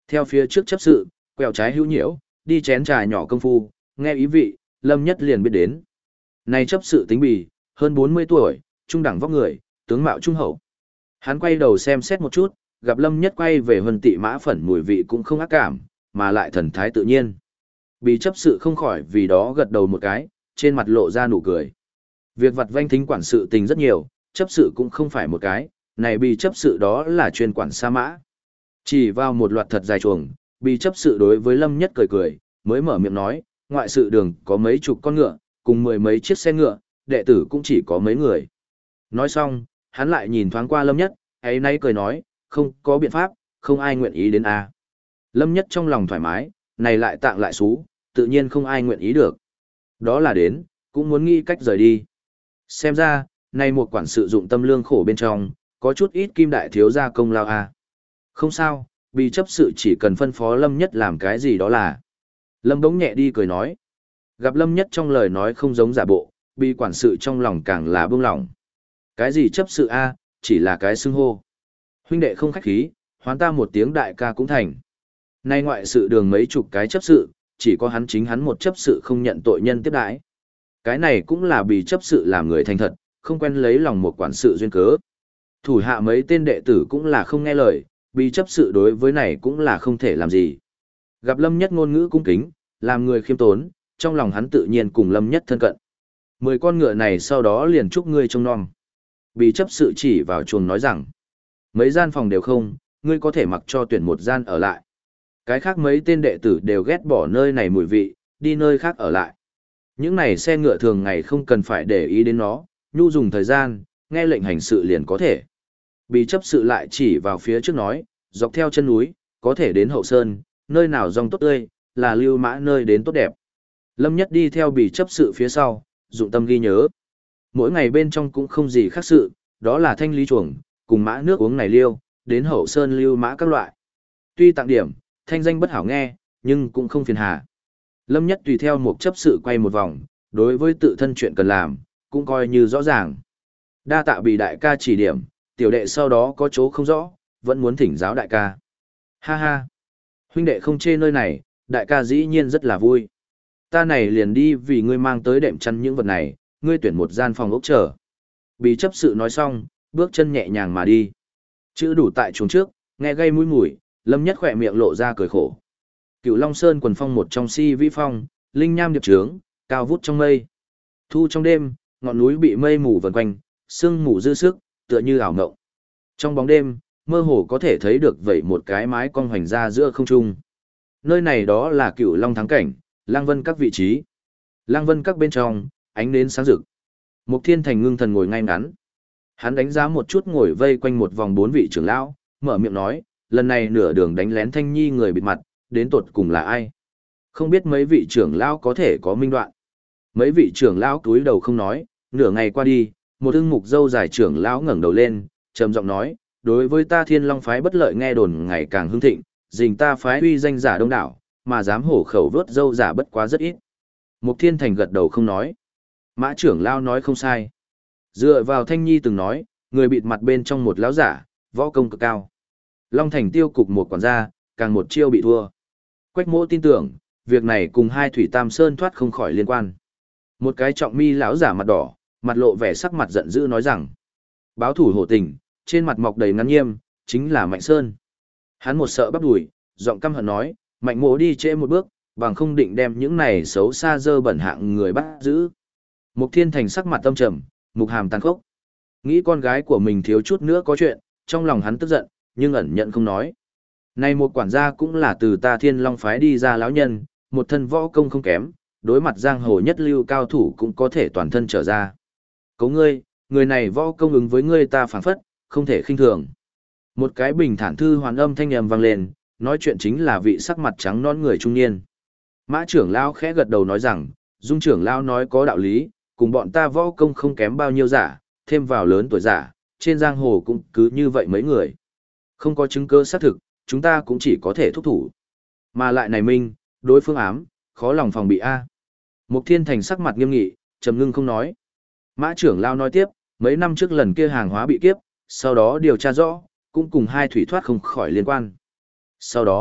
Theo phía trước chấp sự, quẹo trái hữu nhiễu, đi chén trà nhỏ công phu, nghe ý vị, Lâm Nhất liền biết đến. Này chấp sự tính bì, hơn 40 tuổi, trung đẳng vóc người, tướng mạo trung hậu. Hắn quay đầu xem xét một chút, gặp Lâm Nhất quay về Huân Tị Mã Phẩn mùi vị cũng không ác cảm, mà lại thần thái tự nhiên. Bì chấp sự không khỏi vì đó gật đầu một cái, trên mặt lộ ra nụ cười. Việc vặt vanh thính quản sự tình rất nhiều, chấp sự cũng không phải một cái, này bì chấp sự đó là chuyên quản sa mã. Chỉ vào một loạt thật dài chuồng, bì chấp sự đối với Lâm Nhất cười cười, mới mở miệng nói, ngoại sự đường có mấy chục con ngựa, cùng mười mấy chiếc xe ngựa, đệ tử cũng chỉ có mấy người. Nói xong, hắn lại nhìn thoáng qua Lâm Nhất, ấy nay cười nói, không có biện pháp, không ai nguyện ý đến a. Lâm Nhất trong lòng thoải mái, này lại tạng lại xú, tự nhiên không ai nguyện ý được. Đó là đến, cũng muốn nghĩ cách rời đi. Xem ra, này một quản sự dụng tâm lương khổ bên trong, có chút ít kim đại thiếu gia công lao a. Không sao, bị chấp sự chỉ cần phân phó Lâm Nhất làm cái gì đó là. Lâm bỗng nhẹ đi cười nói. Gặp Lâm Nhất trong lời nói không giống giả bộ, bị quản sự trong lòng càng là buông lỏng. Cái gì chấp sự a, chỉ là cái xưng hô. Huynh đệ không khách khí, hoán ta một tiếng đại ca cũng thành. Nay ngoại sự đường mấy chục cái chấp sự, chỉ có hắn chính hắn một chấp sự không nhận tội nhân tiếp đãi. Cái này cũng là bị chấp sự làm người thành thật, không quen lấy lòng một quản sự duyên cớ. Thủ hạ mấy tên đệ tử cũng là không nghe lời, bị chấp sự đối với này cũng là không thể làm gì. Gặp Lâm Nhất ngôn ngữ cung kính, làm người khiêm tốn, trong lòng hắn tự nhiên cùng Lâm Nhất thân cận. 10 con ngựa này sau đó liền chúc ngươi trông nom. Bị chấp sự chỉ vào chuồng nói rằng, mấy gian phòng đều không, ngươi có thể mặc cho tuyển một gian ở lại. Cái khác mấy tên đệ tử đều ghét bỏ nơi này mùi vị, đi nơi khác ở lại. Những này xe ngựa thường ngày không cần phải để ý đến nó, nhu dùng thời gian, nghe lệnh hành sự liền có thể. Bị chấp sự lại chỉ vào phía trước nói, dọc theo chân núi, có thể đến hậu sơn, nơi nào rong tốt tươi, là lưu mã nơi đến tốt đẹp. Lâm Nhất đi theo bị chấp sự phía sau, dụng tâm ghi nhớ. Mỗi ngày bên trong cũng không gì khác sự, đó là thanh lý chuồng, cùng mã nước uống này liêu, đến hậu sơn lưu mã các loại. Tuy tặng điểm, thanh danh bất hảo nghe, nhưng cũng không phiền hà. Lâm Nhất tùy theo một chấp sự quay một vòng, đối với tự thân chuyện cần làm, cũng coi như rõ ràng. Đa tạ bị đại ca chỉ điểm, tiểu đệ sau đó có chỗ không rõ, vẫn muốn thỉnh giáo đại ca. Ha ha! Huynh đệ không chê nơi này, đại ca dĩ nhiên rất là vui. Ta này liền đi vì ngươi mang tới đệm chăn những vật này, ngươi tuyển một gian phòng ốc chờ. Bị chấp sự nói xong, bước chân nhẹ nhàng mà đi. Chữ đủ tại chuồng trước, nghe gây mũi mùi, Lâm Nhất khỏe miệng lộ ra cười khổ. Cửu Long Sơn quần phong một trong si vĩ phong, linh nham điệp trướng, cao vút trong mây. Thu trong đêm, ngọn núi bị mây mù vần quanh, sương mù dư sức, tựa như ảo ngộng. Trong bóng đêm, mơ hồ có thể thấy được vẩy một cái mái cong hoành ra giữa không trung. Nơi này đó là Cửu Long thắng cảnh, Lang Vân các vị trí. Lang Vân các bên trong, ánh nến sáng rực. Mục Thiên Thành ngưng thần ngồi ngay ngắn. Hắn đánh giá một chút ngồi vây quanh một vòng 4 vị trưởng lão, mở miệng nói, lần này nửa đường đánh lén Thanh Nhi người bịt mặt, đến tột cùng là ai? Không biết mấy vị trưởng lão có thể có minh đoạn. Mấy vị trưởng lão cúi đầu không nói, nửa ngày qua đi, một ưng mục dâu dài trưởng lão ngẩng đầu lên, trầm giọng nói, đối với ta Thiên Long phái bất lợi nghe đồn ngày càng hưng thịnh, dình ta phái uy danh giả đông đảo, mà dám hổ khẩu vớt dâu giả bất quá rất ít. Mục Thiên Thành gật đầu không nói. Mã trưởng lão nói không sai. Dựa vào Thanh Nhi từng nói, người bịt mặt bên trong một lão giả, võ công cực cao. Long Thành tiêu cục một quản gia, càng một chiêu bị thua. Quách Mỗ tin tưởng, việc này cùng hai Thủy Tam Sơn thoát không khỏi liên quan. Một cái trọng mi lão giả mặt đỏ, mặt lộ vẻ sắc mặt giận dữ nói rằng, báo thủ hổ tình, trên mặt mọc đầy ngắn nghiêm, chính là Mạnh Sơn. Hắn một sợ bắp đùi, giọng căm hận nói, Mạnh Mỗ đi trễ một bước, bằng không định đem những này xấu xa dơ bẩn hạng người bắt giữ. Mục Thiên Thành sắc mặt tâm trầm, mục hàm tàn khốc. Nghĩ con gái của mình thiếu chút nữa có chuyện, trong lòng hắn tức giận, nhưng ẩn nhận không nói. Này một quản gia cũng là từ ta Thiên Long phái đi ra lão nhân, một thân võ công không kém, đối mặt giang hồ nhất lưu cao thủ cũng có thể toàn thân trở ra. Cấu ngươi, người này võ công ứng với ngươi ta phảng phất, không thể khinh thường. Một cái bình thản thư hoàn âm thanh âm vang lên, nói chuyện chính là vị sắc mặt trắng non người trung niên. Mã trưởng lão khẽ gật đầu nói rằng, Dung trưởng lão nói có đạo lý, cùng bọn ta võ công không kém bao nhiêu giả, thêm vào lớn tuổi giả, trên giang hồ cũng cứ như vậy mấy người. Không có chứng cứ xác thực, chúng ta cũng chỉ có thể thúc thủ. Mà lại này minh, đối phương ám, khó lòng phòng bị a. Mục Thiên Thành sắc mặt nghiêm nghị, trầm ngưng không nói. Mã trưởng lao nói tiếp, mấy năm trước lần kia hàng hóa bị kiếp, sau đó điều tra rõ, cũng cùng hai thủy thoát không khỏi liên quan. Sau đó,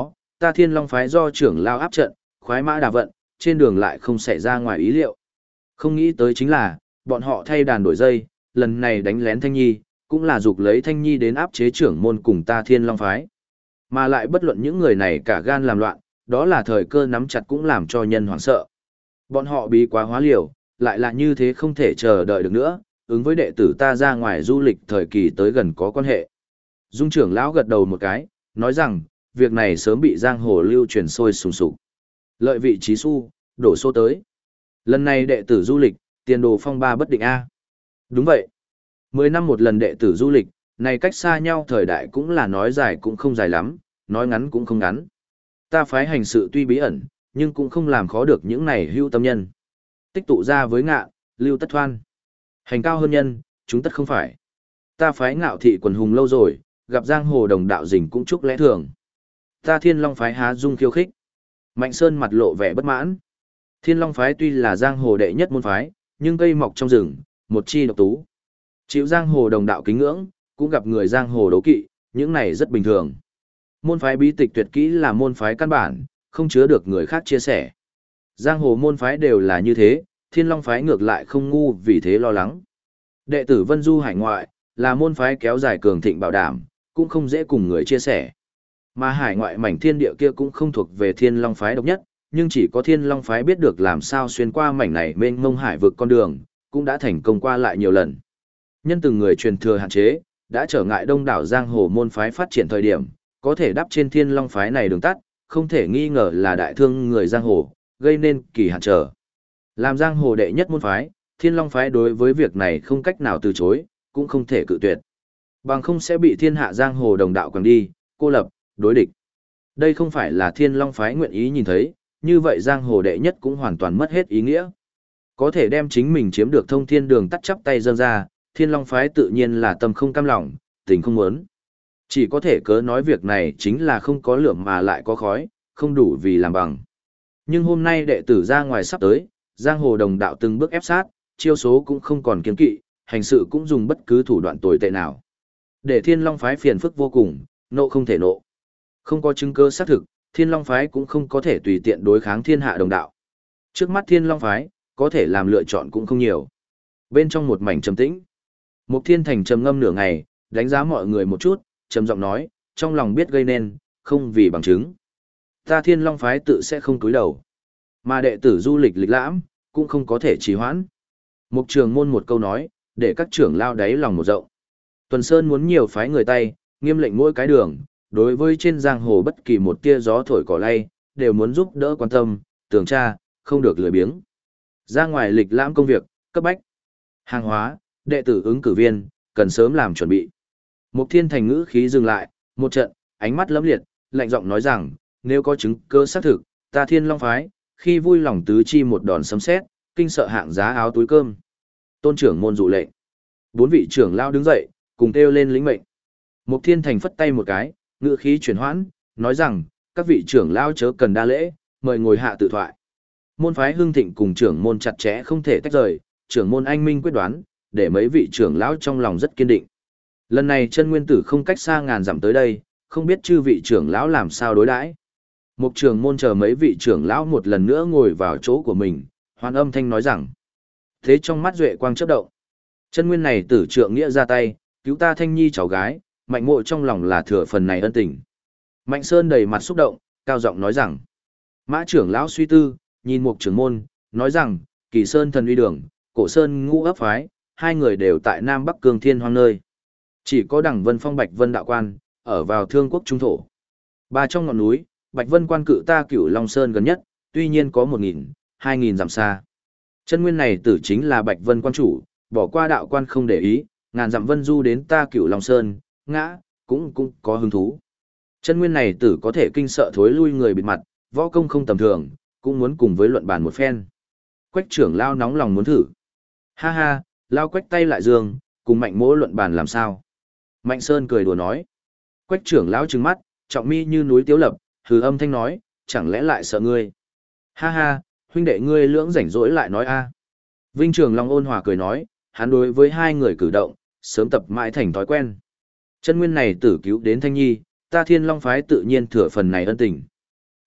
Ta Thiên Long phái do trưởng lao áp trận, khoái mã đà vận, trên đường lại không xảy ra ngoài ý liệu. Không nghĩ tới chính là, bọn họ thay đàn đổi dây, lần này đánh lén Thanh Nhi, cũng là dục lấy Thanh Nhi đến áp chế trưởng môn cùng ta Thiên Long phái. Mà lại bất luận những người này cả gan làm loạn, đó là thời cơ nắm chặt cũng làm cho nhân hoảng sợ. Bọn họ bí quá hóa liều, lại là như thế không thể chờ đợi được nữa, ứng với đệ tử ta ra ngoài du lịch thời kỳ tới gần có quan hệ. Dung trưởng lão gật đầu một cái, nói rằng, việc này sớm bị giang hồ lưu truyền sôi sùng sục. Lợi vị trí su, đổ số tới. Lần này đệ tử du lịch, tiền đồ phong ba bất định A. Đúng vậy. 10 năm một lần đệ tử du lịch, này cách xa nhau thời đại cũng là nói dài cũng không dài lắm, nói ngắn cũng không ngắn. Ta phái hành sự tuy bí ẩn, nhưng cũng không làm khó được những này hưu tâm nhân. Tích tụ ra với ngạ, lưu tất thoan. Hành cao hơn nhân, chúng tất không phải. Ta phái ngạo thị quần hùng lâu rồi, gặp giang hồ đồng đạo dình cũng chúc lẽ thường. Ta Thiên Long phái há dung khiêu khích. Mạnh Sơn mặt lộ vẻ bất mãn. Thiên Long phái tuy là giang hồ đệ nhất môn phái, nhưng cây mọc trong rừng, một chi độc tú. Chịu giang hồ đồng đạo kính ngưỡng, cũng gặp người giang hồ đấu kỵ, những này rất bình thường. Môn phái bí tịch tuyệt kỹ là môn phái căn bản, không chứa được người khác chia sẻ. Giang hồ môn phái đều là như thế, Thiên Long phái ngược lại không ngu vì thế lo lắng. Đệ tử Vân Du hải ngoại, là môn phái kéo dài cường thịnh bảo đảm, cũng không dễ cùng người chia sẻ. Mà hải ngoại mảnh thiên địa kia cũng không thuộc về Thiên Long phái độc nhất, nhưng chỉ có Thiên Long phái biết được làm sao xuyên qua mảnh này mênh mông hải vực con đường, cũng đã thành công qua lại nhiều lần. Nhân từng người truyền thừa hạn chế, đã trở ngại đông đảo giang hồ môn phái phát triển thời điểm, có thể đắp trên Thiên Long phái này đường tắt, không thể nghi ngờ là đại thương người giang hồ, gây nên kỳ hạn trở. Làm giang hồ đệ nhất môn phái, Thiên Long phái đối với việc này không cách nào từ chối, cũng không thể cự tuyệt. Bằng không sẽ bị thiên hạ giang hồ đồng đạo quăng đi, cô lập, đối địch. Đây không phải là Thiên Long phái nguyện ý nhìn thấy, như vậy giang hồ đệ nhất cũng hoàn toàn mất hết ý nghĩa. Có thể đem chính mình chiếm được thông thiên đường tắt chắp tay dâng ra, Thiên Long phái tự nhiên là tâm không cam lòng, tình không muốn. Chỉ có thể cớ nói việc này chính là không có lửa mà lại có khói, không đủ vì làm bằng. Nhưng hôm nay đệ tử ra ngoài sắp tới, giang hồ đồng đạo từng bước ép sát, chiêu số cũng không còn kiêng kỵ, hành sự cũng dùng bất cứ thủ đoạn tồi tệ nào. Để Thiên Long phái phiền phức vô cùng, nộ không thể nộ. Không có chứng cứ xác thực, Thiên Long phái cũng không có thể tùy tiện đối kháng thiên hạ đồng đạo. Trước mắt Thiên Long phái, có thể làm lựa chọn cũng không nhiều. Bên trong một mảnh trầm tĩnh, Mục Thiên Thành trầm ngâm nửa ngày, đánh giá mọi người một chút, trầm giọng nói, trong lòng biết gây nên, không vì bằng chứng. Ta Thiên Long phái tự sẽ không cúi đầu. Mà đệ tử du lịch lịch lãm, cũng không có thể trì hoãn. Mục Trường Môn một câu nói, để các trưởng lao đáy lòng một rộng. Tuần Sơn muốn nhiều phái người tay, nghiêm lệnh mỗi cái đường, đối với trên giang hồ bất kỳ một tia gió thổi cỏ lay, đều muốn giúp đỡ quan tâm, tường tra, không được lười biếng. Ra ngoài lịch lãm công việc, cấp bách. Hàng hóa, đệ tử ứng cử viên, cần sớm làm chuẩn bị. Mục Thiên Thành ngữ khí dừng lại, một trận, ánh mắt lấm liệt, lạnh giọng nói rằng, nếu có chứng cơ xác thực, ta Thiên Long phái, khi vui lòng tứ chi một đòn sấm sét, kinh sợ hạng giá áo túi cơm. Tôn trưởng môn dụ lệnh. 4 vị trưởng lao đứng dậy, cùng kêu lên lĩnh mệnh. Mục Thiên Thành phất tay một cái, ngữ khí chuyển hoãn, nói rằng, các vị trưởng lao chớ cần đa lễ, mời ngồi hạ tự thoại. Môn phái Hưng Thịnh cùng trưởng môn chặt chẽ không thể tách rời, trưởng môn anh minh quyết đoán, để mấy vị trưởng lão trong lòng rất kiên định. Lần này chân nguyên tử không cách xa ngàn dặm tới đây, không biết chư vị trưởng lão làm sao đối đãi. Mục trưởng môn chờ mấy vị trưởng lão một lần nữa ngồi vào chỗ của mình, hoan âm thanh nói rằng. Thế trong mắt duệ quang chớp động. Chân nguyên này tử trượng nghĩa ra tay, cứu ta Thanh Nhi cháu gái, Mạnh Mộ trong lòng là thừa phần này ân tình. Mạnh Sơn đầy mặt xúc động, cao giọng nói rằng. Mã trưởng lão suy tư, nhìn Mục trưởng môn, nói rằng, Kỳ Sơn thần uy đường, Cổ Sơn ngũ ấp phái, hai người đều tại Nam Bắc Cương Thiên Hoang nơi. Chỉ có Đẳng Vân Phong Bạch Vân đạo quan, ở vào Thương Quốc trung thổ. Ba trong ngọn núi, Bạch Vân quan cự ta Cửu Long Sơn gần nhất, tuy nhiên có 1000, 2000 dặm xa. Chân nguyên này tử chính là Bạch Vân quan chủ, bỏ qua đạo quan không để ý, ngàn dặm vân du đến ta Cửu Long Sơn, ngã, cũng có hứng thú. Chân nguyên này tử có thể kinh sợ thối lui người bịt mặt, võ công không tầm thường, cũng muốn cùng với luận bàn một phen. Quách trưởng lao nóng lòng muốn thử. Ha ha, lao Quách tay lại giường, cùng Mạnh Mỗ luận bàn làm sao? Mạnh Sơn cười đùa nói. Quách trưởng lão trừng mắt, trọng mi như núi tiếu lập, hừ âm thanh nói, chẳng lẽ lại sợ ngươi? Ha ha, huynh đệ ngươi lưỡng rảnh rỗi lại nói a. Vinh Trường Long ôn hòa cười nói, hắn đối với hai người cử động, sớm tập mãi thành thói quen. Chân nguyên này tử cứu đến Thanh Nhi, ta Thiên Long phái tự nhiên thừa phần này ân tình.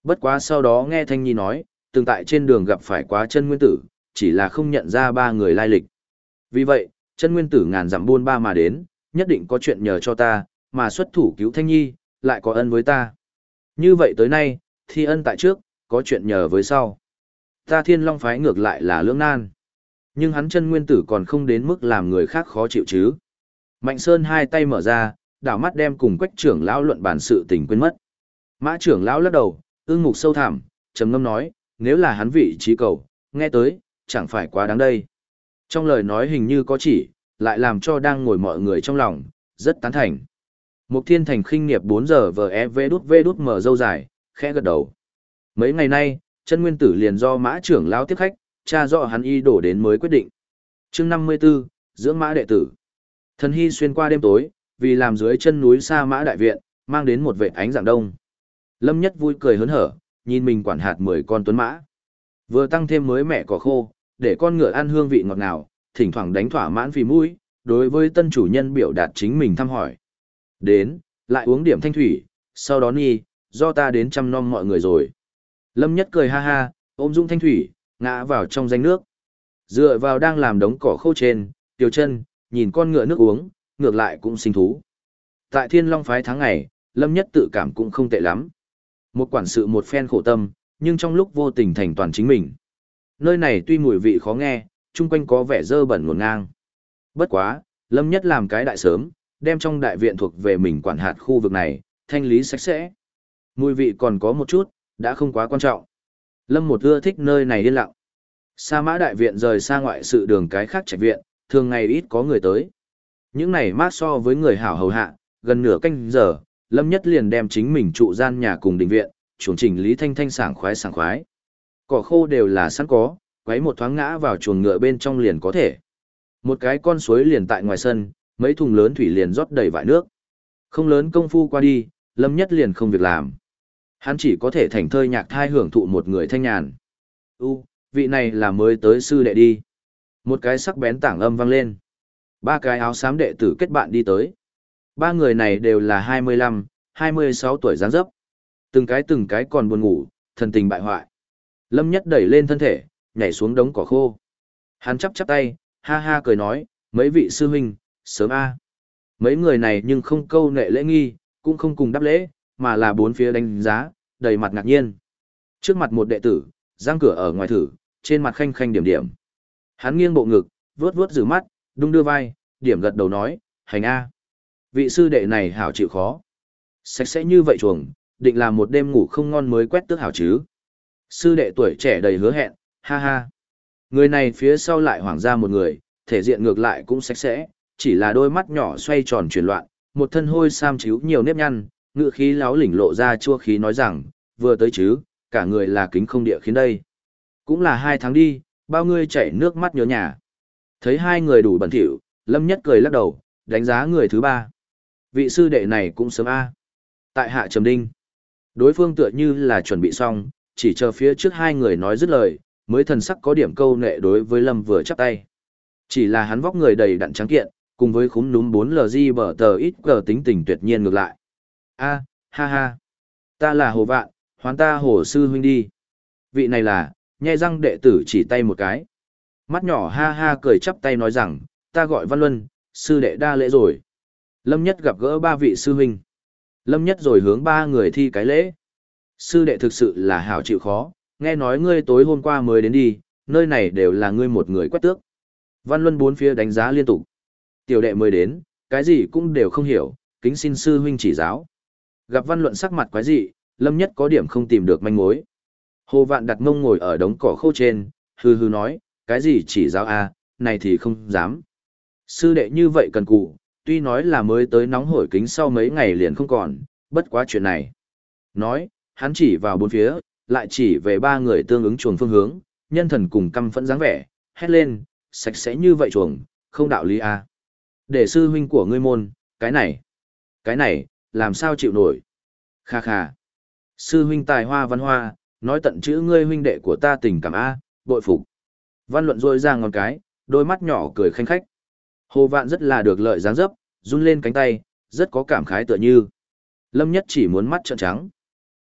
Bất quá sau đó nghe Thanh Nhi nói, từng tại trên đường gặp phải quá chân nguyên tử, chỉ là không nhận ra ba người lai lịch. Vì vậy, chân nguyên tử ngàn dặm buôn ba mà đến, nhất định có chuyện nhờ cho ta, mà xuất thủ cứu Thanh Nhi, lại có ân với ta. Như vậy tới nay, thi ân tại trước, có chuyện nhờ với sau. Ta Thiên Long phái ngược lại là lưỡng nan. Nhưng hắn chân nguyên tử còn không đến mức làm người khác khó chịu chứ. Mạnh Sơn hai tay mở ra, đảo mắt đem cùng Quách trưởng lão luận bản sự tình quên mất. Mã trưởng lão lắc đầu, ương mục sâu thẳm, trầm ngâm nói, nếu là hắn vị trí cầu, nghe tới, chẳng phải quá đáng đây. Trong lời nói hình như có chỉ, lại làm cho đang ngồi mọi người trong lòng, rất tán thành. Mục Thiên Thành khinh nghiệp 4 giờ vê đút mở dâu dài, khẽ gật đầu. Mấy ngày nay, chân nguyên tử liền do mã trưởng lão tiếp khách, tra rõ hắn y đổ đến mới quyết định. Chương 54, dưỡng mã đệ tử. Thần Hy xuyên qua đêm tối, vì làm dưới chân núi Sa Mã đại viện, mang đến một vệt ánh dạng đông. Lâm Nhất vui cười hớn hở, nhìn mình quản hạt 10 con tuấn mã. Vừa tăng thêm mới mẹ cỏ khô, để con ngựa ăn hương vị ngọt ngào, thỉnh thoảng đánh thỏa mãn phì mũi, đối với tân chủ nhân biểu đạt chính mình thăm hỏi. Đến, lại uống điểm thanh thủy, sau đó nghi, do ta đến chăm nom mọi người rồi. Lâm Nhất cười ha ha, ôm dung thanh thủy, ngã vào trong danh nước. Dựa vào đang làm đống cỏ khô trên, tiểu chân, nhìn con ngựa nước uống, ngược lại cũng sinh thú. Tại Thiên Long phái tháng ngày, Lâm Nhất tự cảm cũng không tệ lắm. Một quản sự một phen khổ tâm, nhưng trong lúc vô tình thành toàn chính mình. Nơi này tuy mùi vị khó nghe, chung quanh có vẻ dơ bẩn ngổn ngang. Bất quá, Lâm Nhất làm cái đại sớm, đem trong đại viện thuộc về mình quản hạt khu vực này, thanh lý sạch sẽ. Mùi vị còn có một chút, đã không quá quan trọng. Lâm một ưa thích nơi này yên lặng. Sa Mã đại viện rời xa ngoại sự đường cái khác trạch viện, thường ngày ít có người tới. Những này mát so với người hảo hầu hạ, gần nửa canh giờ, Lâm Nhất liền đem chính mình trụ gian nhà cùng đình viện, chuồng chỉnh lý thanh thanh sảng khoái sảng khoái. Cỏ khô đều là sẵn có, quấy một thoáng ngã vào chuồng ngựa bên trong liền có thể. Một cái con suối liền tại ngoài sân, mấy thùng lớn thủy liền rót đầy vại nước. Không lớn công phu qua đi, Lâm Nhất liền không việc làm. Hắn chỉ có thể thành thơi nhạc thai hưởng thụ một người thanh nhàn. Vị này là mới tới sư đệ đi. Một cái sắc bén tảng âm vang lên. Ba cái áo xám đệ tử kết bạn đi tới. Ba người này đều là 25, 26 tuổi dáng dấp. Từng cái còn buồn ngủ, thần tình bại hoại. Lâm Nhất đẩy lên thân thể, nhảy xuống đống cỏ khô. Hắn chắp chắp tay, ha ha cười nói, mấy vị sư huynh, sớm a. Mấy người này nhưng không câu nệ lễ nghi, cũng không cùng đáp lễ, mà là bốn phía đánh giá, đầy mặt ngạc nhiên. Trước mặt một đệ tử, giang cửa ở ngoài thử, trên mặt khanh khanh điểm điểm. Hắn nghiêng bộ ngực, vuốt vuốt rử mắt, đung đưa vai, điểm gật đầu nói, hành a. Vị sư đệ này hảo chịu khó. Sạch sẽ như vậy chuồng, định làm một đêm ngủ không ngon mới quét tước hảo chứ. Sư đệ tuổi trẻ đầy hứa hẹn, ha ha. Người này phía sau lại hoảng ra một người, thể diện ngược lại cũng sạch sẽ, chỉ là đôi mắt nhỏ xoay tròn chuyển loạn, một thân hôi sam chíu nhiều nếp nhăn, ngựa khí láo lỉnh lộ ra chua khí nói rằng, vừa tới chứ, cả người là kính không địa khiến đây. Cũng là 2 tháng đi, bao ngươi chảy nước mắt nhớ nhà. Thấy hai người đủ bẩn thỉu, Lâm Nhất cười lắc đầu, đánh giá người thứ ba. Vị sư đệ này cũng sớm a. Tại hạ trầm đinh. Đối phương tựa như là chuẩn bị xong, chỉ chờ phía trước hai người nói dứt lời, mới thần sắc có điểm câu nệ đối với Lâm vừa chắp tay. Chỉ là hắn vóc người đầy đặn trắng kiện, cùng với khúm núm 4LG bờ tờ ít cờ tính tình tuyệt nhiên ngược lại. A, ha ha. Ta là Hồ Vạn, hoán ta Hồ sư huynh đi. Vị này là, nhe răng đệ tử chỉ tay một cái. Mắt nhỏ ha ha cười chắp tay nói rằng, ta gọi Văn Luân, sư đệ đa lễ rồi. Lâm Nhất gặp gỡ 3 vị sư huynh. Lâm Nhất rồi hướng 3 người thi cái lễ. Sư đệ thực sự là hảo chịu khó, nghe nói ngươi tối hôm qua mới đến đi, nơi này đều là ngươi một người quét tước. Văn Luân bốn phía đánh giá liên tục. Tiểu đệ mới đến, cái gì cũng đều không hiểu, kính xin sư huynh chỉ giáo. Gặp Văn Luận sắc mặt quái dị, Lâm Nhất có điểm không tìm được manh mối. Hồ Vạn đặt mông ngồi ở đống cỏ khô trên, hư hư nói, cái gì chỉ giáo a, này thì không dám. Sư đệ như vậy cần cù, tuy nói là mới tới nóng hổi kính sau mấy ngày liền không còn, bất quá chuyện này. Nói, hắn chỉ vào bốn phía, lại chỉ về 3 người tương ứng chuồng phương hướng, nhân thần cùng căm phẫn dáng vẻ, hét lên, sạch sẽ như vậy chuồng, không đạo lý a. Để sư huynh của ngươi môn, cái này, làm sao chịu nổi. Kha kha. Sư huynh tài hoa văn hoa, nói tận chữ ngươi huynh đệ của ta tình cảm a, bội phục. Văn Luận rôi ra ngón cái, đôi mắt nhỏ cười khanh khách. Hồ Vạn rất là được lợi dáng dấp, run lên cánh tay, rất có cảm khái tựa như. Lâm Nhất chỉ muốn mắt trợn trắng.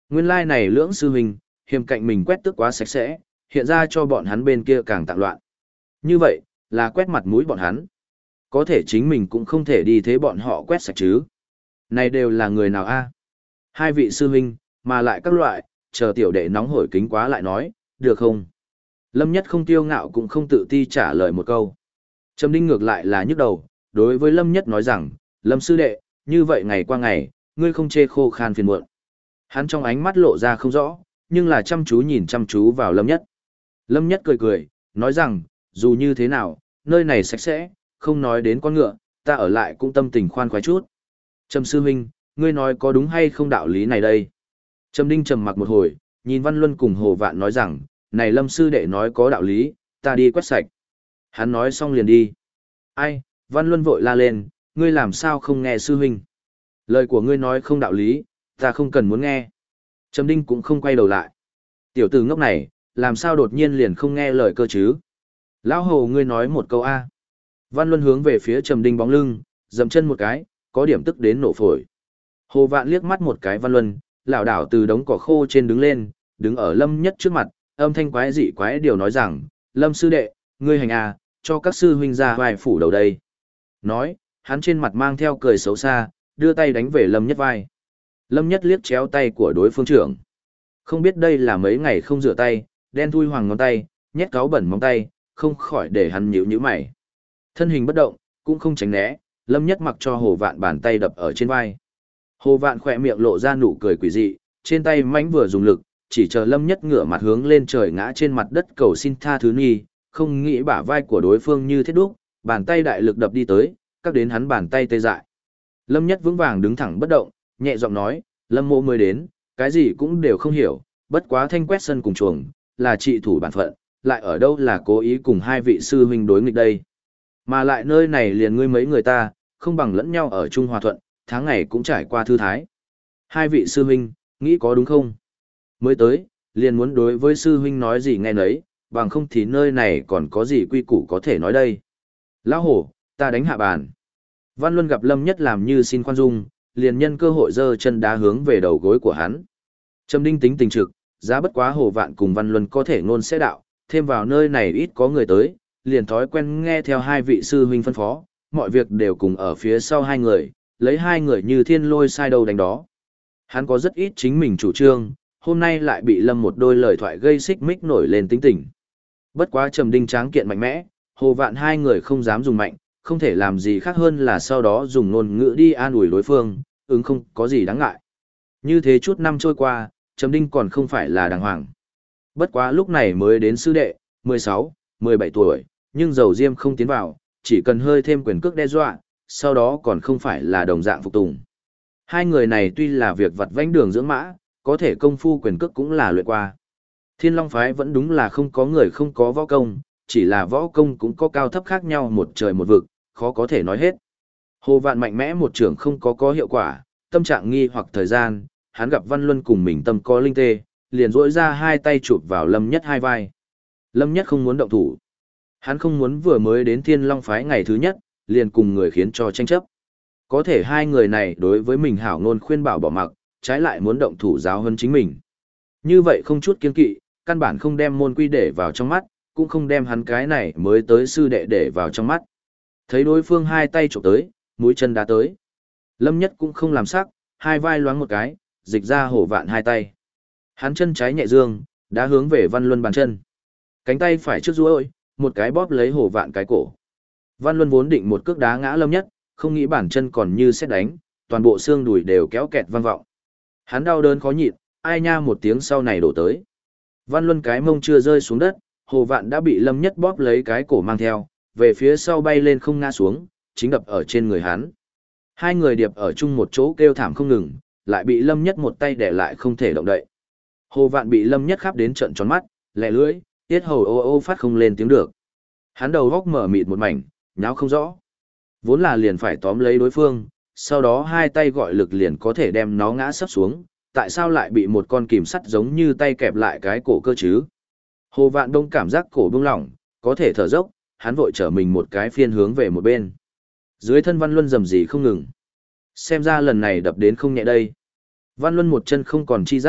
Nguyên lai này lưỡng sư huynh, hiềm cạnh mình quét tước quá sạch sẽ, hiện ra cho bọn hắn bên kia càng tạm loạn. Như vậy, là quét mặt mũi bọn hắn. Có thể chính mình cũng không thể đi thế bọn họ quét sạch chứ. Này đều là người nào a? Hai vị sư huynh, mà lại các loại, chờ tiểu đệ nóng hổi kính quá lại nói, được không? Lâm Nhất không tiêu ngạo cũng không tự ti trả lời một câu. Trầm Đinh ngược lại là nhức đầu, đối với Lâm Nhất nói rằng, Lâm sư đệ, như vậy ngày qua ngày, ngươi không chê khô khan phiền muộn. Hắn trong ánh mắt lộ ra không rõ, nhưng là chăm chú nhìn chăm chú vào Lâm Nhất. Lâm Nhất cười cười, nói rằng, dù như thế nào, nơi này sạch sẽ, không nói đến con ngựa, ta ở lại cũng tâm tình khoan khoái chút. Trầm sư huynh, ngươi nói có đúng hay không đạo lý này đây? Trầm Đinh trầm mặc một hồi, nhìn Văn Luân cùng Hồ Vạn nói rằng, này Lâm sư đệ nói có đạo lý, ta đi quét sạch. Hắn nói xong liền đi. Ai, Văn Luân vội la lên, ngươi làm sao không nghe sư huynh? Lời của ngươi nói không đạo lý, ta không cần muốn nghe. Trầm Đinh cũng không quay đầu lại. Tiểu tử ngốc này, làm sao đột nhiên liền không nghe lời cơ chứ? Lão Hồ ngươi nói một câu A. Văn Luân hướng về phía Trầm Đinh bóng lưng, dậm chân một cái, có điểm tức đến nổ phổi. Hồ Vạn liếc mắt một cái Văn Luân, lảo đảo từ đống cỏ khô trên đứng lên, đứng ở Lâm Nhất trước mặt, âm thanh quái dị quái điều nói rằng, Lâm sư đệ, ngươi hành à, cho các sư huynh ra vai phủ đầu đây. Nói, hắn trên mặt mang theo cười xấu xa, đưa tay đánh về Lâm Nhất vai. Lâm Nhất liếc chéo tay của đối phương trưởng. Không biết đây là mấy ngày không rửa tay, đen thui hoàng ngón tay, nhét cáo bẩn móng tay, không khỏi để hắn nhíu nhíu mày. Thân hình bất động, cũng không tránh né, Lâm Nhất mặc cho Hồ Vạn bàn tay đập ở trên vai. Hồ Vạn khỏe miệng lộ ra nụ cười quỷ dị, trên tay mãnh vừa dùng lực, chỉ chờ Lâm Nhất ngửa mặt hướng lên trời ngã trên mặt đất cầu xin tha thứ nghi, không nghĩ bả vai của đối phương như thiết đúc, bàn tay đại lực đập đi tới, các đến hắn bàn tay tê dại. Lâm Nhất vững vàng đứng thẳng bất động, nhẹ giọng nói, Lâm mộ mới đến, cái gì cũng đều không hiểu, bất quá thanh quét sân cùng chuồng, là trị thủ bản phận, lại ở đâu là cố ý cùng hai vị sư huynh đối nghịch đây. Mà lại nơi này liền ngươi mấy người ta, không bằng lẫn nhau ở chung hòa thuận, tháng ngày cũng trải qua thư thái. Hai vị sư huynh, nghĩ có đúng không? Mới tới, liền muốn đối với sư huynh nói gì nghe nấy, bằng không thì nơi này còn có gì quy củ có thể nói đây. Lão hổ, ta đánh hạ bàn. Văn Luân gặp Lâm Nhất làm như xin khoan dung, liền nhân cơ hội giơ chân đá hướng về đầu gối của hắn. Trầm Đinh tính tình trực, giá bất quá Hồ Vạn cùng Văn Luân có thể ngôn sẽ đạo, thêm vào nơi này ít có người tới, liền thói quen nghe theo hai vị sư huynh phân phó, mọi việc đều cùng ở phía sau hai người, lấy hai người như thiên lôi sai đầu đánh đó. Hắn có rất ít chính mình chủ trương, hôm nay lại bị Lâm một đôi lời thoại gây xích mích nổi lên tính tình. Bất quá Trầm Đinh tráng kiện mạnh mẽ, Hồ Vạn hai người không dám dùng mạnh, không thể làm gì khác hơn là sau đó dùng ngôn ngữ đi an ủi đối phương, ứng không có gì đáng ngại. Như thế chút năm trôi qua, Trầm Đinh còn không phải là đàng hoàng. Bất quá lúc này mới đến sư đệ, 16, 17 tuổi, nhưng dầu diêm không tiến vào, chỉ cần hơi thêm quyền cước đe dọa, sau đó còn không phải là đồng dạng phục tùng. Hai người này tuy là việc vặt vãnh đường dưỡng mã, có thể công phu quyền cước cũng là luyện qua. Thiên Long phái vẫn đúng là không có người không có võ công, chỉ là võ công cũng có cao thấp khác nhau một trời một vực, khó có thể nói hết. Hồ Vạn mạnh mẽ một trường không có hiệu quả, tâm trạng nghi hoặc thời gian, hắn gặp Văn Luân cùng mình tâm có linh tê, liền rỗi ra hai tay chụp vào Lâm Nhất hai vai. Lâm Nhất không muốn động thủ. Hắn không muốn vừa mới đến Thiên Long phái ngày thứ nhất, liền cùng người khiến cho tranh chấp. Có thể hai người này đối với mình hảo ngôn khuyên bảo bỏ mặc, trái lại muốn động thủ giáo hơn chính mình. Như vậy không chút kiên kỵ, căn bản không đem môn quy để vào trong mắt, cũng không đem hắn cái này mới tới sư đệ để vào trong mắt. Thấy đối phương hai tay chụp tới, mũi chân đá tới. Lâm Nhất cũng không làm sắc, hai vai loáng một cái, dịch ra Hổ Vạn hai tay. Hắn chân trái nhẹ dương, đá hướng về Văn Luân bàn chân. Cánh tay phải trước duỗi, một cái bóp lấy Hổ Vạn cái cổ. Văn Luân vốn định một cước đá ngã Lâm Nhất, không nghĩ bản chân còn như sét đánh, toàn bộ xương đùi đều kéo kẹt vang vọng. Hắn đau đớn khó nhịn, ai nha một tiếng sau này đổ tới. Văn Luân cái mông chưa rơi xuống đất, Hồ Vạn đã bị Lâm Nhất bóp lấy cái cổ mang theo, về phía sau bay lên không ngã xuống, chính đập ở trên người hắn. Hai người điệp ở chung một chỗ kêu thảm không ngừng, lại bị Lâm Nhất một tay đè lại không thể động đậy. Hồ Vạn bị Lâm Nhất khắp đến trợn tròn mắt, lẻ lưỡi, tiết hầu ô ô phát không lên tiếng được. Hắn đầu góc mở mịt một mảnh, nháo không rõ. Vốn là liền phải tóm lấy đối phương, sau đó hai tay gọi lực liền có thể đem nó ngã sấp xuống, tại sao lại bị một con kìm sắt giống như tay kẹp lại cái cổ cơ chứ? Hồ Vạn Đông cảm giác cổ bung lỏng, có thể thở dốc, hắn vội trở mình một cái phiên hướng về một bên. Dưới thân Văn Luân rầm rì không ngừng. Xem ra lần này đập đến không nhẹ đây. Văn Luân một chân không còn chi giác,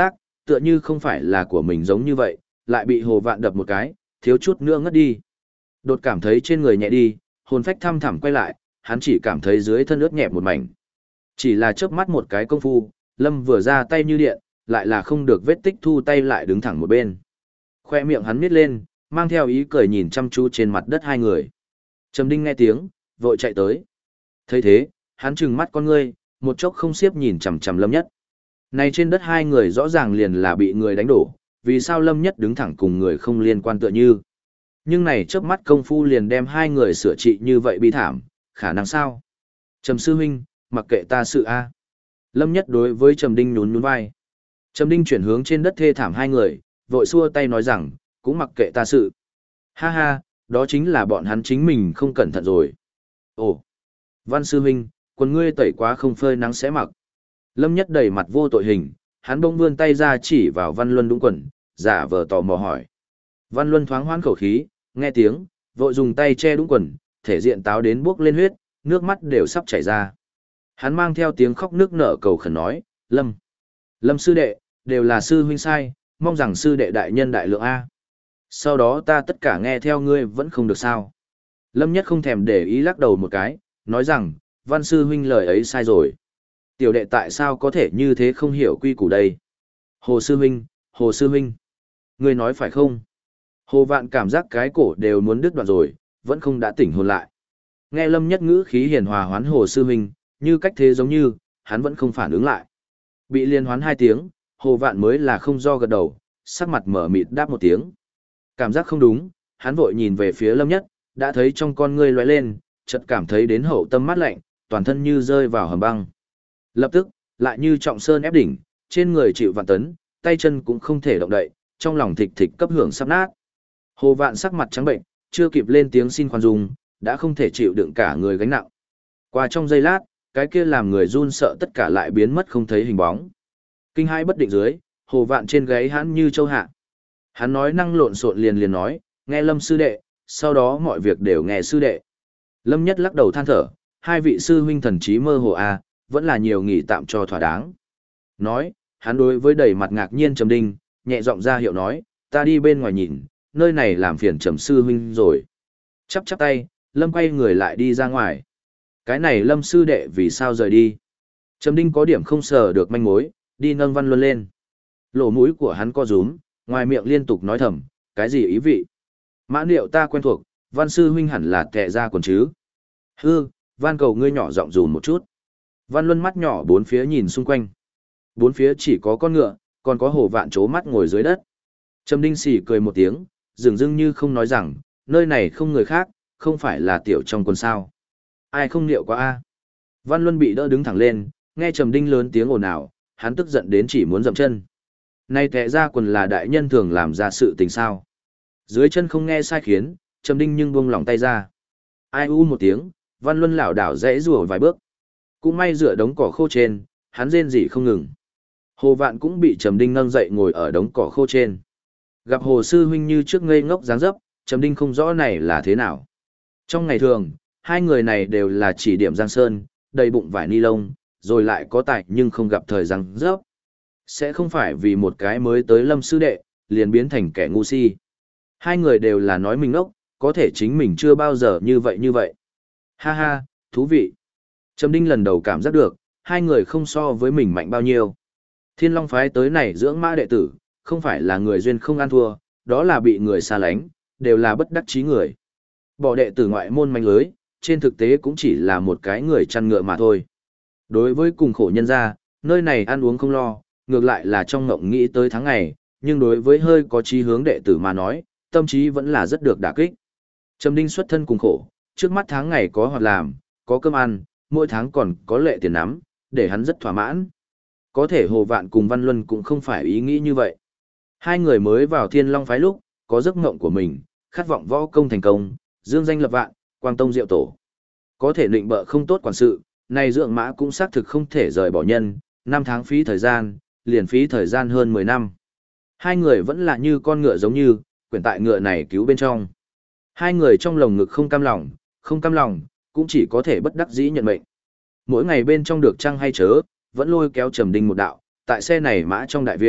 tựa như không phải là của mình giống như vậy, lại bị Hồ Vạn đập một cái, thiếu chút nữa ngất đi. Đột cảm thấy trên người nhẹ đi, hồn phách thăm thẳm quay lại, hắn chỉ cảm thấy dưới thân ướt nhẹp một mảnh. Chỉ là chớp mắt một cái công phu, Lâm vừa ra tay như điện, lại là không được vết tích thu tay lại đứng thẳng một bên. Khoe miệng hắn miết lên, mang theo ý cười nhìn chăm chú trên mặt đất hai người. Trầm Đinh nghe tiếng, vội chạy tới. Thấy thế, hắn trừng mắt con ngươi, một chốc không xiếp nhìn chằm chằm Lâm Nhất. Này trên đất hai người rõ ràng liền là bị người đánh đổ, vì sao Lâm Nhất đứng thẳng cùng người không liên quan tựa như. Nhưng này chớp mắt công phu liền đem hai người sửa trị như vậy bi thảm, khả năng sao? Trầm sư huynh, mặc kệ ta sự a. Lâm Nhất đối với Trầm Đinh nhún nhún vai. Trầm Đinh chuyển hướng trên đất thê thảm hai người, vội xua tay nói rằng, cũng mặc kệ ta sự. Ha ha, đó chính là bọn hắn chính mình không cẩn thận rồi. Ồ, Văn sư huynh, quần ngươi tẩy quá không phơi nắng sẽ mặc. Lâm Nhất đầy mặt vô tội hình, hắn bỗng vươn tay ra chỉ vào Văn Luân đúng quần, giả vờ tò mò hỏi. Văn Luân thoáng hoãn khẩu khí, nghe tiếng, vội dùng tay che đúng quần, thể diện táo đến buốc lên huyết, nước mắt đều sắp chảy ra. Hắn mang theo tiếng khóc nước nở cầu khẩn nói, Lâm sư đệ, đều là sư huynh sai, mong rằng sư đệ đại nhân đại lượng A. Sau đó ta tất cả nghe theo ngươi vẫn không được sao. Lâm Nhất không thèm để ý lắc đầu một cái, nói rằng, Văn sư huynh lời ấy sai rồi. Tiểu đệ tại sao có thể như thế không hiểu quy củ đây? Hồ sư huynh, ngươi nói phải không? Hồ Vạn cảm giác cái cổ đều muốn đứt đoạn rồi, vẫn không đã tỉnh hồn lại. Nghe Lâm Nhất ngữ khí hiền hòa hoán Hồ sư huynh, như cách thế giống như, hắn vẫn không phản ứng lại. Bị liên hoán hai tiếng, Hồ Vạn mới là không do gật đầu, sắc mặt mở mịt đáp một tiếng. Cảm giác không đúng, hắn vội nhìn về phía Lâm Nhất, đã thấy trong con ngươi lóe lên, chợt cảm thấy đến hậu tâm mát lạnh, toàn thân như rơi vào hầm băng. Lập tức, lại như trọng sơn ép đỉnh, trên người chịu vạn tấn, tay chân cũng không thể động đậy, trong lòng thịch thịch cấp hưởng sắp nát. Hồ Vạn sắc mặt trắng bệnh, chưa kịp lên tiếng xin khoan dung, đã không thể chịu đựng cả người gánh nặng. Qua trong giây lát, cái kia làm người run sợ tất cả lại biến mất không thấy hình bóng. Kinh hãi bất định dưới, Hồ Vạn trên gáy hắn như châu hạ. Hắn nói năng lộn xộn liền nói, nghe Lâm sư đệ, sau đó mọi việc đều nghe sư đệ. Lâm Nhất lắc đầu than thở, hai vị sư huynh thần trí mơ hồ à, vẫn là nhiều nghỉ tạm cho thỏa đáng. Nói, hắn đối với đầy mặt ngạc nhiên Trầm Đinh, nhẹ giọng ra hiệu nói, ta đi bên ngoài nhìn, nơi này làm phiền Trầm sư huynh rồi. Chắp chắp tay, Lâm quay người lại đi ra ngoài. Cái này Lâm sư đệ vì sao rời đi? Trầm Đinh có điểm không sờ được manh mối, đi nâng Văn Luân lên. Lỗ mũi của hắn co rúm, ngoài miệng liên tục nói thầm, cái gì ý vị? Mã Niệu ta quen thuộc, Văn sư huynh hẳn là tệ ra còn chứ. Hư, van cầu ngươi nhỏ giọng dùm một chút. Văn Luân mắt nhỏ bốn phía nhìn xung quanh. Bốn phía chỉ có con ngựa, còn có Hồ Vạn chố mắt ngồi dưới đất. Trầm Đinh xỉ cười một tiếng, dường dưng như không nói rằng, nơi này không người khác, không phải là tiểu trong quân sao. Ai không niệu quá a? Văn Luân bị đỡ đứng thẳng lên, nghe Trầm Đinh lớn tiếng ồn ào, hắn tức giận đến chỉ muốn dậm chân. Nay tệ ra quần là đại nhân thường làm ra sự tình sao. Dưới chân không nghe sai khiến, Trầm Đinh nhưng buông lỏng tay ra. Ai u một tiếng, Văn Luân lảo đảo rẽ rùa vài bước. Cũng may dựa đống cỏ khô trên, hắn rên rỉ không ngừng. Hồ Vạn cũng bị Trầm Đinh nâng dậy ngồi ở đống cỏ khô trên. Gặp Hồ sư huynh như trước ngây ngốc dáng dấp, Trầm Đinh không rõ này là thế nào. Trong ngày thường, hai người này đều là chỉ điểm giang sơn, đầy bụng vải ni lông, rồi lại có tài nhưng không gặp thời răng rớp. Sẽ không phải vì một cái mới tới Lâm sư đệ, liền biến thành kẻ ngu si. Hai người đều là nói mình ngốc, có thể chính mình chưa bao giờ như vậy. Ha ha, thú vị. Trầm Đinh lần đầu cảm giác được, hai người không so với mình mạnh bao nhiêu. Thiên Long phái tới này dưỡng mã đệ tử, không phải là người duyên không ăn thua, đó là bị người xa lánh, đều là bất đắc chí người. Bỏ đệ tử ngoại môn manh lưới, trên thực tế cũng chỉ là một cái người chăn ngựa mà thôi. Đối với cùng khổ nhân gia, nơi này ăn uống không lo, ngược lại là trong ngộng nghĩ tới tháng ngày, nhưng đối với hơi có chí hướng đệ tử mà nói, tâm trí vẫn là rất được đả kích. Trầm Đinh xuất thân cùng khổ, trước mắt tháng ngày có hoạt làm, có cơm ăn, mỗi tháng còn có lệ tiền nắm, để hắn rất thỏa mãn. Có thể Hồ Vạn cùng Văn Luân cũng không phải ý nghĩ như vậy. Hai người mới vào Thiên Long phái lúc, có giấc mộng của mình, khát vọng võ công thành công, dương danh lập vạn, quang tông diệu tổ. Có thể định bợ không tốt quản sự, này dưỡng mã cũng xác thực không thể rời bỏ nhân, 5 tháng phí thời gian, liền phí thời gian hơn 10 năm. Hai người vẫn là như con ngựa giống như, quyển tại ngựa này cứu bên trong. Hai người trong lồng ngực không cam lòng, cũng chỉ có thể bất đắc dĩ nhận mệnh. Mỗi ngày bên trong được chăng hay chớ, vẫn lôi kéo Trầm Đinh một đạo, tại xe này mã trong đại viện,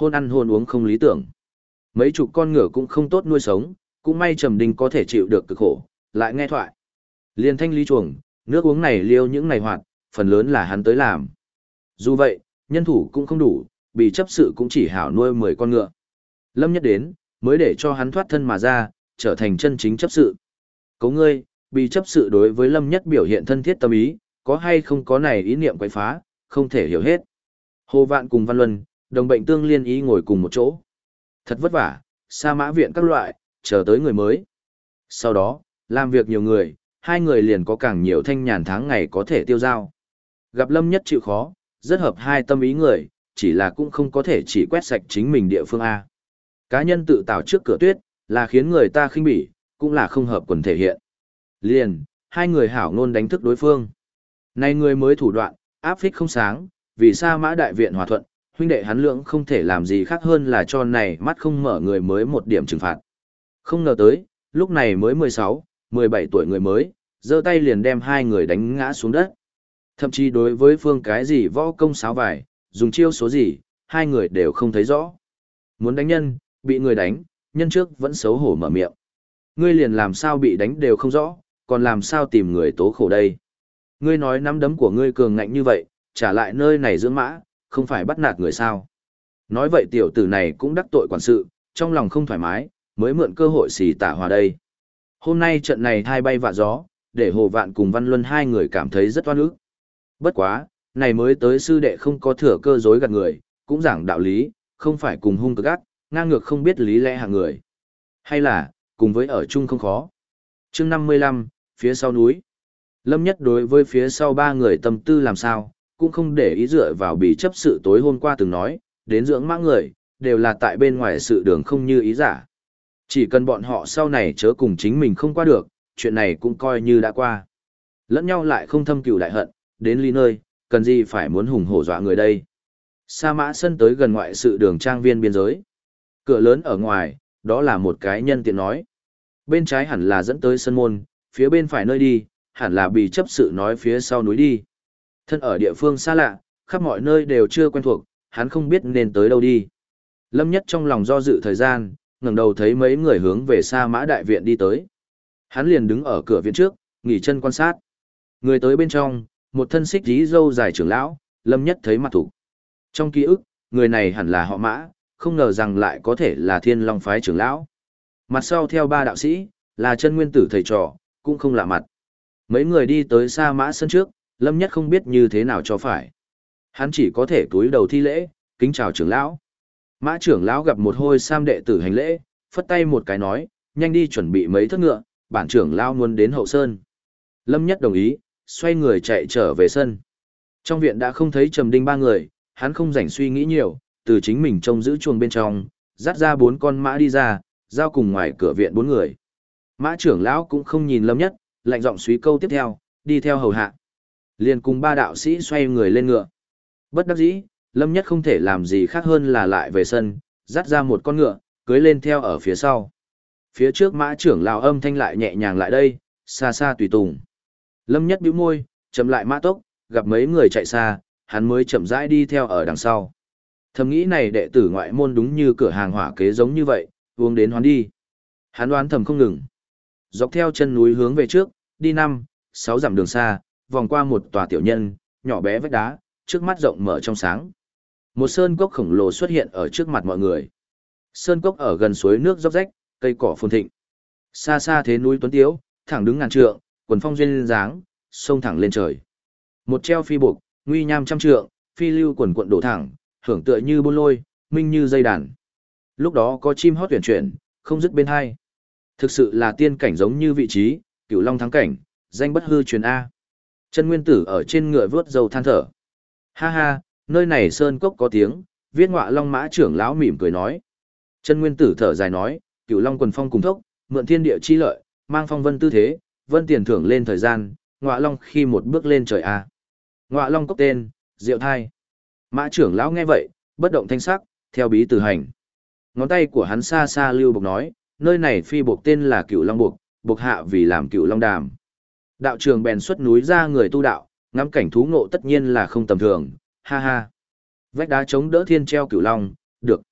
hôn ăn hôn uống không lý tưởng. Mấy chục con ngựa cũng không tốt nuôi sống, cũng may Trầm Đinh có thể chịu được cực khổ, lại nghe thoại. Liên thanh lý chuồng, nước uống này liêu những này hoạt, phần lớn là hắn tới làm. Dù vậy, nhân thủ cũng không đủ, bị chấp sự cũng chỉ hảo nuôi 10 con ngựa. Lâm Nhất đến, mới để cho hắn thoát thân mà ra, trở thành chân chính chấp sự. Cấu ngươi, bị chấp sự đối với Lâm Nhất biểu hiện thân thiết tâm ý, có hay không có này ý niệm quậy phá, không thể hiểu hết. Hồ Vạn cùng Văn Luân, đồng bệnh tương liên ý ngồi cùng một chỗ. Thật vất vả, sa mã viện các loại, chờ tới người mới. Sau đó, làm việc nhiều người, hai người liền có càng nhiều thanh nhàn tháng ngày có thể tiêu dao. Gặp Lâm Nhất chịu khó, rất hợp hai tâm ý người, chỉ là cũng không có thể chỉ quét sạch chính mình địa phương A. Cá nhân tự tạo trước cửa tuyết, là khiến người ta khinh bỉ, cũng là không hợp quần thể hiện. Liền, hai người hảo ngôn đánh thức đối phương. Này người mới thủ đoạn, áp phích không sáng, vì sa mã đại viện hòa thuận, huynh đệ hắn lượng không thể làm gì khác hơn là cho này mắt không mở người mới một điểm trừng phạt. Không ngờ tới, lúc này mới 16, 17 tuổi người mới, giơ tay liền đem hai người đánh ngã xuống đất. Thậm chí đối với phương cái gì võ công sáo vải, dùng chiêu số gì, hai người đều không thấy rõ. Muốn đánh nhân, bị người đánh, nhân trước vẫn xấu hổ mở miệng. Ngươi liền làm sao bị đánh đều không rõ, còn làm sao tìm người tố khổ đây. Ngươi nói nắm đấm của ngươi cường ngạnh như vậy, trả lại nơi này dưỡng mã, không phải bắt nạt người sao. Nói vậy tiểu tử này cũng đắc tội quản sự, trong lòng không thoải mái, mới mượn cơ hội xì tả hòa đây. Hôm nay trận này thai bay vạ gió, để Hồ Vạn cùng Văn Luân hai người cảm thấy rất oan ức. Bất quá, này mới tới sư đệ không có thừa cơ dối gạt người, cũng giảng đạo lý, không phải cùng hung cực ác, ngang ngược không biết lý lẽ hạng người. Hay là, cùng với ở chung không khó. Chương 55, phía sau núi. Lâm Nhất đối với phía sau ba người tâm tư làm sao, cũng không để ý dựa vào bị chấp sự tối hôm qua từng nói, đến dưỡng mã người, đều là tại bên ngoài sự đường không như ý giả. Chỉ cần bọn họ sau này chớ cùng chính mình không qua được, chuyện này cũng coi như đã qua. Lẫn nhau lại không thâm cừu đại hận, đến ly nơi, cần gì phải muốn hùng hổ dọa người đây. Sa mã sân tới gần ngoại sự đường trang viên biên giới. Cửa lớn ở ngoài, đó là một cái nhân tiện nói. Bên trái hẳn là dẫn tới sân môn, phía bên phải nơi đi, hẳn là bị chấp sự nói phía sau núi đi. Thân ở địa phương xa lạ, khắp mọi nơi đều chưa quen thuộc, hắn không biết nên tới đâu đi. Lâm Nhất trong lòng do dự thời gian, ngẩng đầu thấy mấy người hướng về Sa mã đại viện đi tới. Hắn liền đứng ở cửa viện trước, nghỉ chân quan sát. Người tới bên trong, một thân xích dí râu dài trưởng lão, Lâm Nhất thấy mặt thủ. Trong ký ức, người này hẳn là họ Mã, không ngờ rằng lại có thể là Thiên Long phái trưởng lão. Mặt sau theo ba đạo sĩ, là chân nguyên tử thầy trò, cũng không lạ mặt. Mấy người đi tới Sa mã sân trước, Lâm Nhất không biết như thế nào cho phải. Hắn chỉ có thể cúi đầu thi lễ, kính chào trưởng lão. Mã trưởng lão gặp một hôi sam đệ tử hành lễ, phất tay một cái nói, nhanh đi chuẩn bị mấy thất ngựa, bản trưởng lão muốn đến hậu sơn. Lâm Nhất đồng ý, xoay người chạy trở về sân. Trong viện đã không thấy Trầm Đinh ba người, hắn không rảnh suy nghĩ nhiều, từ chính mình trông giữ chuồng bên trong, dắt ra 4 con mã đi ra, giao cùng ngoài cửa viện 4 người. Mã trưởng lão cũng không nhìn Lâm Nhất, lạnh giọng suy câu tiếp theo, đi theo hầu hạ. Liền cùng ba đạo sĩ xoay người lên ngựa. Bất đắc dĩ, Lâm Nhất không thể làm gì khác hơn là lại về sân, dắt ra một con ngựa, cưới lên theo ở phía sau. Phía trước mã trưởng lão âm thanh lại nhẹ nhàng lại đây, xa xa tùy tùng. Lâm Nhất bĩu môi, chậm lại mã tốc, gặp mấy người chạy xa, hắn mới chậm rãi đi theo ở đằng sau. Thầm nghĩ này đệ tử ngoại môn đúng như cửa hàng hỏa kế giống như vậy, uống đến hoán đi. Hắn đoán thầm không ngừng. Dọc theo chân núi hướng về trước, đi 5-6 dặm đường xa, vòng qua một tòa tiểu nhân, nhỏ bé vách đá, trước mắt rộng mở trong sáng. Một sơn cốc khổng lồ xuất hiện ở trước mặt mọi người. Sơn cốc ở gần suối nước róc rách, cây cỏ phồn thịnh. Xa xa thế núi tuấn tiếu, thẳng đứng ngàn trượng, quần phong duyên dáng, sông thẳng lên trời. Một treo phi buộc, nguy nham trăm trượng, phi lưu quần quận đổ thẳng, hưởng tựa như bôn lôi, minh như dây đàn. Lúc đó có chim hót tuyển chuyển, không dứt bên hai. Thực sự là tiên cảnh giống như vị trí, Cửu Long thắng cảnh, danh bất hư truyền A. Chân Nguyên Tử ở trên ngựa vớt dầu than thở. Ha ha, nơi này sơn cốc có tiếng, viết Ngọa Long mã trưởng lão mỉm cười nói. Chân Nguyên Tử thở dài nói, Cửu Long quần phong cùng thốc, mượn thiên địa chi lợi, mang phong vân tư thế, vân tiền thưởng lên thời gian, Ngọa Long khi một bước lên trời A. Ngọa Long cốc tên, Diệu Thai. Mã trưởng lão nghe vậy, bất động thanh sắc, theo bí từ hành. Ngón tay của hắn xa xa lưu bộc nói, nơi này phi buộc tên là Cửu Long buộc, buộc hạ vì làm Cửu Long đàm. Đạo trường bèn xuất núi ra người tu đạo, ngắm cảnh thú ngộ tất nhiên là không tầm thường, ha ha. Vách đá chống đỡ thiên treo Cửu Long, được.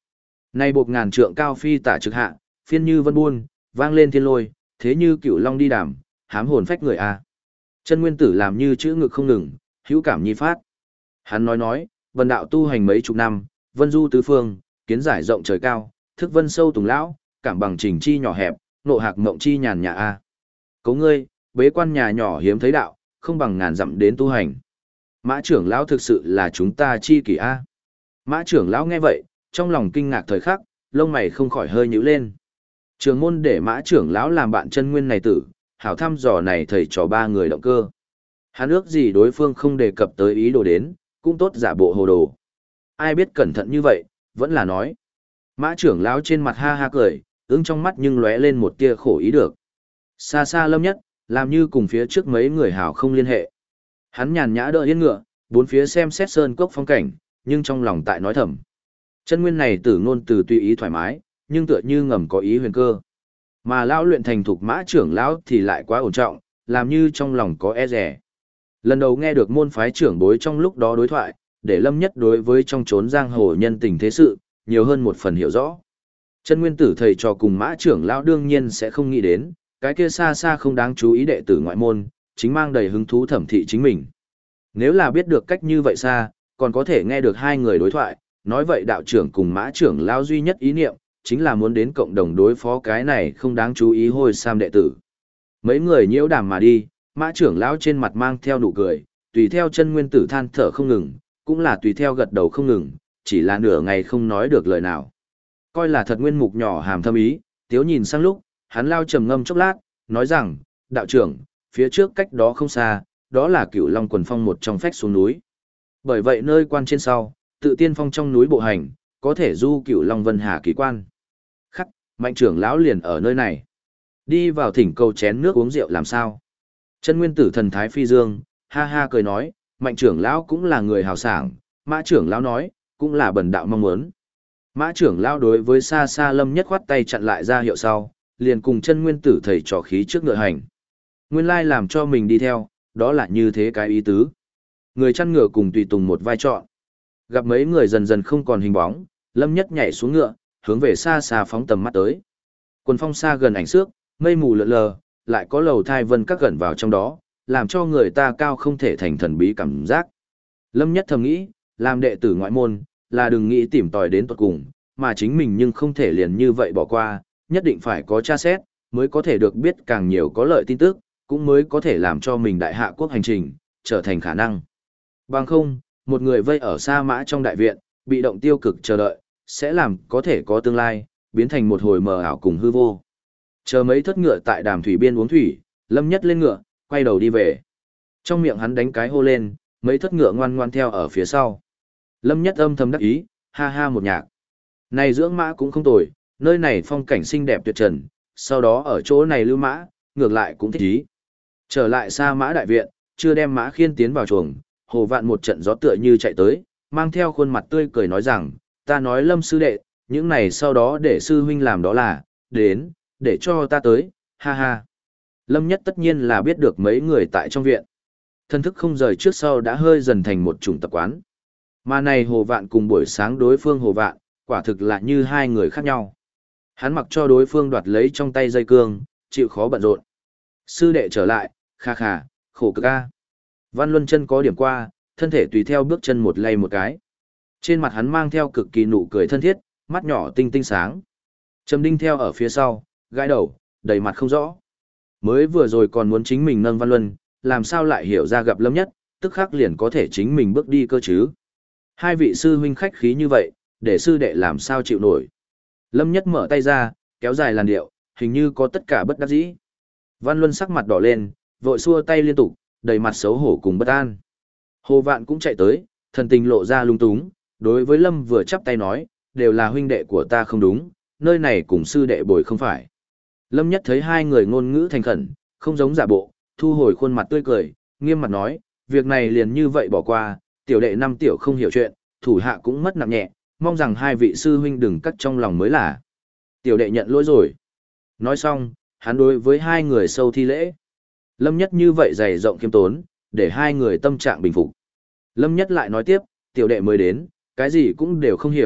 Nay buộc ngàn trượng cao phi tả trực hạ, phiên như vân buôn, vang lên thiên lôi, thế như cựu long đi đàm, hám hồn phách người a. Chân nguyên tử làm như chữ ngực không ngừng, hữu cảm nhi phát. Hắn nói, vân đạo tu hành mấy chục năm, vân du tứ phương, kiến giải rộng trời cao, thức vân sâu tùng lão, cảm bằng trình chi nhỏ hẹp, nộ hạc mộng chi nhàn nhà a. Cấu ngươi, bế quan nhà nhỏ hiếm thấy đạo, không bằng ngàn dặm đến tu hành. Mã trưởng lão thực sự là chúng ta chi kỷ a. Mã trưởng lão nghe vậy, trong lòng kinh ngạc thời khắc, lông mày không khỏi hơi nhíu lên. Trường môn để Mã trưởng lão làm bạn chân nguyên này tử, hảo thăm dò này thầy trò ba người động cơ. Hắn ước gì đối phương không đề cập tới ý đồ đến, cũng tốt giả bộ hồ đồ. Ai biết cẩn thận như vậy, vẫn là nói. Mã trưởng lão trên mặt ha ha cười, ứng trong mắt nhưng lóe lên một tia khổ ý được. Xa xa Lâm Nhất, làm như cùng phía trước mấy người hảo không liên hệ. Hắn nhàn nhã đỡ yên ngựa, bốn phía xem xét sơn cốc phong cảnh, nhưng trong lòng tại nói thầm. Chân nguyên này tử ngôn từ tùy ý thoải mái, nhưng tựa như ngầm có ý huyền cơ. Mà lão luyện thành thục Mã trưởng lão thì lại quá ổn trọng, làm như trong lòng có e rẻ. Lần đầu nghe được môn phái trưởng bối trong lúc đó đối thoại, để Lâm Nhất đối với trong chốn giang hồ nhân tình thế sự, nhiều hơn một phần hiểu rõ. Chân nguyên tử thầy trò cùng Mã trưởng lão đương nhiên sẽ không nghĩ đến, cái kia xa xa không đáng chú ý đệ tử ngoại môn, chính mang đầy hứng thú thẩm thị chính mình. Nếu là biết được cách như vậy xa, còn có thể nghe được hai người đối thoại, nói vậy đạo trưởng cùng Mã trưởng lão duy nhất ý niệm, chính là muốn đến cộng đồng đối phó cái này không đáng chú ý hôi sam đệ tử. Mấy người nhiễu đàm mà đi, Mã trưởng lão trên mặt mang theo nụ cười, tùy theo chân nguyên tử than thở không ngừng, cũng là tùy theo gật đầu không ngừng, chỉ là nửa ngày không nói được lời nào. Coi là thật nguyên mục nhỏ hàm thâm ý, tiếu nhìn sang lúc, hắn lao trầm ngâm chốc lát, nói rằng, đạo trưởng, phía trước cách đó không xa, đó là Cửu Long quần phong một trong phách xuống núi. Bởi vậy nơi quan trên sau, tự tiên phong trong núi bộ hành, có thể du Cửu Long Vân Hà kỳ quan. Khắc, Mạnh trưởng lão liền ở nơi này. Đi vào thỉnh cầu chén nước uống rượu làm sao? Chân nguyên tử thần thái phi dương, ha ha cười nói, Mạnh trưởng lão cũng là người hào sảng, Mã trưởng lão nói, cũng là bần đạo mong muốn. Mã trưởng lão đối với xa xa Lâm Nhất khoát tay chặn lại ra hiệu sau, liền cùng chân nguyên tử thầy trò khí trước ngựa hành. Nguyên lai làm cho mình đi theo, đó là như thế cái ý tứ. Người chăn ngựa cùng tùy tùng một vai trọn. Gặp mấy người dần dần không còn hình bóng, Lâm Nhất nhảy xuống ngựa, hướng về xa xa phóng tầm mắt tới. Quần phong xa gần ảnh xước, mây mù lượn lờ, lại có lầu thai vân các gần vào trong đó, làm cho người ta cao không thể thành thần bí cảm giác. Lâm Nhất thầm nghĩ, làm đệ tử ngoại môn, là đừng nghĩ tìm tòi đến tuột cùng, mà chính mình nhưng không thể liền như vậy bỏ qua, nhất định phải có tra xét, mới có thể được biết càng nhiều có lợi tin tức, cũng mới có thể làm cho mình đại hạ quốc hành trình, trở thành khả năng. Bằng không, một người vây ở Sa Mã trong đại viện, bị động tiêu cực chờ đợi, sẽ làm có thể có tương lai, biến thành một hồi mờ ảo cùng hư vô. Chờ mấy thất ngựa tại đàm thủy biên uống thủy, Lâm Nhất lên ngựa, quay đầu đi về. Trong miệng hắn đánh cái hô lên, mấy thất ngựa ngoan ngoan theo ở phía sau. Lâm Nhất âm thầm đắc ý, ha ha một nhạc. Này dưỡng mã cũng không tồi, nơi này phong cảnh xinh đẹp tuyệt trần, sau đó ở chỗ này lưu mã, ngược lại cũng thích ý. Trở lại Sa Mã đại viện, chưa đem mã khiên tiến vào chuồng, Hồ Vạn một trận gió tựa như chạy tới, mang theo khuôn mặt tươi cười nói rằng, ta nói Lâm sư đệ, những này sau đó để sư huynh làm đó là, đến, để cho ta tới, ha ha. Lâm Nhất tất nhiên là biết được mấy người tại trong viện. Thân thức không rời trước sau đã hơi dần thành một chủng tập quán. Mà này Hồ Vạn cùng buổi sáng đối phương Hồ Vạn, quả thực là như hai người khác nhau. Hắn mặc cho đối phương đoạt lấy trong tay dây cương, chịu khó bận rộn. Sư đệ trở lại, kha kha, khổ cực a. Văn Luân chân có điểm qua, thân thể tùy theo bước chân một lay một cái. Trên mặt hắn mang theo cực kỳ nụ cười thân thiết, mắt nhỏ tinh tinh sáng. Trầm Đinh theo ở phía sau, gãi đầu, đầy mặt không rõ. Mới vừa rồi còn muốn chính mình nâng Văn Luân, làm sao lại hiểu ra gặp Lâm Nhất, tức khắc liền có thể chính mình bước đi cơ chứ. Hai vị sư huynh khách khí như vậy, để sư đệ làm sao chịu nổi. Lâm Nhất mở tay ra, kéo dài làn điệu, hình như có tất cả bất đắc dĩ. Văn Luân sắc mặt đỏ lên, vội xua tay liên tục, đầy mặt xấu hổ cùng bất an. Hồ Vạn cũng chạy tới, thần tình lộ ra lung túng, đối với Lâm vừa chắp tay nói, đều là huynh đệ của ta không đúng, nơi này cùng sư đệ bồi không phải. Lâm Nhất thấy hai người ngôn ngữ thành khẩn, không giống giả bộ, thu hồi khuôn mặt tươi cười, nghiêm mặt nói, việc này liền như vậy bỏ qua, tiểu đệ năm tiểu không hiểu chuyện, thủ hạ cũng mất nặng nhẹ, mong rằng hai vị sư huynh đừng cắt trong lòng mới là. Tiểu đệ nhận lỗi rồi. Nói xong, hắn đối với hai người sâu thi lễ. Lâm Nhất như vậy dày rộng khiêm tốn, để hai người tâm trạng bình phục. Lâm Nhất lại nói tiếp, tiểu đệ mới đến, cái gì cũng đều không hiểu,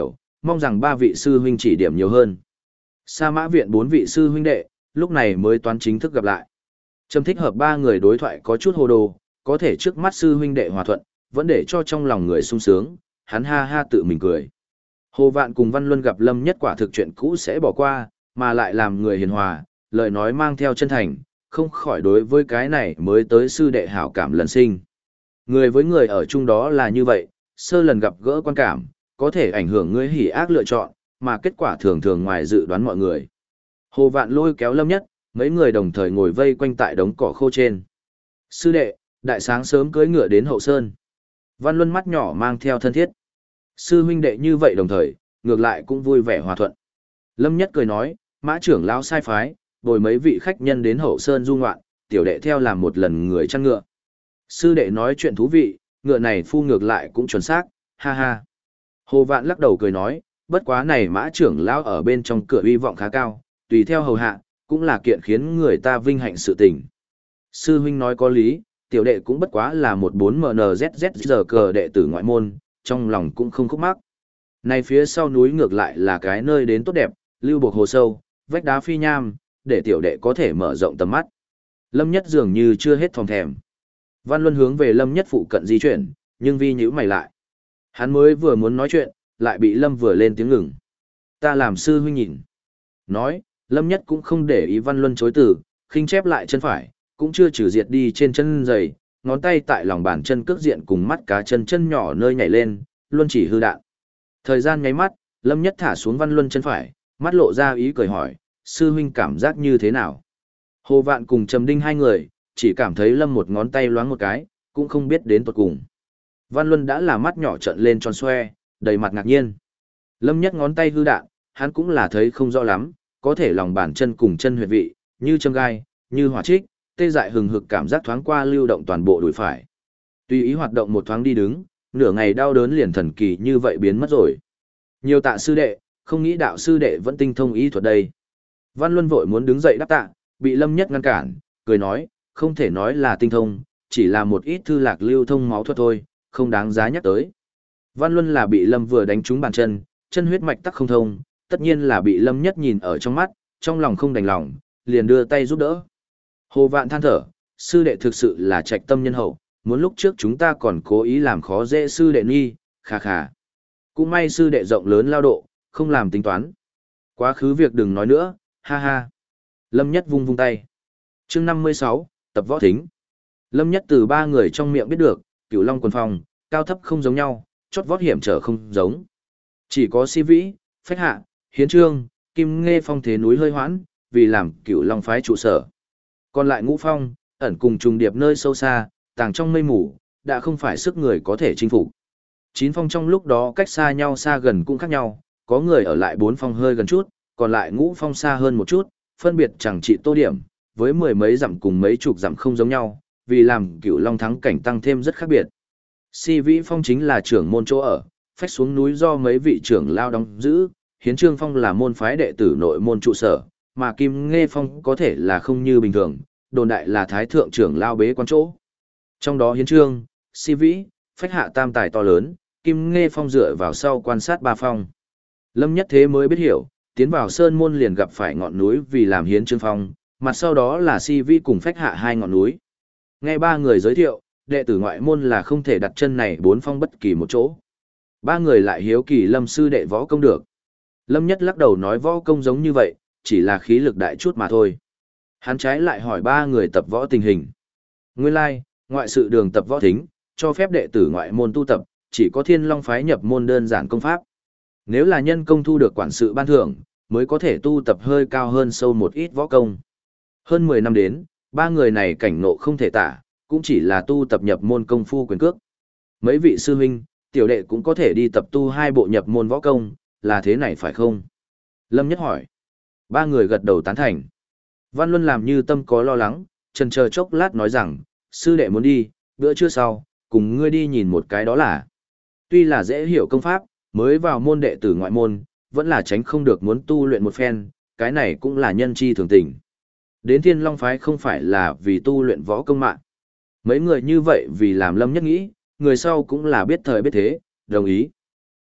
mong rằng ba vị sư huynh chỉ điểm nhiều hơn. Sa Mã viện bốn vị sư huynh đệ, lúc này mới toán chính thức gặp lại. Trầm Thích Hợp ba người đối thoại có chút hồ đồ, có thể trước mắt sư huynh đệ hòa thuận, vẫn để cho trong lòng người sung sướng, hắn ha ha tự mình cười. Hồ Vạn cùng Văn Luân gặp Lâm Nhất quả thực chuyện cũ sẽ bỏ qua, mà lại làm người hiền hòa, lời nói mang theo chân thành, không khỏi đối với cái này mới tới sư đệ hảo cảm lần sinh. Người với người ở chung đó là như vậy, sơ lần gặp gỡ quan cảm, có thể ảnh hưởng ngươi hỉ ác lựa chọn, mà kết quả thường thường ngoài dự đoán mọi người. Hồ Vạn lôi kéo Lâm Nhất, mấy người đồng thời ngồi vây quanh tại đống cỏ khô trên. Sư đệ, đại sáng sớm cưỡi ngựa đến Hậu Sơn. Văn Luân mắt nhỏ mang theo thân thiết. Sư huynh đệ như vậy đồng thời, ngược lại cũng vui vẻ hòa thuận. Lâm Nhất cười nói, Mã trưởng lão sai phái, bồi mấy vị khách nhân đến Hậu Sơn du ngoạn, tiểu đệ theo làm một lần người chăn ngựa. Sư đệ nói chuyện thú vị, ngựa này phu ngược lại cũng chuẩn xác, ha ha. Hồ Vạn lắc đầu cười nói, bất quá này Mã trưởng lão ở bên trong cửa uy vọng khá cao, tùy theo hầu hạ, cũng là kiện khiến người ta vinh hạnh sự tình. Sư huynh nói có lý, tiểu đệ cũng bất quá là một 4MNZZ cờ đệ tử ngoại môn, trong lòng cũng không khúc mắc. Này phía sau núi ngược lại là cái nơi đến tốt đẹp, lưu buộc hồ sâu, vách đá phi nham, để tiểu đệ có thể mở rộng tầm mắt. Lâm Nhất dường như chưa hết phòng thèm. Văn Luân hướng về Lâm Nhất phụ cận di chuyển, nhưng vi nhíu mày lại. Hắn mới vừa muốn nói chuyện, lại bị Lâm vừa lên tiếng ngừng. Ta làm sư huynh nhìn. Nói, Lâm Nhất cũng không để ý Văn Luân chối từ, khinh chép lại chân phải, cũng chưa trừ diệt đi trên chân giày, ngón tay tại lòng bàn chân cước diện cùng mắt cá chân chân nhỏ nơi nhảy lên, luôn chỉ hư đạn. Thời gian nháy mắt, Lâm Nhất thả xuống Văn Luân chân phải, mắt lộ ra ý cười hỏi, sư huynh cảm giác như thế nào? Hồ Vạn cùng Trầm Đinh hai người, chỉ cảm thấy Lâm một ngón tay loáng một cái, cũng không biết đến tuột cùng. Văn Luân đã là mắt nhỏ trợn lên tròn xoe, đầy mặt ngạc nhiên. Lâm Nhất ngón tay hư đạn, hắn cũng là thấy không rõ lắm, có thể lòng bàn chân cùng chân huyệt vị, như châm gai, như hỏa trích, tê dại hừng hực cảm giác thoáng qua lưu động toàn bộ đùi phải. Tùy ý hoạt động một thoáng đi đứng, nửa ngày đau đớn liền thần kỳ như vậy biến mất rồi. Nhiều tạ sư đệ, không nghĩ đạo sư đệ vẫn tinh thông y thuật đây. Văn Luân vội muốn đứng dậy đáp tạ, bị Lâm Nhất ngăn cản, cười nói, không thể nói là tinh thông, chỉ là một ít thư lạc lưu thông máu thuật thôi, không đáng giá nhắc tới. Văn Luân là bị Lâm vừa đánh trúng bàn chân, chân huyết mạch tắc không thông, tất nhiên là bị Lâm Nhất nhìn ở trong mắt, trong lòng không đành lòng, liền đưa tay giúp đỡ. Hồ Vạn than thở, sư đệ thực sự là trạch tâm nhân hậu, muốn lúc trước chúng ta còn cố ý làm khó dễ sư đệ nghi, khà khà. Cũng may sư đệ rộng lớn lao độ, không làm tính toán. Quá khứ việc đừng nói nữa, ha ha. Lâm Nhất vung vung tay. Chương 56, tập võ thính. Lâm Nhất từ ba người trong miệng biết được, Cửu Long quần phòng, cao thấp không giống nhau, chót vót hiểm trở không giống. Chỉ có Si Vĩ, Phách Hạ, Hiến Trương, Kim Nghê Phong thế núi hơi hoãn, vì làm Cửu Long phái trụ sở. Còn lại Ngũ Phong, ẩn cùng trùng điệp nơi sâu xa, tàng trong mây mù, đã không phải sức người có thể chinh phục. Chín phong trong lúc đó cách xa nhau xa gần cũng khác nhau, có người ở lại 4 phong hơi gần chút, còn lại Ngũ Phong xa hơn một chút, phân biệt chẳng trị tô điểm, với mười mấy dặm cùng mấy chục dặm không giống nhau, vì làm Cửu Long thắng cảnh tăng thêm rất khác biệt. Si Vĩ Phong chính là trưởng môn chỗ ở, phách xuống núi do mấy vị trưởng lao đóng giữ, Hiến Trương Phong là môn phái đệ tử nội môn trụ sở, mà Kim Nghê Phong có thể là không như bình thường, đồn đại là thái thượng trưởng lao bế quan chỗ. Trong đó Hiến Trương, Si Vĩ, Phách Hạ tam tài to lớn, Kim Nghê Phong dựa vào sau quan sát ba phong. Lâm Nhất thế mới biết hiểu, tiến vào sơn môn liền gặp phải ngọn núi vì làm Hiến Trương Phong, mặt sau đó là Si Vĩ cùng Phách Hạ hai ngọn núi. Nghe ba người giới thiệu, đệ tử ngoại môn là không thể đặt chân này 4 phong bất kỳ một chỗ. Ba người lại hiếu kỳ Lâm sư đệ võ công được. Lâm Nhất lắc đầu nói võ công giống như vậy, chỉ là khí lực đại chút mà thôi. Hắn trái lại hỏi ba người tập võ tình hình. Nguyên lai, ngoại sự đường tập võ thính, cho phép đệ tử ngoại môn tu tập, chỉ có Thiên Long phái nhập môn đơn giản công pháp. Nếu là nhân công thu được quản sự ban thưởng, mới có thể tu tập hơi cao hơn sâu một ít võ công. Hơn 10 năm đến, ba người này cảnh ngộ không thể tả, cũng chỉ là tu tập nhập môn công phu quyền cước. Mấy vị sư huynh, tiểu đệ cũng có thể đi tập tu 2 bộ nhập môn võ công, là thế này phải không? Lâm Nhất hỏi. Ba người gật đầu tán thành. Văn Luân làm như tâm có lo lắng, chần chờ chốc lát nói rằng, sư đệ muốn đi, bữa trưa sau, cùng ngươi đi nhìn một cái đó là. Tuy là dễ hiểu công pháp, mới vào môn đệ tử ngoại môn, vẫn là tránh không được muốn tu luyện một phen, cái này cũng là nhân chi thường tình. Đến Thiên Long phái không phải là vì tu luyện võ công mạng. Mấy người như vậy vì làm Lâm Nhất nghĩ, người sau cũng là biết thời biết thế, đồng ý.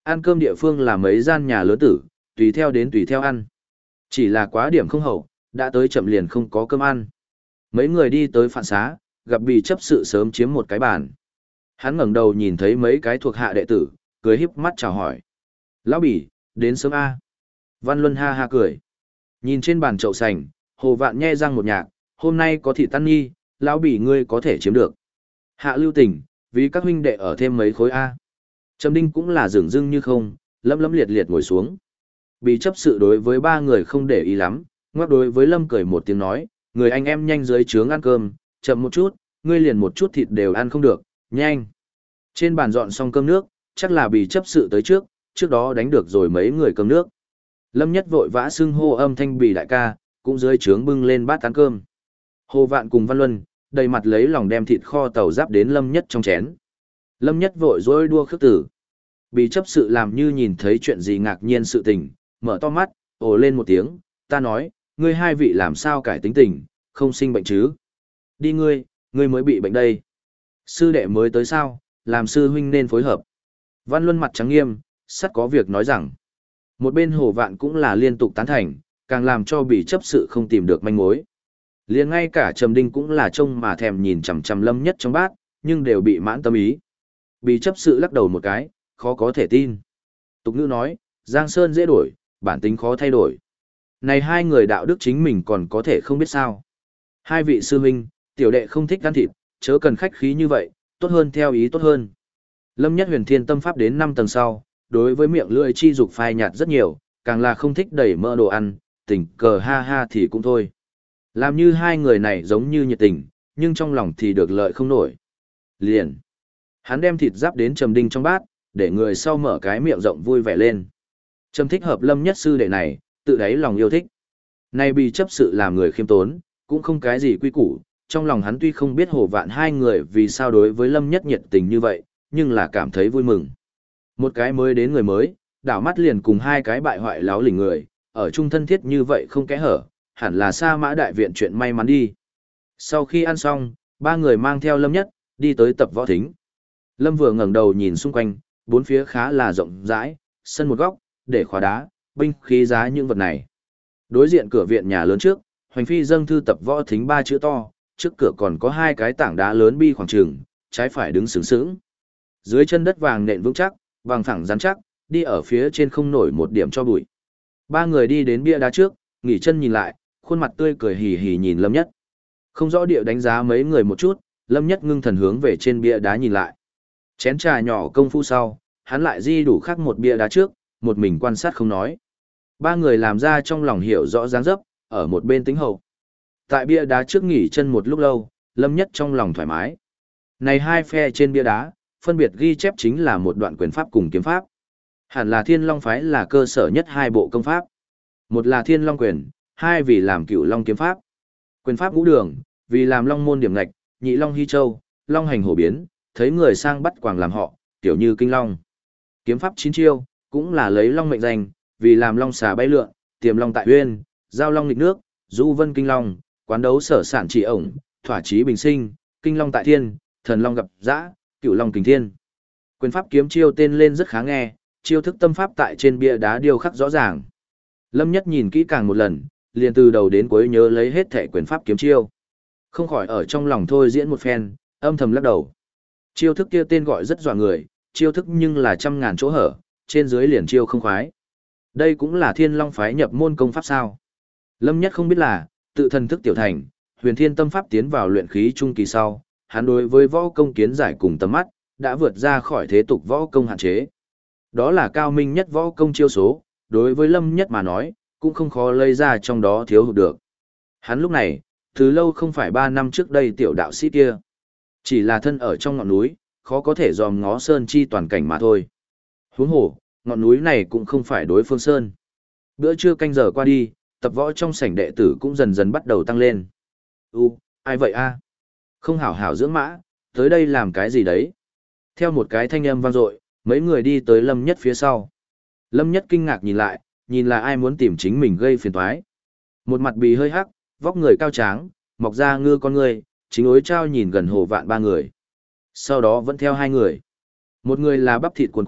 Ăn cơm địa phương là mấy gian nhà lớn tử, tùy theo ăn. Chỉ là quá điểm không hậu, đã tới chậm liền không có cơm ăn. Mấy người đi tới phạn xá, gặp Bì chấp sự sớm chiếm một cái bàn. Hắn ngẩng đầu nhìn thấy mấy cái thuộc hạ đệ tử, cười híp mắt chào hỏi. Lão Bì, đến sớm a. Văn Luân ha ha cười. Nhìn trên bàn chậu sành, Hồ Vạn nhe răng một nhạc, hôm nay có thịt tan nghi, lão Bì ngươi có thể chiếm được. Hạ Lưu Tình, vì các huynh đệ ở thêm mấy khối a. Trầm Đinh cũng là dửng dưng như không, lấm lấm liệt liệt ngồi xuống. Bì chấp sự đối với ba người không để ý lắm, ngoắc đối với Lâm cười một tiếng nói, người anh em nhanh dưới trướng ăn cơm, chậm một chút, ngươi liền một chút thịt đều ăn không được, nhanh. Trên bàn dọn xong cơm nước, chắc là Bì chấp sự tới trước đó đánh được rồi mấy người cơm nước. Lâm Nhất vội vã xưng hô âm thanh Bì đại ca, cũng dưới trướng bưng lên bát ăn cơm. Hồ Vạn cùng Văn Luân, đầy mặt lấy lòng đem thịt kho tàu giáp đến Lâm Nhất trong chén. Lâm Nhất vội dối đua khước tử. Bì chấp sự làm như nhìn thấy chuyện gì ngạc nhiên sự tình, mở to mắt, ồ lên một tiếng, ta nói, ngươi hai vị làm sao cải tính tình, không sinh bệnh chứ? Đi ngươi mới bị bệnh đây. Sư đệ mới tới sao, làm sư huynh nên phối hợp. Văn Luân mặt trắng nghiêm, sắt có việc nói rằng. Một bên Hồ Vạn cũng là liên tục tán thành, càng làm cho Bì chấp sự không tìm được manh mối. Liền ngay cả Trầm Đinh cũng là trông mà thèm nhìn chằm chằm Lâm Nhất trong bát, nhưng đều bị mãn tâm ý. Bì chấp sự lắc đầu một cái, khó có thể tin. Tục ngữ nói, Giang Sơn dễ đổi, bản tính khó thay đổi. Này hai người đạo đức chính mình còn có thể không biết sao. Hai vị sư huynh, tiểu đệ không thích ăn thịt, chớ cần khách khí như vậy, tốt hơn theo ý tốt hơn. Lâm Nhất Huyền Thiên tâm pháp đến 5 tầng sau, đối với miệng lưỡi chi dục phai nhạt rất nhiều, càng là không thích đẩy mỡ đồ ăn, tình cờ ha ha thì cũng thôi. Làm như hai người này giống như nhiệt tình, nhưng trong lòng thì được lợi không nổi. Liền. Hắn đem thịt giáp đến Trầm Đinh trong bát, để người sau mở cái miệng rộng vui vẻ lên. Trầm thích hợp Lâm Nhất sư đệ này, tự đáy lòng yêu thích. Nay Bì chấp sự làm người khiêm tốn, cũng không cái gì quy củ, trong lòng hắn tuy không biết Hồ Vạn hai người vì sao đối với Lâm Nhất nhiệt tình như vậy, nhưng là cảm thấy vui mừng. Một cái mới đến người mới, đảo mắt liền cùng hai cái bại hoại láo lỉnh người, ở chung thân thiết như vậy không kẽ hở, hẳn là Sa Mã đại viện chuyện may mắn đi. Sau khi ăn xong, ba người mang theo Lâm Nhất, đi tới tập võ thính. Lâm vừa ngẩng đầu nhìn xung quanh, bốn phía khá là rộng rãi, sân một góc, để khóa đá, binh khí giá những vật này. Đối diện cửa viện nhà lớn trước, Hoành Phi dâng thư tập võ thính 3 chữ to, trước cửa còn có hai cái tảng đá lớn bi khoảng trường, trái phải đứng sướng sướng. Dưới chân đất vàng nện vững chắc, bằng phẳng rắn chắc, đi ở phía trên không nổi một điểm cho bụi. Ba người đi đến bia đá trước, nghỉ chân nhìn lại, khuôn mặt tươi cười hì hì nhìn Lâm Nhất. Không rõ địa đánh giá mấy người một chút, Lâm Nhất ngưng thần hướng về trên bia đá nhìn lại. Chén trà nhỏ công phu sau, hắn lại di đủ khắc một bia đá trước, một mình quan sát không nói. Ba người làm ra trong lòng hiểu rõ dáng dấp, ở một bên tính hậu. Tại bia đá trước nghỉ chân một lúc lâu, Lâm Nhất trong lòng thoải mái. Này hai phe trên bia đá, phân biệt ghi chép chính là một đoạn quyền pháp cùng kiếm pháp. Hẳn là Thiên Long phái là cơ sở nhất hai bộ công pháp. Một là Thiên Long quyền, hai vì làm Cửu Long kiếm pháp. Quyền pháp ngũ đường, vì làm Long môn điểm ngạch, Nhị Long hy châu, Long hành hổ biến, thấy người sang bắt quàng làm họ, tiểu như kinh long. Kiếm pháp 9 chiêu, cũng là lấy long mệnh danh, vì làm long xà bay lượn, tiềm long tại uyên, giao long nghịch nước, du vân kinh long, quán đấu sở sản chỉ ổng, thỏa chí bình sinh, kinh long tại thiên, thần long gặp dã, cửu long kình thiên. Quyền pháp kiếm chiêu tên lên rất khá nghe, chiêu thức tâm pháp tại trên bia đá điêu khắc rõ ràng. Lâm Nhất nhìn kỹ càng một lần, liền từ đầu đến cuối nhớ lấy hết thể quyền pháp kiếm chiêu. Không khỏi ở trong lòng thôi diễn một phen, âm thầm lắc đầu. Chiêu thức kia tên gọi rất dọa người, chiêu thức nhưng là trăm ngàn chỗ hở, trên dưới liền chiêu không khoái. Đây cũng là Thiên Long phái nhập môn công pháp sao? Lâm Nhất không biết là, tự thần thức tiểu thành, Huyền Thiên tâm pháp tiến vào luyện khí trung kỳ sau, hắn đối với võ công kiến giải cùng tầm mắt, đã vượt ra khỏi thế tục võ công hạn chế. Đó là cao minh nhất võ công chiêu số, đối với Lâm Nhất mà nói, cũng không khó lấy ra trong đó thiếu hụt được. Hắn lúc này, từ lâu không phải 3 năm trước đây tiểu đạo sĩ kia. Chỉ là thân ở trong ngọn núi, khó có thể dòm ngó sơn chi toàn cảnh mà thôi. Huống hồ, ngọn núi này cũng không phải đối phương sơn. Bữa trưa canh giờ qua đi, tập võ trong sảnh đệ tử cũng dần dần bắt đầu tăng lên. Ai vậy a? Không hảo hảo dưỡng mã, tới đây làm cái gì đấy? Theo một cái thanh âm vang dội, mấy người đi tới Lâm Nhất phía sau. Lâm Nhất kinh ngạc nhìn lại, nhìn là ai muốn tìm chính mình gây phiền toái. Một mặt bì hơi hắc, vóc người cao tráng, mọc ra ngư con người, chính ối trao nhìn gần Hồ Vạn ba người. Sau đó vẫn theo hai người. Một người là bắp thịt cuồn cuộn,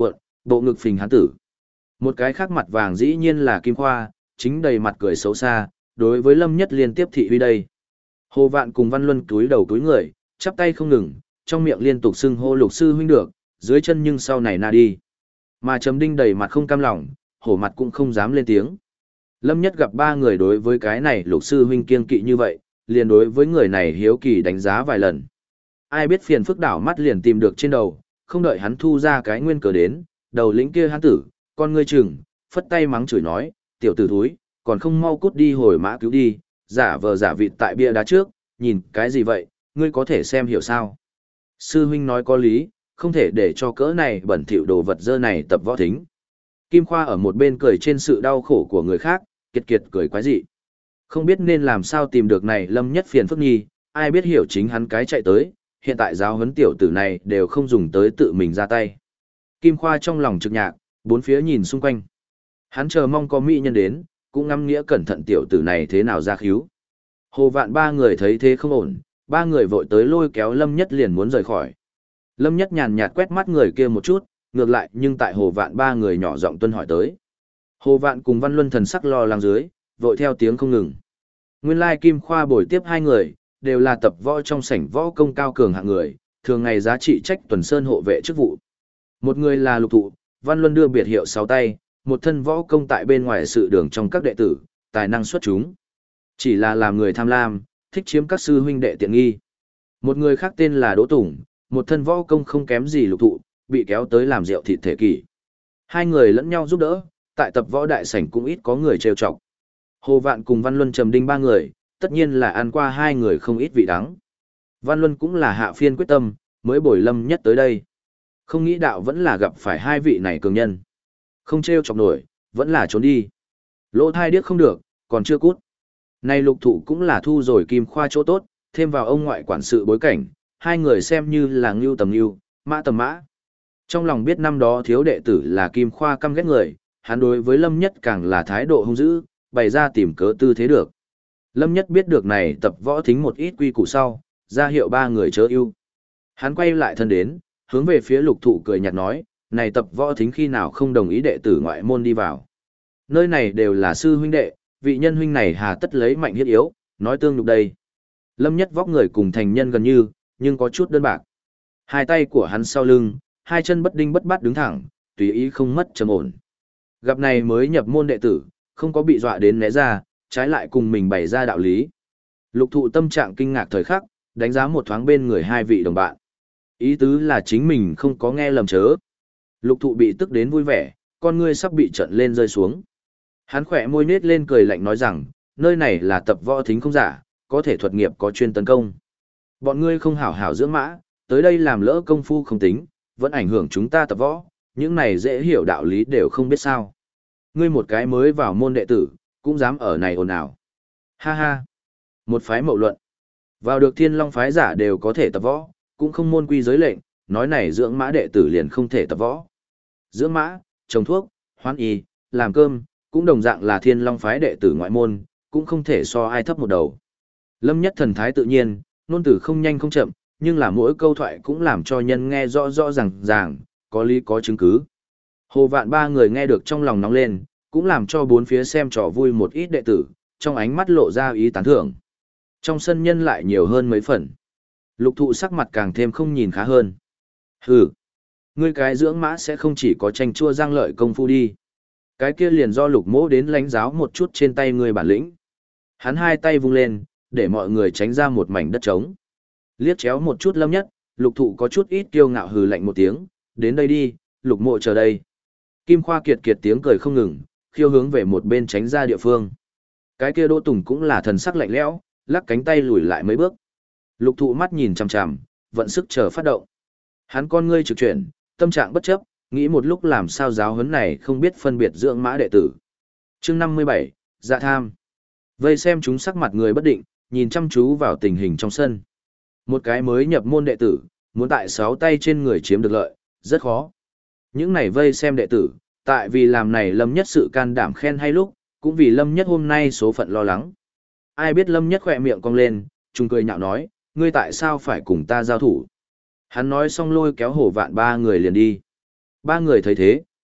bộ ngực phình hán tử. Một cái khác mặt vàng dĩ nhiên là Kim Khoa, chính đầy mặt cười xấu xa, đối với Lâm Nhất liên tiếp thị huy đây. Hồ Vạn cùng Văn Luân túi đầu túi người, chắp tay không ngừng, trong miệng liên tục xưng hô Lục sư huynh được, dưới chân nhưng sau này na đi. Mà Trầm Đinh đầy mặt không cam lòng, hổ mặt cũng không dám lên tiếng. Lâm Nhất gặp ba người đối với cái này Lục sư huynh kiêng kỵ như vậy, liền đối với người này hiếu kỳ đánh giá vài lần. Ai biết phiền phức đảo mắt liền tìm được trên đầu, không đợi hắn thu ra cái nguyên cớ đến, đầu lĩnh kia hắn tử, con ngươi chừng, phất tay mắng chửi nói, tiểu tử thúi, còn không mau cút đi hồi mã cứu đi, giả vờ giả vịt tại bia đá trước, nhìn cái gì vậy, ngươi có thể xem hiểu sao. Sư huynh nói có lý, không thể để cho cỡ này bẩn thỉu đồ vật dơ này tập võ thính. Kim Khoa ở một bên cười trên sự đau khổ của người khác, kiệt kiệt cười quái dị. Không biết nên làm sao tìm được này Lâm Nhất phiền phức nhi, ai biết hiểu chính hắn cái chạy tới, hiện tại giáo huấn tiểu tử này đều không dùng tới tự mình ra tay. Kim Khoa trong lòng trực nhạc, bốn phía nhìn xung quanh. Hắn chờ mong có mỹ nhân đến, cũng ngắm nghĩa cẩn thận tiểu tử này thế nào ra khíu. Hồ Vạn ba người thấy thế không ổn, ba người vội tới lôi kéo Lâm Nhất liền muốn rời khỏi. Lâm Nhất nhàn nhạt quét mắt người kia một chút, ngược lại nhưng tại Hồ Vạn ba người nhỏ giọng tuân hỏi tới. Hồ Vạn cùng Văn Luân thần sắc lo lắng dưới, vội theo tiếng không ngừng. Nguyên lai Kim Khoa bồi tiếp hai người, đều là tập võ trong sảnh võ công cao cường hạng người, thường ngày giá trị trách tuần sơn hộ vệ chức vụ. Một người là Lục Thụ, Văn Luân đưa biệt hiệu sáu tay, một thân võ công tại bên ngoài sự đường trong các đệ tử, tài năng xuất chúng. Chỉ là làm người tham lam, thích chiếm các sư huynh đệ tiện nghi. Một người khác tên là Đỗ Tùng, một thân võ công không kém gì Lục Thụ, bị kéo tới làm rượu thịt thể kỷ. Hai người lẫn nhau giúp đỡ, tại tập võ đại sảnh cũng ít có người trêu chọc. Hồ Vạn cùng Văn Luân Trầm Đinh ba người, tất nhiên là ăn qua hai người không ít vị đắng. Văn Luân cũng là hạ phiên quyết tâm, mới bồi Lâm Nhất tới đây. Không nghĩ đạo vẫn là gặp phải hai vị này cường nhân. Không trêu chọc nổi, vẫn là trốn đi. Lỗ thai điếc không được, còn chưa cút. Này Lục Thụ cũng là thu rồi Kim Khoa chỗ tốt, thêm vào ông ngoại quản sự bối cảnh, hai người xem như là ngưu tầm ngưu, mã tầm mã. Trong lòng biết năm đó thiếu đệ tử là Kim Khoa căm ghét người, hắn đối với Lâm Nhất càng là thái độ hung dữ, bày ra tìm cớ tư thế được. Lâm Nhất biết được này tập võ thính một ít quy củ sau, ra hiệu ba người chớ ưu. Hắn quay lại thân đến, hướng về phía Lục Thụ cười nhạt nói, này tập võ thính khi nào không đồng ý đệ tử ngoại môn đi vào. Nơi này đều là sư huynh đệ, vị nhân huynh này hà tất lấy mạnh hiết yếu, nói tương nhục đây. Lâm Nhất vóc người cùng thành nhân gần như, nhưng có chút đơn bạc. Hai tay của hắn sau lưng, hai chân bất đinh bất bát đứng thẳng, tùy ý không mất trầm ổn. Gặp này mới nhập môn đệ tử, không có bị dọa đến né ra, trái lại cùng mình bày ra đạo lý. Lục Thụ tâm trạng kinh ngạc thời khắc, đánh giá một thoáng bên người hai vị đồng bạn. Ý tứ là chính mình không có nghe lầm chớ. Lục Thụ bị tức đến vui vẻ, con ngươi sắp bị trận lên rơi xuống. Hắn khỏe môi nết lên cười lạnh nói rằng, nơi này là tập võ thính không giả, có thể thuật nghiệp có chuyên tấn công. Bọn ngươi không hảo hảo dưỡng mã, tới đây làm lỡ công phu không tính, vẫn ảnh hưởng chúng ta tập võ, những này dễ hiểu đạo lý đều không biết sao. Ngươi một cái mới vào môn đệ tử, cũng dám ở này ồn ào. Ha ha. Một phái mậu luận. Vào được Thiên Long phái giả đều có thể tập võ, cũng không môn quy giới lệnh, nói này dưỡng mã đệ tử liền không thể tập võ. Dưỡng mã, trồng thuốc, hoán y, làm cơm, cũng đồng dạng là Thiên Long phái đệ tử ngoại môn, cũng không thể so ai thấp một đầu. Lâm Nhất thần thái tự nhiên, ngôn từ không nhanh không chậm, nhưng là mỗi câu thoại cũng làm cho nhân nghe rõ rõ ràng, có lý có chứng cứ. Hồ Vạn ba người nghe được trong lòng nóng lên, cũng làm cho bốn phía xem trò vui một ít đệ tử, trong ánh mắt lộ ra ý tán thưởng. Trong sân nhân lại nhiều hơn mấy phần. Lục Thụ sắc mặt càng thêm không nhìn khá hơn. Hừ, ngươi cái dưỡng mã sẽ không chỉ có tranh chua răng lợi công phu đi. Cái kia liền do Lục Mỗ đến lãnh giáo một chút trên tay ngươi bản lĩnh. Hắn hai tay vung lên, để mọi người tránh ra một mảnh đất trống. Liếc chéo một chút Lâm Nhất, Lục Thụ có chút ít kiêu ngạo hừ lạnh một tiếng, đến đây đi, Lục Mộ chờ đây. Kim Khoa kiệt tiếng cười không ngừng, khiêu hướng về một bên tránh ra địa phương. Cái kia Đỗ Tùng cũng là thần sắc lạnh lẽo, lắc cánh tay lùi lại mấy bước. Lục Thụ mắt nhìn chằm chằm, vận sức chờ phát động. Hắn con ngươi trực chuyển, tâm trạng bất chấp, nghĩ một lúc làm sao giáo huấn này không biết phân biệt dưỡng mã đệ tử. Chương 57, Dạ tham. Vây xem chúng sắc mặt người bất định, nhìn chăm chú vào tình hình trong sân. Một cái mới nhập môn đệ tử, muốn tại 6 tay trên người chiếm được lợi, rất khó. Những này vây xem đệ tử, tại vì làm này Lâm Nhất sự can đảm khen hay lúc, cũng vì Lâm Nhất hôm nay số phận lo lắng. Ai biết Lâm Nhất khỏe miệng cong lên, trùng cười nhạo nói, ngươi tại sao phải cùng ta giao thủ? Hắn nói xong lôi kéo Hồ Vạn ba người liền đi. Ba người thấy thế,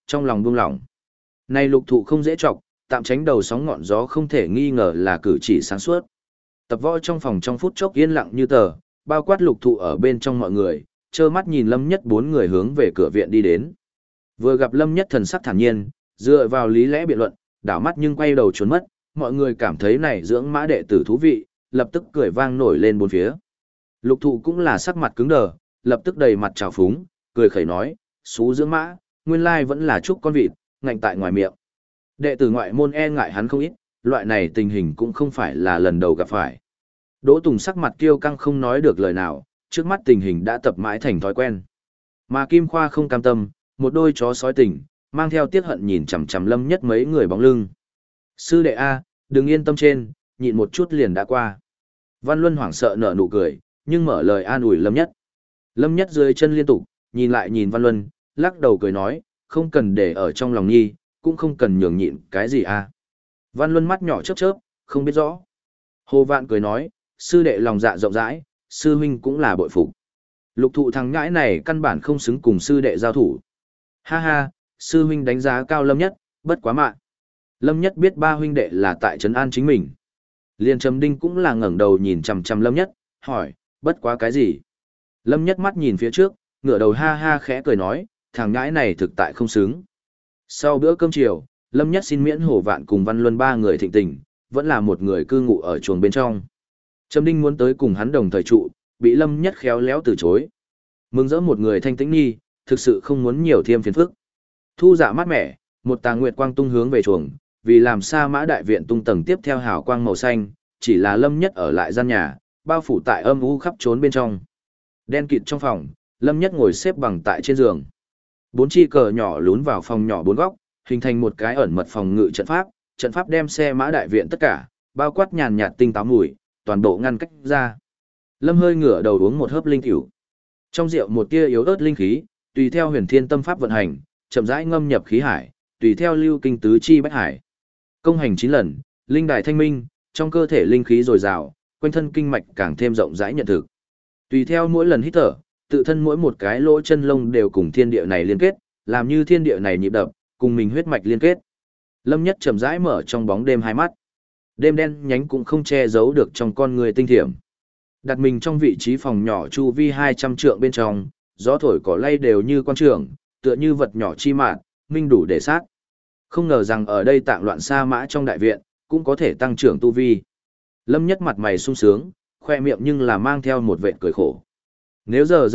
trong lòng buông lỏng. Này Lục Thụ không dễ chọc, tạm tránh đầu sóng ngọn gió không thể nghi ngờ là cử chỉ sáng suốt. Tập võ trong phòng trong phút chốc yên lặng như tờ, bao quát Lục Thụ ở bên trong mọi người, trơ mắt nhìn Lâm Nhất bốn người hướng về cửa viện đi đến. Vừa gặp Lâm Nhất thần sắc thản nhiên, dựa vào lý lẽ biện luận, đảo mắt nhưng quay đầu trốn mất, mọi người cảm thấy này dưỡng mã đệ tử thú vị, lập tức cười vang nổi lên bốn phía. Lục Thụ cũng là sắc mặt cứng đờ, lập tức đầy mặt trào phúng, cười khẩy nói, xú dưỡng mã, nguyên lai vẫn là chúc con vịt, ngạnh tại ngoài miệng. Đệ tử ngoại môn e ngại hắn không ít, loại này tình hình cũng không phải là lần đầu gặp phải. Đỗ Tùng sắc mặt kiêu căng không nói được lời nào, trước mắt tình hình đã tập mãi thành thói quen. Mà Kim Khoa không cam tâm, một đôi chó sói tình, mang theo tiếc hận nhìn chằm chằm Lâm Nhất mấy người bóng lưng. Sư đệ A, đừng yên tâm trên, nhịn một chút liền đã qua. Văn Luân hoảng sợ nở nụ cười, nhưng mở lời an ủi Lâm Nhất. Lâm Nhất dưới chân liên tục, nhìn lại nhìn Văn Luân, lắc đầu cười nói, không cần để ở trong lòng nhi, cũng không cần nhường nhịn cái gì a. Văn Luân mắt nhỏ chớp chớp, không biết rõ. Hồ Vạn cười nói, sư đệ lòng dạ rộng rãi, sư huynh cũng là bội phục. Lục Thụ thằng ngãi này căn bản không xứng cùng sư đệ giao thủ. Ha ha, sư huynh đánh giá cao Lâm Nhất, bất quá mạ. Lâm Nhất biết ba huynh đệ là tại trấn an chính mình. Liên Trầm Đinh cũng là ngẩng đầu nhìn chằm chằm Lâm Nhất, hỏi, bất quá cái gì? Lâm Nhất mắt nhìn phía trước, ngửa đầu ha ha khẽ cười nói, thằng ngãi này thực tại không xứng. Sau bữa cơm chiều, Lâm Nhất xin miễn Hồ Vạn cùng Văn Luân ba người thịnh tình, vẫn là một người cư ngụ ở chuồng bên trong. Trầm Đinh muốn tới cùng hắn đồng thời trụ, bị Lâm Nhất khéo léo từ chối. Mừng rỡ một người thanh tĩnh nghi, thực sự không muốn nhiều thêm phiền phức. Thu dạ mát mẻ, một tà nguyệt quang tung hướng về chuồng, vì làm Sa Mã đại viện tung tầng tiếp theo hào quang màu xanh, chỉ là Lâm Nhất ở lại gian nhà, bao phủ tại âm u khắp trốn bên trong. Đen kịt trong phòng, Lâm Nhất ngồi xếp bằng tại trên giường. Bốn chi cờ nhỏ lún vào phòng nhỏ bốn góc, hình thành một cái ẩn mật phòng ngự trận pháp đem xe mã đại viện tất cả, bao quát nhàn nhạt tinh táo mùi, toàn bộ ngăn cách ra. Lâm hơi ngửa đầu uống một hớp linh tiểu. Trong rượu một tia yếu ớt linh khí, tùy theo huyền thiên tâm pháp vận hành, chậm rãi ngâm nhập khí hải, tùy theo lưu kinh tứ chi bách hải. Công hành 9 lần, linh đài thanh minh, trong cơ thể linh khí dồi dào, quanh thân kinh mạch càng thêm rộng rãi nhận thực. Tùy theo mỗi lần hít thở, tự thân mỗi một cái lỗ chân lông đều cùng thiên địa này liên kết, làm như thiên địa này nhịp đập, cùng mình huyết mạch liên kết. Lâm Nhất chậm rãi mở trong bóng đêm hai mắt. Đêm đen nhánh cũng không che giấu được trong con người tinh thiểm. Đặt mình trong vị trí phòng nhỏ chu vi 200 trượng bên trong, gió thổi cỏ lay đều như quan trường, tựa như vật nhỏ chi mạn, minh đủ để sát. Không ngờ rằng ở đây tạng loạn sa mã trong đại viện, cũng có thể tăng trưởng tu vi. Lâm Nhất mặt mày sung sướng, khoe miệng nhưng là mang theo một vệt cười khổ. Nếu giờ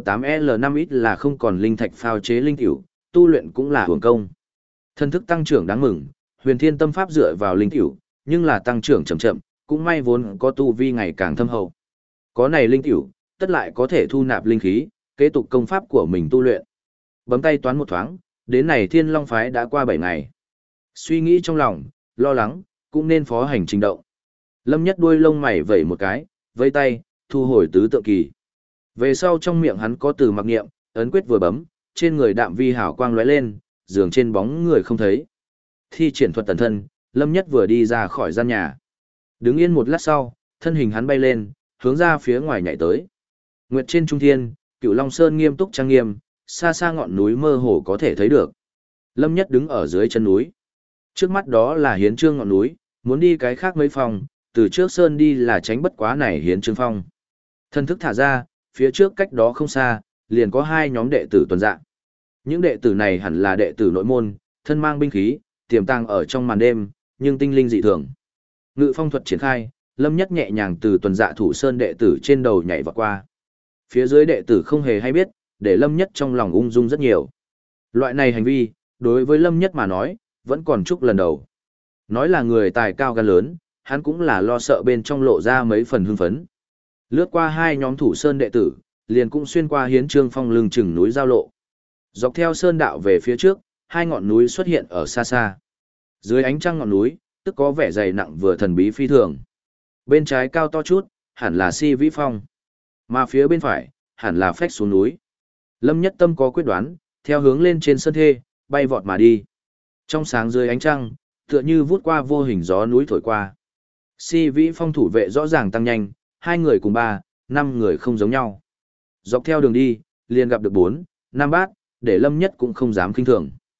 M8L5X là không còn linh thạch phao chế linh tiểu, tu luyện cũng là hưởng công. Thân thức tăng trưởng đáng mừng, huyền thiên tâm pháp dựa vào linh tiểu, nhưng là tăng trưởng chậm chậm, cũng may vốn có tu vi ngày càng thâm hậu. Có này linh tiểu, tất lại có thể thu nạp linh khí, kế tục công pháp của mình tu luyện. Bấm tay toán một thoáng, đến này Thiên Long phái đã qua 7 ngày. Suy nghĩ trong lòng, lo lắng, cũng nên phó hành trình động. Lâm Nhất đuôi lông mày vẩy một cái, vây tay, thu hồi tứ tượng kỳ. Về sau trong miệng hắn có từ mặc niệm, ấn quyết vừa bấm, trên người đạm vi hảo quang lóe lên, giường trên bóng người không thấy. Thi triển thuật tần thân, Lâm Nhất vừa đi ra khỏi gian nhà. Đứng yên một lát sau, thân hình hắn bay lên, hướng ra phía ngoài nhảy tới. Nguyệt trên trung thiên, Cửu Long Sơn nghiêm túc trang nghiêm, xa xa ngọn núi mơ hồ có thể thấy được. Lâm Nhất đứng ở dưới chân núi. Trước mắt đó là Hiến Trương ngọn núi, muốn đi cái khác mấy phòng, từ trước sơn đi là tránh bất quá này Hiến Trương phong. Thân thức thả ra, phía trước cách đó không xa, liền có hai nhóm đệ tử tuần dạ. Những đệ tử này hẳn là đệ tử nội môn, thân mang binh khí, tiềm tàng ở trong màn đêm, nhưng tinh linh dị thường. Ngự phong thuật triển khai, Lâm Nhất nhẹ nhàng từ tuần dạ thủ sơn đệ tử trên đầu nhảy vọt qua. Phía dưới đệ tử không hề hay biết, để Lâm Nhất trong lòng ung dung rất nhiều. Loại này hành vi, đối với Lâm Nhất mà nói, vẫn còn chúc lần đầu. Nói là người tài cao gan lớn, hắn cũng là lo sợ bên trong lộ ra mấy phần hưng phấn. Lướt qua hai nhóm thủ sơn đệ tử, liền cũng xuyên qua Hiến Trương phong lưng chừng núi giao lộ. Dọc theo sơn đạo về phía trước, hai ngọn núi xuất hiện ở xa xa. Dưới ánh trăng ngọn núi, tức có vẻ dày nặng vừa thần bí phi thường. Bên trái cao to chút, hẳn là Si Vĩ Phong. Mà phía bên phải, hẳn là phách xuống núi. Lâm Nhất tâm có quyết đoán, theo hướng lên trên sơn thê, bay vọt mà đi. Trong sáng dưới ánh trăng, tựa như vút qua vô hình gió núi thổi qua. Si Vĩ Phong thủ vệ rõ ràng tăng nhanh, 2 người cùng 3, 5 người không giống nhau. Dọc theo đường đi, liền gặp được 4, 5 bát, để Lâm Nhất cũng không dám kinh thường.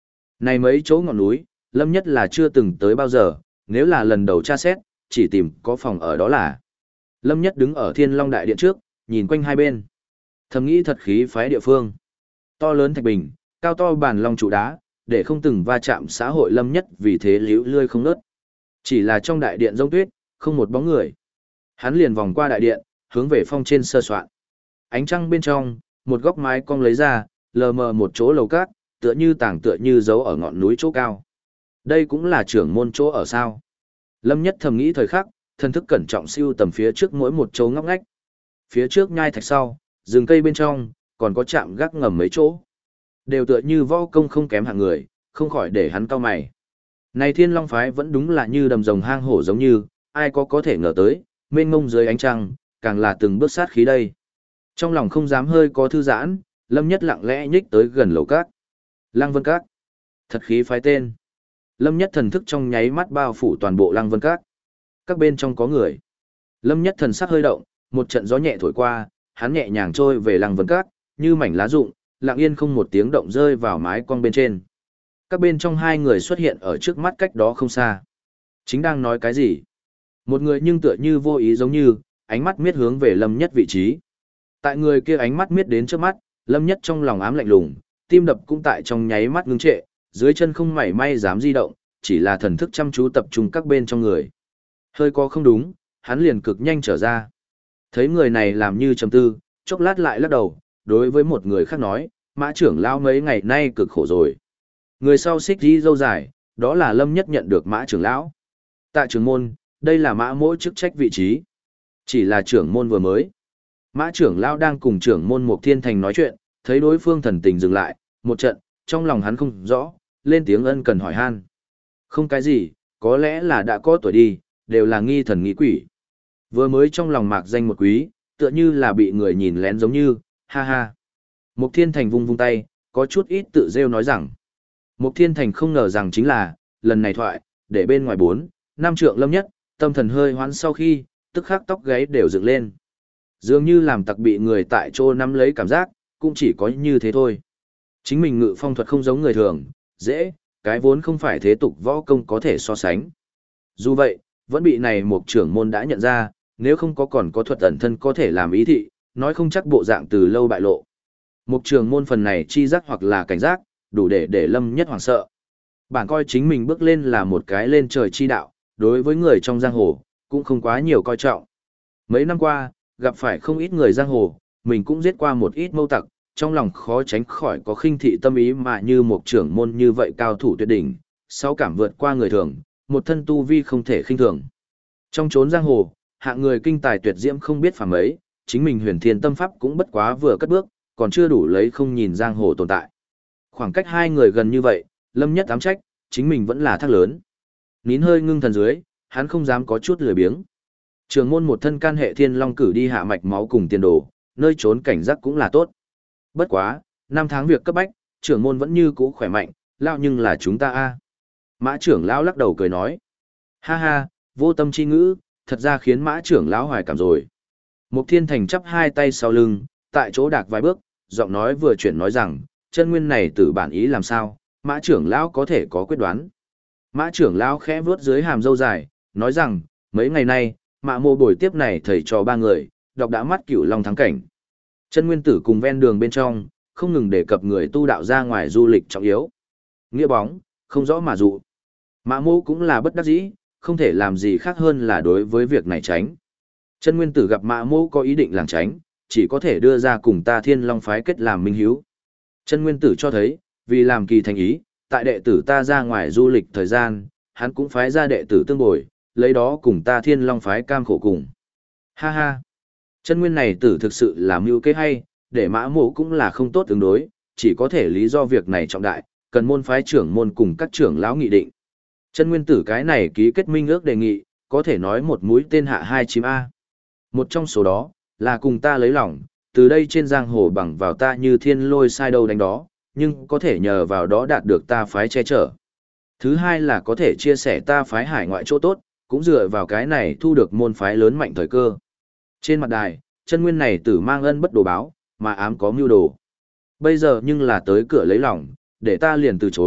Này mấy chỗ ngọn núi, Lâm Nhất là chưa từng tới bao giờ, nếu là lần đầu tra xét, chỉ tìm có phòng ở đó là. Lâm Nhất đứng ở Thiên Long Đại Điện trước, nhìn quanh hai bên. Thầm nghĩ thật khí phái địa phương. To lớn thạch bình, cao to bàn long trụ đá, để không từng va chạm xã hội Lâm Nhất vì thế liễu lươi không nớt. Chỉ là trong đại điện rông tuyết, không một bóng người. Hắn liền vòng qua đại điện, hướng về phong trên sơ soạn. Ánh trăng bên trong, một góc mái cong lấy ra, lờ mờ một chỗ lầu cát, tựa như tảng tựa như giấu ở ngọn núi chỗ cao. Đây cũng là trưởng môn chỗ ở sao. Lâm Nhất thầm nghĩ thời khắc, thân thức cẩn trọng siêu tầm phía trước mỗi một chỗ ngóc ngách. Phía trước nhai thạch sau, rừng cây bên trong, còn có chạm gác ngầm mấy chỗ. Đều tựa như võ công không kém hạng người, không khỏi để hắn cau mày. Này Thiên Long phái vẫn đúng là như đầm rồng hang hổ giống như, ai có thể ngờ tới, mênh mông dưới ánh trăng, càng là từng bước sát khí đây. Trong lòng không dám hơi có thư giãn, Lâm Nhất lặng lẽ nhích tới gần lầu cát. Lăng Vân Các. Thật khí phái tên. Lâm Nhất thần thức trong nháy mắt bao phủ toàn bộ Lăng Vân Các. Các bên trong có người. Lâm Nhất thần sắc hơi động, một trận gió nhẹ thổi qua, hắn nhẹ nhàng trôi về Lăng Vân Các, như mảnh lá rụng, lặng yên không một tiếng động rơi vào mái cong bên trên. Các bên trong hai người xuất hiện ở trước mắt cách đó không xa. Chính đang nói cái gì? Một người nhưng tựa như vô ý giống như, ánh mắt miết hướng về Lâm Nhất vị trí. Tại người kia ánh mắt miết đến trước mắt, Lâm Nhất trong lòng ám lạnh lùng, tim đập cũng tại trong nháy mắt ngưng trệ, dưới chân không mảy may dám di động, chỉ là thần thức chăm chú tập trung các bên trong người. Hơi có không đúng, hắn liền cực nhanh trở ra. Thấy người này làm như trầm tư, chốc lát lại lắc đầu, đối với một người khác nói, Mã trưởng lão mấy ngày nay cực khổ rồi. Người sau xích đi dâu dài, đó là Lâm Nhất nhận được Mã trưởng lão. Tạ trưởng môn, đây là Mã mỗi chức trách vị trí. Chỉ là trưởng môn vừa mới. Mã trưởng lão đang cùng trưởng môn Mục Thiên Thành nói chuyện, thấy đối phương thần tình dừng lại, một trận, trong lòng hắn không rõ, lên tiếng ân cần hỏi han. Không cái gì, có lẽ là đã có tuổi đi, đều là nghi thần nghi quỷ. Vừa mới trong lòng mạc danh một quý, tựa như là bị người nhìn lén giống như, ha ha. Mục Thiên Thành vung vung tay, có chút ít tự rêu nói rằng. Mục Thiên Thành không ngờ rằng chính là, lần này thoại, để bên ngoài 4, 5 trượng Lâm Nhất, tâm thần hơi hoãn sau khi, tức khắc tóc gáy đều dựng lên. Dường như làm tặc bị người tại chỗ nắm lấy cảm giác, cũng chỉ có như thế thôi. Chính mình ngự phong thuật không giống người thường, dễ, cái vốn không phải thế tục võ công có thể so sánh. Dù vậy, vẫn bị này một trưởng môn đã nhận ra, nếu không có còn có thuật ẩn thân có thể làm ý thị, nói không chắc bộ dạng từ lâu bại lộ. Một trưởng môn phần này chi giác hoặc là cảnh giác, đủ để Lâm Nhất hoảng sợ. Bản coi chính mình bước lên là một cái lên trời chi đạo, đối với người trong giang hồ, cũng không quá nhiều coi trọng. Mấy năm qua, gặp phải không ít người giang hồ, mình cũng giết qua một ít mâu tặc, trong lòng khó tránh khỏi có khinh thị tâm ý mà như một trưởng môn như vậy cao thủ tuyệt đỉnh, sau cảm vượt qua người thường, một thân tu vi không thể khinh thường. Trong chốn giang hồ, hạng người kinh tài tuyệt diễm không biết phàm ấy, chính mình huyền thiên tâm pháp cũng bất quá vừa cất bước, còn chưa đủ lấy không nhìn giang hồ tồn tại. Khoảng cách hai người gần như vậy, Lâm Nhất ám trách, chính mình vẫn là thác lớn. Nín hơi ngưng thần dưới, hắn không dám có chút lười biếng. Trường môn một thân can hệ thiên long cử đi hạ mạch máu cùng tiền đồ, nơi trốn cảnh giác cũng là tốt. Bất quá, 5 tháng việc cấp bách, trưởng môn vẫn như cũ khỏe mạnh, lão nhưng là chúng ta a. Mã trưởng lão lắc đầu cười nói. Ha ha, vô tâm chi ngữ, thật ra khiến mã trưởng lão hoài cảm rồi. Mục Thiên Thành chắp hai tay sau lưng, tại chỗ đạc vài bước, giọng nói vừa chuyển nói rằng, chân nguyên này từ bản ý làm sao, mã trưởng lão có thể có quyết đoán. Mã trưởng lão khẽ vuốt dưới hàm râu dài, nói rằng, mấy ngày nay, mã mô buổi tiếp này thầy trò 3 người, đọc đã mắt cửu long thắng cảnh. Chân nguyên tử cùng ven đường bên trong, không ngừng đề cập người tu đạo ra ngoài du lịch trọng yếu. Nghĩa bóng, không rõ mà dụ. Mã mô cũng là bất đắc dĩ, không thể làm gì khác hơn là đối với việc này tránh. Chân nguyên tử gặp mã mô có ý định làng tránh, chỉ có thể đưa ra cùng ta Thiên Long phái kết làm minh hiếu. Chân nguyên tử cho thấy, vì làm kỳ thành ý, tại đệ tử ta ra ngoài du lịch thời gian, hắn cũng phái ra đệ tử tương bồi, lấy đó cùng ta Thiên Long phái cam khổ cùng. Ha ha! Chân nguyên này tử thực sự là mưu kế hay, để mã mộ cũng là không tốt tương đối, chỉ có thể lý do việc này trọng đại, cần môn phái trưởng môn cùng các trưởng lão nghị định. Chân nguyên tử cái này ký kết minh ước đề nghị, có thể nói một mũi tên hạ 2 chim A. Một trong số đó, là cùng ta lấy lòng, từ đây trên giang hồ bằng vào ta như thiên lôi sai đâu đánh đó, nhưng có thể nhờ vào đó đạt được ta phái che chở. Thứ hai là có thể chia sẻ ta phái hải ngoại chỗ tốt, cũng dựa vào cái này thu được môn phái lớn mạnh thời cơ. Trên mặt đài, chân nguyên này tử mang ân bất đồ báo, mà ám có mưu đồ. Bây giờ nhưng là tới cửa lấy lòng, để ta liền từ chối,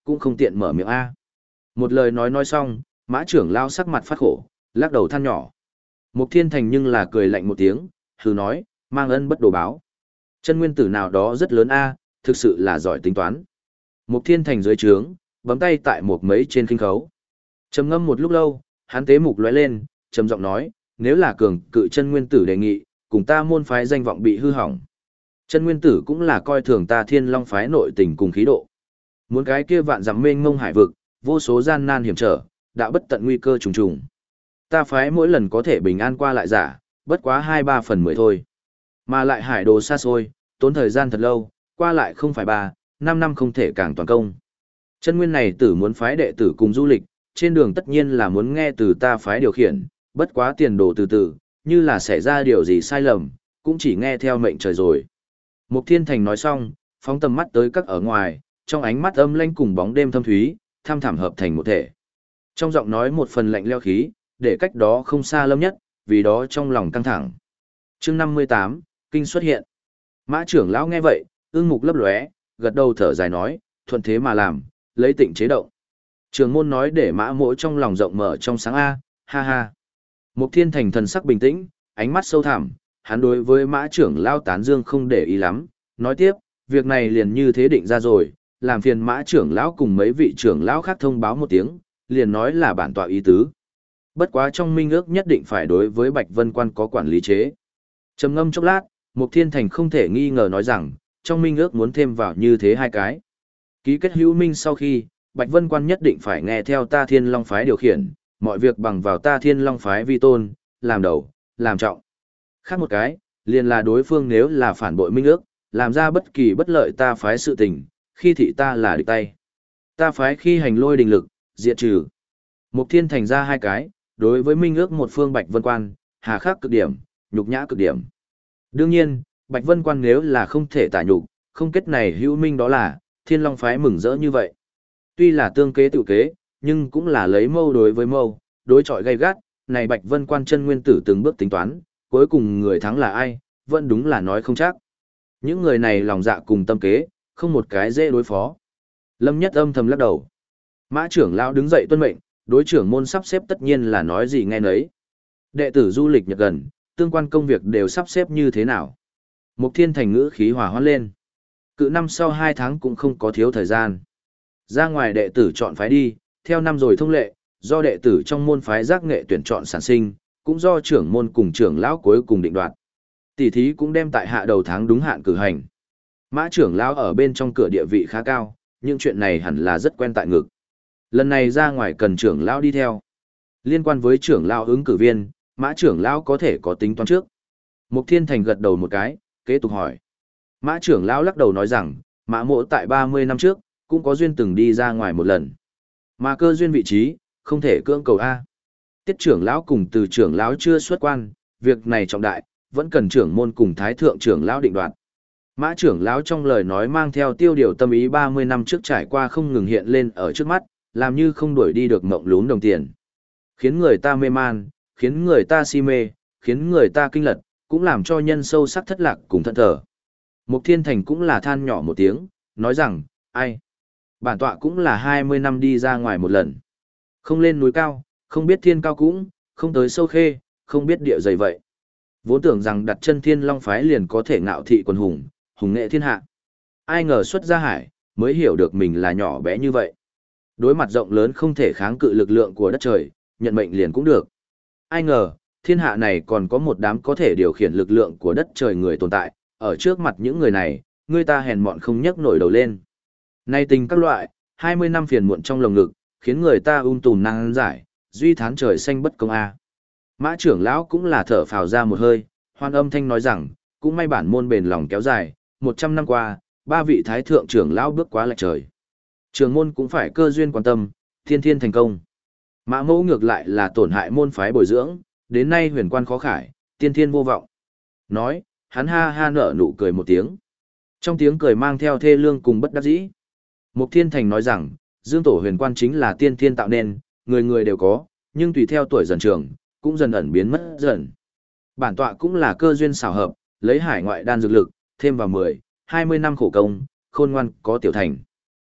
cũng không tiện mở miệng A. Một lời nói xong, Mã trưởng lão sắc mặt phát khổ, lắc đầu than nhỏ. Mục Thiên Thành nhưng là cười lạnh một tiếng, hừ nói, mang ân bất đồ báo. Chân nguyên tử nào đó rất lớn A, thực sự là giỏi tính toán. Mục Thiên Thành dưới trướng, bấm tay tại một mấy trên kinh khấu. Trầm ngâm một lúc lâu, hắn tế mục lóe lên, trầm giọng nói, nếu là cường cự chân nguyên tử đề nghị, cùng ta môn phái danh vọng bị hư hỏng. Chân nguyên tử cũng là coi thường ta Thiên Long phái nội tình cùng khí độ. Muốn cái kia vạn dặm mênh mông hải vực, vô số gian nan hiểm trở, đã bất tận nguy cơ trùng trùng. Ta phái mỗi lần có thể bình an qua lại giả, bất quá 2-3/10 thôi. Mà lại hải đồ xa xôi, tốn thời gian thật lâu, qua lại không phải 3-5 năm không thể càng toàn công. Chân nguyên này tử muốn phái đệ tử cùng du lịch, trên đường tất nhiên là muốn nghe từ ta phái điều khiển, bất quá tiền đồ từ từ, như là xảy ra điều gì sai lầm, cũng chỉ nghe theo mệnh trời rồi. Mục Thiên Thành nói xong, phóng tầm mắt tới các ở ngoài, trong ánh mắt âm lãnh cùng bóng đêm thâm thúy, tham thẳm hợp thành một thể. Trong giọng nói một phần lạnh lẽo khí, để cách đó không xa Lâm Nhất, vì đó trong lòng căng thẳng. Chương 58, kinh xuất hiện. Mã trưởng lão nghe vậy, ương mục lấp lóe, gật đầu thở dài nói, thuận thế mà làm, lấy tịnh chế động. Trường môn nói để Mã Mỗ trong lòng rộng mở trong sáng a, ha ha. Mục Thiên Thành thần sắc bình tĩnh, ánh mắt sâu thẳm, hắn đối với Mã trưởng lão tán dương không để ý lắm, nói tiếp, việc này liền như thế định ra rồi, làm phiền Mã trưởng lão cùng mấy vị trưởng lão khác thông báo một tiếng, liền nói là bản tọa ý tứ. Bất quá trong minh ước nhất định phải đối với Bạch Vân Quan có quản lý chế. Trầm ngâm chốc lát, Mục Thiên Thành không thể nghi ngờ nói rằng, trong minh ước muốn thêm vào như thế hai cái. Ký kết hữu minh sau khi, Bạch Vân Quan nhất định phải nghe theo ta Thiên Long phái điều khiển, mọi việc bằng vào ta Thiên Long phái vi tôn, làm đầu, làm trọng. Khác một cái, liền là đối phương nếu là phản bội minh ước, làm ra bất kỳ bất lợi ta phái sự tình, khi thị ta là địch tay. Ta phái khi hành lôi đình lực, diệt trừ. Mục Thiên Thành ra hai cái, đối với minh ước một phương Bạch Vân Quan, hà khắc cực điểm, nhục nhã cực điểm. Đương nhiên, Bạch Vân Quan nếu là không thể tả nhục, không kết này hữu minh đó là, Thiên Long phái mừng rỡ như vậy. Tuy là tương kế tự kế, nhưng cũng là lấy mâu đối với mâu, đối chọi gay gắt, này Bạch Vân Quan chân nguyên tử từng bước tính toán, cuối cùng người thắng là ai, vẫn đúng là nói không chắc. Những người này lòng dạ cùng tâm kế, không một cái dễ đối phó. Lâm Nhất âm thầm lắc đầu. Mã trưởng lão đứng dậy tuân mệnh, đối trưởng môn sắp xếp tất nhiên là nói gì nghe nấy. Đệ tử du lịch nhật gần, tương quan công việc đều sắp xếp như thế nào. Mục Thiên Thành ngữ khí hòa hoãn lên. Cự năm sau 2 tháng cũng không có thiếu thời gian. Ra ngoài đệ tử chọn phái đi, theo năm rồi thông lệ, do đệ tử trong môn phái giác nghệ tuyển chọn sản sinh, cũng do trưởng môn cùng trưởng lão cuối cùng định đoạt. Tỷ thí cũng đem tại hạ đầu tháng đúng hạn cử hành. Mã trưởng lão ở bên trong cửa địa vị khá cao, nhưng chuyện này hẳn là rất quen tại ngực. Lần này ra ngoài cần trưởng lão đi theo. Liên quan với trưởng lão ứng cử viên, Mã trưởng lão có thể có tính toán trước. Mục Thiên Thành gật đầu một cái, kế tục hỏi. Mã trưởng lão lắc đầu nói rằng, Mã Mỗ tại 30 năm trước, cũng có duyên từng đi ra ngoài một lần. Mà cơ duyên vị trí, không thể cưỡng cầu A. Tiết trưởng lão cùng từ trưởng lão chưa xuất quan, việc này trọng đại, vẫn cần trưởng môn cùng thái thượng trưởng lão định đoạt. Mã trưởng lão trong lời nói mang theo tiêu điều tâm ý 30 năm trước trải qua không ngừng hiện lên ở trước mắt, làm như không đuổi đi được mộng lún đồng tiền. Khiến người ta mê man, khiến người ta si mê, khiến người ta kinh lật, cũng làm cho nhân sâu sắc thất lạc cùng thận thờ. Mục Thiên Thành cũng là than nhỏ một tiếng, nói rằng, ai? Bản tọa cũng là 20 năm đi ra ngoài một lần. Không lên núi cao, không biết thiên cao cũng, không tới sâu khê, không biết địa dày vậy. Vốn tưởng rằng đặt chân Thiên Long phái liền có thể ngạo thị quần hùng, hùng nghệ thiên hạ. Ai ngờ xuất ra hải, mới hiểu được mình là nhỏ bé như vậy. Đối mặt rộng lớn không thể kháng cự lực lượng của đất trời, nhận mệnh liền cũng được. Ai ngờ, thiên hạ này còn có một đám có thể điều khiển lực lượng của đất trời người tồn tại, ở trước mặt những người này, người ta hèn mọn không nhấc nổi đầu lên. Nay tình các loại, 20 năm phiền muộn trong lồng ngực, khiến người ta tùm năng giải, duy thán trời xanh bất công a. Mã trưởng lão cũng là thở phào ra một hơi, hoan âm thanh nói rằng, cũng may bản môn bền lòng kéo dài, 100 năm qua, 3 vị thái thượng trưởng lão bước quá lệch trời. Trưởng môn cũng phải cơ duyên quan tâm, thiên thiên thành công. Mã Mẫu ngược lại là tổn hại môn phái bồi dưỡng, đến nay huyền quan khó khải, tiên thiên vô vọng. Nói, hắn ha ha nở nụ cười một tiếng. Trong tiếng cười mang theo thê lương cùng bất đắc dĩ. Mục Thiên Thành nói rằng, Dương Tổ huyền quan chính là tiên thiên tạo nên, người người đều có, nhưng tùy theo tuổi dần trường, cũng dần ẩn biến mất dần. Bản tọa cũng là cơ duyên xảo hợp, lấy hải ngoại đan dược lực, thêm vào 10, 20 năm khổ công, khôn ngoan có tiểu thành.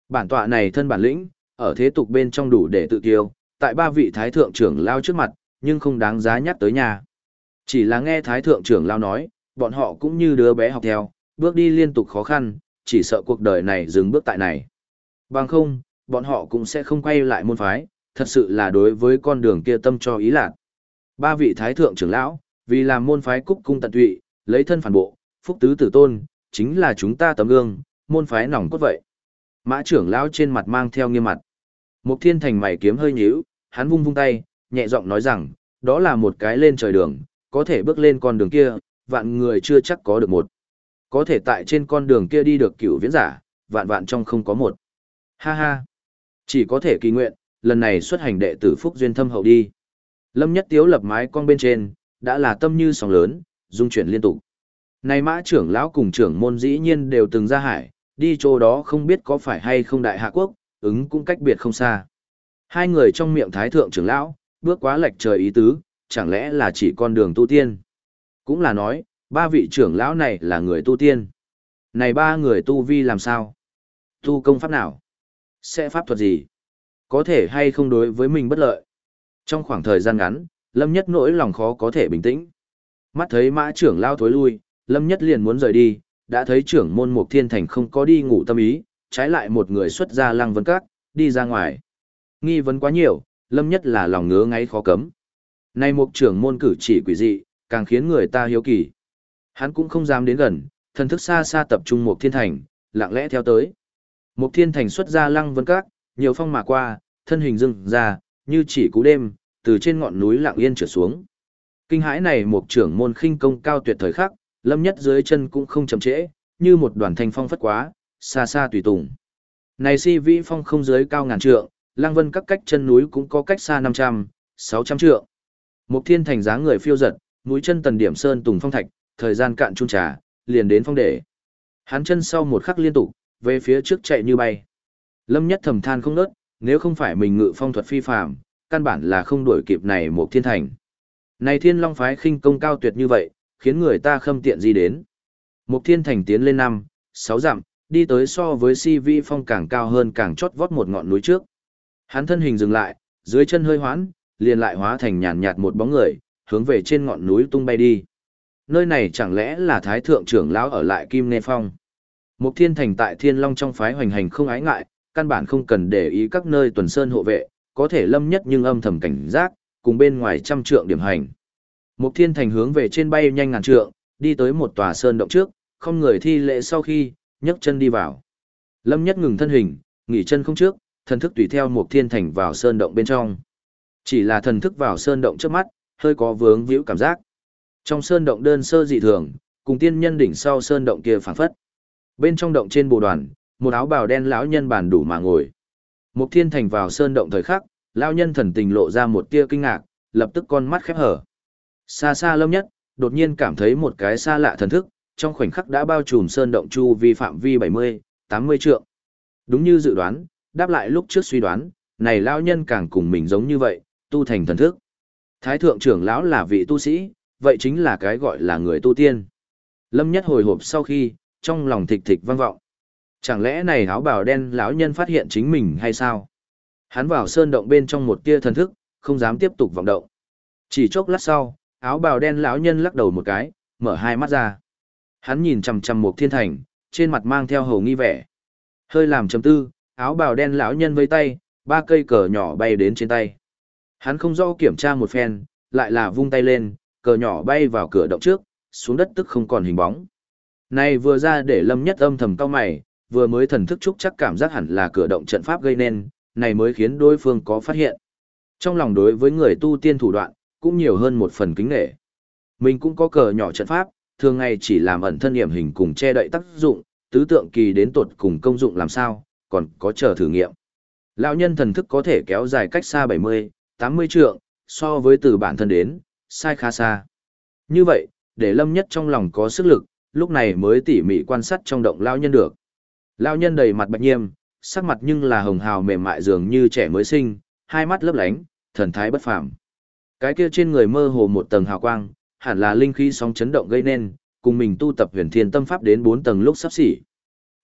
Bản tọa này thân bản lĩnh, ở thế tục bên trong đủ để tự kiêu, tại ba vị thái thượng trưởng lao trước mặt, nhưng không đáng giá nhắc tới nhà. Chỉ là nghe thái thượng trưởng lao nói, bọn họ cũng như đứa bé học theo, bước đi liên tục khó khăn, chỉ sợ cuộc đời này dừng bước tại này. Bằng không, bọn họ cũng sẽ không quay lại môn phái, thật sự là đối với con đường kia tâm cho ý lạc. Ba vị thái thượng trưởng lão, vì làm môn phái cúc cung tận tụy, lấy thân phản bộ, phúc tứ tử tôn, chính là chúng ta tấm gương, môn phái nòng cốt vậy. Mã trưởng lão trên mặt mang theo nghiêm mặt. Mục Thiên Thành mày kiếm hơi nhíu, hắn vung vung tay, nhẹ giọng nói rằng, đó là một cái lên trời đường, có thể bước lên con đường kia, vạn người chưa chắc có được một. Có thể tại trên con đường kia đi được cửu viễn giả, vạn vạn trong không có một. Ha ha, chỉ có thể kỳ nguyện, lần này xuất hành đệ tử phúc duyên thâm hậu đi. Lâm Nhất Tiếu lập mái con bên trên, đã là tâm như sóng lớn, dung chuyển liên tục. Này Mã trưởng lão cùng trưởng môn dĩ nhiên đều từng ra hải, đi chỗ đó không biết có phải hay không đại hạ quốc, ứng cũng cách biệt không xa. Hai người trong miệng thái thượng trưởng lão, bước quá lệch trời ý tứ, chẳng lẽ là chỉ con đường tu tiên. Cũng là nói, ba vị trưởng lão này là người tu tiên. Này ba người tu vi làm sao? Tu công pháp nào? Sẽ pháp thuật gì? Có thể hay không đối với mình bất lợi? Trong khoảng thời gian ngắn, Lâm Nhất nỗi lòng khó có thể bình tĩnh. Mắt thấy Mã trưởng lão thối lui, Lâm Nhất liền muốn rời đi, đã thấy trưởng môn Mục Thiên Thành không có đi ngủ tâm ý, trái lại một người xuất ra Lăng Vân Các, đi ra ngoài. Nghi vấn quá nhiều, Lâm Nhất là lòng ngứa ngáy khó cấm. Nay Mục trưởng môn cử chỉ quỷ dị, càng khiến người ta hiếu kỳ. Hắn cũng không dám đến gần, thần thức xa xa tập trung Mục Thiên Thành, lặng lẽ theo tới. Mục Thiên Thành xuất ra Lăng Vân Các, nhiều phong mà qua, thân hình dưng ra, như chỉ cú đêm, từ trên ngọn núi lặng yên trượt xuống. Kinh hãi này Mục trưởng môn khinh công cao tuyệt thời khắc, Lâm Nhất dưới chân cũng không chậm trễ, như một đoàn thanh phong phất quá, xa xa tùy tùng. Này si vĩ phong không dưới cao ngàn trượng, Lăng Vân Các cách chân núi cũng có cách xa 500, 600 trượng. Mục Thiên Thành dáng người phiêu giật, mũi chân tần điểm sơn tùng phong thạch, thời gian cạn chun trà, liền đến phong để. Hắn chân sau một khắc liên tục, về phía trước chạy như bay. Lâm Nhất thầm than không nớt, nếu không phải mình ngự phong thuật phi phàm, căn bản là không đuổi kịp này Mục Thiên Thành. Này Thiên Long phái khinh công cao tuyệt như vậy, khiến người ta khâm tiện gì đến. Mục Thiên Thành tiến lên 5, 6 dặm, đi tới so với si vi phong càng cao hơn càng chót vót một ngọn núi trước. Hắn thân hình dừng lại, dưới chân hơi hoãn, liền lại hóa thành nhàn nhạt một bóng người, hướng về trên ngọn núi tung bay đi. Nơi này chẳng lẽ là Thái Thượng trưởng lão ở lại Kim Nê Phong. Mục Thiên Thành tại Thiên Long trong phái hoành hành không ái ngại, căn bản không cần để ý các nơi tuần sơn hộ vệ, có thể Lâm Nhất nhưng âm thầm cảnh giác, cùng bên ngoài trăm trượng điểm hành. Mục Thiên Thành hướng về trên bay nhanh ngàn trượng, đi tới một tòa sơn động trước, không người thi lễ sau khi, nhấc chân đi vào. Lâm Nhất ngừng thân hình, nghỉ chân không trước, thần thức tùy theo Mục Thiên Thành vào sơn động bên trong. Chỉ là thần thức vào sơn động trước mắt, hơi có vướng víu cảm giác. Trong sơn động đơn sơ dị thường, cùng tiên nhân đỉnh sau sơn động kia phảng phất. Bên trong động trên bồ đoàn, một áo bào đen lão nhân bàn đủ mà ngồi. Mục Thiên Thành vào sơn động thời khắc, lão nhân thần tình lộ ra một tia kinh ngạc, lập tức con mắt khép hở. Xa xa Lâm Nhất, đột nhiên cảm thấy một cái xa lạ thần thức, trong khoảnh khắc đã bao trùm sơn động chu vi phạm vi 70, 80 trượng. Đúng như dự đoán, đáp lại lúc trước suy đoán, này lão nhân càng cùng mình giống như vậy, tu thành thần thức. Thái thượng trưởng lão là vị tu sĩ, vậy chính là cái gọi là người tu tiên. Lâm Nhất hồi hộp sau khi, trong lòng thịch thịch vang vọng. Chẳng lẽ này áo bào đen lão nhân phát hiện chính mình hay sao? Hắn vào sơn động bên trong một tia thần thức, không dám tiếp tục vọng động. Chỉ chốc lát sau, áo bào đen lão nhân lắc đầu một cái, mở hai mắt ra. Hắn nhìn chằm chằm Mục Thiên Thành, trên mặt mang theo hầu nghi vẻ. Hơi làm trầm tư, áo bào đen lão nhân vây tay, 3 cây cờ nhỏ bay đến trên tay. Hắn không rõ kiểm tra một phen, lại là vung tay lên, cờ nhỏ bay vào cửa động trước, xuống đất tức không còn hình bóng. Này vừa ra để Lâm Nhất âm thầm cau mày, vừa mới thần thức trúc chắc cảm giác hẳn là cửa động trận pháp gây nên, này mới khiến đối phương có phát hiện. Trong lòng đối với người tu tiên thủ đoạn, cũng nhiều hơn một phần kính nể. Mình cũng có cờ nhỏ trận pháp, thường ngày chỉ làm ẩn thân hiểm hình cùng che đậy tác dụng, tứ tượng kỳ đến tột cùng công dụng làm sao, còn có chờ thử nghiệm. Lão nhân thần thức có thể kéo dài cách xa 70, 80 trượng, so với từ bản thân đến, sai khá xa. Như vậy, để Lâm Nhất trong lòng có sức lực, lúc này mới tỉ mỉ quan sát trong động lão nhân được. Lão nhân đầy mặt bạch nghiêm, sắc mặt nhưng là hồng hào mềm mại dường như trẻ mới sinh, hai mắt lấp lánh, thần thái bất phàm. Cái kia trên người mơ hồ một tầng hào quang, hẳn là linh khí sóng chấn động gây nên, cùng mình tu tập Huyền Thiên Tâm Pháp đến 4 tầng lúc sắp xỉ.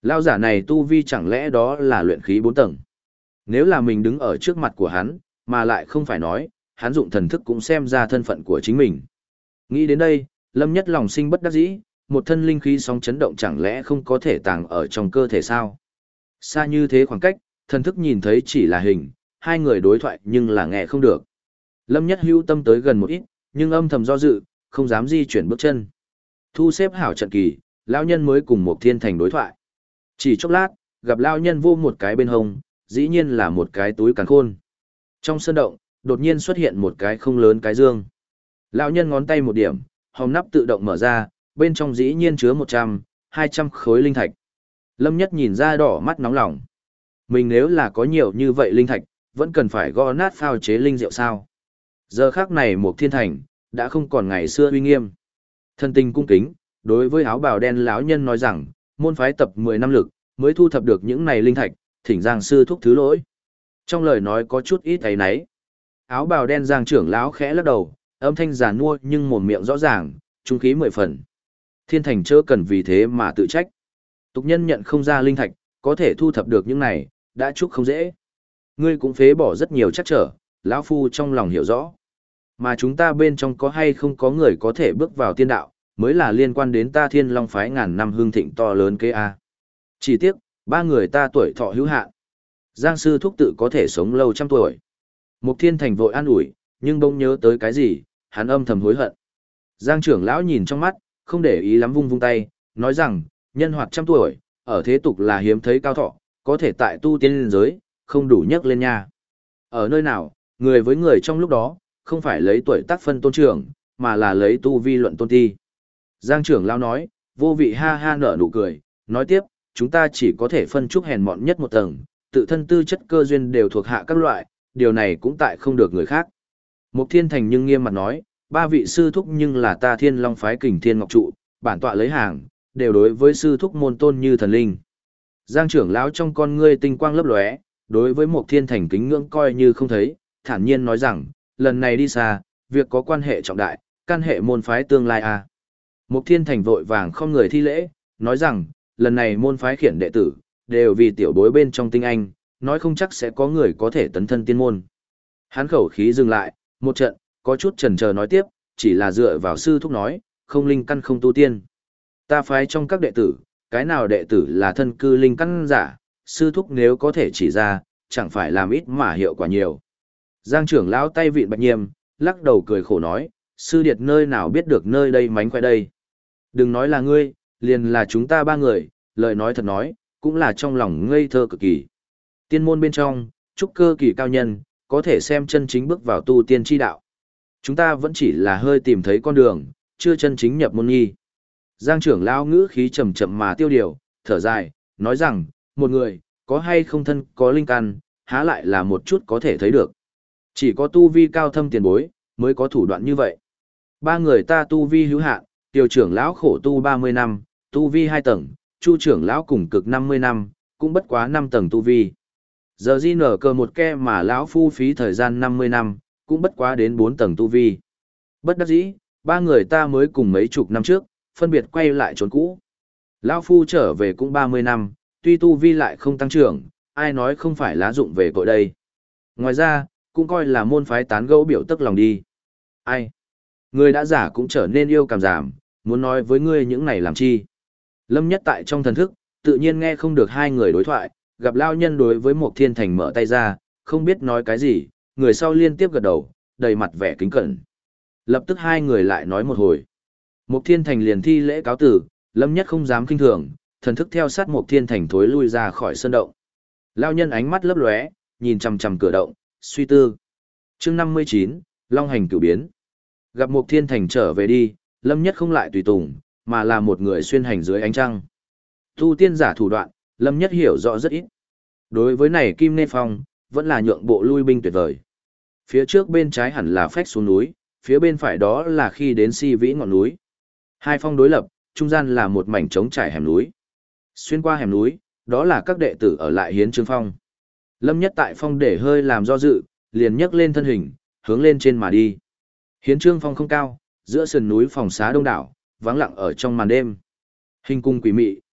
Lão giả này tu vi chẳng lẽ đó là luyện khí 4 tầng. Nếu là mình đứng ở trước mặt của hắn, mà lại không phải nói, hắn dụng thần thức cũng xem ra thân phận của chính mình. Nghĩ đến đây, Lâm Nhất lòng sinh bất đắc dĩ, một thân linh khí sóng chấn động chẳng lẽ không có thể tàng ở trong cơ thể sao? Xa như thế khoảng cách, thần thức nhìn thấy chỉ là hình, hai người đối thoại nhưng là nghe không được. Lâm Nhất hưu tâm tới gần một ít, nhưng âm thầm do dự, không dám di chuyển bước chân. Thu xếp hảo trận kỳ, lão nhân mới cùng một thiên thành đối thoại. Chỉ chốc lát, gặp lão nhân vô một cái bên hông, dĩ nhiên là một cái túi càn khôn. Trong sơn động, đột nhiên xuất hiện một cái không lớn cái dương. Lão nhân ngón tay một điểm, hòm nắp tự động mở ra, bên trong dĩ nhiên chứa 100, 200 khối linh thạch. Lâm Nhất nhìn ra đỏ mắt nóng lòng. Mình nếu là có nhiều như vậy linh thạch, vẫn cần phải gõ nát phao chế linh rượu sao. Giờ khác này một thiên thành, đã không còn ngày xưa uy nghiêm. Thân tình cung kính, đối với áo bào đen lão nhân nói rằng, môn phái tập 10 năm lực, mới thu thập được những này linh thạch, thỉnh Giang sư thúc thứ lỗi. Trong lời nói có chút ít ấy nấy. Áo bào đen Giang trưởng lão khẽ lắc đầu, âm thanh giàn mua nhưng mồm miệng rõ ràng, trung khí 10 phần. Thiên thành chớ cần vì thế mà tự trách. Tục nhân nhận không ra linh thạch, có thể thu thập được những này, đã chúc không dễ. Ngươi cũng phế bỏ rất nhiều chắc trở, lão phu trong lòng hiểu rõ. Mà chúng ta bên trong có hay không có người có thể bước vào tiên đạo, mới là liên quan đến ta Thiên Long phái ngàn năm hương thịnh to lớn kế a. Chỉ tiếc, ba người ta tuổi thọ hữu hạn. Giang sư thúc tự có thể sống lâu trăm tuổi. Mục Thiên Thành vội an ủi, nhưng bỗng nhớ tới cái gì, hắn âm thầm hối hận. Giang trưởng lão nhìn trong mắt, không để ý lắm vung vung tay, nói rằng, nhân hoạt trăm tuổi, ở thế tục là hiếm thấy cao thọ, có thể tại tu tiên liên giới, không đủ nhắc lên nha. Ở nơi nào, người với người trong lúc đó, không phải lấy tuổi tác phân tôn trưởng, mà là lấy tu vi luận tôn ti. Giang trưởng lão nói, vô vị ha ha nở nụ cười, nói tiếp, chúng ta chỉ có thể phân chúc hèn mọn nhất một tầng, tự thân tư chất cơ duyên đều thuộc hạ các loại, điều này cũng tại không được người khác. Mục Thiên Thành nhưng nghiêm mặt nói, ba vị sư thúc nhưng là ta Thiên Long phái Kình Thiên Ngọc trụ, bản tọa lấy hàng, đều đối với sư thúc môn tôn như thần linh. Giang trưởng lão trong con ngươi tinh quang lấp lóe, đối với Mục Thiên Thành kính ngưỡng coi như không thấy, thản nhiên nói rằng, lần này đi xa, việc có quan hệ trọng đại, căn hệ môn phái tương lai a. Mục Thiên Thành vội vàng không người thi lễ, nói rằng, lần này môn phái khiển đệ tử, đều vì tiểu bối bên trong tinh anh, nói không chắc sẽ có người có thể tấn thân tiên môn. Hắn khẩu khí dừng lại, một trận, có chút chần chờ nói tiếp, chỉ là dựa vào sư thúc nói, không linh căn không tu tiên. Ta phái trong các đệ tử, cái nào đệ tử là thân cư linh căn giả, sư thúc nếu có thể chỉ ra, chẳng phải làm ít mà hiệu quả nhiều. Giang trưởng lão tay vịn Bạch Nhiêm, lắc đầu cười khổ nói, sư điệt nơi nào biết được nơi đây mánh khỏe đây. Đừng nói là ngươi, liền là chúng ta ba người, lời nói thật nói, cũng là trong lòng ngây thơ cực kỳ. Tiên môn bên trong, trúc cơ kỳ cao nhân, có thể xem chân chính bước vào tu tiên chi đạo. Chúng ta vẫn chỉ là hơi tìm thấy con đường, chưa chân chính nhập môn nghi. Giang trưởng lão ngữ khí chậm chậm mà tiêu điều, thở dài, nói rằng, một người, có hay không thân có linh căn, há lại là một chút có thể thấy được. Chỉ có tu vi cao thâm tiền bối, mới có thủ đoạn như vậy. Ba người ta tu vi hữu hạn, Tiêu trưởng lão khổ tu 30 năm, tu vi 2 tầng, Chu trưởng lão cùng cực 50 năm, cũng bất quá 5 tầng tu vi. Giờ di nở cờ một ke mà lão phu phí thời gian 50 năm, cũng bất quá đến 4 tầng tu vi. Bất đắc dĩ, ba người ta mới cùng mấy chục năm trước, phân biệt quay lại trốn cũ. Lão phu trở về cũng 30 năm, tuy tu vi lại không tăng trưởng, ai nói không phải lá dụng về cội đây. Ngoài ra, cũng coi là môn phái tán gẫu biểu tức lòng đi. Ai? Người đã giả cũng trở nên yêu cảm giảm, muốn nói với ngươi những này làm chi. Lâm Nhất tại trong thần thức, tự nhiên nghe không được hai người đối thoại, gặp lao nhân đối với một thiên thành mở tay ra, không biết nói cái gì, người sau liên tiếp gật đầu, đầy mặt vẻ kính cẩn. Lập tức hai người lại nói một hồi. Một thiên thành liền thi lễ cáo tử, Lâm Nhất không dám kinh thường, thần thức theo sát một thiên thành thối lui ra khỏi sân động. Lao nhân ánh mắt lấp lóe, nhìn chằm chằm cửa động, suy tư. Chương 59, Long hành cửu biến. Gặp một thiên thành trở về đi, Lâm Nhất không lại tùy tùng, mà là một người xuyên hành dưới ánh trăng. Tu tiên giả thủ đoạn, Lâm Nhất hiểu rõ rất ít. Đối với này Kim Nê Phong, vẫn là nhượng bộ lui binh tuyệt vời. Phía trước bên trái hẳn là phách xuống núi, phía bên phải đó là khi đến Si Vĩ ngọn núi. Hai phong đối lập, trung gian là một mảnh trống trải hẻm núi. Xuyên qua hẻm núi, đó là các đệ tử ở lại Hiến Trương Phong. Lâm Nhất tại phong để hơi làm do dự, liền nhấc lên thân hình, hướng lên trên mà đi. Hiến Trương Phong không cao, giữa sườn núi phòng xá đông đảo, vắng lặng ở trong màn đêm. Hình cung quỷ mị,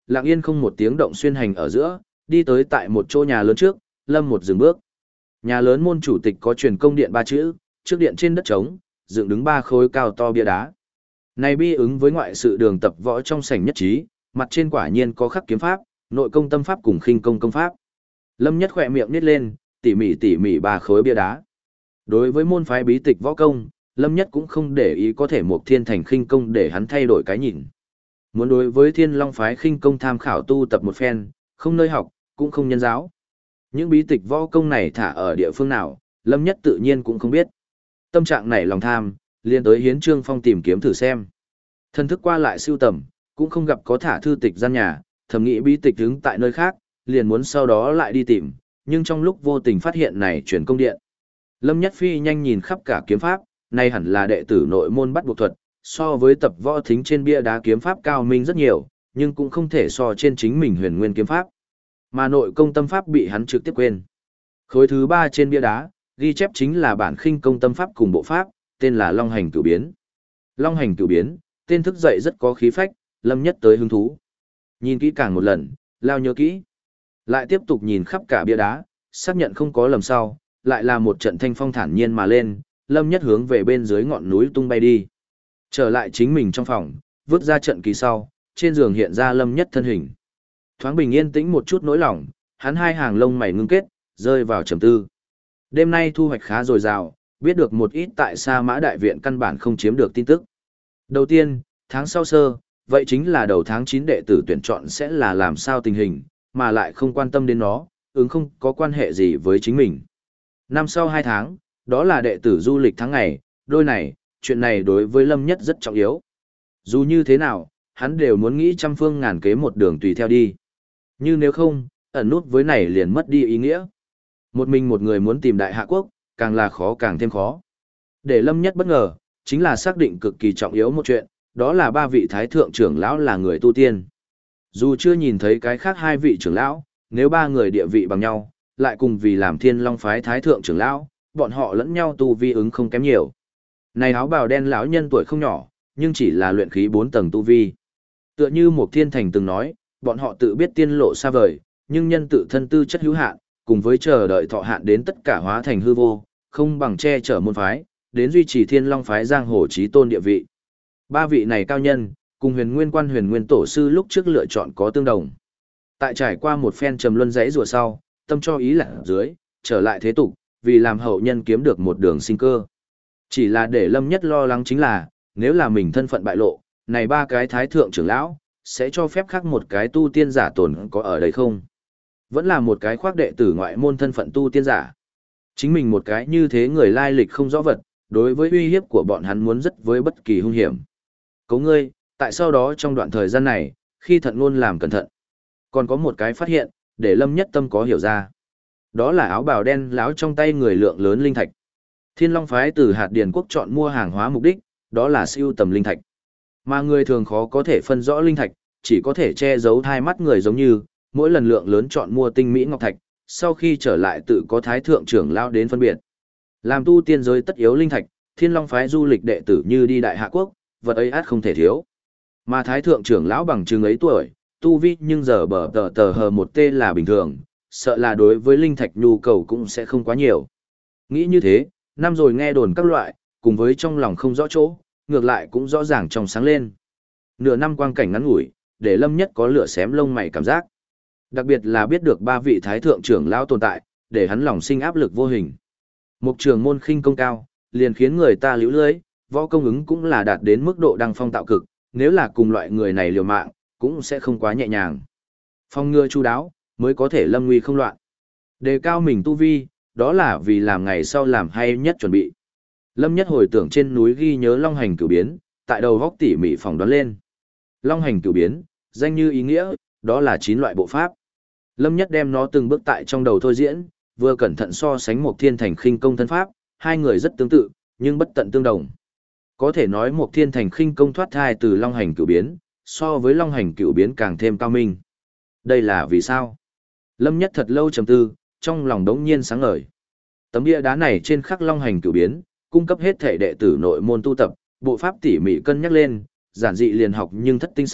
lặng yên không một tiếng động xuyên hành ở giữa, đi tới tại một chỗ nhà lớn trước, Lâm một dừng bước. Nhà lớn môn chủ tịch có truyền công điện ba chữ, trước điện trên đất trống, dựng đứng ba khối cao to bia đá. Này bi ứng với ngoại sự đường tập võ trong sảnh nhất trí, mặt trên quả nhiên có khắc kiếm pháp, nội công tâm pháp cùng khinh công công pháp. Lâm Nhất khỏe miệng nít lên, tỉ mỉ ba khối bia đá. Đối với môn phái bí tịch võ công, Lâm Nhất cũng không để ý có thể Mục Thiên Thành khinh công để hắn thay đổi cái nhìn. Muốn đối với Thiên Long phái khinh công tham khảo tu tập một phen, không nơi học, cũng không nhân giáo. Những bí tịch võ công này thả ở địa phương nào, Lâm Nhất tự nhiên cũng không biết. Tâm trạng này lòng tham, liền tới Hiến Trương Phong tìm kiếm thử xem. Thân thức qua lại siêu tầm, cũng không gặp có thả thư tịch gian nhà, thầm nghĩ bí tịch đứng tại nơi khác, liền muốn sau đó lại đi tìm, nhưng trong lúc vô tình phát hiện này chuyển công điện. Lâm Nhất Phi nhanh nhìn khắp cả kiếm pháp, này hẳn là đệ tử nội môn bắt buộc thuật, so với tập võ thính trên bia đá kiếm pháp cao minh rất nhiều, nhưng cũng không thể so trên chính mình huyền nguyên kiếm pháp. Mà nội công tâm pháp bị hắn trực tiếp quên. Khối thứ 3 trên bia đá, ghi chép chính là bản khinh công tâm pháp cùng bộ pháp, tên là Long Hành Cửu Biến. Long Hành Cửu Biến, tên thức dậy rất có khí phách, Lâm Nhất tới hứng thú. Nhìn kỹ càng một lần, lao nhớ kỹ. Lại tiếp tục nhìn khắp cả bia đá, xác nhận không có lầm sau, lại là một trận thanh phong thản nhiên mà lên, Lâm Nhất hướng về bên dưới ngọn núi tung bay đi. Trở lại chính mình trong phòng, vứt ra trận kỳ sau, trên giường hiện ra Lâm Nhất thân hình. Thoáng bình yên tĩnh một chút nỗi lòng, hắn hai hàng lông mày ngưng kết, rơi vào trầm tư. Đêm nay thu hoạch khá dồi dào, biết được một ít tại Sa Mã Đại Viện căn bản không chiếm được tin tức. Đầu tiên, tháng sau sơ, vậy chính là đầu tháng 9 đệ tử tuyển chọn sẽ là làm sao tình hình, mà lại không quan tâm đến nó, không có quan hệ gì với chính mình. Năm sau 2 tháng, đó là đệ tử du lịch tháng ngày, đôi này, chuyện này đối với Lâm Nhất rất trọng yếu. Dù như thế nào, hắn đều muốn nghĩ trăm phương ngàn kế một đường tùy theo đi. Như nếu không, ẩn nút với này liền mất đi ý nghĩa. Một mình một người muốn tìm Đại Hạ Quốc, càng là khó càng thêm khó. Để Lâm Nhất bất ngờ, chính là xác định cực kỳ trọng yếu một chuyện, đó là 3 vị thái thượng trưởng lão là người tu tiên. Dù chưa nhìn thấy cái khác 2 vị trưởng lão, nếu 3 người địa vị bằng nhau, lại cùng vì làm Thiên Long phái thái thượng trưởng lão, bọn họ lẫn nhau tu vi ứng không kém nhiều. Này áo bào đen lão nhân tuổi không nhỏ, nhưng chỉ là luyện khí 4 tầng tu vi. Tựa như Mục Thiên Thành từng nói, bọn họ tự biết tiên lộ xa vời, nhưng nhân tự thân tư chất hữu hạn, cùng với chờ đợi thọ hạn đến tất cả hóa thành hư vô, không bằng che chở môn phái, đến duy trì Thiên Long phái giang hồ chí tôn địa vị. 3 vị này cao nhân, cùng Huyền Nguyên Quan Huyền Nguyên tổ sư lúc trước lựa chọn có tương đồng. Tại trải qua một phen trầm luân dãy rùa sau, tâm cho ý là dưới, trở lại thế tục, vì làm hậu nhân kiếm được một đường sinh cơ. Chỉ là để Lâm Nhất lo lắng chính là, nếu là mình thân phận bại lộ, này 3 cái thái thượng trưởng lão, sẽ cho phép khác một cái tu tiên giả tồn có ở đây không? Vẫn là một cái khoác đệ tử ngoại môn thân phận tu tiên giả. Chính mình một cái như thế người lai lịch không rõ vật, đối với uy hiếp của bọn hắn muốn rất với bất kỳ hung hiểm. Cấu ngươi, tại sau đó trong đoạn thời gian này, khi thận ngôn làm cẩn thận. Còn có một cái phát hiện, để Lâm Nhất tâm có hiểu ra. Đó là áo bào đen lão trong tay người lượng lớn linh thạch. Thiên Long phái từ hạt điền quốc chọn mua hàng hóa mục đích, đó là siêu tầm linh thạch. Mà người thường khó có thể phân rõ linh thạch, chỉ có thể che giấu hai mắt người giống như, mỗi lần lượng lớn chọn mua tinh mỹ ngọc thạch, sau khi trở lại tự có thái thượng trưởng lão đến phân biệt. Làm tu tiên giới tất yếu linh thạch, Thiên Long phái du lịch đệ tử như đi Đại Hạ Quốc, vật ấy át không thể thiếu. Mà thái thượng trưởng lão bằng chừng ấy tuổi, tu vi nhưng giờ bờ tờ hờ một tê là bình thường, sợ là đối với linh thạch nhu cầu cũng sẽ không quá nhiều. Nghĩ như thế, năm rồi nghe đồn các loại, cùng với trong lòng không rõ chỗ, ngược lại cũng rõ ràng trong sáng lên. Nửa năm quang cảnh ngắn ngủi, để Lâm Nhất có lửa xém lông mày cảm giác. Đặc biệt là biết được 3 vị thái thượng trưởng lão tồn tại, để hắn lòng sinh áp lực vô hình. Một trường môn khinh công cao, liền khiến người ta liễu lưới, võ công ứng cũng là đạt đến mức độ đăng phong tạo cực, nếu là cùng loại người này liều mạng, cũng sẽ không quá nhẹ nhàng. Phong ngừa chu đáo, mới có thể lâm nguy không loạn. Đề cao mình tu vi, đó là vì làm ngày sau làm hay nhất chuẩn bị. Lâm Nhất hồi tưởng trên núi ghi nhớ Long Hành Cửu Biến, tại đầu góc tỉ mỉ phỏng đoán lên. Long Hành Cửu Biến, danh như ý nghĩa, đó là 9 loại bộ pháp. Lâm Nhất đem nó từng bước tại trong đầu thôi diễn, vừa cẩn thận so sánh Mục Thiên Thành khinh công thân pháp, hai người rất tương tự, nhưng bất tận tương đồng. Có thể nói Mục Thiên Thành khinh công thoát thai từ Long Hành Cửu Biến, so với Long Hành Cửu Biến càng thêm cao minh. Đây là vì sao? Lâm Nhất thật lâu trầm tư, trong lòng đống nhiên sáng ngời. Tấm bia đá này trên khắc Long Hành Cửu Biến, cung cấp hết thể đệ tử nội môn tu tập, bộ pháp tỉ mỉ cân nhắc lên, giản dị liền học nhưng thất tinh xảo,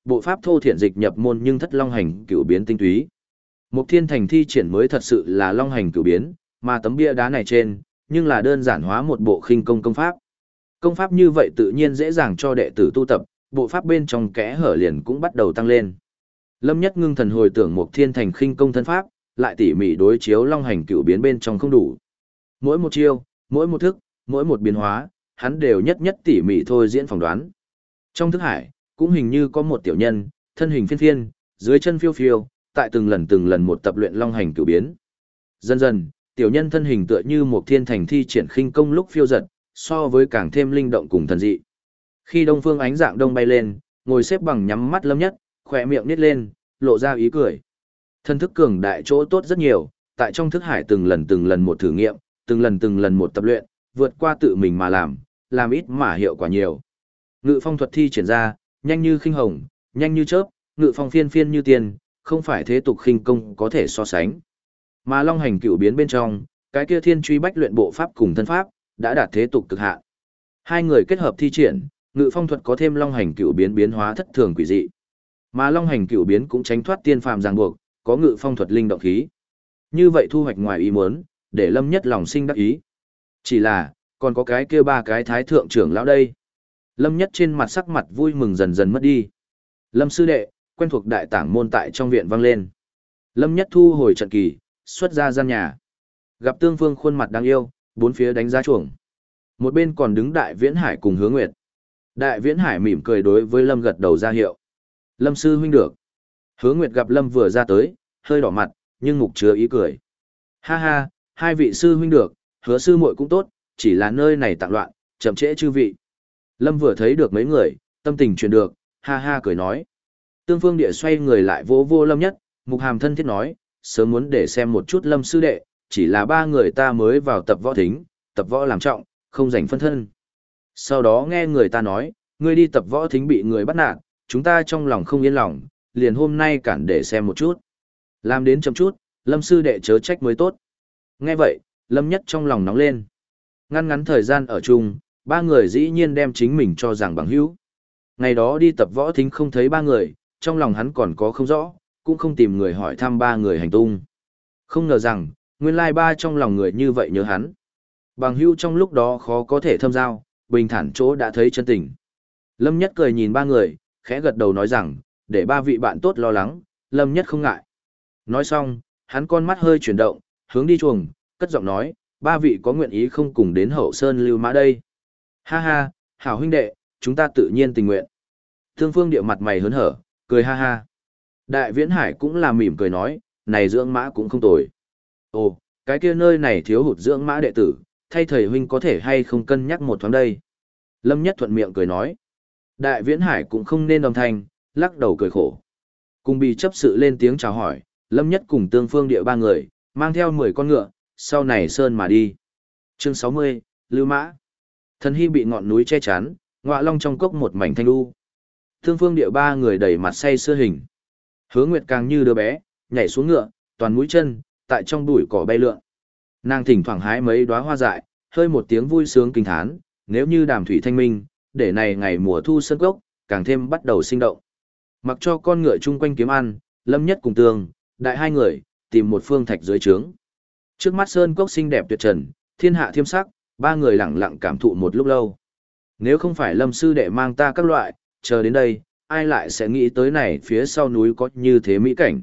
bộ pháp thô thiện dịch nhập môn nhưng thất long hành cửu biến tinh túy. Mục Thiên Thành thi triển mới thật sự là long hành cửu biến, mà tấm bia đá này trên, nhưng là đơn giản hóa một bộ khinh công công pháp. Công pháp như vậy tự nhiên dễ dàng cho đệ tử tu tập, bộ pháp bên trong kẽ hở liền cũng bắt đầu tăng lên. Lâm Nhất ngưng thần hồi tưởng Mục Thiên Thành khinh công thân pháp, lại tỉ mỉ đối chiếu long hành cửu biến bên trong không đủ. Mỗi một chiêu, mỗi một thức, mỗi một biến hóa, hắn đều nhất nhất tỉ mỉ thôi diễn phỏng đoán. Trong thức hải, cũng hình như có một tiểu nhân, thân hình phiên phiên, dưới chân phiêu phiêu, tại từng lần một tập luyện long hành cửu biến. Dần dần, tiểu nhân thân hình tựa như một thiên thành thi triển khinh công lúc phiêu giật, so với càng thêm linh động cùng thần dị. Khi đông phương ánh dạng đông bay lên, ngồi xếp bằng nhắm mắt Lâm Nhất, khỏe miệng nít lên, lộ ra ý cười. Thân thức cường đại chỗ tốt rất nhiều, tại trong thức hải từng lần một thử nghiệm, từng lần một tập luyện, vượt qua tự mình mà làm ít mà hiệu quả nhiều. Ngự phong thuật thi triển ra, nhanh như khinh hồng, nhanh như chớp, ngự phong phiên phiên như tiền, không phải thế tục khinh công có thể so sánh. Mà long hành cửu biến bên trong, cái kia thiên truy bách luyện bộ pháp cùng thân pháp, đã đạt thế tục cực hạn. Hai người kết hợp thi triển, ngự phong thuật có thêm long hành cửu biến biến hóa thất thường quỷ dị. Mà long hành cửu biến cũng tránh thoát tiên phàm ràng buộc, có ngự phong thuật linh động khí. Như vậy thu hoạch ngoài ý muốn, để Lâm Nhất lòng sinh đắc ý. Chỉ là, còn có cái kia ba cái thái thượng trưởng lão đây. Lâm Nhất trên mặt sắc mặt vui mừng dần dần mất đi. Lâm sư đệ, quen thuộc đại tảng môn tại trong viện vang lên. Lâm Nhất thu hồi trận kỳ, xuất ra gian nhà. Gặp Tương Phương khuôn mặt đáng yêu, bốn phía đánh giá chuồng. Một bên còn đứng Đại Viễn Hải cùng Hứa Nguyệt. Đại Viễn Hải mỉm cười đối với Lâm gật đầu ra hiệu. Lâm sư huynh được. Hứa Nguyệt gặp Lâm vừa ra tới, hơi đỏ mặt, nhưng mục chứa ý cười. Ha ha, hai vị sư huynh được, Hứa sư muội cũng tốt, chỉ là nơi này tạng loạn, chậm trễ chư vị. Lâm vừa thấy được mấy người, tâm tình chuyển được, ha ha cười nói. Tương Phương Địa xoay người lại vỗ vô Lâm Nhất, Mục Hàm thân thiết nói, sớm muốn để xem một chút Lâm sư đệ, chỉ là ba người ta mới vào tập võ thính, tập võ làm trọng, không rảnh phân thân. Sau đó nghe người ta nói, ngươi đi tập võ thính bị người bắt nạt, chúng ta trong lòng không yên lòng, liền hôm nay cản để xem một chút. Làm đến chậm chút, Lâm sư đệ chớ trách mới tốt. Nghe vậy, Lâm Nhất trong lòng nóng lên. Ngăn ngắn thời gian ở chung, ba người dĩ nhiên đem chính mình cho rằng bằng hữu. Ngày đó đi tập võ thính không thấy ba người, trong lòng hắn còn có không rõ, cũng không tìm người hỏi thăm ba người hành tung. Không ngờ rằng, nguyên lai ba trong lòng người như vậy nhớ hắn. Bằng hữu trong lúc đó khó có thể thâm giao, bình thản chỗ đã thấy chân tình. Lâm Nhất cười nhìn ba người, khẽ gật đầu nói rằng, để ba vị bạn tốt lo lắng, Lâm Nhất không ngại. Nói xong, hắn con mắt hơi chuyển động, hướng đi chuồng, cất giọng nói, ba vị có nguyện ý không cùng đến Hậu Sơn lưu mã đây. Ha ha, hảo huynh đệ, chúng ta tự nhiên tình nguyện. Thương Phương Địa mặt mày hớn hở, cười ha ha. Đại Viễn Hải cũng là mỉm cười nói, này dưỡng mã cũng không tồi. Ồ, cái kia nơi này thiếu hụt dưỡng mã đệ tử, thay thầy huynh có thể hay không cân nhắc một thoáng đây. Lâm Nhất thuận miệng cười nói. Đại Viễn Hải cũng không nên đồng thanh, lắc đầu cười khổ. Cùng bị chấp sự lên tiếng chào hỏi, Lâm Nhất cùng Tương Phương Địa ba người, mang theo 10 con ngựa, sau này sơn mà đi. Chương 60, Lưu Mã. Thần Hy bị ngọn núi che chắn, Ngọa Long trong cốc một mảnh thanh lưu. Tương Phương Địa ba người đầy mặt say sưa hình. Hứa Nguyệt càng như đứa bé, nhảy xuống ngựa, toàn mũi chân, tại trong bụi cỏ bay lượn. Nàng thỉnh thoảng hái mấy đóa hoa dại, hơi một tiếng vui sướng kinh thán, nếu như đàm thủy thanh minh, để này ngày mùa thu sơn cốc, càng thêm bắt đầu sinh động. Mặc cho con ngựa chung quanh kiếm ăn, Lâm Nhất cùng Tương, đại hai người, tìm một phương thạch dưới trướng. Trước mắt sơn cốc xinh đẹp tuyệt trần, thiên hạ thiêm sắc, ba người lặng lặng cảm thụ một lúc lâu. Nếu không phải Lâm sư đệ mang ta các loại, chờ đến đây, ai lại sẽ nghĩ tới này phía sau núi có như thế mỹ cảnh.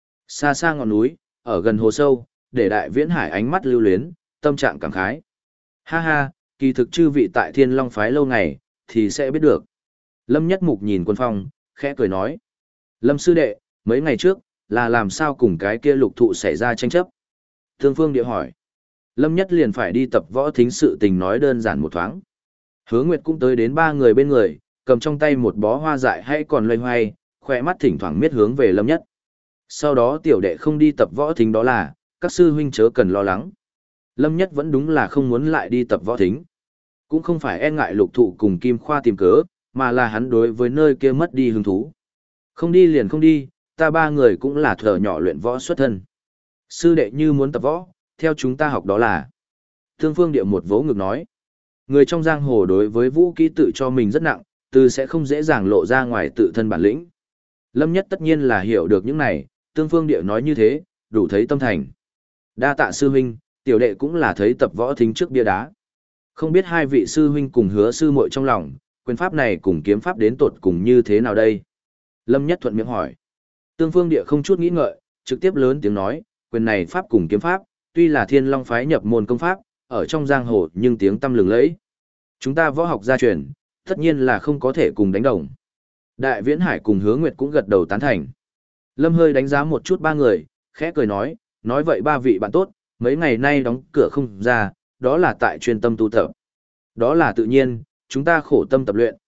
Xa xa ngọn núi, ở gần hồ sâu, để Đại Viễn Hải ánh mắt lưu luyến, tâm trạng cảm khái. Ha ha, kỳ thực chư vị tại Thiên Long phái lâu ngày, thì sẽ biết được. Lâm Nhất Mục nhìn Quân Phong, khẽ cười nói. Lâm sư đệ, mấy ngày trước, là làm sao cùng cái kia lục thụ xảy ra tranh chấp? Thương Phương Địa hỏi. Lâm Nhất liền phải đi tập võ thính sự tình nói đơn giản một thoáng. Hứa Nguyệt cũng tới đến ba người bên người, cầm trong tay một bó hoa dại hay còn loay hoay, khỏe mắt thỉnh thoảng miết hướng về Lâm Nhất. Sau đó tiểu đệ không đi tập võ thính đó là, các sư huynh chớ cần lo lắng. Lâm Nhất vẫn đúng là không muốn lại đi tập võ thính. Cũng không phải e ngại lục thụ cùng Kim Khoa tìm cớ, mà là hắn đối với nơi kia mất đi hứng thú. Không đi liền không đi, ta ba người cũng là thở nhỏ luyện võ xuất thân. Sư đệ như muốn tập võ, theo chúng ta học đó là. Thương Phương Địa một vỗ ngực nói. Người trong giang hồ đối với vũ kỹ tự cho mình rất nặng, từ sẽ không dễ dàng lộ ra ngoài tự thân bản lĩnh. Lâm Nhất tất nhiên là hiểu được những này, Tương Phương Địa nói như thế, đủ thấy tâm thành. Đa tạ sư huynh, tiểu đệ cũng là thấy tập võ thính trước bia đá. Không biết hai vị sư huynh cùng hứa sư muội trong lòng, quyền pháp này cùng kiếm pháp đến tột cùng như thế nào đây? Lâm Nhất thuận miệng hỏi. Tương Phương Địa không chút nghĩ ngợi, trực tiếp lớn tiếng nói, quyền này pháp cùng kiếm pháp, tuy là Thiên Long phái nhập môn công pháp, ở trong giang hồ nhưng tiếng tăm lừng lẫy. Chúng ta võ học gia truyền, tất nhiên là không có thể cùng đánh đồng. Đại Viễn Hải cùng Hứa Nguyệt cũng gật đầu tán thành. Lâm hơi đánh giá một chút ba người, khẽ cười nói vậy ba vị bạn tốt, mấy ngày nay đóng cửa không ra, đó là tại chuyên tâm tu tập. Đó là tự nhiên, chúng ta khổ tâm tập luyện,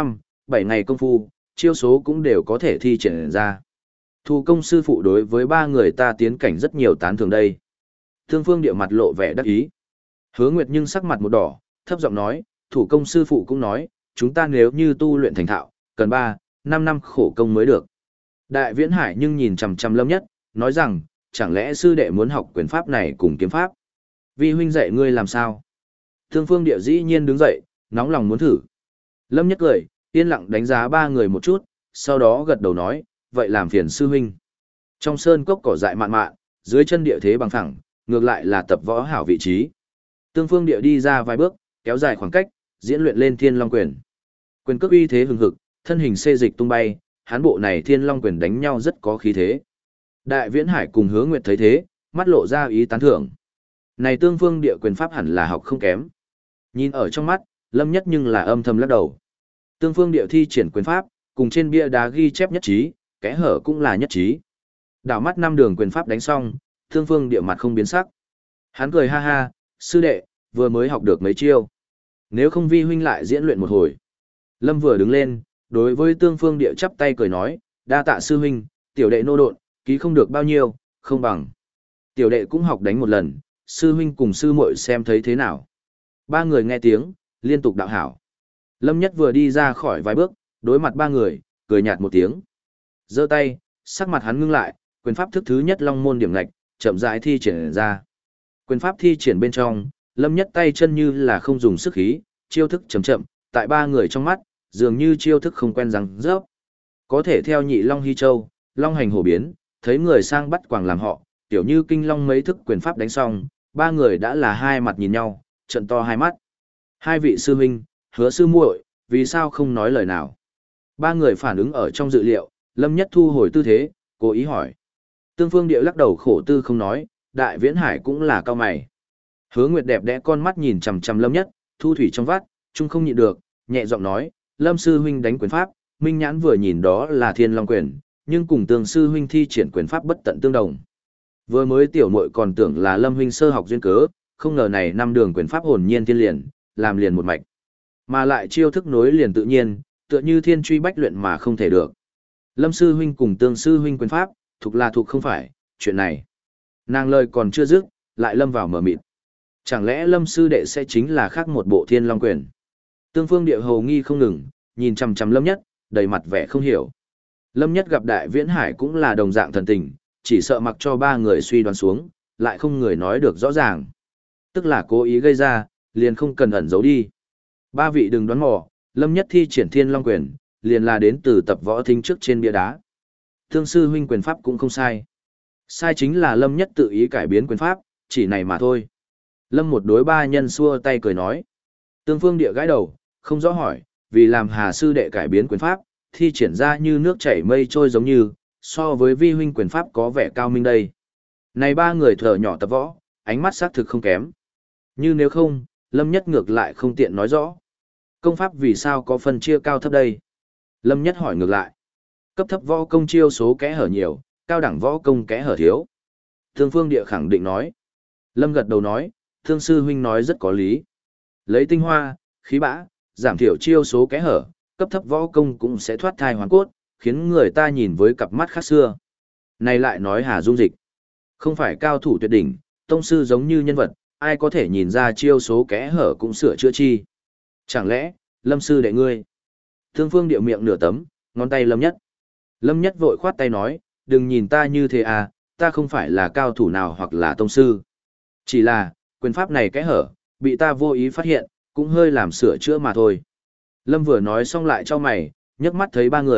7 ngày công phu, chiêu số cũng đều có thể thi triển ra. Thủ công sư phụ đối với ba người ta tiến cảnh rất nhiều tán thưởng đây. Thương Phương Địa mặt lộ vẻ đắc ý. Hứa Nguyệt nhưng sắc mặt một đỏ, thấp giọng nói, thủ công sư phụ cũng nói, chúng ta nếu như tu luyện thành thạo, cần 3-5 năm khổ công mới được. Đại Viễn Hải nhưng nhìn chằm chằm Lâm Nhất, nói rằng, chẳng lẽ sư đệ muốn học quyền pháp này cùng kiếm pháp? Vi huynh dạy ngươi làm sao? Thương Phương Địa dĩ nhiên đứng dậy, nóng lòng muốn thử. Lâm Nhất cười, yên lặng đánh giá ba người một chút, sau đó gật đầu nói, vậy làm phiền sư huynh. Trong sơn cốc cỏ dại mạn mạn, dưới chân địa thế bằng phẳng, ngược lại là tập võ hảo vị trí. Tương Phương Địa đi ra vài bước, kéo dài khoảng cách, diễn luyện lên Thiên Long quyền. Quyền cước uy thế hừng hực, thân hình xê dịch tung bay, hán bộ này Thiên Long quyền đánh nhau rất có khí thế. Đại Viễn Hải cùng Hứa Nguyệt thấy thế, mắt lộ ra ý tán thưởng. Này Tương Phương Địa quyền pháp hẳn là học không kém. Nhìn ở trong mắt, Lâm Nhất nhưng là âm thầm lắc đầu. Tương Phương Địa thi triển quyền pháp, cùng trên bia đá ghi chép nhất trí, kẽ hở cũng là nhất trí. Đảo mắt năm đường quyền pháp đánh xong, Tương Phương Địa mặt không biến sắc. Hắn cười ha ha, sư đệ, vừa mới học được mấy chiêu. Nếu không vi huynh lại diễn luyện một hồi. Lâm vừa đứng lên, đối với Tương Phương Địa chắp tay cười nói, đa tạ sư huynh, tiểu đệ nô độn, ký không được bao nhiêu, không bằng. Tiểu đệ cũng học đánh một lần, sư huynh cùng sư muội xem thấy thế nào. Ba người nghe tiếng, liên tục đạo hảo. Lâm Nhất vừa đi ra khỏi vài bước, đối mặt ba người, cười nhạt một tiếng. Giơ tay, sắc mặt hắn ngưng lại, quyền pháp thức thứ nhất long môn điểm ngạch, chậm rãi thi triển ra. Quyền pháp thi triển bên trong, Lâm Nhất tay chân như là không dùng sức khí, chiêu thức chậm chậm, tại ba người trong mắt, dường như chiêu thức không quen răng rớp. Có thể theo nhị long hy châu, long hành hổ biến, thấy người sang bắt quàng làm họ, tiểu như kinh long mấy thức quyền pháp đánh xong, ba người đã là hai mặt nhìn nhau, trận to hai mắt. Hai vị sư huynh, Hứa sư muội, vì sao không nói lời nào? Ba người phản ứng ở trong dự liệu, Lâm Nhất thu hồi tư thế, cố ý hỏi. Tương Phương Địa lắc đầu khổ tư không nói, Đại Viễn Hải cũng là cao mày. Hứa Nguyệt đẹp đẽ con mắt nhìn chằm chằm Lâm Nhất, thu thủy trong vắt, chung không nhịn được, nhẹ giọng nói, Lâm sư huynh đánh quyền pháp, Minh Nhãn vừa nhìn đó là Thiên Long quyền, nhưng cùng Tương sư huynh thi triển quyền pháp bất tận tương đồng. Vừa mới tiểu muội còn tưởng là Lâm huynh sơ học duyên cớ, không ngờ này năm đường quyền pháp hồn nhiên thiên liền, làm liền một mạch. Mà lại chiêu thức nối liền tự nhiên, tựa như thiên truy bách luyện mà không thể được. Lâm sư huynh cùng Tương sư huynh quyền pháp, thuộc là thuộc không phải, chuyện này. Nàng lời còn chưa dứt, lại lâm vào mờ mịt. Chẳng lẽ Lâm sư đệ sẽ chính là khác một bộ Thiên Long quyền? Tương Phương Địa hầu nghi không ngừng, nhìn chằm chằm Lâm Nhất, đầy mặt vẻ không hiểu. Lâm Nhất gặp Đại Viễn Hải cũng là đồng dạng thần tình, chỉ sợ mặc cho ba người suy đoán xuống, lại không người nói được rõ ràng. Tức là cố ý gây ra, liền không cần ẩn giấu đi. Ba vị đừng đoán mò, Lâm Nhất thi triển Thiên Long quyền, liền là đến từ tập võ thính trước trên bia đá. Tương sư huynh quyền pháp cũng không sai. Sai chính là Lâm Nhất tự ý cải biến quyền pháp, chỉ này mà thôi. Lâm một đối ba nhân xua tay cười nói. Tương Phương Địa gãi đầu, không rõ hỏi, vì làm Hà sư đệ cải biến quyền pháp, thi triển ra như nước chảy mây trôi giống như, so với vi huynh quyền pháp có vẻ cao minh đây. Này ba người thở nhỏ tập võ, ánh mắt xác thực không kém. Như nếu không, Lâm Nhất ngược lại không tiện nói rõ. Công pháp vì sao có phân chia cao thấp đây? Lâm Nhất hỏi ngược lại. Cấp thấp võ công chiêu số kẽ hở nhiều, cao đẳng võ công kẽ hở thiếu. Tương Phương Địa khẳng định nói. Lâm gật đầu nói, Thương sư huynh nói rất có lý. Lấy tinh hoa, khí bã, giảm thiểu chiêu số kẽ hở, cấp thấp võ công cũng sẽ thoát thai hoàn cốt, khiến người ta nhìn với cặp mắt khác xưa. Này lại nói Hà Dung Dịch. Không phải cao thủ tuyệt đỉnh, tông sư giống như nhân vật, ai có thể nhìn ra chiêu số kẽ hở cũng sửa chữa chi. Chẳng lẽ, Lâm sư đệ ngươi? Thương Phương Địa miệng nửa tấm, ngón tay Lâm Nhất. Lâm Nhất vội khoát tay nói, đừng nhìn ta như thế à, ta không phải là cao thủ nào hoặc là tông sư. Chỉ là, quyền pháp này kẽ hở, bị ta vô ý phát hiện, cũng hơi làm sửa chữa mà thôi. Lâm vừa nói xong lại cho mày, nhấc mắt thấy ba người,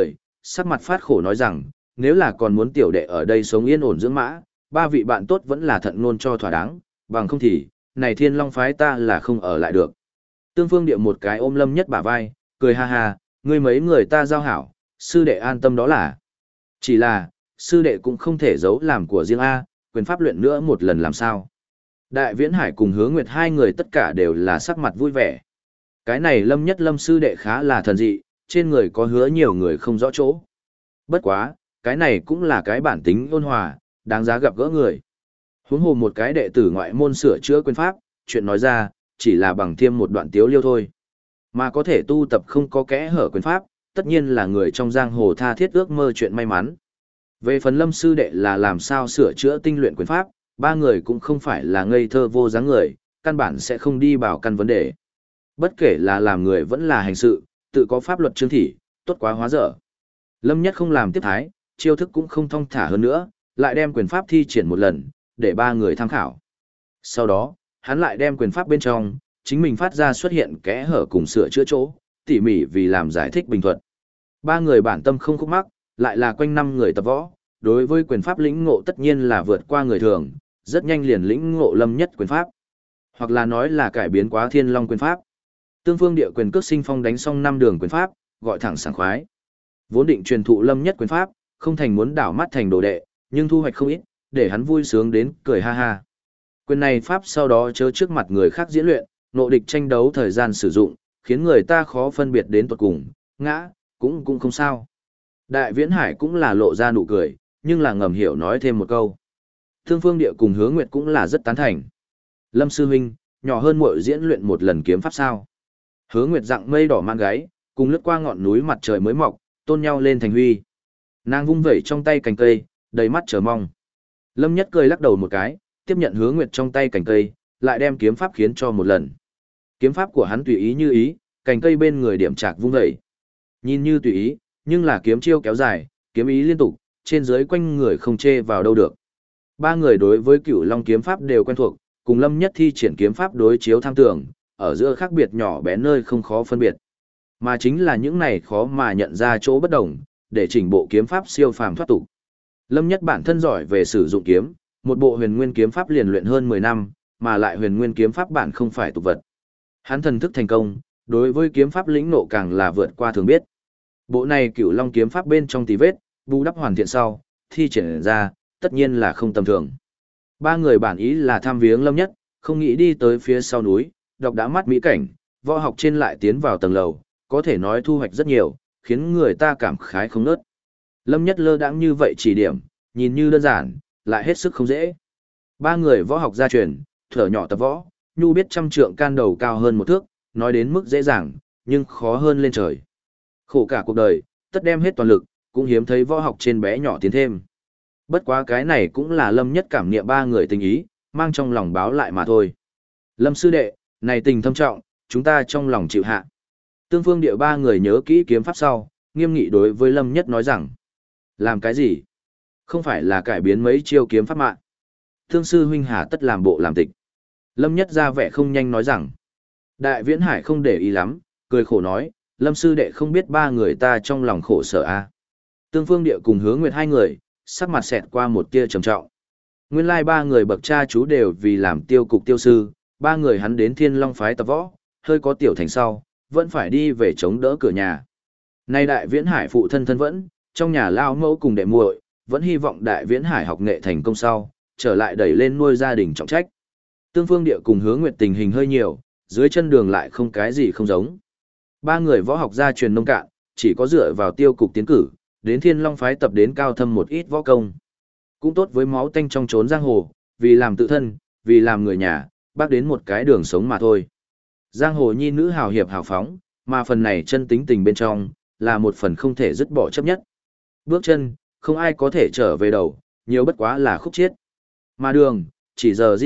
sắc mặt phát khổ nói rằng, nếu là còn muốn tiểu đệ ở đây sống yên ổn dưỡng mã, ba vị bạn tốt vẫn là thận ngôn cho thỏa đáng, bằng không thì, này Thiên Long phái ta là không ở lại được. Tương Phương Điệu một cái ôm Lâm Nhất bả vai, cười ha ha, ngươi mấy người ta giao hảo, sư đệ an tâm đó là. Chỉ là, sư đệ cũng không thể giấu làm của riêng A, quyền pháp luyện nữa một lần làm sao. Đại Viễn Hải cùng Hứa Nguyệt hai người tất cả đều là sắc mặt vui vẻ. Cái này Lâm Nhất Lâm sư đệ khá là thần dị, trên người có hứa nhiều người không rõ chỗ. Bất quá, cái này cũng là cái bản tính ôn hòa, đáng giá gặp gỡ người. Huống hồ một cái đệ tử ngoại môn sửa chữa quyền pháp, chuyện nói ra, chỉ là bằng thêm một đoạn tiếu liêu thôi. Mà có thể tu tập không có kẽ hở quyền pháp, tất nhiên là người trong giang hồ tha thiết ước mơ chuyện may mắn. Về phần Lâm sư đệ là làm sao sửa chữa tinh luyện quyền pháp, ba người cũng không phải là ngây thơ vô dáng người, căn bản sẽ không đi vào căn vấn đề. Bất kể là làm người vẫn là hành sự, tự có pháp luật chương thị, tốt quá hóa dở. Lâm Nhất không làm tiếp thái, chiêu thức cũng không thong thả hơn nữa, lại đem quyền pháp thi triển một lần, để ba người tham khảo. Sau đó, hắn lại đem quyền pháp bên trong, chính mình phát ra xuất hiện kẽ hở cùng sửa chữa chỗ, tỉ mỉ vì làm giải thích bình thuật. Ba người bản tâm không khúc mắc, lại là quanh năm người tập võ, đối với quyền pháp lĩnh ngộ tất nhiên là vượt qua người thường, rất nhanh liền lĩnh ngộ Lâm Nhất quyền pháp. Hoặc là nói là cải biến quá Thiên Long quyền pháp. Tương Phương Địa quyền cước sinh phong đánh xong 5 đường quyền pháp, gọi thẳng sảng khoái. Vốn định truyền thụ Lâm Nhất quyền pháp, không thành muốn đảo mắt thành đồ đệ, nhưng thu hoạch không ít, để hắn vui sướng đến cười ha ha. Quyền này pháp sau đó chớ trước mặt người khác diễn luyện, nộ địch tranh đấu thời gian sử dụng, khiến người ta khó phân biệt đến tuột cùng, ngã, cũng không sao. Đại Viễn Hải cũng là lộ ra nụ cười, nhưng là ngầm hiểu nói thêm một câu. Tương Phương Địa cùng Hứa Nguyệt cũng là rất tán thành. Lâm sư huynh, nhỏ hơn muội diễn luyện một lần kiếm pháp sao? Hứa Nguyệt dặng mây đỏ mang gáy, cùng lướt qua ngọn núi mặt trời mới mọc, tôn nhau lên thành huy. Nàng vung vẩy trong tay cành cây, đầy mắt chờ mong. Lâm Nhất cười lắc đầu một cái, tiếp nhận Hứa Nguyệt trong tay cành cây, lại đem kiếm pháp khiến cho một lần. Kiếm pháp của hắn tùy ý như ý, cành cây bên người điểm chạc vung vẩy. Nhìn như tùy ý, nhưng là kiếm chiêu kéo dài, kiếm ý liên tục, trên dưới quanh người không chê vào đâu được. Ba người đối với Cửu Long kiếm pháp đều quen thuộc, cùng Lâm Nhất thi triển kiếm pháp đối chiếu tham tưởng, ở giữa khác biệt nhỏ bé nơi không khó phân biệt. Mà chính là những này khó mà nhận ra chỗ bất đồng, để chỉnh bộ kiếm pháp siêu phàm thoát tục. Lâm Nhất bản thân giỏi về sử dụng kiếm, một bộ huyền nguyên kiếm pháp liền luyện hơn 10 năm, mà lại huyền nguyên kiếm pháp bản không phải tục vật. Hắn thần thức thành công, đối với kiếm pháp lĩnh nộ càng là vượt qua thường biết. Bộ này Cửu Long kiếm pháp bên trong tí vết, bù đắp hoàn thiện sau, thi triển ra, tất nhiên là không tầm thường. Ba người bản ý là tham viếng Lâm Nhất, không nghĩ đi tới phía sau núi, đọc đã mắt mỹ cảnh, võ học trên lại tiến vào tầng lầu, có thể nói thu hoạch rất nhiều, khiến người ta cảm khái không nớt. Lâm Nhất lơ đãng như vậy chỉ điểm, nhìn như đơn giản, lại hết sức không dễ. Ba người võ học gia truyền, thở nhỏ tập võ, nhu biết trăm trượng can đầu cao hơn một thước, nói đến mức dễ dàng, nhưng khó hơn lên trời. Khổ cả cuộc đời, tất đem hết toàn lực, cũng hiếm thấy võ học trên bé nhỏ tiến thêm. Bất quá cái này cũng là Lâm Nhất cảm niệm ba người tình ý, mang trong lòng báo lại mà thôi. Lâm sư đệ, này tình thâm trọng, chúng ta trong lòng chịu hạ. Tương Phương Địa ba người nhớ kỹ kiếm pháp sau, nghiêm nghị đối với Lâm Nhất nói rằng, làm cái gì? Không phải là cải biến mấy chiêu kiếm pháp mạng. Thương sư huynh hà tất làm bộ làm tịch. Lâm Nhất ra vẻ không nhanh nói rằng, Đại Viễn Hải không để ý lắm, cười khổ nói, Lâm sư đệ không biết ba người ta trong lòng khổ sở a. Tương Phương Địa cùng Hứa Nguyệt hai người, sắc mặt xẹt qua một tia trầm trọng. Nguyên lai ba người bậc cha chú đều vì làm tiêu cục tiêu sư, ba người hắn đến Thiên Long phái tập võ, hơi có tiểu thành sau, vẫn phải đi về chống đỡ cửa nhà. Nay Đại Viễn Hải phụ thân thân vẫn, trong nhà lao mẫu cùng đệ muội, vẫn hy vọng Đại Viễn Hải học nghệ thành công sau, trở lại đẩy lên nuôi gia đình trọng trách. Tương Phương Địa cùng Hứa Nguyệt tình hình hơi nhiều, dưới chân đường lại không cái gì không giống. Ba người võ học gia truyền nông cạn, chỉ có dựa vào tiêu cục tiến cử, đến Thiên Long phái tập đến cao thâm một ít võ công. Cũng tốt với máu tanh trong trốn giang hồ, vì làm tự thân, vì làm người nhà, bác đến một cái đường sống mà thôi. Giang hồ nhi nữ hào hiệp hào phóng, mà phần này chân tính tình bên trong, là một phần không thể dứt bỏ chấp nhất. Bước chân, không ai có thể trở về đầu, nhiều bất quá là khúc chiết. Mà đường, chỉ giờ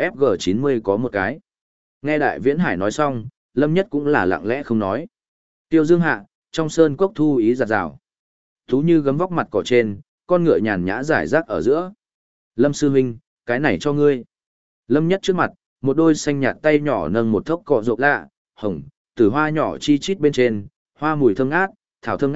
JKFG90 có một cái. Nghe Đại Viễn Hải nói xong, Lâm Nhất cũng là lặng lẽ không nói. Tiêu Dương hạ, trong sơn cốc thu ý giặt rào. Thú như gấm vóc mặt cỏ trên, con ngựa nhàn nhã giải rác ở giữa. Lâm sư huynh, cái này cho ngươi. Lâm Nhất trước mặt, một đôi xanh nhạt tay nhỏ nâng một thốc cọ rộp lạ, hồng, tử hoa nhỏ chi chít bên trên, hoa mùi thơm ngát, thảo thơm ngát,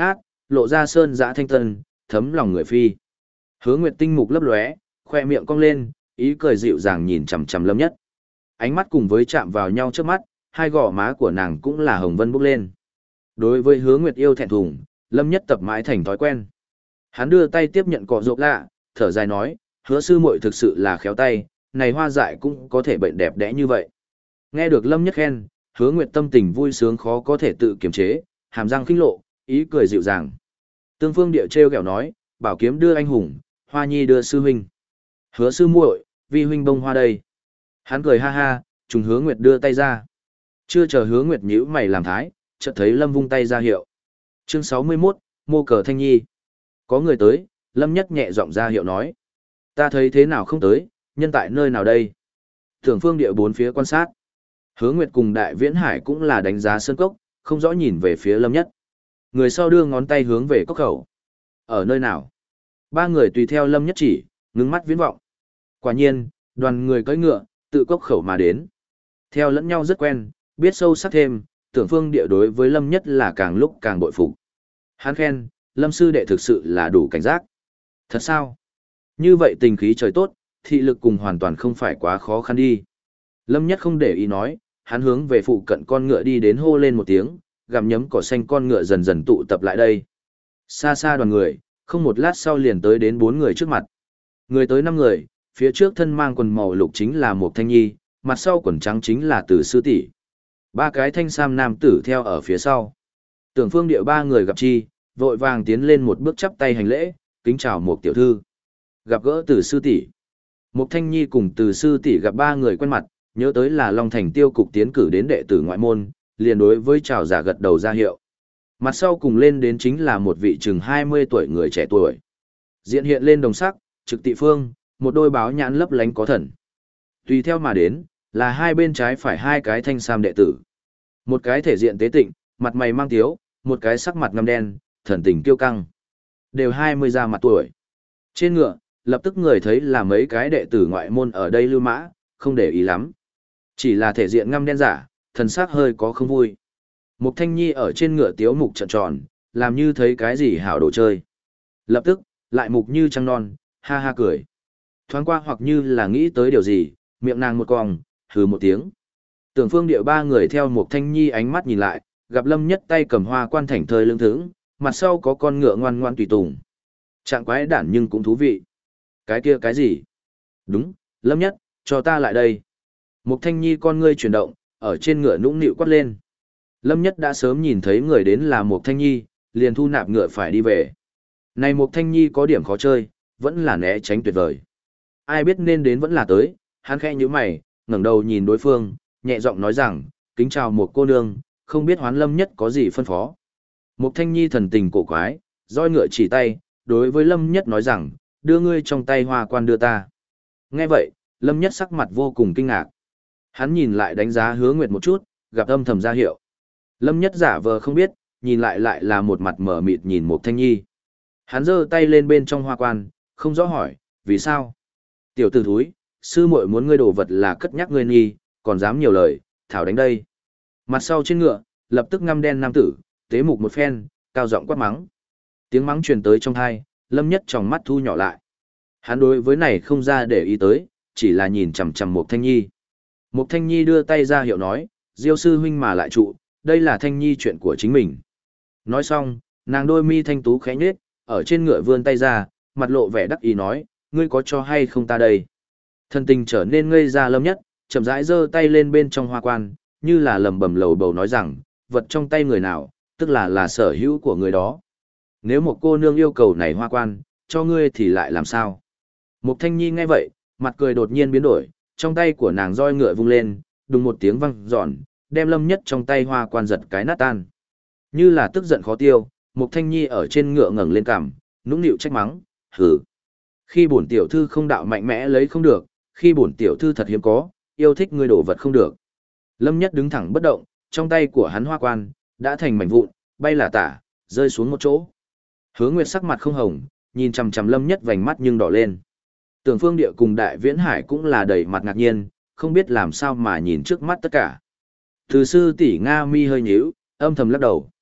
lộ ra sơn dã thanh tân, thấm lòng người phi. Hứa Nguyệt tinh mục lấp lóe, khoe miệng cong lên, ý cười dịu dàng nhìn chằm chằm Lâm Nhất. Ánh mắt cùng với chạm vào nhau trước mắt, hai gò má của nàng cũng là hồng vân bốc lên. Đối với Hứa Nguyệt yêu thẹn thùng, Lâm Nhất tập mãi thành thói quen. Hắn đưa tay tiếp nhận cọ rộp lạ, thở dài nói, Hứa sư muội thực sự là khéo tay, này hoa dại cũng có thể bệnh đẹp đẽ như vậy. Nghe được Lâm Nhất khen, Hứa Nguyệt tâm tình vui sướng khó có thể tự kiềm chế, hàm răng khinh lộ, ý cười dịu dàng. Tương Phương Địa trêu ghẹo nói, bảo kiếm đưa anh hùng, hoa nhi đưa sư huynh. Hứa sư muội, vi huynh bông hoa đây. Hắn cười ha ha, trùng Hứa Nguyệt đưa tay ra. Chưa chờ Hứa Nguyệt nhíu mày làm thái, chợt thấy Lâm vung tay ra hiệu. Chương 61, Mô Cờ Thanh Nhi. Có người tới, Lâm Nhất nhẹ giọng ra hiệu nói. Ta thấy thế nào không tới, nhân tại nơi nào đây? Tưởng Phương Địa bốn phía quan sát. Hứa Nguyệt cùng Đại Viễn Hải cũng là đánh giá sơn cốc, không rõ nhìn về phía Lâm Nhất. Người sau đưa ngón tay hướng về cốc khẩu. Ở nơi nào? Ba người tùy theo Lâm Nhất chỉ, ngưng mắt viễn vọng. Quả nhiên, đoàn người cưỡi ngựa, tự cốc khẩu mà đến. Theo lẫn nhau rất quen, biết sâu sắc thêm, Tưởng Phương Địa đối với Lâm Nhất là càng lúc càng bội phục. Hắn khen, Lâm sư đệ thực sự là đủ cảnh giác. Thật sao? Như vậy tình khí trời tốt, thị lực cùng hoàn toàn không phải quá khó khăn đi. Lâm Nhất không để ý nói, hắn hướng về phụ cận con ngựa đi đến hô lên một tiếng, gặm nhấm cỏ xanh con ngựa dần dần tụ tập lại đây. Xa xa đoàn người, không một lát sau liền tới đến 4 người trước mặt. Người tới 5 người, phía trước thân mang quần màu lục chính là một thanh nhi, mặt sau quần trắng chính là Từ sư tỷ. 3 cái thanh sam nam tử theo ở phía sau. Tưởng Phương Địa 3 người gặp chi, vội vàng tiến lên một bước chắp tay hành lễ, kính chào một tiểu thư. Gặp gỡ Từ sư tỷ. Một thanh nhi cùng Từ sư tỷ gặp 3 người quen mặt, nhớ tới là Long Thành tiêu cục tiến cử đến đệ tử ngoại môn, liền đối với chào giả gật đầu ra hiệu. Mặt sau cùng lên đến chính là một vị chừng 20 tuổi người trẻ tuổi. Diện hiện lên đồng sắc, trực tị phương, một đôi báo nhãn lấp lánh có thần. Tùy theo mà đến, là hai bên trái phải 2 cái thanh sam đệ tử. Một cái thể diện tế tịnh, mặt mày mang tiếu, một cái sắc mặt ngăm đen, thần tình kiêu căng. Đều 20 ra mặt tuổi. Trên ngựa, lập tức người thấy là mấy cái đệ tử ngoại môn ở đây lưu mã, không để ý lắm. Chỉ là thể diện ngăm đen giả, thần sắc hơi có không vui. Mục Thanh Nhi ở trên ngựa tiếu mục trợn tròn, làm như thấy cái gì hảo đồ chơi. Lập tức, lại mục như trăng non, ha ha cười. Thoáng qua hoặc như là nghĩ tới điều gì, miệng nàng một cong, hừ một tiếng. Tưởng Phương Địa 3 người theo Mục Thanh Nhi ánh mắt nhìn lại, gặp Lâm Nhất tay cầm hoa quan thảnh thơi lưng thững, mặt sau có con ngựa ngoan ngoan tùy tùng. Trạng quái đản nhưng cũng thú vị. Cái kia cái gì? Đúng, Lâm Nhất, cho ta lại đây. Mục Thanh Nhi con ngươi chuyển động, ở trên ngựa nũng nịu quát lên. Lâm Nhất đã sớm nhìn thấy người đến là Mục Thanh Nhi, liền thu nạp ngựa phải đi về. Này Mục Thanh Nhi có điểm khó chơi, vẫn là né tránh tuyệt vời. Ai biết nên đến vẫn là tới, hắn khẽ nhíu mày, ngẩng đầu nhìn đối phương, nhẹ giọng nói rằng, kính chào một cô nương, không biết Hoán Lâm Nhất có gì phân phó. Mục Thanh Nhi thần tình cổ quái, roi ngựa chỉ tay, đối với Lâm Nhất nói rằng, đưa ngươi trong tay hoa quan đưa ta. Nghe vậy, Lâm Nhất sắc mặt vô cùng kinh ngạc. Hắn nhìn lại đánh giá Hứa Nguyệt một chút, gặp âm thầm ra hiệu. Lâm Nhất giả vờ không biết, nhìn lại lại là một mặt mở mịt nhìn Mục Thanh Nhi. Hắn giơ tay lên bên trong hoa quan, không rõ hỏi, vì sao? Tiểu tử thúi, sư muội muốn ngươi đồ vật là cất nhắc ngươi nghi, còn dám nhiều lời, thảo đánh đây. Mặt sau trên ngựa, lập tức ngăm đen nam tử, tế mục một phen, cao giọng quát mắng. Tiếng mắng truyền tới trong tai, Lâm Nhất tròng mắt thu nhỏ lại. Hắn đối với này không ra để ý tới, chỉ là nhìn chằm chằm Mục Thanh Nhi. Mục Thanh Nhi đưa tay ra hiệu nói, Diêu sư huynh mà lại trụ, đây là Thanh Nhi chuyện của chính mình. Nói xong, nàng đôi mi thanh tú khẽ nhếch, ở trên ngựa vươn tay ra, mặt lộ vẻ đắc ý nói, ngươi có cho hay không ta đây? Thân tình trở nên ngây ra Lâm Nhất, chậm rãi giơ tay lên bên trong hoa quan, như là lẩm bẩm lầu bầu nói rằng, vật trong tay người nào, tức là sở hữu của người đó. Nếu một cô nương yêu cầu này hoa quan, cho ngươi thì lại làm sao? Mục Thanh Nhi nghe vậy, mặt cười đột nhiên biến đổi, trong tay của nàng roi ngựa vung lên, đùng một tiếng vang giòn, đem Lâm Nhất trong tay hoa quan giật cái nát tan. Như là tức giận khó tiêu, Mục Thanh Nhi ở trên ngựa ngẩng lên cằm, nũng nịu trách mắng, hừ. Khi bổn tiểu thư không đạo mạnh mẽ lấy không được, khi bổn tiểu thư thật hiếm có, yêu thích ngươi đổ vật không được. Lâm Nhất đứng thẳng bất động, trong tay của hắn hoa quan, đã thành mảnh vụn, bay là tả, rơi xuống một chỗ. Hứa Nguyệt sắc mặt không hồng, nhìn chằm chằm Lâm Nhất vành mắt nhưng đỏ lên. Tưởng Phương Địa cùng Đại Viễn Hải cũng là đầy mặt ngạc nhiên, không biết làm sao mà nhìn trước mắt tất cả. Từ sư tỷ Nga mi hơi nhíu, âm thầm lắc đầu.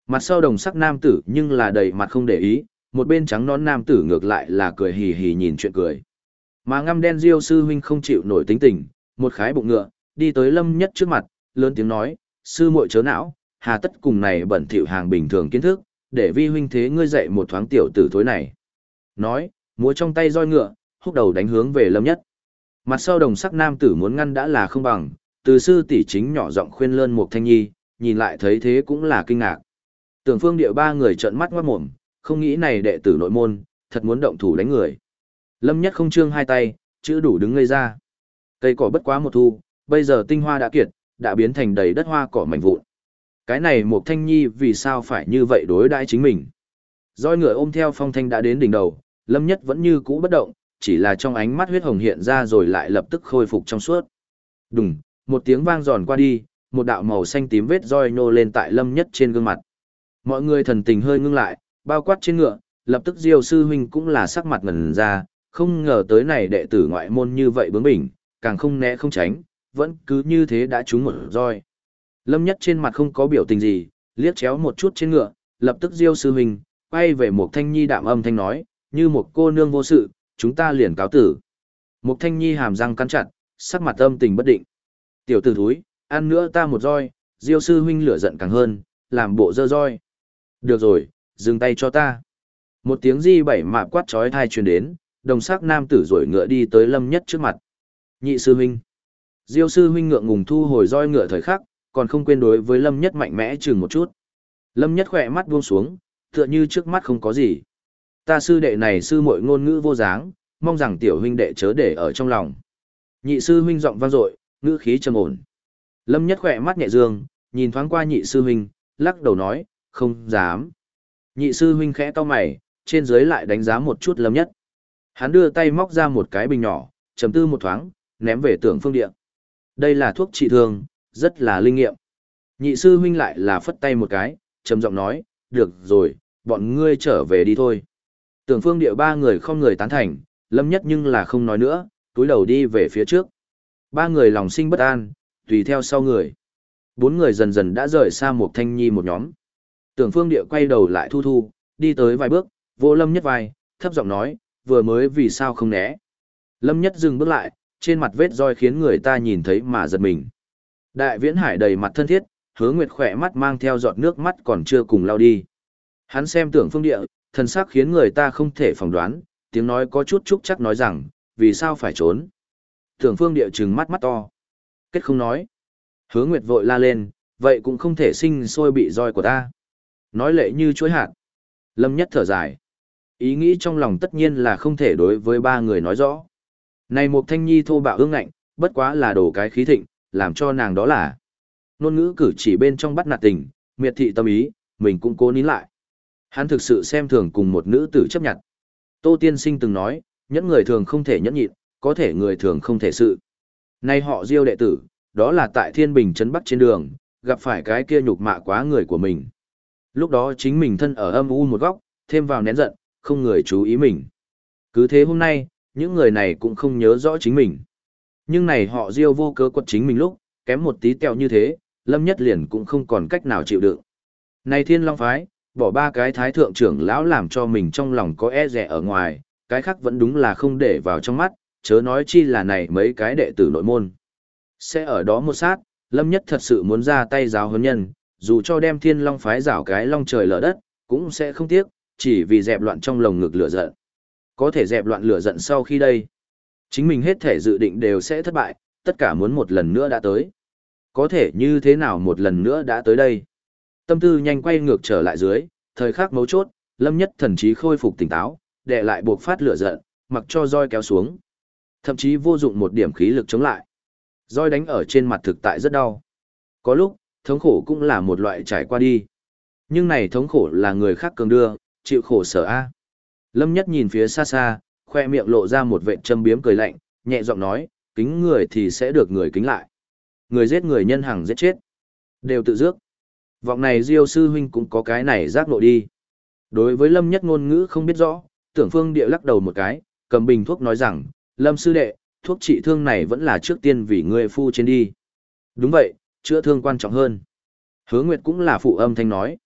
Mặt sau đồng sắc nam tử nhưng là đầy mặt không để ý, một bên trắng nón nam tử ngược lại là cười hì hì nhìn chuyện cười. Mà ngăm đen Diêu sư huynh không chịu nổi tính tình, một khái bụng ngựa, đi tới Lâm Nhất trước mặt, lớn tiếng nói, sư muội chớ não, hà tất cùng này bẩn thỉu hàng bình thường kiến thức, để vi huynh thế ngươi dạy một thoáng tiểu tử thối này. Nói, múa trong tay roi ngựa, húc đầu đánh hướng về Lâm Nhất. Mặt sau đồng sắc nam tử muốn ngăn đã là không bằng, từ sư tỷ chính nhỏ giọng khuyên lơn Mục Thanh Nhi, nhìn lại thấy thế cũng là kinh ngạc. Tưởng Phương Điệu ba người trợn mắt ngoát mồm, không nghĩ này đệ tử nội môn, thật muốn động thủ đánh người. Lâm Nhất không trương hai tay, chữ đủ đứng ngây ra. Cây cỏ bất quá một thu, bây giờ tinh hoa đã kiệt, đã biến thành đầy đất hoa cỏ mảnh vụn. Cái này Mục Thanh Nhi vì sao phải như vậy đối đãi chính mình? Roi ngựa ôm theo phong thanh đã đến đỉnh đầu, Lâm Nhất vẫn như cũ bất động, chỉ là trong ánh mắt huyết hồng hiện ra rồi lại lập tức khôi phục trong suốt. Đùng, một tiếng vang giòn qua đi, một đạo màu xanh tím vết roi nô lên tại Lâm Nhất trên gương mặt. Mọi người thần tình hơi ngưng lại, bao quát trên ngựa, lập tức Diêu sư huynh cũng là sắc mặt ngẩn ra, không ngờ tới này đệ tử ngoại môn như vậy bướng bỉnh, càng không né không tránh, vẫn cứ như thế đã trúng một roi. Lâm Nhất trên mặt không có biểu tình gì, liếc chéo một chút trên ngựa, lập tức Diêu sư huynh quay về Mục Thanh Nhi đạm âm thanh nói, như một cô nương vô sự, chúng ta liền cáo tử. Mục Thanh Nhi hàm răng cắn chặt, sắc mặt âm tình bất định. Tiểu tử thúi, ăn nữa ta một roi, Diêu sư huynh lửa giận càng hơn, làm bộ dơ roi. Được rồi, dừng tay cho ta. Một tiếng di bảy mạ quát chói tai truyền đến, đồng sắc nam tử rổi ngựa đi tới Lâm Nhất trước mặt. Nhị sư huynh. Diêu sư huynh ngượng ngùng thu hồi roi ngựa thời khắc, còn không quên đối với Lâm Nhất mạnh mẽ chừng một chút. Lâm Nhất khỏe mắt buông xuống, tựa như trước mắt không có gì. Ta sư đệ này sư muội ngôn ngữ vô dáng, mong rằng tiểu huynh đệ chớ để ở trong lòng. Nhị sư huynh giọng vang dội, ngữ khí trầm ổn. Lâm Nhất khỏe mắt nhẹ dương, nhìn thoáng qua nhị sư huynh, lắc đầu nói, không dám. Nhị sư huynh khẽ cau mày, trên dưới lại đánh giá một chút Lâm Nhất. Hắn đưa tay móc ra một cái bình nhỏ, trầm tư một thoáng, ném về Tưởng Phương Địa. Đây là thuốc trị thương, rất là linh nghiệm. Nhị sư huynh lại là phất tay một cái, trầm giọng nói, được rồi, bọn ngươi trở về đi thôi. Tưởng Phương Địa ba người không người tán thành, Lâm Nhất nhưng là không nói nữa, túi đầu đi về phía trước. Ba người lòng sinh bất an, tùy theo sau người. Bốn người dần dần đã rời xa Mục Thanh Nhi một nhóm. Tưởng Phương Địa quay đầu lại thu thu, đi tới vài bước, vô Lâm Nhất vai, thấp giọng nói, vừa mới vì sao không né. Lâm Nhất dừng bước lại, trên mặt vết roi khiến người ta nhìn thấy mà giật mình. Đại Viễn Hải đầy mặt thân thiết, Hứa Nguyệt khỏe mắt mang theo giọt nước mắt còn chưa cùng lau đi. Hắn xem Tưởng Phương Địa, thần sắc khiến người ta không thể phỏng đoán, tiếng nói có chút trúc chắc nói rằng, vì sao phải trốn. Tưởng Phương Địa trừng mắt mắt to. Kết không nói. Hứa Nguyệt vội la lên, vậy cũng không thể sinh sôi bị roi của ta. Nói lệ như chuối hạt. Lâm Nhất thở dài. Ý nghĩ trong lòng tất nhiên là không thể đối với ba người nói rõ. Này Mục Thanh Nhi thô bạo ương ngạnh, bất quá là đổ cái khí thịnh, làm cho nàng đó là. Ngôn ngữ cử chỉ bên trong bắt nạt tình, miệt thị tâm ý, mình cũng cố nín lại. Hắn thực sự xem thường cùng một nữ tử chấp nhận. Tô Tiên Sinh từng nói, nhẫn người thường không thể nhẫn nhịn, có thể người thường không thể sự. Nay họ Diêu đệ tử, đó là tại Thiên Bình trấn Bắc trên đường, gặp phải cái kia nhục mạ quá người của mình. Lúc đó chính mình thân ở âm u một góc, thêm vào nén giận, không người chú ý mình. Cứ thế hôm nay, những người này cũng không nhớ rõ chính mình. Nhưng này họ Diêu vô cớ quật chính mình lúc, kém một tí tẹo như thế, Lâm Nhất liền cũng không còn cách nào chịu đựng. Này Thiên Long phái, bỏ ba cái thái thượng trưởng lão làm cho mình trong lòng có e dè ở ngoài, cái khác vẫn đúng là không để vào trong mắt, chớ nói chi là này mấy cái đệ tử nội môn. Sẽ ở đó một sát, Lâm Nhất thật sự muốn ra tay giáo huấn nhân, dù cho đem Thiên Long phái rảo cái long trời lở đất, cũng sẽ không tiếc, chỉ vì dẹp loạn trong lồng ngực lửa giận. Có thể dẹp loạn lửa giận sau khi đây, chính mình hết thể dự định đều sẽ thất bại, tất cả muốn một lần nữa đã tới. Có thể như thế nào một lần nữa đã tới đây? Tâm tư nhanh quay ngược trở lại dưới, thời khắc mấu chốt, Lâm Nhất thần trí khôi phục tỉnh táo, đè lại buộc phát lửa giận, mặc cho roi kéo xuống. Thậm chí vô dụng một điểm khí lực chống lại. Roi đánh ở trên mặt thực tại rất đau. Có lúc, thống khổ cũng là một loại trải qua đi. Nhưng này thống khổ là người khác cường đưa, chịu khổ sở a. Lâm Nhất nhìn phía xa xa, khoe miệng lộ ra một vệt châm biếm cười lạnh, nhẹ giọng nói, kính người thì sẽ được người kính lại. Người giết người nhân hằng giết chết. Đều tự dước. Vọng này Diêu sư huynh cũng có cái này giác nội đi. Đối với Lâm Nhất ngôn ngữ không biết rõ, Tưởng Phương Địa lắc đầu một cái, cầm bình thuốc nói rằng, Lâm sư đệ, thuốc trị thương này vẫn là trước tiên vì ngươi phu trên đi. Đúng vậy, chữa thương quan trọng hơn. Hứa Nguyệt cũng là phụ âm thanh nói.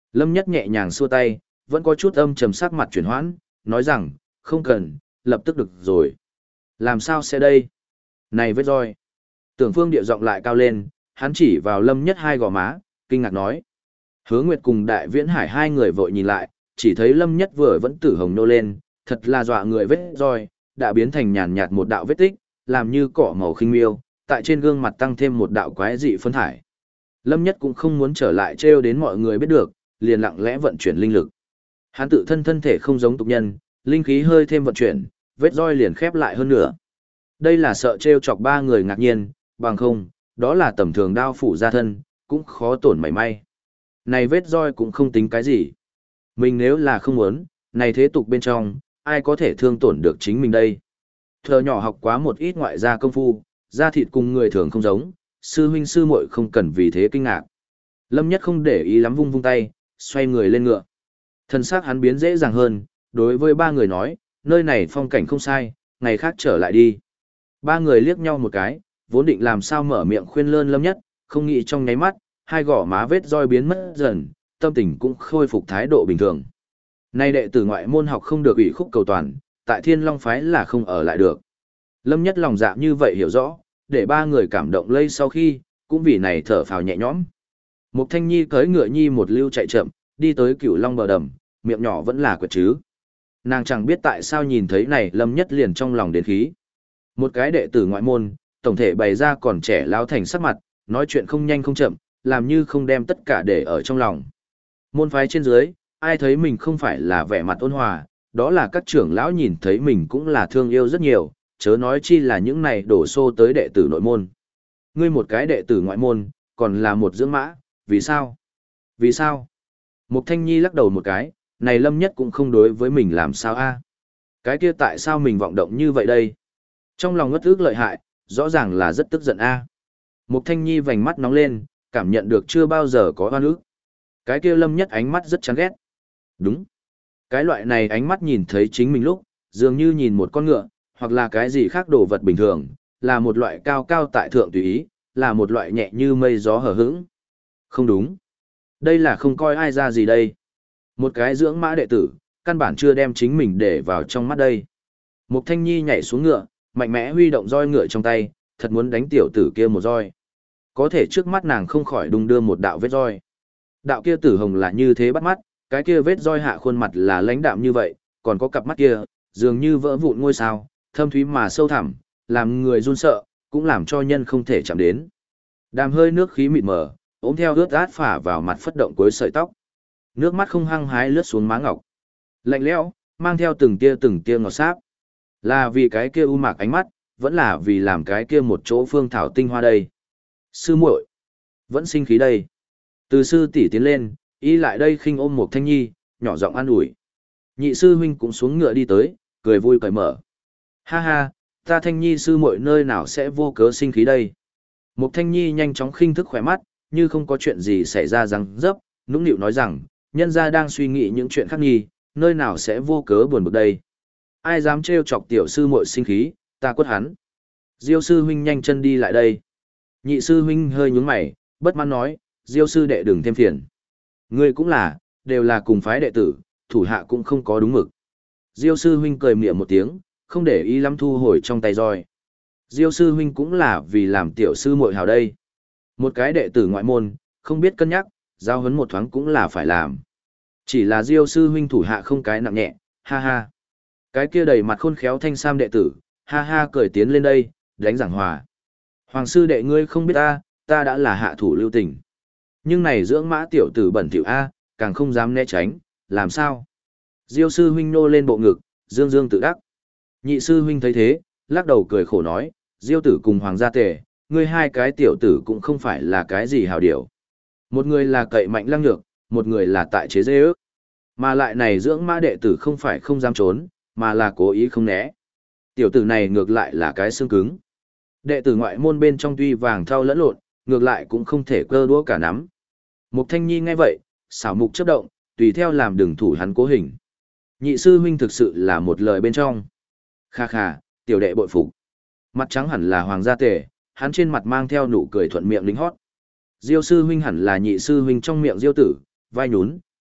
Lâm Nhất nhẹ nhàng xua tay, vẫn có chút âm trầm sắc mặt chuyển hoãn, nói rằng, không cần, lập tức được rồi. Làm sao sẽ đây? Này vết roi. Tưởng Phương điệu giọng lại cao lên, hắn chỉ vào Lâm Nhất hai gò má, kinh ngạc nói. Hứa Nguyệt cùng Đại Viễn Hải hai người vội nhìn lại, chỉ thấy Lâm Nhất vừa vẫn tử hồng nô lên, thật là dọa người vết roi, đã biến thành nhàn nhạt một đạo vết tích, làm như cỏ màu khinh miêu, tại trên gương mặt tăng thêm một đạo quái dị phấn thải. Lâm Nhất cũng không muốn trở lại trêu đến mọi người biết được, liền lặng lẽ vận chuyển linh lực. Hắn tự thân thân thể không giống tục nhân, linh khí hơi thêm vận chuyển, vết roi liền khép lại hơn nữa. Đây là sợ trêu chọc ba người ngạc nhiên, bằng không, đó là tầm thường đao phủ ra thân, cũng khó tổn mảy may. Này vết roi cũng không tính cái gì. Mình nếu là không muốn, này thế tục bên trong, ai có thể thương tổn được chính mình đây. Thờ nhỏ học quá một ít ngoại gia công phu, da thịt cùng người thường không giống, sư huynh sư muội không cần vì thế kinh ngạc. Lâm Nhất không để ý lắm vung vung tay, xoay người lên ngựa. Thân xác hắn biến dễ dàng hơn, đối với ba người nói, nơi này phong cảnh không sai, ngày khác trở lại đi. Ba người liếc nhau một cái, vốn định làm sao mở miệng khuyên lơn Lâm Nhất, không nghĩ trong nháy mắt, hai gò má vết roi biến mất dần, tâm tình cũng khôi phục thái độ bình thường. Nay đệ tử ngoại môn học không được ủy khúc cầu toàn, tại Thiên Long phái là không ở lại được. Lâm Nhất lòng dạ như vậy hiểu rõ, để ba người cảm động lây sau khi, cũng vì này thở phào nhẹ nhõm. Mục Thanh Nhi cưỡi ngựa nhi một lưu chạy chậm, đi tới Cửu Long bờ đầm, miệng nhỏ vẫn là quệt chứ. Nàng chẳng biết tại sao nhìn thấy này Lâm Nhất liền trong lòng đến khí. Một cái đệ tử ngoại môn, tổng thể bày ra còn trẻ lao thành sắc mặt, nói chuyện không nhanh không chậm, làm như không đem tất cả để ở trong lòng. Môn phái trên dưới, ai thấy mình không phải là vẻ mặt ôn hòa, đó là các trưởng lão nhìn thấy mình cũng là thương yêu rất nhiều, chớ nói chi là những này đổ xô tới đệ tử nội môn. Ngươi một cái đệ tử ngoại môn, còn là một dưỡng mã, vì sao? Vì sao? Mục Thanh Nhi lắc đầu một cái, này Lâm Nhất cũng không đối với mình làm sao a? Cái kia tại sao mình vọng động như vậy đây? Trong lòng ngất ức lợi hại, rõ ràng là rất tức giận a. Mục Thanh Nhi vành mắt nóng lên, cảm nhận được chưa bao giờ có oan ức. Cái kia Lâm Nhất ánh mắt rất chán ghét. Đúng. Cái loại này ánh mắt nhìn thấy chính mình lúc, dường như nhìn một con ngựa, hoặc là cái gì khác đồ vật bình thường, là một loại cao cao tại thượng tùy ý, là một loại nhẹ như mây gió hở hững. Không đúng. Đây là không coi ai ra gì đây. Một cái dưỡng mã đệ tử, căn bản chưa đem chính mình để vào trong mắt đây. Mục Thanh Nhi nhảy xuống ngựa, mạnh mẽ huy động roi ngựa trong tay, thật muốn đánh tiểu tử kia một roi. Có thể trước mắt nàng không khỏi đung đưa một đạo vết roi. Đạo kia tử hồng là như thế bắt mắt, cái kia vết roi hạ khuôn mặt là lãnh đạm như vậy, còn có cặp mắt kia, dường như vỡ vụn ngôi sao, thâm thúy mà sâu thẳm, làm người run sợ, cũng làm cho nhân không thể chạm đến. Đàm hơi nước khí mịt mờ, ốm theo ướt át phả vào mặt phất động cuối sợi tóc. Nước mắt không hăng hái lướt xuống má ngọc. Lạnh lẽo, mang theo từng tia ngọt sáp. Là vì cái kia u mạc ánh mắt, vẫn là vì làm cái kia một chỗ phương thảo tinh hoa đây. Sư muội, vẫn sinh khí đây. Từ sư tỷ tiến lên, y lại đây khinh ôm một Thanh Nhi, nhỏ giọng an ủi. Nhị sư huynh cũng xuống ngựa đi tới, cười vui cởi mở. Ha ha, ta Thanh Nhi sư muội nơi nào sẽ vô cớ sinh khí đây. Một Thanh Nhi nhanh chóng khinh thức khỏe mắt, như không có chuyện gì xảy ra răng dấp, nũng nịu nói rằng, nhân gia đang suy nghĩ những chuyện khác nhi, nơi nào sẽ vô cớ buồn bực đây. Ai dám trêu chọc tiểu sư muội sinh khí, ta quất hắn. Diêu sư huynh nhanh chân đi lại đây. Nhị sư huynh hơi nhướng mày, bất mãn nói, Diêu sư đệ đừng thêm phiền. Ngươi cũng là, đều là cùng phái đệ tử, thủ hạ cũng không có đúng mực. Diêu sư huynh cười mỉa một tiếng, không để ý lắm thu hồi trong tay roi. Diêu sư huynh cũng là vì làm tiểu sư muội hào đây. Một cái đệ tử ngoại môn, không biết cân nhắc, giao huấn một thoáng cũng là phải làm. Chỉ là Diêu sư huynh thủ hạ không cái nặng nhẹ, ha ha. Cái kia đầy mặt khôn khéo thanh sam đệ tử, ha ha cười tiến lên đây, đánh giảng hòa. Hoàng sư đệ ngươi không biết ta đã là hạ thủ lưu tình. Nhưng này dưỡng mã tiểu tử bẩn thỉu a, càng không dám né tránh, làm sao? Diêu sư huynh nô lên bộ ngực, dương dương tự đắc. Nhị sư huynh thấy thế, lắc đầu cười khổ nói, Diêu tử cùng Hoàng gia tề, ngươi hai cái tiểu tử cũng không phải là cái gì hào điểu. Một người là cậy mạnh lăng nhược, một người là tại chế dê ước. Mà lại này dưỡng mã đệ tử không phải không dám trốn, mà là cố ý không né. Tiểu tử này ngược lại là cái xương cứng. Đệ tử ngoại môn bên trong tuy vàng thau lẫn lộn, ngược lại cũng không thể cơ đũa cả nắm. Mục Thanh Nhi nghe vậy, xảo mục chớp động, tùy theo làm đường thủ hắn cố hình. Nhị sư huynh thực sự là một lời bên trong. Kha kha, tiểu đệ bội phục. Mặt trắng hẳn là Hoàng gia tề, hắn trên mặt mang theo nụ cười thuận miệng lính hót. Diêu sư huynh hẳn là nhị sư huynh trong miệng Diêu tử, vai nhún,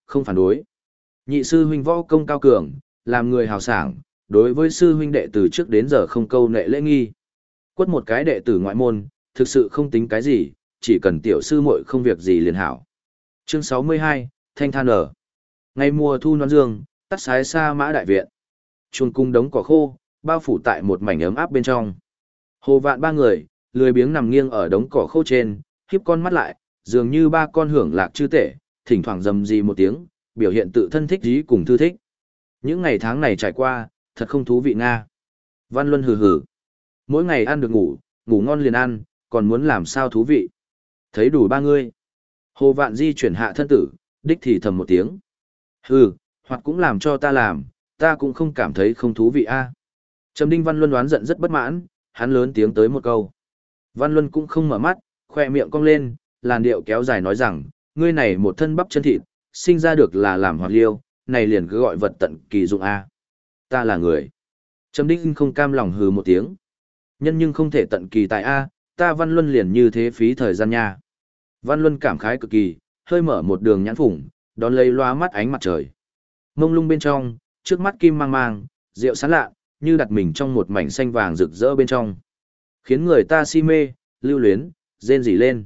không phản đối. Nhị sư huynh võ công cao cường, làm người hào sảng, đối với sư huynh đệ từ trước đến giờ không câu nệ lễ nghi. Quất một cái đệ tử ngoại môn, thực sự không tính cái gì, chỉ cần tiểu sư muội không việc gì liền hảo. Chương 62, Thanh Than ở. Ngày mùa thu nón dương, tắt sái xa mã đại viện. Chuồng cung đống cỏ khô, bao phủ tại một mảnh ấm áp bên trong. Hồ Vạn ba người, lười biếng nằm nghiêng ở đống cỏ khô trên, híp con mắt lại, dường như ba con hưởng lạc chư tể, thỉnh thoảng rầm rì một tiếng, biểu hiện tự thân thích ý cùng thư thích. Những ngày tháng này trải qua, thật không thú vị nga. Văn Luân hừ hừ. Mỗi ngày ăn được ngủ, ngủ ngon liền ăn, còn muốn làm sao thú vị. Thấy đủ ba người. Hồ Vạn di chuyển hạ thân tử, đích thì thầm một tiếng. Hừ, hoặc cũng làm cho ta làm, ta cũng không cảm thấy không thú vị a. Trầm Đinh Văn Luân đoán giận rất bất mãn, hắn lớn tiếng tới một câu. Văn Luân cũng không mở mắt, khoe miệng cong lên, làn điệu kéo dài nói rằng, ngươi này một thân bắp chân thịt, sinh ra được là làm hoạt liêu, này liền cứ gọi vật tận kỳ dụng a. Ta là người. Trầm Đinh không cam lòng hừ một tiếng. Nhân nhưng không thể tận kỳ tại a, ta Văn Luân liền như thế phí thời gian nha. Văn Luân cảm khái cực kỳ, hơi mở một đường nhãn phủng, đón lấy loa mắt ánh mặt trời. Mông lung bên trong, trước mắt kim mang mang, rượu sán lạ, như đặt mình trong một mảnh xanh vàng rực rỡ bên trong. Khiến người ta si mê, lưu luyến, rên rỉ lên.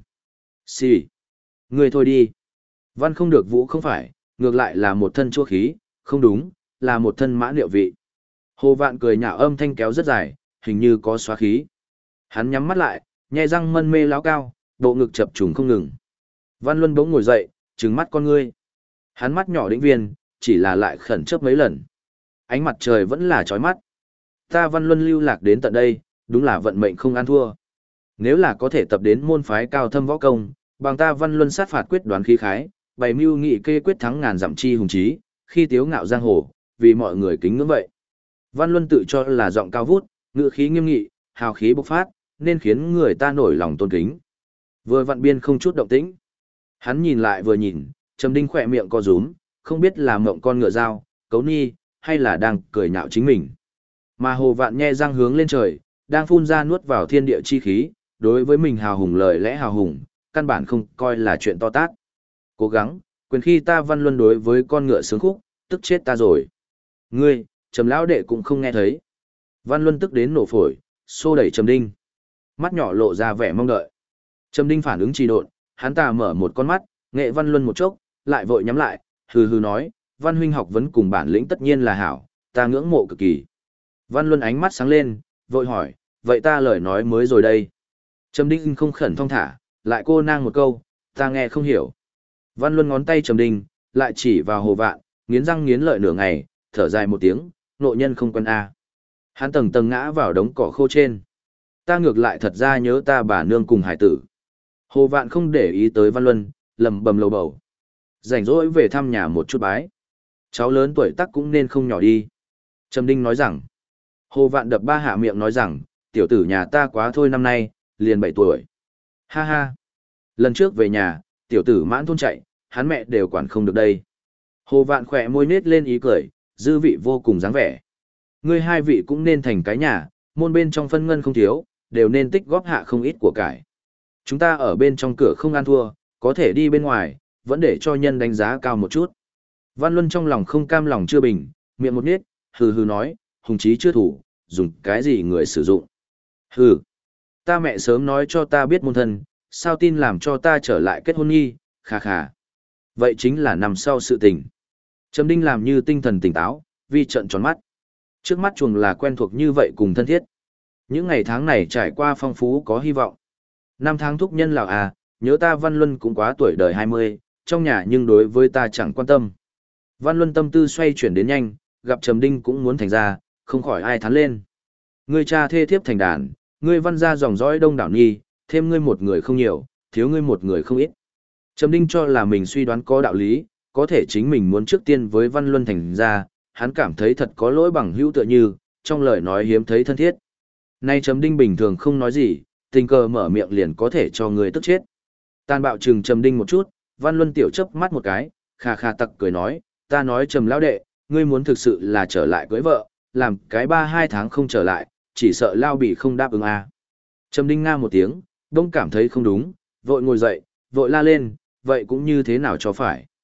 Si. Người thôi đi. Văn không được vũ không phải, ngược lại là một thân chua khí, không đúng, là một thân mã liệu vị. Hồ Vạn cười nhạo âm thanh kéo rất dài, hình như có xóa khí. Hắn nhắm mắt lại, nhẹ răng mân mê láo cao, bộ ngực chập trùng không ngừng. Văn Luân bỗng ngồi dậy, trừng mắt con ngươi. Hắn mắt nhỏ đĩnh viên, chỉ là lại khẩn chớp mấy lần. Ánh mặt trời vẫn là chói mắt. Ta Văn Luân lưu lạc đến tận đây, đúng là vận mệnh không ăn thua. Nếu là có thể tập đến môn phái cao thâm võ công, bằng ta Văn Luân sát phạt quyết đoán khí khái, bày mưu nghị kê quyết thắng ngàn dặm chi hùng chí, khi tiếu ngạo giang hồ, vì mọi người kính ngưỡng vậy. Văn Luân tự cho là giọng cao vút, ngữ khí nghiêm nghị, hào khí bộc phát, nên khiến người ta nổi lòng tôn kính. Vừa vặn biên không chút động tĩnh. Hắn nhìn lại vừa nhìn, Trầm Đinh khỏe miệng co rúm, không biết là mộng con ngựa dao, cấu ni, hay là đang cười nhạo chính mình. Mà Hồ Vạn nhe răng hướng lên trời, đang phun ra nuốt vào thiên địa chi khí, đối với mình hào hùng lời lẽ hào hùng, căn bản không coi là chuyện to tát. Cố gắng, quyền khi ta Văn Luân đối với con ngựa sướng khúc, tức chết ta rồi. Ngươi, Trầm lão đệ cũng không nghe thấy. Văn Luân tức đến nổ phổi, xô đẩy Trầm Đinh. Mắt nhỏ lộ ra vẻ mong đợi. Trầm Đinh phản ứng trì độn, hắn ta mở một con mắt, nghệ Văn Luân một chốc, lại vội nhắm lại, hừ hừ nói, Văn huynh học vấn cùng bản lĩnh tất nhiên là hảo, ta ngưỡng mộ cực kỳ. Văn Luân ánh mắt sáng lên, vội hỏi, vậy ta lời nói mới rồi đây. Trầm Đinh không khẩn thong thả, lại cô nang một câu, ta nghe không hiểu. Văn Luân ngón tay Trầm Đinh, lại chỉ vào Hồ Vạn, nghiến răng nghiến lợi nửa ngày, thở dài một tiếng, nộ nhân không quen a. Hắn tầng tầng ngã vào đống cỏ khô trên. Ta ngược lại thật ra nhớ ta bà nương cùng hải tử. Hồ Vạn không để ý tới Văn Luân, lầm bầm lầu bầu. Rảnh rỗi về thăm nhà một chút bái. Cháu lớn tuổi tác cũng nên không nhỏ đi. Trầm Đinh nói rằng. Hồ Vạn đập ba hạ miệng nói rằng, tiểu tử nhà ta quá thôi năm nay, liền 7 tuổi. Ha ha. Lần trước về nhà, tiểu tử mãn thôn chạy, hắn mẹ đều quản không được đây. Hồ Vạn khỏe môi nết lên ý cười, dư vị vô cùng dáng vẻ. Ngươi hai vị cũng nên thành cái nhà, môn bên trong phân ngân không thiếu, đều nên tích góp hạ không ít của cải. Chúng ta ở bên trong cửa không ăn thua, có thể đi bên ngoài, vẫn để cho nhân đánh giá cao một chút. Văn Luân trong lòng không cam lòng chưa bình, miệng một nít, hừ hừ nói, hùng chí chưa thủ, dùng cái gì người sử dụng. Hừ, ta mẹ sớm nói cho ta biết môn thân, sao tin làm cho ta trở lại kết hôn nghi, khà khà. Vậy chính là nằm sau sự tình. Trầm Đinh làm như tinh thần tỉnh táo, vi trận tròn mắt. Trước mắt chuồng là quen thuộc như vậy cùng thân thiết. Những ngày tháng này trải qua phong phú có hy vọng. Năm tháng thúc nhân lào à, nhớ ta Văn Luân cũng quá tuổi đời 20, trong nhà nhưng đối với ta chẳng quan tâm. Văn Luân tâm tư xoay chuyển đến nhanh, gặp Trầm Đinh cũng muốn thành ra, không khỏi ai thán lên. Ngươi cha thê thiếp thành đàn, ngươi Văn gia dòng dõi đông đảo nhi, thêm ngươi một người không nhiều, thiếu ngươi một người không ít. Trầm Đinh cho là mình suy đoán có đạo lý, có thể chính mình muốn trước tiên với Văn Luân thành ra, hắn cảm thấy thật có lỗi bằng hữu tựa như, trong lời nói hiếm thấy thân thiết. Nay Trầm Đinh bình thường không nói gì, tình cờ mở miệng liền có thể cho người tức chết. Tàn bạo chừng Trầm Đinh một chút, Văn Luân tiểu chớp mắt một cái, khà khà tặc cười nói, ta nói Trầm lão đệ, ngươi muốn thực sự là trở lại cưới vợ, làm cái 3-2 tháng không trở lại, chỉ sợ lao bị không đáp ứng à. Trầm Đinh nga một tiếng, đông cảm thấy không đúng, vội ngồi dậy, vội la lên, vậy cũng như thế nào cho phải.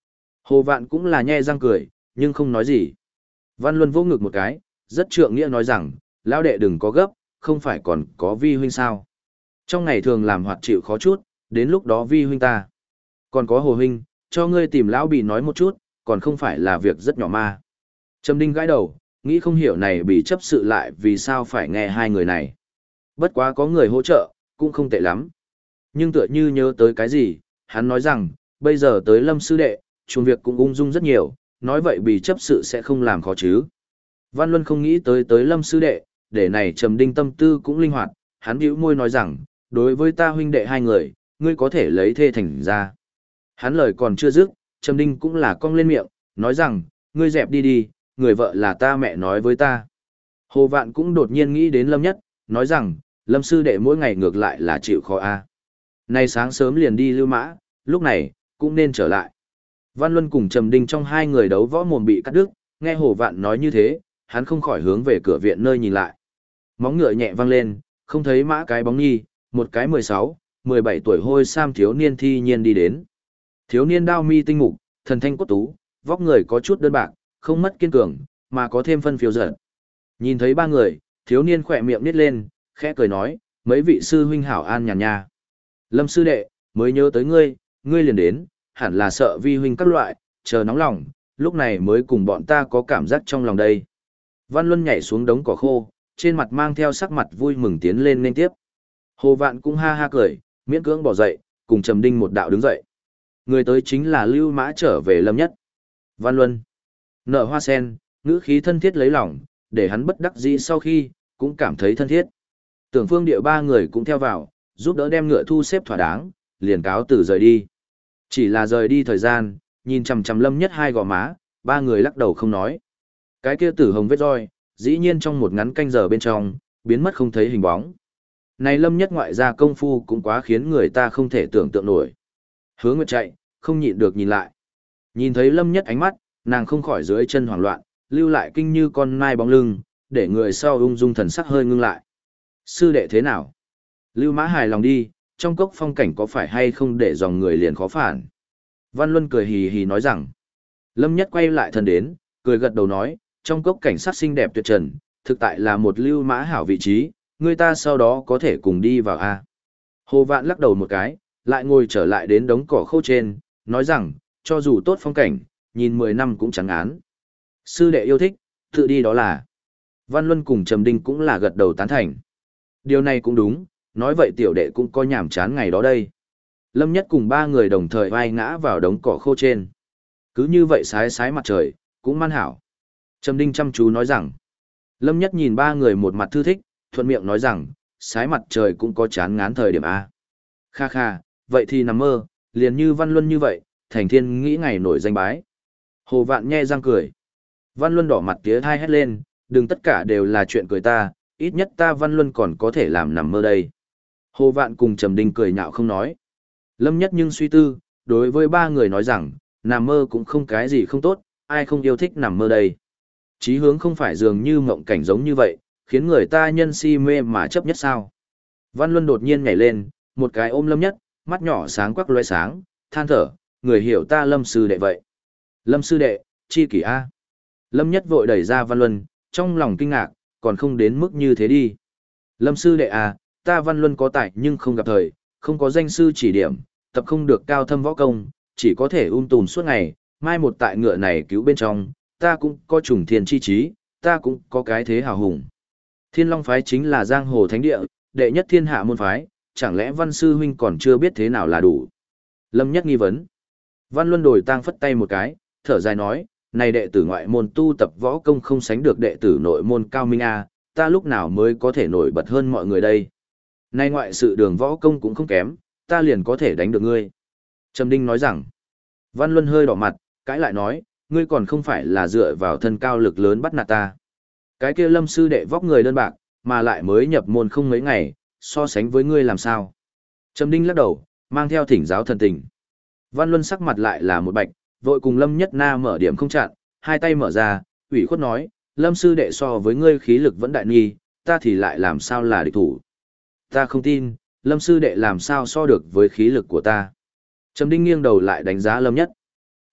Hồ Vạn cũng là nhe răng cười, nhưng không nói gì. Văn Luân vỗ ngực một cái, rất trượng nghĩa nói rằng, lão đệ đừng có gấp, không phải còn có vi huynh sao. Trong ngày thường làm hoạt chịu khó chút, đến lúc đó vi huynh ta. Còn có Hồ huynh, cho ngươi tìm lão bị nói một chút, còn không phải là việc rất nhỏ ma. Trầm Đinh gãi đầu, nghĩ không hiểu này bị chấp sự lại vì sao phải nghe hai người này. Bất quá có người hỗ trợ, cũng không tệ lắm. Nhưng tựa như nhớ tới cái gì, hắn nói rằng, bây giờ tới Lâm sư đệ, chuồng việc cũng ung dung rất nhiều, nói vậy bị chấp sự sẽ không làm khó chứ. Văn Luân không nghĩ tới Lâm sư đệ, để này Trầm Đinh tâm tư cũng linh hoạt, hắn bĩu môi nói rằng, đối với ta huynh đệ hai người, ngươi có thể lấy thê thành ra. Hắn lời còn chưa dứt, Trầm Đinh cũng là cong lên miệng, nói rằng, ngươi dẹp đi đi, người vợ là ta mẹ nói với ta. Hồ Vạn cũng đột nhiên nghĩ đến Lâm Nhất, nói rằng, Lâm sư đệ mỗi ngày ngược lại là chịu khó a. Nay sáng sớm liền đi lưu mã, lúc này, cũng nên trở lại. Văn Luân cùng Trầm Đinh trong hai người đấu võ mồm bị cắt đứt, nghe Hồ Vạn nói như thế, hắn không khỏi hướng về cửa viện nơi nhìn lại. Móng ngựa nhẹ vang lên, không thấy mã cái bóng nhi, một cái 16, 17 tuổi hôi sam thiếu niên thi nhiên đi đến. Thiếu niên đao mi tinh mục, thần thanh cốt tú, vóc người có chút đơn bạc, không mất kiên cường, mà có thêm phân phiêu dở. Nhìn thấy ba người, thiếu niên khỏe miệng nít lên, khẽ cười nói, mấy vị sư huynh hảo an nhàn nha. Lâm sư đệ, mới nhớ tới ngươi, ngươi liền đến, hẳn là sợ vi huynh các loại, chờ nóng lòng, lúc này mới cùng bọn ta có cảm giác trong lòng đây. Văn Luân nhảy xuống đống cỏ khô, trên mặt mang theo sắc mặt vui mừng tiến lên nên tiếp. Hồ Vạn cũng ha ha cười, miễn cưỡng bỏ dậy, cùng Trầm Đinh một đạo đứng dậy. Người tới chính là Lưu Mã trở về Lâm Nhất. Văn Luân, nở hoa sen, ngữ khí thân thiết lấy lòng, để hắn bất đắc dĩ sau khi, cũng cảm thấy thân thiết. Tưởng Phương Địa ba người cũng theo vào, giúp đỡ đem ngựa thu xếp thỏa đáng, liền cáo từ rời đi. Chỉ là rời đi thời gian, nhìn chằm chằm Lâm Nhất hai gò má, ba người lắc đầu không nói. Cái kia tử hồng vết roi, dĩ nhiên trong một ngắn canh giờ bên trong, biến mất không thấy hình bóng. Này Lâm Nhất ngoại gia công phu cũng quá khiến người ta không thể tưởng tượng nổi. Hứa Nguyệt chạy, không nhịn được nhìn lại. Nhìn thấy Lâm Nhất ánh mắt, nàng không khỏi dưới chân hoảng loạn, lưu lại kinh như con nai bóng lưng, để người sau ung dung thần sắc hơi ngưng lại. Sư đệ thế nào? Lưu Mã hài lòng đi, trong cốc phong cảnh có phải hay không để dòng người liền khó phản. Văn Luân cười hì hì nói rằng. Lâm Nhất quay lại thân đến, cười gật đầu nói, trong cốc cảnh sát xinh đẹp tuyệt trần, thực tại là một Lưu Mã hảo vị trí, người ta sau đó có thể cùng đi vào a. Hồ Vạn lắc đầu một cái, lại ngồi trở lại đến đống cỏ khô trên, nói rằng, cho dù tốt phong cảnh, nhìn 10 năm cũng chẳng án. Sư đệ yêu thích, tự đi đó là. Văn Luân cùng Trầm Đinh cũng là gật đầu tán thành. Điều này cũng đúng, nói vậy tiểu đệ cũng có nhảm chán ngày đó đây. Lâm Nhất cùng ba người đồng thời vai ngã vào đống cỏ khô trên. Cứ như vậy sái sái mặt trời, cũng man hảo. Trầm Đinh chăm chú nói rằng. Lâm Nhất nhìn ba người một mặt thư thích, thuận miệng nói rằng, sái mặt trời cũng có chán ngán thời điểm A. Kha kha, vậy thì nằm mơ, liền như Văn Luân như vậy, thành thiên nghĩ ngày nổi danh bái. Hồ Vạn nhe răng cười. Văn Luân đỏ mặt tía thai hét lên, đừng tất cả đều là chuyện cười ta, ít nhất ta Văn Luân còn có thể làm nằm mơ đây. Hồ Vạn cùng Trầm Đinh cười nhạo không nói. Lâm Nhất nhưng suy tư, đối với ba người nói rằng, nằm mơ cũng không cái gì không tốt, ai không yêu thích nằm mơ đây. Chí hướng không phải dường như mộng cảnh giống như vậy, khiến người ta nhân si mê mà chấp nhất sao. Văn Luân đột nhiên nhảy lên, một cái ôm Lâm Nhất, mắt nhỏ sáng quắc loe sáng, than thở, người hiểu ta Lâm sư đệ vậy. Lâm sư đệ, chi kỷ A. Lâm Nhất vội đẩy ra Văn Luân, trong lòng kinh ngạc, còn không đến mức như thế đi. Lâm sư đệ à, ta Văn Luân có tài nhưng không gặp thời, không có danh sư chỉ điểm, tập không được cao thâm võ công, chỉ có thể tùm suốt ngày, mai một tại ngựa này cứu bên trong, ta cũng có trùng thiên chi trí, ta cũng có cái thế hào hùng. Thiên Long phái chính là giang hồ thánh địa, đệ nhất thiên hạ môn phái, chẳng lẽ Văn sư huynh còn chưa biết thế nào là đủ. Lâm Nhất nghi vấn. Văn Luân đổi tang phất tay một cái, thở dài nói, này đệ tử ngoại môn tu tập võ công không sánh được đệ tử nội môn cao minh a, ta lúc nào mới có thể nổi bật hơn mọi người đây. Nay ngoại sự đường võ công cũng không kém, ta liền có thể đánh được ngươi. Trầm Đinh nói rằng, Văn Luân hơi đỏ mặt, cãi lại nói, ngươi còn không phải là dựa vào thân cao lực lớn bắt nạt ta. Cái kia Lâm sư đệ vóc người đơn bạc, mà lại mới nhập môn không mấy ngày, so sánh với ngươi làm sao. Trầm Đinh lắc đầu, mang theo thỉnh giáo thần tình. Văn Luân sắc mặt lại là một bạch, vội cùng Lâm Nhất Na mở điểm không chặn, hai tay mở ra, ủy khuất nói, Lâm sư đệ so với ngươi khí lực vẫn đại nghi, ta thì lại làm sao là địch thủ. Ta không tin, Lâm sư đệ làm sao so được với khí lực của ta. Trầm Đinh nghiêng đầu lại đánh giá Lâm Nhất.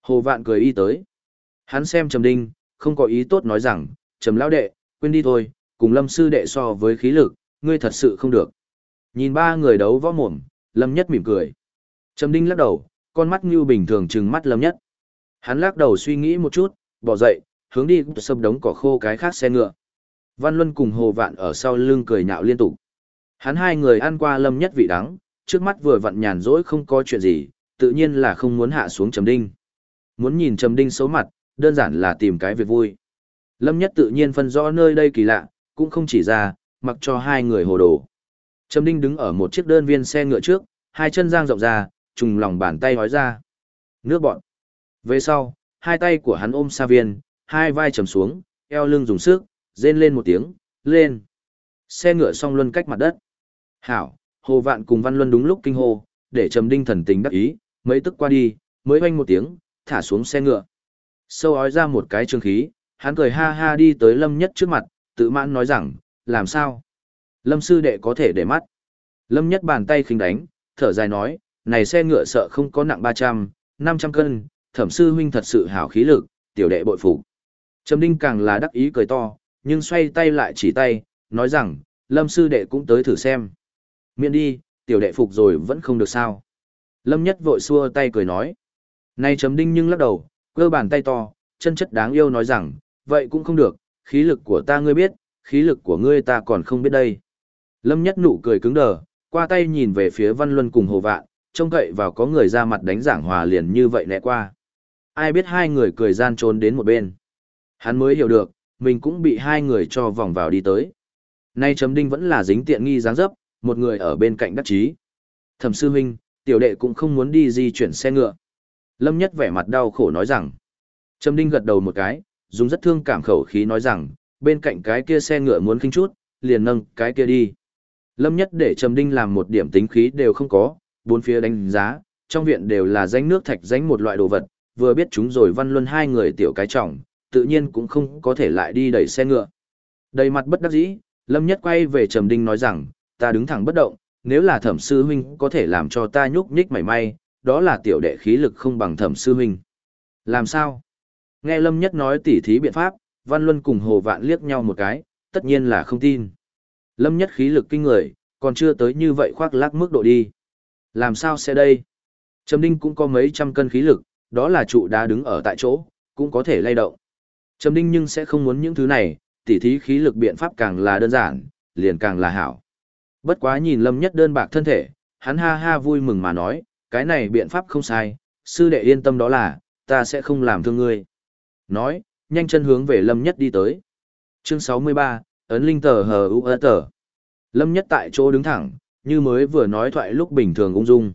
Hồ Vạn cười y tới. Hắn xem Trầm Đinh, không có ý tốt nói rằng, Trầm lão đệ, quên đi thôi, cùng Lâm sư đệ so với khí lực, ngươi thật sự không được. Nhìn ba người đấu võ mồm, Lâm Nhất mỉm cười. Trầm Đinh lắc đầu, con mắt như bình thường trừng mắt Lâm Nhất. Hắn lắc đầu suy nghĩ một chút, bỏ dậy, hướng đi sập đống cỏ khô cái khác xe ngựa. Văn Luân cùng Hồ Vạn ở sau lưng cười nhạo liên tục. Hắn hai người ăn qua Lâm Nhất vị đắng, trước mắt vừa vặn nhàn rỗi không có chuyện gì, tự nhiên là không muốn hạ xuống Trầm Đinh. Muốn nhìn Trầm Đinh xấu mặt, đơn giản là tìm cái việc vui. Lâm Nhất tự nhiên phân rõ nơi đây kỳ lạ, cũng không chỉ ra, mặc cho hai người hồ đồ. Trầm Đinh đứng ở một chiếc đơn viên xe ngựa trước, hai chân dang rộng ra, trùng lòng bàn tay hói ra. Nước bọn. Về sau, hai tay của hắn ôm sa viên, hai vai trầm xuống, eo lưng dùng sức, rên lên một tiếng, lên. Xe ngựa song luân cách mặt đất. Hảo, Hồ Vạn cùng Văn Luân đúng lúc kinh hô, để Trầm Đinh thần tình đắc ý, mấy tức qua đi, mới oanh một tiếng, thả xuống xe ngựa. Sâu ói ra một cái trương khí, hắn cười ha ha đi tới Lâm Nhất trước mặt, tự mãn nói rằng, làm sao? Lâm sư đệ có thể để mắt. Lâm Nhất bàn tay khinh đánh, thở dài nói, này xe ngựa sợ không có nặng 300, 500 cân, Thẩm sư huynh thật sự hảo khí lực, tiểu đệ bội phục. Trầm Đinh càng là đắc ý cười to, nhưng xoay tay lại chỉ tay, nói rằng, Lâm sư đệ cũng tới thử xem. Miễn đi, tiểu đệ phục rồi vẫn không được sao. Lâm Nhất vội xua tay cười nói. Này Trầm Đinh nhưng lắc đầu, cơ bàn tay to, chân chất đáng yêu nói rằng, vậy cũng không được, khí lực của ta ngươi biết, khí lực của ngươi ta còn không biết đây. Lâm Nhất nụ cười cứng đờ, qua tay nhìn về phía Văn Luân cùng Hồ Vạn, trông cậy vào có người ra mặt đánh giảng hòa liền như vậy lẹ qua. Ai biết hai người cười gian trốn đến một bên. Hắn mới hiểu được, mình cũng bị hai người cho vòng vào đi tới. Nay Trầm Đinh vẫn là dính tiện nghi dáng dấp, một người ở bên cạnh đắc chí. Thẩm sư huynh, tiểu đệ cũng không muốn đi di chuyển xe ngựa. Lâm Nhất vẻ mặt đau khổ nói rằng. Trầm Đinh gật đầu một cái, dùng rất thương cảm khẩu khí nói rằng, bên cạnh cái kia xe ngựa muốn khinh chút, liền nâng cái kia đi. Lâm Nhất để Trầm Đinh làm một điểm tính khí đều không có, bốn phía đánh giá, trong viện đều là rãnh nước thạch rãnh một loại đồ vật, vừa biết chúng rồi Văn Luân hai người tiểu cái trọng, tự nhiên cũng không có thể lại đi đẩy xe ngựa. Đầy mặt bất đắc dĩ, Lâm Nhất quay về Trầm Đinh nói rằng, ta đứng thẳng bất động, nếu là Thẩm sư huynh có thể làm cho ta nhúc nhích mảy may, đó là tiểu đệ khí lực không bằng Thẩm sư huynh. Làm sao? Nghe Lâm Nhất nói tỉ thí biện pháp, Văn Luân cùng Hồ Vạn liếc nhau một cái, tất nhiên là không tin. Lâm Nhất khí lực kinh người, còn chưa tới như vậy khoác lác mức độ đi. Làm sao sẽ đây? Trầm Đinh cũng có mấy trăm cân khí lực, đó là trụ đá đứng ở tại chỗ, cũng có thể lay động. Trầm Đinh nhưng sẽ không muốn những thứ này, tỉ thí khí lực biện pháp càng là đơn giản, liền càng là hảo. Bất quá nhìn Lâm Nhất đơn bạc thân thể, hắn ha ha vui mừng mà nói, cái này biện pháp không sai, sư đệ yên tâm đó là, ta sẽ không làm thương ngươi. Nói, nhanh chân hướng về Lâm Nhất đi tới. Chương 63, ấn linh tờ hờ u tờ. Lâm Nhất tại chỗ đứng thẳng, như mới vừa nói thoại lúc bình thường ung dung.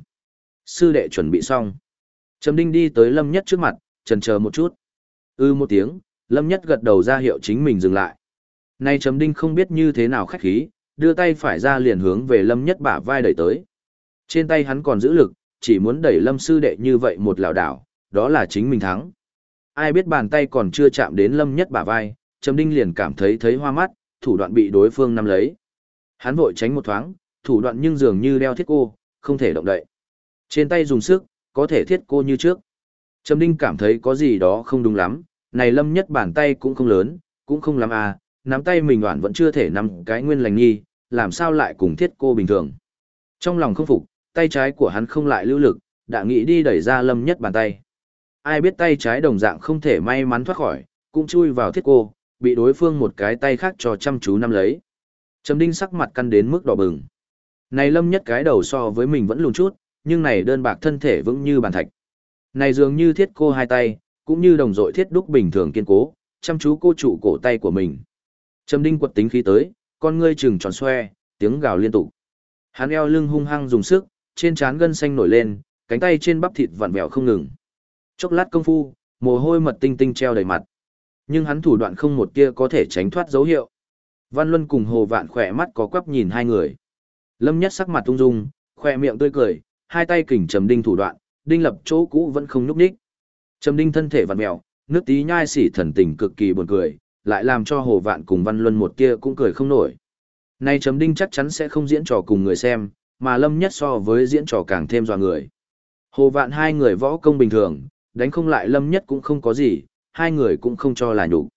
Sư đệ chuẩn bị xong. Trầm Đinh đi tới Lâm Nhất trước mặt, chần chờ một chút. Một tiếng, Lâm Nhất gật đầu ra hiệu chính mình dừng lại. Nay Trầm Đinh không biết như thế nào khách khí, đưa tay phải ra liền hướng về Lâm Nhất bả vai đẩy tới. Trên tay hắn còn giữ lực, chỉ muốn đẩy Lâm sư đệ như vậy một lảo đảo, đó là chính mình thắng. Ai biết bàn tay còn chưa chạm đến Lâm Nhất bả vai, Trầm Đinh liền cảm thấy hoa mắt, thủ đoạn bị đối phương nắm lấy. Hắn vội tránh một thoáng, thủ đoạn nhưng dường như đeo thiết cô, không thể động đậy. Trên tay dùng sức, có thể thiết cô như trước. Trầm Đinh cảm thấy có gì đó không đúng lắm, này Lâm Nhất bàn tay cũng không lớn, cũng không lắm à, nắm tay mình đoạn vẫn chưa thể nắm cái nguyên lành nghi, làm sao lại cùng thiết cô bình thường. Trong lòng không phục, tay trái của hắn không lại lưu lực, đã nghĩ đi đẩy ra Lâm Nhất bàn tay. Ai biết tay trái đồng dạng không thể may mắn thoát khỏi, cũng chui vào thiết cô, bị đối phương một cái tay khác cho chăm chú nắm lấy. Trầm Đinh sắc mặt căn đến mức đỏ bừng. Này Lâm Nhất cái đầu so với mình vẫn lùn chút, nhưng này đơn bạc thân thể vững như bàn thạch. Này dường như thiết cô hai tay, cũng như đồng dội thiết đúc bình thường kiên cố, chăm chú cô trụ cổ tay của mình. Trầm Đinh quật tính khí tới, con ngươi trừng tròn xoe, tiếng gào liên tục. Hắn eo lưng hung hăng dùng sức, trên trán gân xanh nổi lên, cánh tay trên bắp thịt vặn vẹo không ngừng. Chốc lát công phu, mồ hôi mật tinh tinh treo đầy mặt. Nhưng hắn thủ đoạn không một tia có thể tránh thoát dấu hiệu. Văn Luân cùng Hồ Vạn khỏe mắt có quắp nhìn hai người. Lâm Nhất sắc mặt ung dung, khỏe miệng tươi cười, hai tay kình Trầm Đinh thủ đoạn, đinh lập chỗ cũ vẫn không nhúc nhích. Trầm Đinh thân thể vặn mèo, nước tí nhai xỉ thần tình cực kỳ buồn cười, lại làm cho Hồ Vạn cùng Văn Luân một tia cũng cười không nổi. Nay Trầm Đinh chắc chắn sẽ không diễn trò cùng người xem, mà Lâm Nhất so với diễn trò càng thêm dọa người. Hồ Vạn hai người võ công bình thường, đánh không lại Lâm Nhất cũng không có gì, hai người cũng không cho là nhục.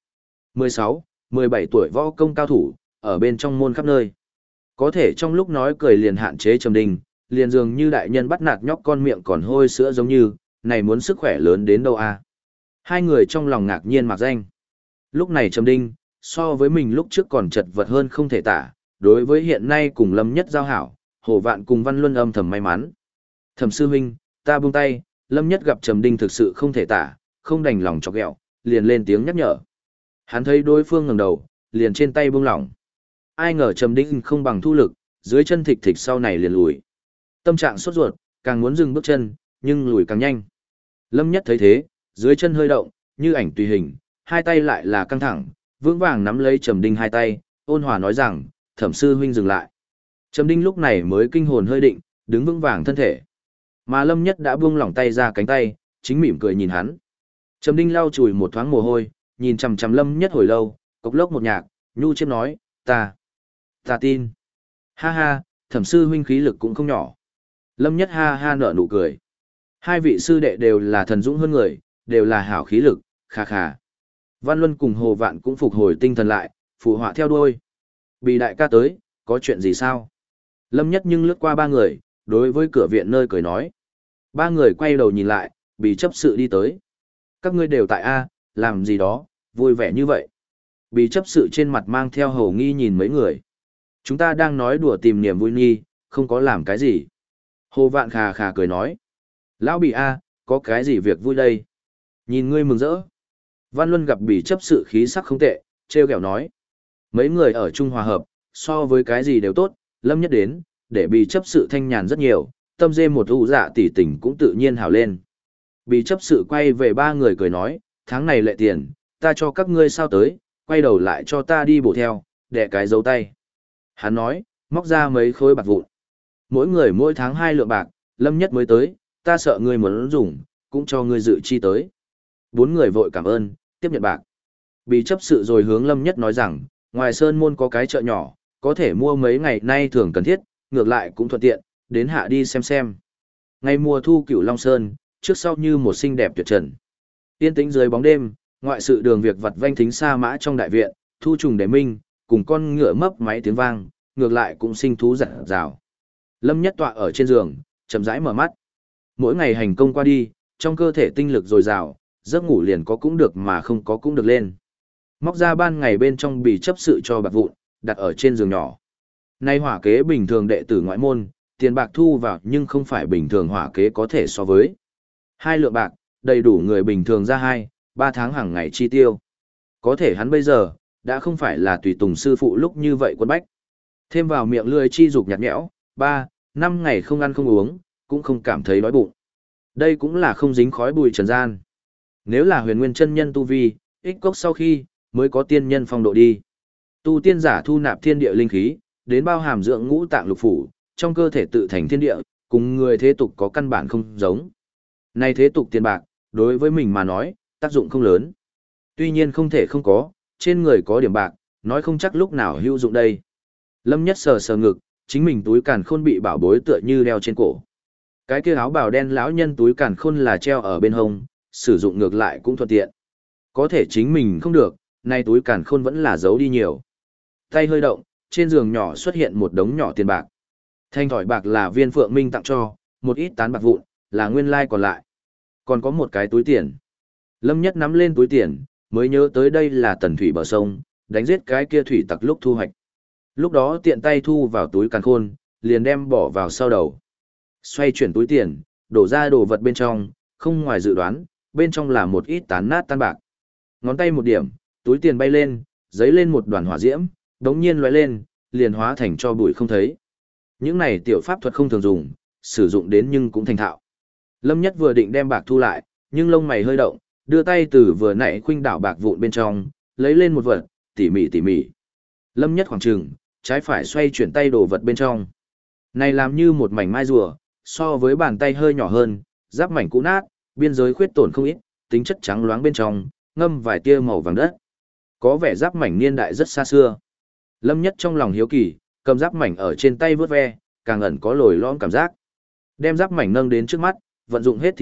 16, 17 tuổi võ công cao thủ, ở bên trong môn khắp nơi. Có thể trong lúc nói cười liền hạn chế Trầm Đinh, liền dường như đại nhân bắt nạt nhóc con miệng còn hôi sữa giống như, này muốn sức khỏe lớn đến đâu à. Hai người trong lòng ngạc nhiên mặc danh. Lúc này Trầm Đinh, so với mình lúc trước còn chật vật hơn không thể tả, đối với hiện nay cùng Lâm Nhất giao hảo, Hồ Vạn cùng Văn Luân âm thầm may mắn. Thẩm sư huynh, ta buông tay, Lâm Nhất gặp Trầm Đinh thực sự không thể tả, không đành lòng chọc ghẹo, liền lên tiếng nhắc nhở. Hắn thấy đối phương ngẩng đầu, liền trên tay buông lỏng. Ai ngờ Trầm Đinh không bằng thu lực, dưới chân thịch thịch sau này liền lùi. Tâm trạng sốt ruột, càng muốn dừng bước chân, nhưng lùi càng nhanh. Lâm Nhất thấy thế, dưới chân hơi động, như ảnh tùy hình, hai tay lại là căng thẳng, vững vàng nắm lấy Trầm Đinh hai tay, ôn hòa nói rằng, Thẩm sư huynh dừng lại. Trầm Đinh lúc này mới kinh hồn hơi định, đứng vững vàng thân thể. Mà Lâm Nhất đã buông lỏng tay ra cánh tay, chính mỉm cười nhìn hắn. Trầm Đinh lau chùi một thoáng mồ hôi, nhìn chằm chằm Lâm Nhất hồi lâu, cộc lốc một nhạc, nhu chiêm nói, ta tin. Ha ha, Thẩm sư huynh khí lực cũng không nhỏ. Lâm Nhất ha ha nở nụ cười. Hai vị sư đệ đều là thần dũng hơn người, đều là hảo khí lực, khà khà. Văn Luân cùng Hồ Vạn cũng phục hồi tinh thần lại, phụ họa theo đuôi. Bì đại ca tới, có chuyện gì sao? Lâm Nhất nhưng lướt qua ba người, đối với cửa viện nơi cười nói. Ba người quay đầu nhìn lại, Bì chấp sự đi tới. Các ngươi đều tại A, làm gì đó, vui vẻ như vậy. Bì chấp sự trên mặt mang theo hầu nghi nhìn mấy người. Chúng ta đang nói đùa tìm niềm vui nghi, không có làm cái gì. Hồ Vạn khà khà cười nói. Lão Bì A, có cái gì việc vui đây? Nhìn ngươi mừng rỡ. Văn Luân gặp Bì chấp sự khí sắc không tệ, trêu ghẹo nói. Mấy người ở chung hòa hợp, so với cái gì đều tốt, Lâm Nhất đến, để Bì chấp sự thanh nhàn rất nhiều, tâm dê một ưu dạ tỉ tình cũng tự nhiên hào lên. Bì chấp sự quay về ba người cười nói, tháng này lệ tiền, ta cho các ngươi sao tới, quay đầu lại cho ta đi bổ theo, đẻ cái dấu tay. Hắn nói, móc ra mấy khối bạc vụn. Mỗi người mỗi tháng 2 lượng bạc, Lâm Nhất mới tới, ta sợ ngươi muốn dùng, cũng cho ngươi dự chi tới. Bốn người vội cảm ơn, tiếp nhận bạc. Bì chấp sự rồi hướng Lâm Nhất nói rằng, ngoài Sơn Môn có cái chợ nhỏ, có thể mua mấy ngày nay thường cần thiết, ngược lại cũng thuận tiện, đến hạ đi xem. Ngày mùa thu Cửu Long Sơn, trước sau như một xinh đẹp tuyệt trần. Yên tĩnh dưới bóng đêm, ngoại sự đường việc vặt vanh thính xa mã trong đại viện, thu trùng để minh, cùng con ngựa mấp máy tiếng vang, ngược lại cũng sinh thú rạng rào. Lâm Nhất tọa ở trên giường, chậm rãi mở mắt. Mỗi ngày hành công qua đi, trong cơ thể tinh lực dồi dào, giấc ngủ liền có cũng được mà không có cũng được lên. Móc ra ban ngày bên trong Bì chấp sự cho bạc vụn, đặt ở trên giường nhỏ. Nay hỏa kế bình thường đệ tử ngoại môn, tiền bạc thu vào nhưng không phải bình thường hỏa kế có thể so với. 2 lượng bạc, đầy đủ người bình thường ra 2-3 tháng hàng ngày chi tiêu. Có thể hắn bây giờ, đã không phải là tùy tùng sư phụ lúc như vậy quân bách. Thêm vào miệng lươi chi dục nhạt nhẽo, 3-5 ngày không ăn không uống, cũng không cảm thấy đói bụng. Đây cũng là không dính khói bụi trần gian. Nếu là huyền nguyên chân nhân tu vi, ích cốc sau khi, mới có tiên nhân phong độ đi. Tu tiên giả thu nạp thiên địa linh khí, đến bao hàm dưỡng ngũ tạng lục phủ, trong cơ thể tự thành thiên địa, cùng người thế tục có căn bản không giống. Này thế tục tiền bạc, đối với mình mà nói, tác dụng không lớn. Tuy nhiên không thể không có, trên người có điểm bạc, nói không chắc lúc nào hữu dụng đây. Lâm Nhất sờ sờ ngực, chính mình túi càn khôn bị bảo bối tựa như đeo trên cổ. Cái kia áo bào đen lão nhân túi càn khôn là treo ở bên hông, sử dụng ngược lại cũng thuận tiện. Có thể chính mình không được, nay túi càn khôn vẫn là giấu đi nhiều. Tay hơi động, trên giường nhỏ xuất hiện một đống nhỏ tiền bạc. Thanh thỏi bạc là Viên Phượng Minh tặng cho, một ít tán bạc vụn, là nguyên lai còn lại. Còn có một cái túi tiền. Lâm Nhất nắm lên túi tiền, mới nhớ tới đây là tần thủy bờ sông, đánh giết cái kia thủy tặc lúc thu hoạch. Lúc đó tiện tay thu vào túi càn khôn, liền đem bỏ vào sau đầu. Xoay chuyển túi tiền, đổ ra đồ vật bên trong, không ngoài dự đoán, bên trong là một ít tán nát tan bạc. Ngón tay một điểm, túi tiền bay lên, giấy lên một đoàn hỏa diễm, đống nhiên lóe lên, liền hóa thành cho bụi không thấy. Những này tiểu pháp thuật không thường dùng, sử dụng đến nhưng cũng thành thạo. Lâm Nhất vừa định đem bạc thu lại, nhưng lông mày hơi động, đưa tay từ vừa nãy khuynh đảo bạc vụn bên trong, lấy lên một vật, tỉ mỉ. Lâm Nhất khoảng chừng, trái phải xoay chuyển tay đồ vật bên trong. Này làm như một mảnh mai rùa, so với bàn tay hơi nhỏ hơn, giáp mảnh cũ nát, biên giới khuyết tổn không ít, tính chất trắng loáng bên trong, ngâm vài tia màu vàng đất. Có vẻ giáp mảnh niên đại rất xa xưa. Lâm Nhất trong lòng hiếu kỳ, cầm giáp mảnh ở trên tay vớt ve, càng ẩn có lồi lõm cảm giác. Đem giáp mảnh nâng đến trước mắt, vận dụng hết thị lực,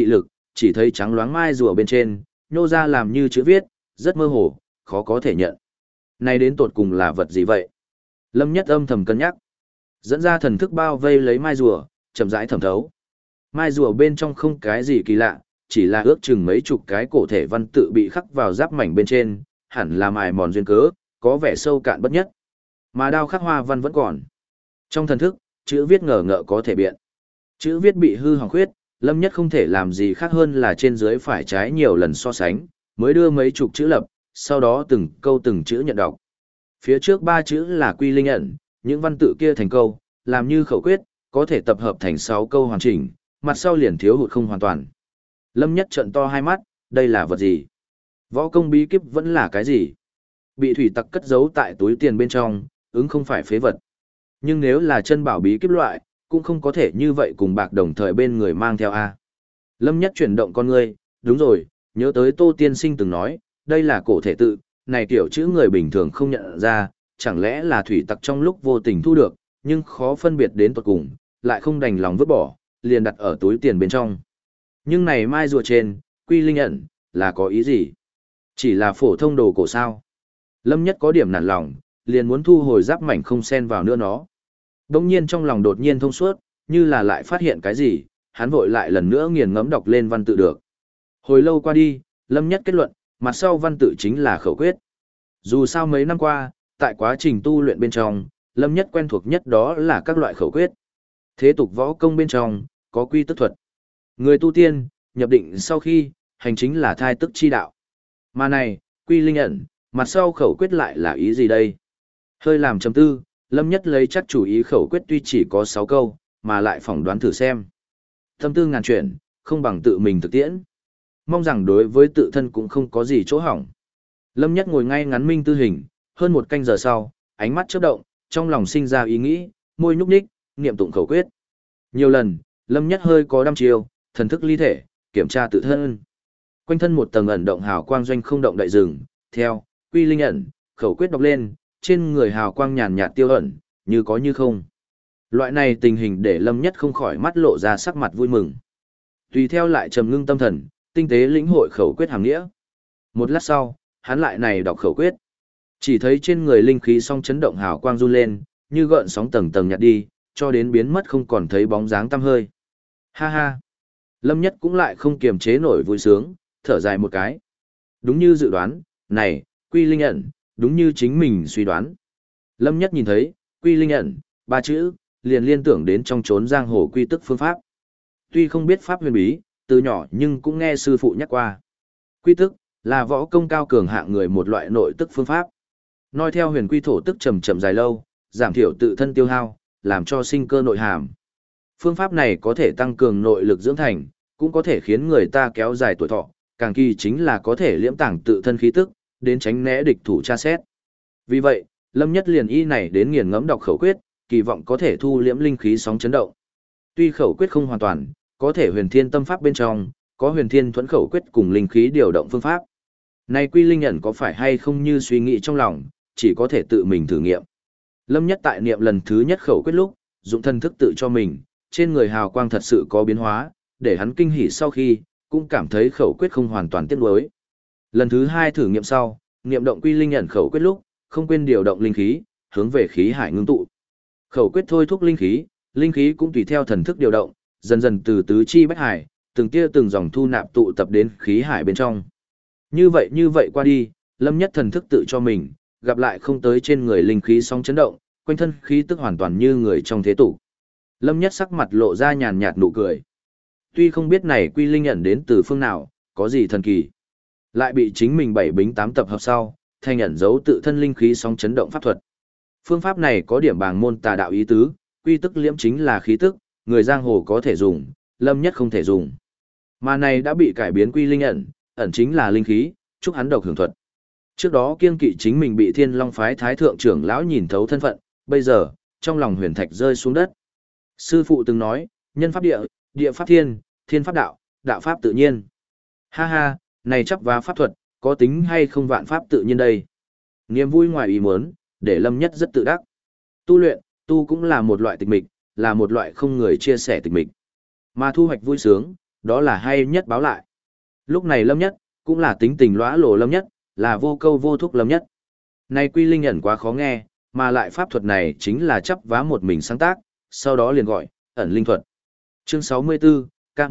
chỉ thấy trắng loáng mai rùa bên trên, nhô ra làm như chữ viết, rất mơ hồ, khó có thể nhận. Này đến tột cùng là vật gì vậy? Lâm Nhất âm thầm cân nhắc. Dẫn ra thần thức bao vây lấy mai rùa, chậm rãi thẩm thấu. Mai rùa bên trong không cái gì kỳ lạ, chỉ là ước chừng mấy chục cái cổ thể văn tự bị khắc vào giáp mảnh bên trên, hẳn là mài mòn duyên cớ, có vẻ sâu cạn bất nhất. Mà đao khắc hoa văn vẫn còn. Trong thần thức, chữ viết ngờ ngợ có thể biện. Chữ viết bị hư hỏng khuyết, Lâm Nhất không thể làm gì khác hơn là trên dưới phải trái nhiều lần so sánh, mới đưa mấy chục chữ lập, sau đó từng câu từng chữ nhận đọc. Phía trước 3 chữ là quy linh ẩn, những văn tự kia thành câu, làm như khẩu quyết, có thể tập hợp thành 6 câu hoàn chỉnh, mặt sau liền thiếu hụt không hoàn toàn. Lâm Nhất trợn to hai mắt, đây là vật gì? Võ công bí kíp vẫn là cái gì? Bị thủy tặc cất giấu tại túi tiền bên trong, ứng không phải phế vật. Nhưng nếu là chân bảo bí kíp loại, cũng không có thể như vậy cùng bạc đồng thời bên người mang theo a. Lâm Nhất chuyển động con ngươi, đúng rồi, nhớ tới Tô Tiên Sinh từng nói, đây là cổ thể tự, này kiểu chữ người bình thường không nhận ra, chẳng lẽ là thủy tặc trong lúc vô tình thu được, nhưng khó phân biệt đến tận cùng, lại không đành lòng vứt bỏ, liền đặt ở túi tiền bên trong. Nhưng này mai rùa trên, quy linh ẩn, là có ý gì? Chỉ là phổ thông đồ cổ sao? Lâm Nhất có điểm nản lòng, liền muốn thu hồi giáp mảnh không xen vào nữa nó. Đông nhiên trong lòng đột nhiên thông suốt, như là lại phát hiện cái gì, hắn vội lại lần nữa nghiền ngẫm đọc lên văn tự được. Hồi lâu qua đi, Lâm Nhất kết luận, mặt sau văn tự chính là khẩu quyết. Dù sao mấy năm qua, tại quá trình tu luyện bên trong, Lâm Nhất quen thuộc nhất đó là các loại khẩu quyết. Thế tục võ công bên trong, có quy tức thuật. Người tu tiên, nhập định sau khi, hành chính là thai tức chi đạo. Mà này, quy linh ẩn, mặt sau khẩu quyết lại là ý gì đây? Hơi làm chấm tư, Lâm Nhất lấy chắc chủ ý khẩu quyết tuy chỉ có 6 câu, mà lại phỏng đoán thử xem. Tâm tư ngàn chuyển, không bằng tự mình thực tiễn. Mong rằng đối với tự thân cũng không có gì chỗ hỏng. Lâm Nhất ngồi ngay ngắn minh tư hình, hơn một canh giờ sau, ánh mắt chớp động, trong lòng sinh ra ý nghĩ, môi nhúc nhích, niệm tụng khẩu quyết. Nhiều lần, Lâm Nhất hơi có đăm chiêu, thần thức ly thể, kiểm tra tự thân. Quanh thân một tầng ẩn động hào quang doanh không động đại rừng, theo, quy linh ẩn, khẩu quyết đọc lên, trên người hào quang nhàn nhạt tiêu ẩn, như có như không. Loại này tình hình để Lâm Nhất không khỏi mắt lộ ra sắc mặt vui mừng. Tùy theo lại trầm ngưng tâm thần, tinh tế lĩnh hội khẩu quyết hàm nghĩa. Một lát sau, hắn lại này đọc khẩu quyết. Chỉ thấy trên người linh khí song chấn động hào quang run lên, như gợn sóng tầng tầng nhạt đi, cho đến biến mất không còn thấy bóng dáng tăm hơi. Ha ha! Lâm Nhất cũng lại không kiềm chế nổi vui sướng, thở dài một cái. Đúng như dự đoán, này, quy linh ẩn, đúng như chính mình suy đoán. Lâm Nhất nhìn thấy, quy linh ẩn, 3 chữ, liền liên tưởng đến trong chốn giang hồ quy tức phương pháp. Tuy không biết pháp huyền bí, từ nhỏ nhưng cũng nghe sư phụ nhắc qua. Quy tức, là võ công cao cường hạng người một loại nội tức phương pháp. Nói theo huyền quy thổ tức chậm chậm dài lâu, giảm thiểu tự thân tiêu hao, làm cho sinh cơ nội hàm. Phương pháp này có thể tăng cường nội lực dưỡng thành, cũng có thể khiến người ta kéo dài tuổi thọ, càng kỳ chính là có thể liễm tàng tự thân khí tức, đến tránh né địch thủ tra xét. Vì vậy, Lâm Nhất liền y này đến nghiền ngẫm đọc khẩu quyết, kỳ vọng có thể thu liễm linh khí sóng chấn động. Tuy khẩu quyết không hoàn toàn, có thể huyền thiên tâm pháp bên trong, có huyền thiên thuẫn khẩu quyết cùng linh khí điều động phương pháp. Này quy linh ẩn có phải hay không như suy nghĩ trong lòng, chỉ có thể tự mình thử nghiệm. Lâm Nhất tại niệm lần thứ nhất khẩu quyết lúc, dụng thân thức tự cho mình, trên người hào quang thật sự có biến hóa, để hắn kinh hỉ sau khi, cũng cảm thấy khẩu quyết không hoàn toàn tiếc nuối. Lần thứ 2 thử nghiệm sau, niệm động quy linh ẩn khẩu quyết lúc, không quên điều động linh khí, hướng về khí hải ngưng tụ. Khẩu quyết thôi thúc linh khí cũng tùy theo thần thức điều động, dần dần từ tứ chi bách hải, từng tia từng dòng thu nạp tụ tập đến khí hải bên trong. Như vậy qua đi, Lâm Nhất thần thức tự cho mình, gặp lại không tới trên người linh khí sóng chấn động, quanh thân khí tức hoàn toàn như người trong thế tục. Lâm Nhất sắc mặt lộ ra nhàn nhạt nụ cười. Tuy không biết này quy linh ẩn đến từ phương nào, có gì thần kỳ, lại bị chính mình 7 bính 8 tập hợp sau, thành ẩn giấu tự thân linh khí sóng chấn động pháp thuật. Phương pháp này có điểm bàng môn tà đạo ý tứ, quy tức liễm chính là khí tức, người giang hồ có thể dùng, Lâm Nhất không thể dùng. Mà này đã bị cải biến quy linh ẩn chính là linh khí, chúc hắn độc hưởng thuật. Trước đó kiêng kỵ chính mình bị Thiên Long phái thái thượng trưởng lão nhìn thấu thân phận, bây giờ, trong lòng huyền thạch rơi xuống đất. Sư phụ từng nói, nhân pháp địa, địa pháp thiên, thiên pháp đạo, đạo pháp tự nhiên. Ha ha, này chắc vá pháp thuật, có tính hay không vạn pháp tự nhiên đây. Niềm vui ngoài ý muốn, để Lâm Nhất rất tự đắc. Tu luyện, tu cũng là một loại tịch mịch, là một loại không người chia sẻ tịch mịch. Mà thu hoạch vui sướng, đó là hay nhất báo lại. Lúc này Lâm Nhất, cũng là tính tình lóa lộ Lâm Nhất, là vô câu vô thúc Lâm Nhất. Này quy linh ẩn quá khó nghe, mà lại pháp thuật này chính là chấp vá một mình sáng tác, sau đó liền gọi, ẩn linh thuật. Chương 64,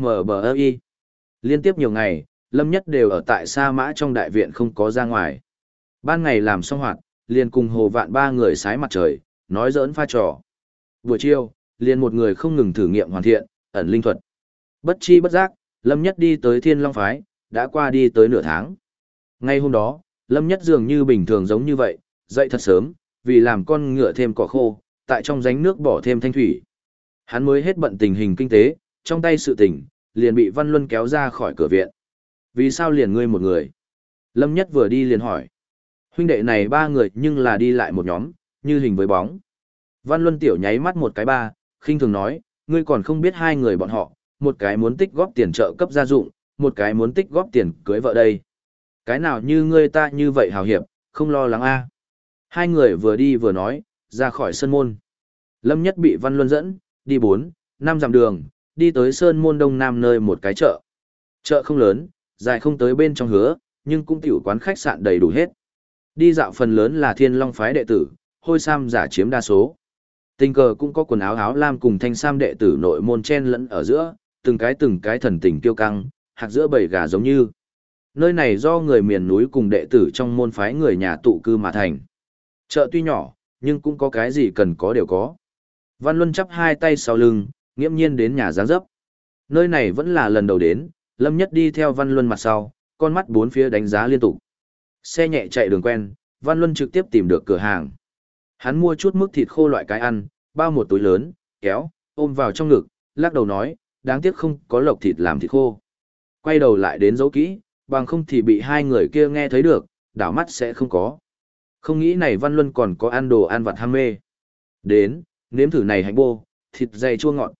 KMBI. Liên tiếp nhiều ngày, Lâm Nhất đều ở tại Sa Mã trong đại viện không có ra ngoài. Ban ngày làm xong hoạt, liền cùng Hồ Vạn ba người sái mặt trời, nói giỡn pha trò. Buổi chiều, liền một người không ngừng thử nghiệm hoàn thiện, ẩn linh thuật. Bất chi bất giác, Lâm Nhất đi tới Thiên Long Phái, đã qua đi tới nửa tháng. Ngay hôm đó, Lâm Nhất dường như bình thường giống như vậy, dậy thật sớm, vì làm con ngựa thêm cỏ khô, tại trong ránh nước bỏ thêm thanh thủy. Hắn mới hết bận tình hình kinh tế, trong tay sự tình, liền bị Văn Luân kéo ra khỏi cửa viện. Vì sao liền ngươi một người? Lâm Nhất vừa đi liền hỏi. Huynh đệ này ba người nhưng là đi lại một nhóm, như hình với bóng. Văn Luân tiểu nháy mắt một cái ba, khinh thường nói, ngươi còn không biết hai người bọn họ, một cái muốn tích góp tiền trợ cấp gia dụng, một cái muốn tích góp tiền cưới vợ đây. Cái nào như ngươi ta như vậy hào hiệp, không lo lắng a. Hai người vừa đi vừa nói, ra khỏi sân môn. Lâm Nhất bị Văn Luân dẫn, đi 4-5 dặm đường, đi tới sơn môn đông nam nơi một cái chợ. Chợ không lớn, dài không tới bên trong hứa, nhưng cũng tiểu quán khách sạn đầy đủ hết. Đi dạo phần lớn là Thiên Long Phái đệ tử, hôi sam giả chiếm đa số. Tình cờ cũng có quần áo áo lam cùng thanh sam đệ tử nội môn chen lẫn ở giữa, từng cái thần tình kiêu căng, hạc giữa bầy gà giống như. Nơi này do người miền núi cùng đệ tử trong môn phái người nhà tụ cư mà thành. Chợ tuy nhỏ, nhưng cũng có cái gì cần có đều có. Văn Luân chắp hai tay sau lưng, nghiễm nhiên đến nhà giáng dấp. Nơi này vẫn là lần đầu đến, Lâm Nhất đi theo Văn Luân mặt sau, con mắt bốn phía đánh giá liên tục. Xe nhẹ chạy đường quen, Văn Luân trực tiếp tìm được cửa hàng. Hắn mua chút mức thịt khô loại cái ăn, bao một túi lớn, kéo, ôm vào trong ngực, lắc đầu nói, đáng tiếc không có lộc thịt làm thịt khô. Quay đầu lại đến giấu kỹ, bằng không thì bị hai người kia nghe thấy được, đảo mắt sẽ không có. Không nghĩ này Văn Luân còn có ăn đồ ăn vặt ham mê. Đến, nếm thử này hạnh bô, thịt dày chua ngọt,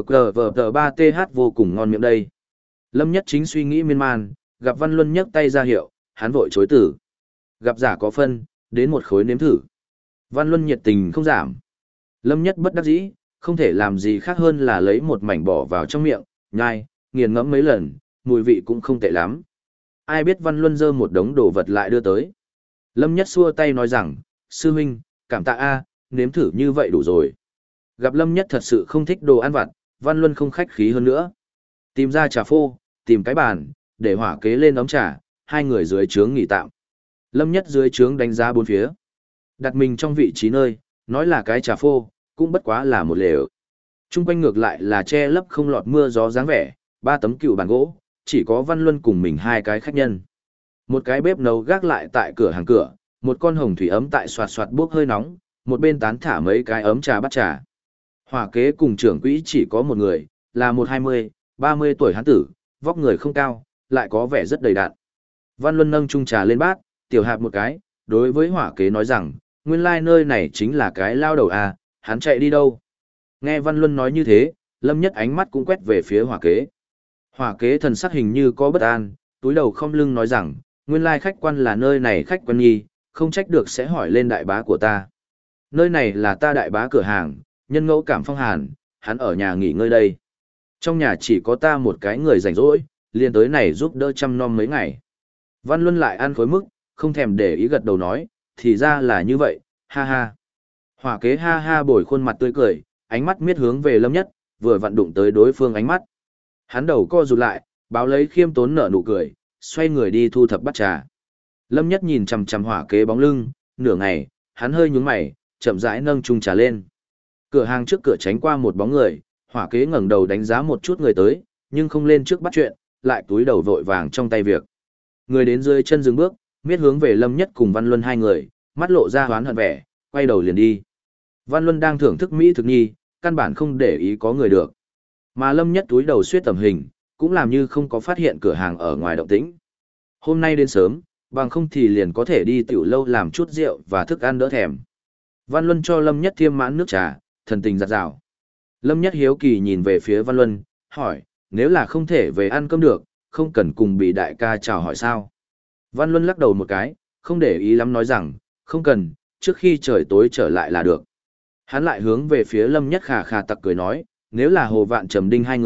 GQVT3TH vô cùng ngon miệng đây. Lâm Nhất chính suy nghĩ miên man, gặp Văn Luân nhấc tay ra hiệu, hắn vội chối từ. Gặp giả có phân, đến một khối nếm thử. Văn Luân nhiệt tình không giảm. Lâm Nhất bất đắc dĩ, không thể làm gì khác hơn là lấy một mảnh bỏ vào trong miệng, nhai, nghiền ngẫm mấy lần, mùi vị cũng không tệ lắm. Ai biết Văn Luân giơ một đống đồ vật lại đưa tới. Lâm Nhất xua tay nói rằng, sư huynh, cảm tạ a, nếm thử như vậy đủ rồi. Gặp Lâm Nhất thật sự không thích đồ ăn vặt, Văn Luân không khách khí hơn nữa. Tìm ra trà phô, tìm cái bàn, để hỏa kế lên ấm trà, hai người dưới trướng nghỉ tạm. Lâm Nhất dưới trướng đánh giá bốn phía. Đặt mình trong vị trí nơi, nói là cái trà phô, cũng bất quá là một lều. Trung quanh ngược lại là che lấp không lọt mưa gió dáng vẻ, 3 tấm cựu bàn gỗ, chỉ có Văn Luân cùng mình hai cái khách nhân. Một cái bếp nấu gác lại tại cửa hàng cửa, một con hồng thủy ấm tại xoạt xoạt bốc hơi nóng, một bên tán thả mấy cái ấm trà bắt trà. Hỏa kế cùng trưởng quỹ chỉ có một người, là một 20-30 tuổi hán tử, vóc người không cao, lại có vẻ rất đầy đặn. Văn Luân nâng chung trà lên bát, tiểu hạp một cái, đối với hỏa kế nói rằng, nguyên lai nơi này chính là cái lao đầu à, hắn chạy đi đâu. Nghe Văn Luân nói như thế, Lâm Nhất ánh mắt cũng quét về phía hỏa kế. Hỏa kế thần sắc hình như có bất an, túi đầu không lưng nói rằng, nguyên lai khách quan là nơi này khách quan nhi, không trách được sẽ hỏi lên đại bá của ta. Nơi này là ta đại bá cửa hàng, nhân ngẫu cảm phong hàn, hắn ở nhà nghỉ ngơi đây. Trong nhà chỉ có ta một cái người rảnh rỗi, liền tới này giúp đỡ chăm nom mấy ngày. Văn Luân lại ăn khối mức, không thèm để ý gật đầu nói, thì ra là như vậy, ha ha. Hỏa kế ha ha bồi khuôn mặt tươi cười, ánh mắt miết hướng về Lâm Nhất, vừa vặn đụng tới đối phương ánh mắt. Hắn đầu co rụt lại, báo lấy khiêm tốn nở nụ cười, xoay người đi thu thập bát trà. Lâm Nhất nhìn chằm chằm hỏa kế bóng lưng, nửa ngày, hắn hơi nhướng mày, chậm rãi nâng chung trà lên. Cửa hàng trước cửa tránh qua một bóng người, hỏa kế ngẩng đầu đánh giá một chút người tới, nhưng không lên trước bắt chuyện, lại túi đầu vội vàng trong tay việc. Người đến dưới chân dừng bước, miết hướng về Lâm Nhất cùng Văn Luân hai người, mắt lộ ra hoán hận vẻ, quay đầu liền đi. Văn Luân đang thưởng thức mỹ thực nhi, căn bản không để ý có người được. Mà Lâm Nhất túi đầu suyết tầm hình, cũng làm như không có phát hiện cửa hàng ở ngoài động tĩnh. Hôm nay đến sớm, bằng không thì liền có thể đi tiểu lâu làm chút rượu và thức ăn đỡ thèm. Văn Luân cho Lâm Nhất thiêm mãn nước trà, thần tình giặt rào. Lâm Nhất hiếu kỳ nhìn về phía Văn Luân, hỏi, nếu là không thể về ăn cơm được, không cần cùng bị đại ca chào hỏi sao? Văn Luân lắc đầu một cái, không để ý lắm nói rằng, không cần, trước khi trời tối trở lại là được. Hắn lại hướng về phía Lâm Nhất khà khà tặc cười nói, nếu là Hồ Vạn Trầm Đinh hai người,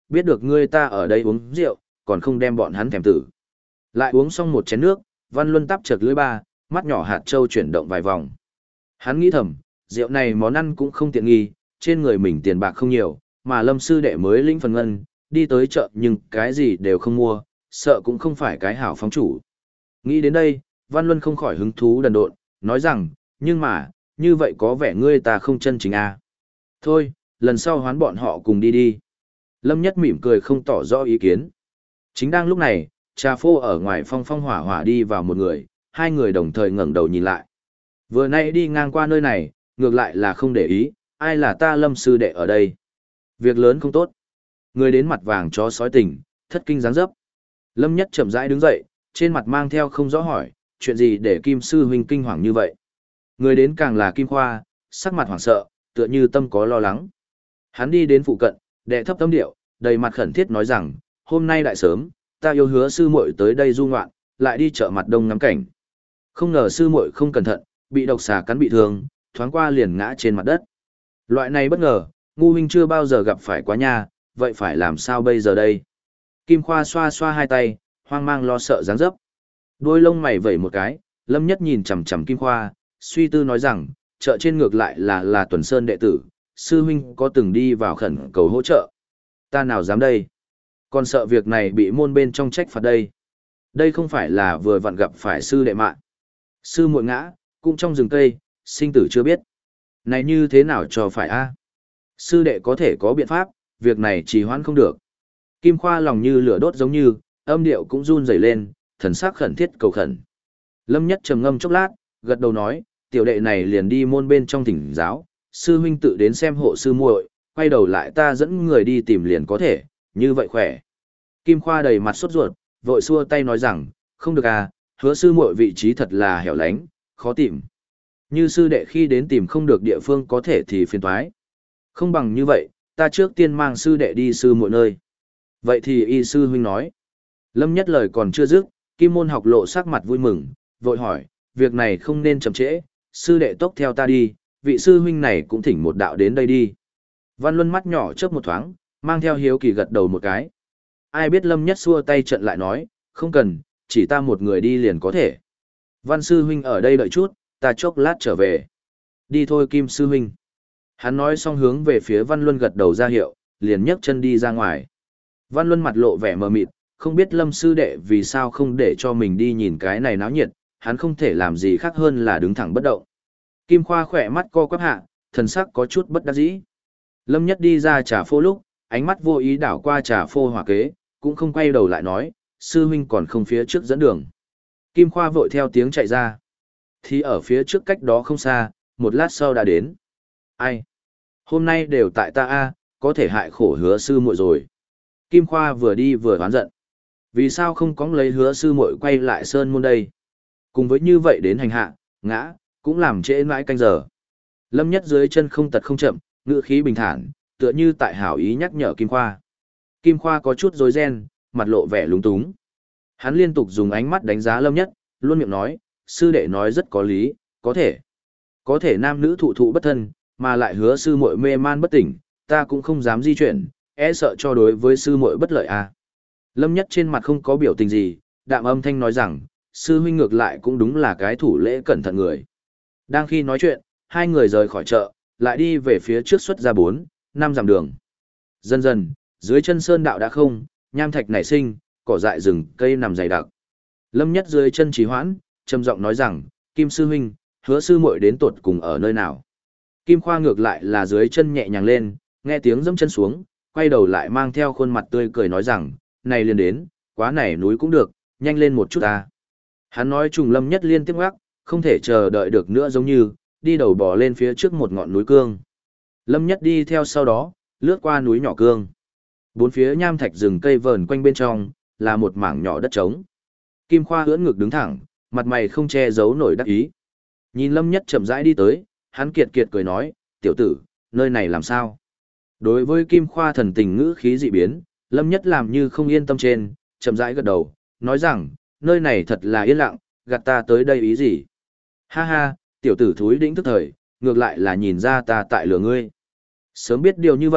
biết được ngươi ta ở đây uống rượu, còn không đem bọn hắn thèm tử. Lại uống xong một chén nước, Văn Luân tắp chật lưỡi ba, mắt nhỏ hạt châu chuyển động vài vòng. Hắn nghĩ thầm, rượu này món ăn cũng không tiện nghi, trên người mình tiền bạc không nhiều, mà Lâm sư đệ mới lĩnh phần ngân, đi tới chợ nhưng cái gì đều không mua, sợ cũng không phải cái hảo phóng chủ. Nghĩ đến đây, Văn Luân không khỏi hứng thú đần độn, nói rằng, nhưng mà, như vậy có vẻ ngươi ta không chân chính à. Thôi, lần sau hoán bọn họ cùng đi đi. Lâm Nhất mỉm cười không tỏ rõ ý kiến. Chính đang lúc này, trà phô ở ngoài phong phong hỏa hỏa đi vào một người, hai người đồng thời ngẩng đầu nhìn lại. Vừa nay đi ngang qua nơi này, ngược lại là không để ý, ai là ta Lâm sư đệ ở đây. Việc lớn không tốt. Người đến mặt vàng chó sói tình, thất kinh dáng dấp. Lâm Nhất chậm rãi đứng dậy, trên mặt mang theo không rõ hỏi, chuyện gì để Kim sư huynh kinh hoàng như vậy. Người đến càng là Kim Khoa, sắc mặt hoảng sợ, tựa như tâm có lo lắng. Hắn đi đến phụ cận, đệ thấp tâm điệu, đầy mặt khẩn thiết nói rằng, hôm nay đại sớm, ta yêu hứa sư muội tới đây du ngoạn, lại đi chợ mặt đông ngắm cảnh. Không ngờ sư muội không cẩn thận, bị độc xà cắn bị thương, thoáng qua liền ngã trên mặt đất. Loại này bất ngờ, ngu huynh chưa bao giờ gặp phải quá nha, vậy phải làm sao bây giờ đây? Kim Khoa xoa xoa hai tay, hoang mang lo sợ dáng dấp. Đôi lông mày vẩy một cái, Lâm Nhất nhìn chằm chằm Kim Khoa, suy tư nói rằng, chợ trên ngược lại là Tuần Sơn đệ tử, sư huynh có từng đi vào khẩn cầu hỗ trợ. Ta nào dám đây? Còn sợ việc này bị môn bên trong trách phạt đây. Đây không phải là vừa vặn gặp phải sư đệ mạng. Sư muội ngã, cũng trong rừng cây, sinh tử chưa biết. Này như thế nào cho phải a? Sư đệ có thể có biện pháp, việc này trì hoãn không được. Kim Khoa lòng như lửa đốt giống như, âm điệu cũng run rẩy lên, thần sắc khẩn thiết cầu khẩn. Lâm Nhất trầm ngâm chốc lát, gật đầu nói, tiểu đệ này liền đi môn bên trong thỉnh giáo, sư huynh tự đến xem hộ sư muội, quay đầu lại ta dẫn người đi tìm liền có thể, như vậy khỏe. Kim Khoa đầy mặt sốt ruột, vội xua tay nói rằng, không được à, hứa sư muội vị trí thật là hẻo lánh, khó tìm. Như sư đệ khi đến tìm không được địa phương có thể thì phiền toái. Không bằng như vậy, ta trước tiên mang sư đệ đi sư muội nơi. Vậy thì y sư huynh nói. Lâm Nhất lời còn chưa dứt, Kim Môn học lộ sắc mặt vui mừng, vội hỏi, việc này không nên chậm trễ, sư đệ tốc theo ta đi, vị sư huynh này cũng thỉnh một đạo đến đây đi. Văn Luân mắt nhỏ chớp một thoáng, mang theo hiếu kỳ gật đầu một cái. Ai biết Lâm Nhất xua tay trận lại nói, không cần, chỉ ta một người đi liền có thể. Văn sư huynh ở đây đợi chút, ta chốc lát trở về. Đi thôi Kim sư huynh. Hắn nói xong hướng về phía Văn Luân gật đầu ra hiệu, liền nhấc chân đi ra ngoài. Văn Luân mặt lộ vẻ mờ mịt, không biết Lâm sư đệ vì sao không để cho mình đi nhìn cái này náo nhiệt, hắn không thể làm gì khác hơn là đứng thẳng bất động. Kim Khoa khỏe mắt co quắp hạ, thần sắc có chút bất đắc dĩ. Lâm Nhất đi ra trà phô lúc, ánh mắt vô ý đảo qua trà phô hỏa kế, cũng không quay đầu lại nói, sư huynh còn không phía trước dẫn đường. Kim Khoa vội theo tiếng chạy ra. Thì ở phía trước cách đó không xa, một lát sau đã đến. Ai? Hôm nay đều tại ta a, có thể hại khổ hứa sư muội rồi. Kim Khoa vừa đi vừa oán giận. Vì sao không có lấy hứa sư muội quay lại sơn môn đây? Cùng với như vậy đến hành hạ, ngã, cũng làm trễ mãi canh giờ. Lâm Nhất dưới chân không tật không chậm, ngữ khí bình thản, tựa như tại hảo ý nhắc nhở Kim Khoa. Kim Khoa có chút rối ren, mặt lộ vẻ lúng túng. Hắn liên tục dùng ánh mắt đánh giá Lâm Nhất, luôn miệng nói, sư đệ nói rất có lý, có thể. Có thể nam nữ thụ thụ bất thân, mà lại hứa sư muội mê man bất tỉnh, ta cũng không dám di chuyển, e sợ cho đối với sư muội bất lợi à. Lâm Nhất trên mặt không có biểu tình gì, đạm âm thanh nói rằng, sư huynh ngược lại cũng đúng là cái thủ lễ cẩn thận người. Đang khi nói chuyện, hai người rời khỏi chợ, lại đi về phía trước xuất ra 4-5 dặm đường. Dần dần, dưới chân sơn đạo đã không, nham thạch nảy sinh, cỏ dại rừng cây nằm dày đặc. Lâm Nhất dưới chân trì hoãn, trầm giọng nói rằng, Kim sư huynh, hứa sư muội đến tột cùng ở nơi nào. Kim Khoa ngược lại là dưới chân nhẹ nhàng lên, nghe tiếng dẫm chân xuống, quay đầu lại mang theo khuôn mặt tươi cười nói rằng, này liền đến, quá này núi cũng được, nhanh lên một chút ta. Hắn nói trùng Lâm Nhất liên tiếp ngắc, không thể chờ đợi được nữa giống như, đi đầu bò lên phía trước một ngọn núi cương. Lâm Nhất đi theo sau đó, lướt qua núi nhỏ cương. Bốn phía nham thạch rừng cây vờn quanh bên trong, là một mảng nhỏ đất trống. Kim Khoa ưỡn ngực đứng thẳng, mặt mày không che giấu nổi đắc ý. Nhìn Lâm Nhất chậm rãi đi tới, hắn kiệt kiệt cười nói, tiểu tử, nơi này làm sao? Đối với Kim Khoa thần tình ngữ khí dị biến, Lâm Nhất làm như không yên tâm trên, chậm rãi gật đầu, nói rằng, nơi này thật là yên lặng, gạt ta tới đây ý gì? Ha ha, tiểu tử thúi đĩnh tức thời, ngược lại là nhìn ra ta tại lừa ngươi. Sớm biết điều như vậy,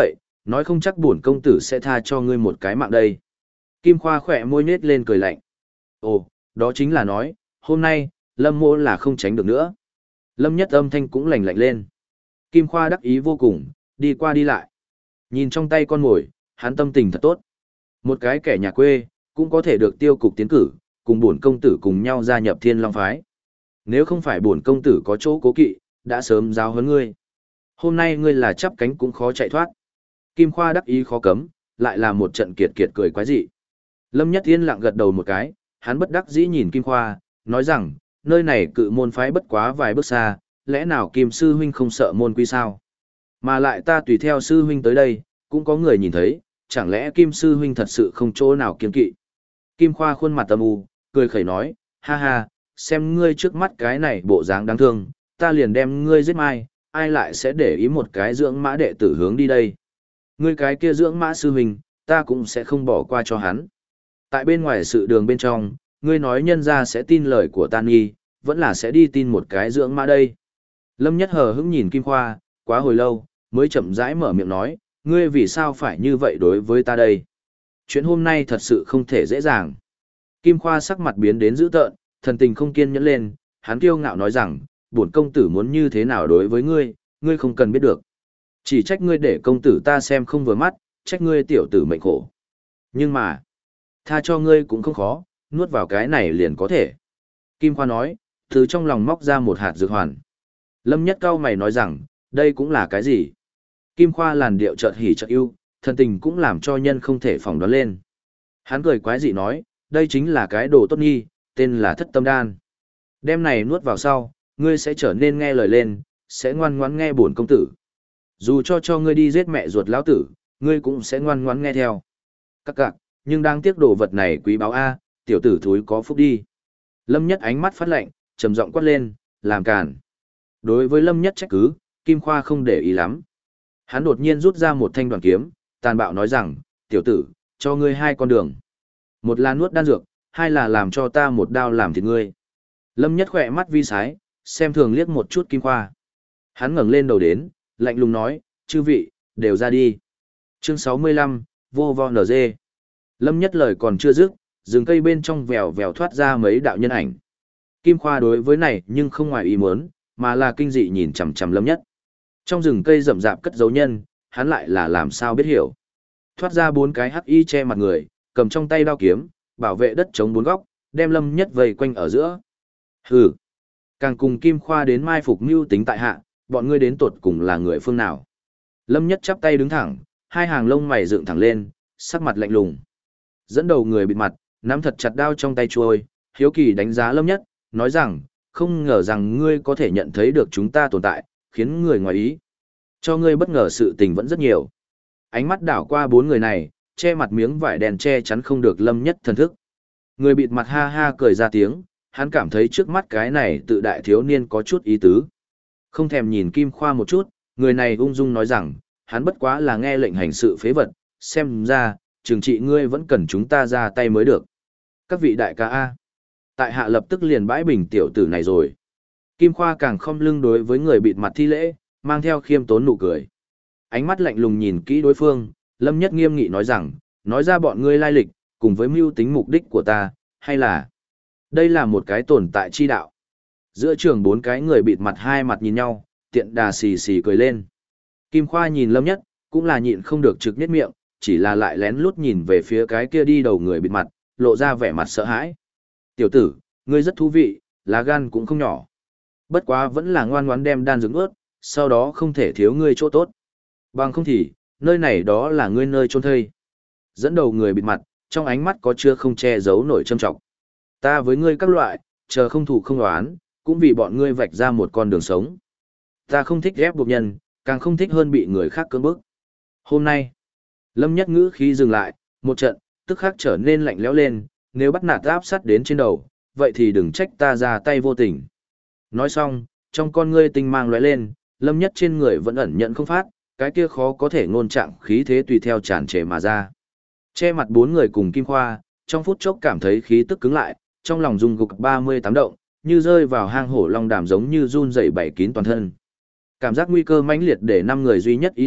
Nói không chắc bổn công tử sẽ tha cho ngươi một cái mạng đây. Kim Khoa khỏe môi nết lên cười lạnh. Ồ, đó chính là nói, hôm nay, Lâm mỗ là không tránh được nữa. Lâm Nhất âm thanh cũng lạnh lạnh lên. Kim Khoa đắc ý vô cùng, đi qua đi lại. Nhìn trong tay con mồi, hắn tâm tình thật tốt. Một cái kẻ nhà quê, cũng có thể được tiêu cục tiến cử, cùng bổn công tử cùng nhau gia nhập Thiên Long phái. Nếu không phải bổn công tử có chỗ cố kỵ, đã sớm giáo huấn ngươi. Hôm nay ngươi là chắp cánh cũng khó chạy thoát. Kim Khoa đắc ý khó cấm, lại là một trận kiệt kiệt cười quái dị. Lâm Nhất yên lặng gật đầu một cái, hắn bất đắc dĩ nhìn Kim Khoa, nói rằng, nơi này cự môn phái bất quá vài bước xa, lẽ nào Kim sư huynh không sợ môn quy sao? Mà lại ta tùy theo sư huynh tới đây, cũng có người nhìn thấy, chẳng lẽ Kim sư huynh thật sự không chỗ nào kiêng kỵ? Kim Khoa khuôn mặt âm u, cười khẩy nói, ha ha, xem ngươi trước mắt cái này bộ dáng đáng thương, ta liền đem ngươi giết mai, ai lại sẽ để ý một cái dưỡng mã đệ tử hướng đi đây? Ngươi cái kia dưỡng mã sư huynh, ta cũng sẽ không bỏ qua cho hắn. Tại bên ngoài sự đường bên trong, ngươi nói nhân ra sẽ tin lời của ta nghi, vẫn là sẽ đi tin một cái dưỡng mã đây. Lâm Nhất hờ hững nhìn Kim Khoa, quá hồi lâu, mới chậm rãi mở miệng nói, ngươi vì sao phải như vậy đối với ta đây? Chuyện hôm nay thật sự không thể dễ dàng. Kim Khoa sắc mặt biến đến dữ tợn, thần tình không kiên nhẫn lên, hắn kiêu ngạo nói rằng, bổn công tử muốn như thế nào đối với ngươi, ngươi không cần biết được. Chỉ trách ngươi để công tử ta xem không vừa mắt, trách ngươi tiểu tử mệnh khổ. Nhưng mà, tha cho ngươi cũng không khó, nuốt vào cái này liền có thể. Kim Khoa nói, từ trong lòng móc ra một hạt dược hoàn. Lâm Nhất cao mày nói rằng, đây cũng là cái gì? Kim Khoa làn điệu chợt hỉ chợt ưu, thần tình cũng làm cho nhân không thể phỏng đoán lên. Hắn cười quái dị nói, đây chính là cái đồ tốt nghi, tên là Thất Tâm Đan. Đem này nuốt vào sau, ngươi sẽ trở nên nghe lời lên, sẽ ngoan ngoãn nghe bổn công tử. Dù cho ngươi đi giết mẹ ruột lão tử, ngươi cũng sẽ ngoan ngoãn nghe theo. Các cạc, nhưng đang tiếc đồ vật này quý báu a, tiểu tử thúi có phúc đi. Lâm Nhất ánh mắt phát lạnh, trầm giọng quát lên, làm càn. Đối với Lâm Nhất trách cứ, Kim Khoa không để ý lắm. Hắn đột nhiên rút ra một thanh đoàn kiếm, tàn bạo nói rằng, tiểu tử, cho ngươi hai con đường. Một là nuốt đan dược, hai là làm cho ta một đao làm thịt ngươi. Lâm Nhất khỏe mắt vi sái, xem thường liếc một chút Kim Khoa. Hắn ngẩng lên đầu đến, lạnh lùng nói, chư vị, đều ra đi. Chương 65, vô vo nở dê. Lâm Nhất lời còn chưa dứt, rừng cây bên trong vèo vèo thoát ra mấy đạo nhân ảnh. Kim Khoa đối với này nhưng không ngoài ý muốn, mà là kinh dị nhìn chằm chằm Lâm Nhất. Trong rừng cây rậm rạp cất dấu nhân, hắn lại là làm sao biết hiểu. Thoát ra bốn cái hắc y che mặt người, cầm trong tay đao kiếm, bảo vệ đất chống bốn góc, đem Lâm Nhất vây quanh ở giữa. Hừ, càng cùng Kim Khoa đến mai phục mưu tính tại hạ, bọn ngươi đến tột cùng là người phương nào? Lâm Nhất chắp tay đứng thẳng, hai hàng lông mày dựng thẳng lên, sắc mặt lạnh lùng. Dẫn đầu người bịt mặt, nắm thật chặt đao trong tay chuôi, hiếu kỳ đánh giá Lâm Nhất, nói rằng, không ngờ rằng ngươi có thể nhận thấy được chúng ta tồn tại, khiến người ngoài ý. Cho ngươi bất ngờ sự tình vẫn rất nhiều. Ánh mắt đảo qua bốn người này, che mặt miếng vải đèn che chắn không được Lâm Nhất thần thức. Người bịt mặt ha ha cười ra tiếng, hắn cảm thấy trước mắt cái này tự đại thiếu niên có chút ý tứ. Không thèm nhìn Kim Khoa một chút, người này ung dung nói rằng, hắn bất quá là nghe lệnh hành sự phế vật, xem ra, trừng trị ngươi vẫn cần chúng ta ra tay mới được. Các vị đại ca A. Tại hạ lập tức liền bãi bình tiểu tử này rồi. Kim Khoa càng không lưng đối với người bịt mặt thi lễ, mang theo khiêm tốn nụ cười. Ánh mắt lạnh lùng nhìn kỹ đối phương, Lâm Nhất nghiêm nghị nói rằng, nói ra bọn ngươi lai lịch, cùng với mưu tính mục đích của ta, hay là đây là một cái tồn tại chi đạo. Giữa trường bốn cái người bịt mặt hai mặt nhìn nhau, tiện đà xì xì cười lên. Kim Khoa nhìn Lâm Nhất, cũng là nhịn không được trực nhếch miệng, chỉ là lại lén lút nhìn về phía cái kia đi đầu người bịt mặt, lộ ra vẻ mặt sợ hãi. Tiểu tử, ngươi rất thú vị, lá gan cũng không nhỏ. Bất quá vẫn là ngoan ngoãn đem đan dược ướt, sau đó không thể thiếu ngươi chỗ tốt. Bằng không thì, nơi này đó là ngươi nơi chôn thây. Dẫn đầu người bịt mặt, trong ánh mắt có chưa không che giấu nổi châm trọng. Ta với ngươi các loại, chờ không thủ không đoán, cũng vì bọn ngươi vạch ra một con đường sống. Ta không thích ghép buộc nhân, càng không thích hơn bị người khác cưỡng bức. Hôm nay, Lâm Nhất ngữ khí dừng lại, một trận, tức khắc trở nên lạnh lẽo lên, nếu bắt nạt áp sát đến trên đầu, vậy thì đừng trách ta ra tay vô tình. Nói xong, trong con ngươi tinh mang lóe lên, Lâm Nhất trên người vẫn ẩn nhận không phát, cái kia khó có thể ngôn trạng khí thế tùy theo tràn trề mà ra. Che mặt bốn người cùng Kim Khoa, trong phút chốc cảm thấy khí tức cứng lại, trong lòng rung gục 38 động, như rơi vào hang hổ long đàm giống như run rẩy bảy kín toàn thân. Cảm giác nguy cơ mãnh liệt để năm người duy nhất ý niệm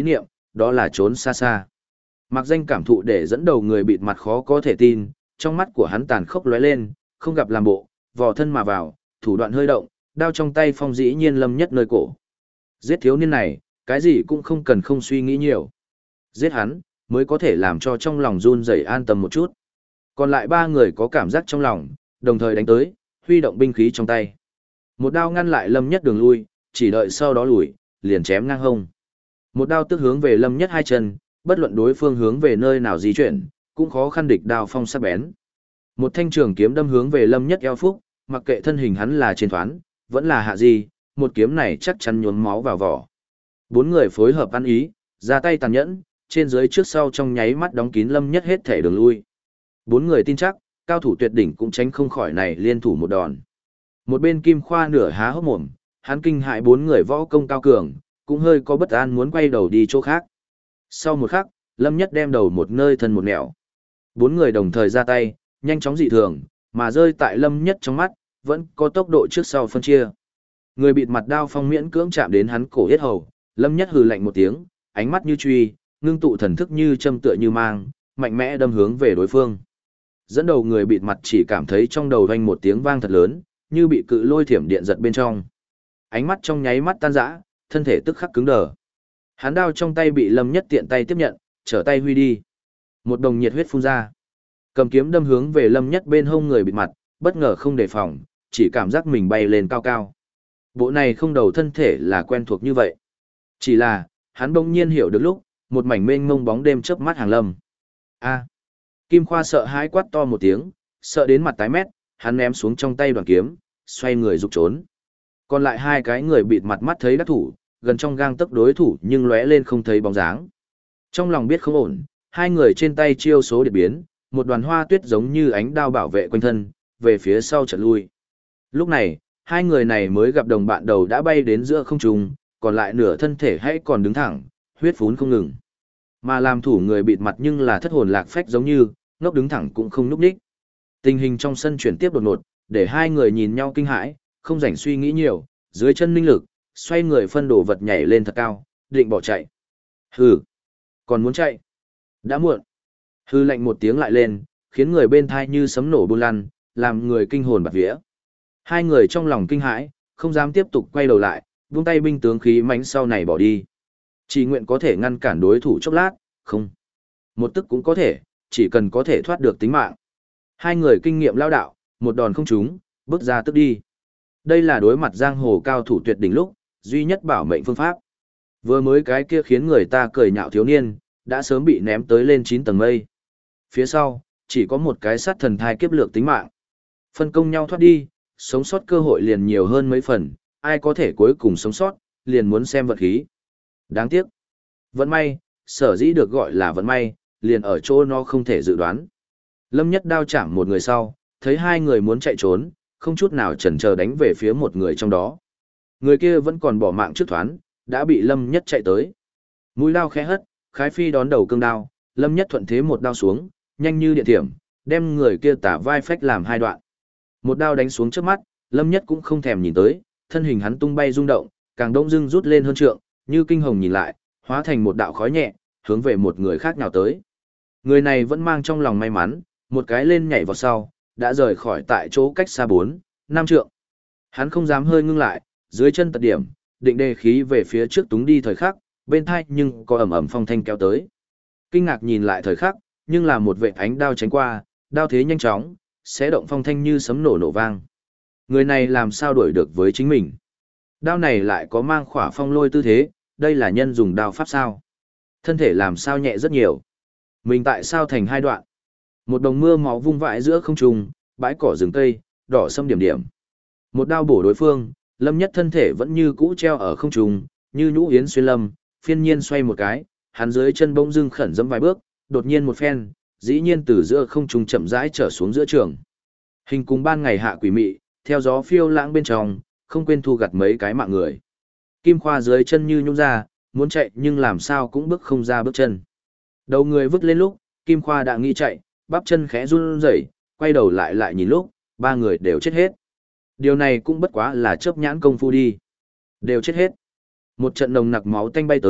đó là trốn xa xa. Mặc danh cảm thụ để dẫn đầu người bịt mặt khó có thể tin, trong mắt của hắn tàn khốc lóe lên, không gặp làm bộ, vò thân mà vào, thủ đoạn hơi động, đao trong tay phong dĩ nhiên Lâm Nhất nơi cổ. Giết thiếu niên này, cái gì cũng không cần không suy nghĩ nhiều. Giết hắn, mới có thể làm cho trong lòng run rẩy an tâm một chút. Còn lại ba người có cảm giác trong lòng, đồng thời đánh tới, huy động binh khí trong tay. Một đao ngăn lại Lâm Nhất đường lui, chỉ đợi sau đó lùi, liền chém ngang hông. Một đao tức hướng về Lâm Nhất hai chân, bất luận đối phương hướng về nơi nào di chuyển, cũng khó khăn địch đao phong sắc bén. Một thanh trường kiếm đâm hướng về Lâm Nhất eo phúc, mặc kệ thân hình hắn là trên thoán, vẫn là hạ di, một kiếm này chắc chắn nhuốm máu vào vỏ. Bốn người phối hợp ăn ý, ra tay tàn nhẫn, trên dưới trước sau trong nháy mắt đóng kín Lâm Nhất hết thể đường lui. Bốn người tin chắc, cao thủ tuyệt đỉnh cũng tránh không khỏi này liên thủ một đòn. Một bên Kim Khoa nửa há hốc mồm, hắn kinh hại bốn người võ công cao cường, cũng hơi có bất an muốn quay đầu đi chỗ khác. Sau một khắc, Lâm Nhất đem đầu một nơi thân một nẻo. Bốn người đồng thời ra tay, nhanh chóng dị thường, mà rơi tại Lâm Nhất trong mắt, vẫn có tốc độ trước sau phân chia. Người bịt mặt đao phong miễn cưỡng chạm đến hắn cổ yết hầu, Lâm Nhất hừ lạnh một tiếng, ánh mắt như truy, ngưng tụ thần thức như châm tựa như mang, mạnh mẽ đâm hướng về đối phương. Dẫn đầu người bịt mặt chỉ cảm thấy trong đầu vang một tiếng vang thật lớn, như bị cự lôi thiểm điện giật bên trong. Ánh mắt trong nháy mắt tan rã, thân thể tức khắc cứng đờ. Hắn đao trong tay bị Lâm Nhất tiện tay tiếp nhận, trở tay huy đi. Một đồng nhiệt huyết phun ra. Cầm kiếm đâm hướng về Lâm Nhất bên hông người bịt mặt, bất ngờ không đề phòng, chỉ cảm giác mình bay lên cao cao. Bộ này không đầu thân thể là quen thuộc như vậy. Chỉ là, hắn bỗng nhiên hiểu được lúc, một mảnh mênh mông bóng đêm chớp mắt hàng lâm. A. Kim Khoa sợ hãi quát to một tiếng, sợ đến mặt tái mét, hắn ném xuống trong tay đoàn kiếm, xoay người rục trốn. Còn lại hai cái người bịt mặt mắt thấy đắc thủ, gần trong gang tấc đối thủ nhưng lóe lên không thấy bóng dáng. Trong lòng biết không ổn, hai người trên tay chiêu số điệp biến, một đoàn hoa tuyết giống như ánh đao bảo vệ quanh thân, về phía sau chợt lui. Lúc này, hai người này mới gặp đồng bạn đầu đã bay đến giữa không trung, còn lại nửa thân thể hãy còn đứng thẳng, huyết phún không ngừng. Mà làm thủ người bịt mặt nhưng là thất hồn lạc phách giống như, ngốc đứng thẳng cũng không nhúc nhích. Tình hình trong sân chuyển tiếp đột ngột, để hai người nhìn nhau kinh hãi, không rảnh suy nghĩ nhiều, dưới chân linh lực, xoay người phân đổ vật nhảy lên thật cao, định bỏ chạy. Hừ, còn muốn chạy? Đã muộn. Hư lạnh một tiếng lại lên, khiến người bên thai như sấm nổ buôn lăn, làm người kinh hồn bạt vía. Hai người trong lòng kinh hãi, không dám tiếp tục quay đầu lại, buông tay binh tướng khí mãnh sau này bỏ đi. Chỉ nguyện có thể ngăn cản đối thủ chốc lát, không. Một tức cũng có thể, chỉ cần có thể thoát được tính mạng. Hai người kinh nghiệm lao đạo, một đòn không trúng, bước ra tức đi. Đây là đối mặt giang hồ cao thủ tuyệt đỉnh lúc, duy nhất bảo mệnh phương pháp. Vừa mới cái kia khiến người ta cười nhạo thiếu niên, đã sớm bị ném tới lên 9 tầng mây. Phía sau, chỉ có một cái sát thần thai kiếp lược tính mạng. Phân công nhau thoát đi, sống sót cơ hội liền nhiều hơn mấy phần, ai có thể cuối cùng sống sót, liền muốn xem vận khí. Đáng tiếc. Vận may, sở dĩ được gọi là vận may, liền ở chỗ nó không thể dự đoán. Lâm Nhất đao chạm một người sau, thấy hai người muốn chạy trốn, không chút nào chần chờ đánh về phía một người trong đó. Người kia vẫn còn bỏ mạng trước thoán, đã bị Lâm Nhất chạy tới. Mũi đao khẽ hất, khái phi đón đầu cương đao, Lâm Nhất thuận thế một đao xuống, nhanh như điện thiểm, đem người kia tả vai phách làm hai đoạn. Một đao đánh xuống trước mắt, Lâm Nhất cũng không thèm nhìn tới, thân hình hắn tung bay rung động, càng đông dưng rút lên hơn trượng, như kinh hồng nhìn lại, hóa thành một đạo khói nhẹ, hướng về một người khác nào tới. Người này vẫn mang trong lòng may mắn, một cái lên nhảy vào sau, đã rời khỏi tại chỗ cách xa 4-5 trượng. Hắn không dám hơi ngưng lại, dưới chân tật điểm, định đề khí về phía trước túng đi thời khắc, bên thai nhưng có ẩm ẩm phong thanh kéo tới. Kinh ngạc nhìn lại thời khắc, nhưng là một vệt ánh đao tránh qua, đao thế nhanh chóng, xé động phong thanh như sấm nổ nổ vang. Người này làm sao đuổi được với chính mình? Đao này lại có mang khỏa phong lôi tư thế, đây là nhân dùng đao pháp sao? Thân thể làm sao nhẹ rất nhiều? Mình tại sao thành hai đoạn? Một đồng mưa máu vung vãi giữa không trung, bãi cỏ rừng cây, đỏ sâm điểm điểm. Một đao bổ đối phương, Lâm Nhất thân thể vẫn như cũ treo ở không trung, như nhũ yến xuyên lâm, phiên nhiên xoay một cái, hắn dưới chân bỗng dưng khẩn dẫm vài bước, đột nhiên một phen, dĩ nhiên từ giữa không trung chậm rãi trở xuống giữa trường. Hình cùng ban ngày hạ quỷ mị, theo gió phiêu lãng bên trong, không quên thu gặt mấy cái mạng người. Kim Khoa dưới chân như nhung ra, muốn chạy nhưng làm sao cũng bước không ra bước chân. Đầu người vứt lên lúc, Kim Khoa đã nghĩ chạy, bắp chân khẽ run rẩy, quay đầu lại nhìn lúc, ba người đều chết hết. Điều này cũng bất quá là chớp nhãn công phu đi. Đều chết hết. Một trận nồng nặc máu tanh bay tới,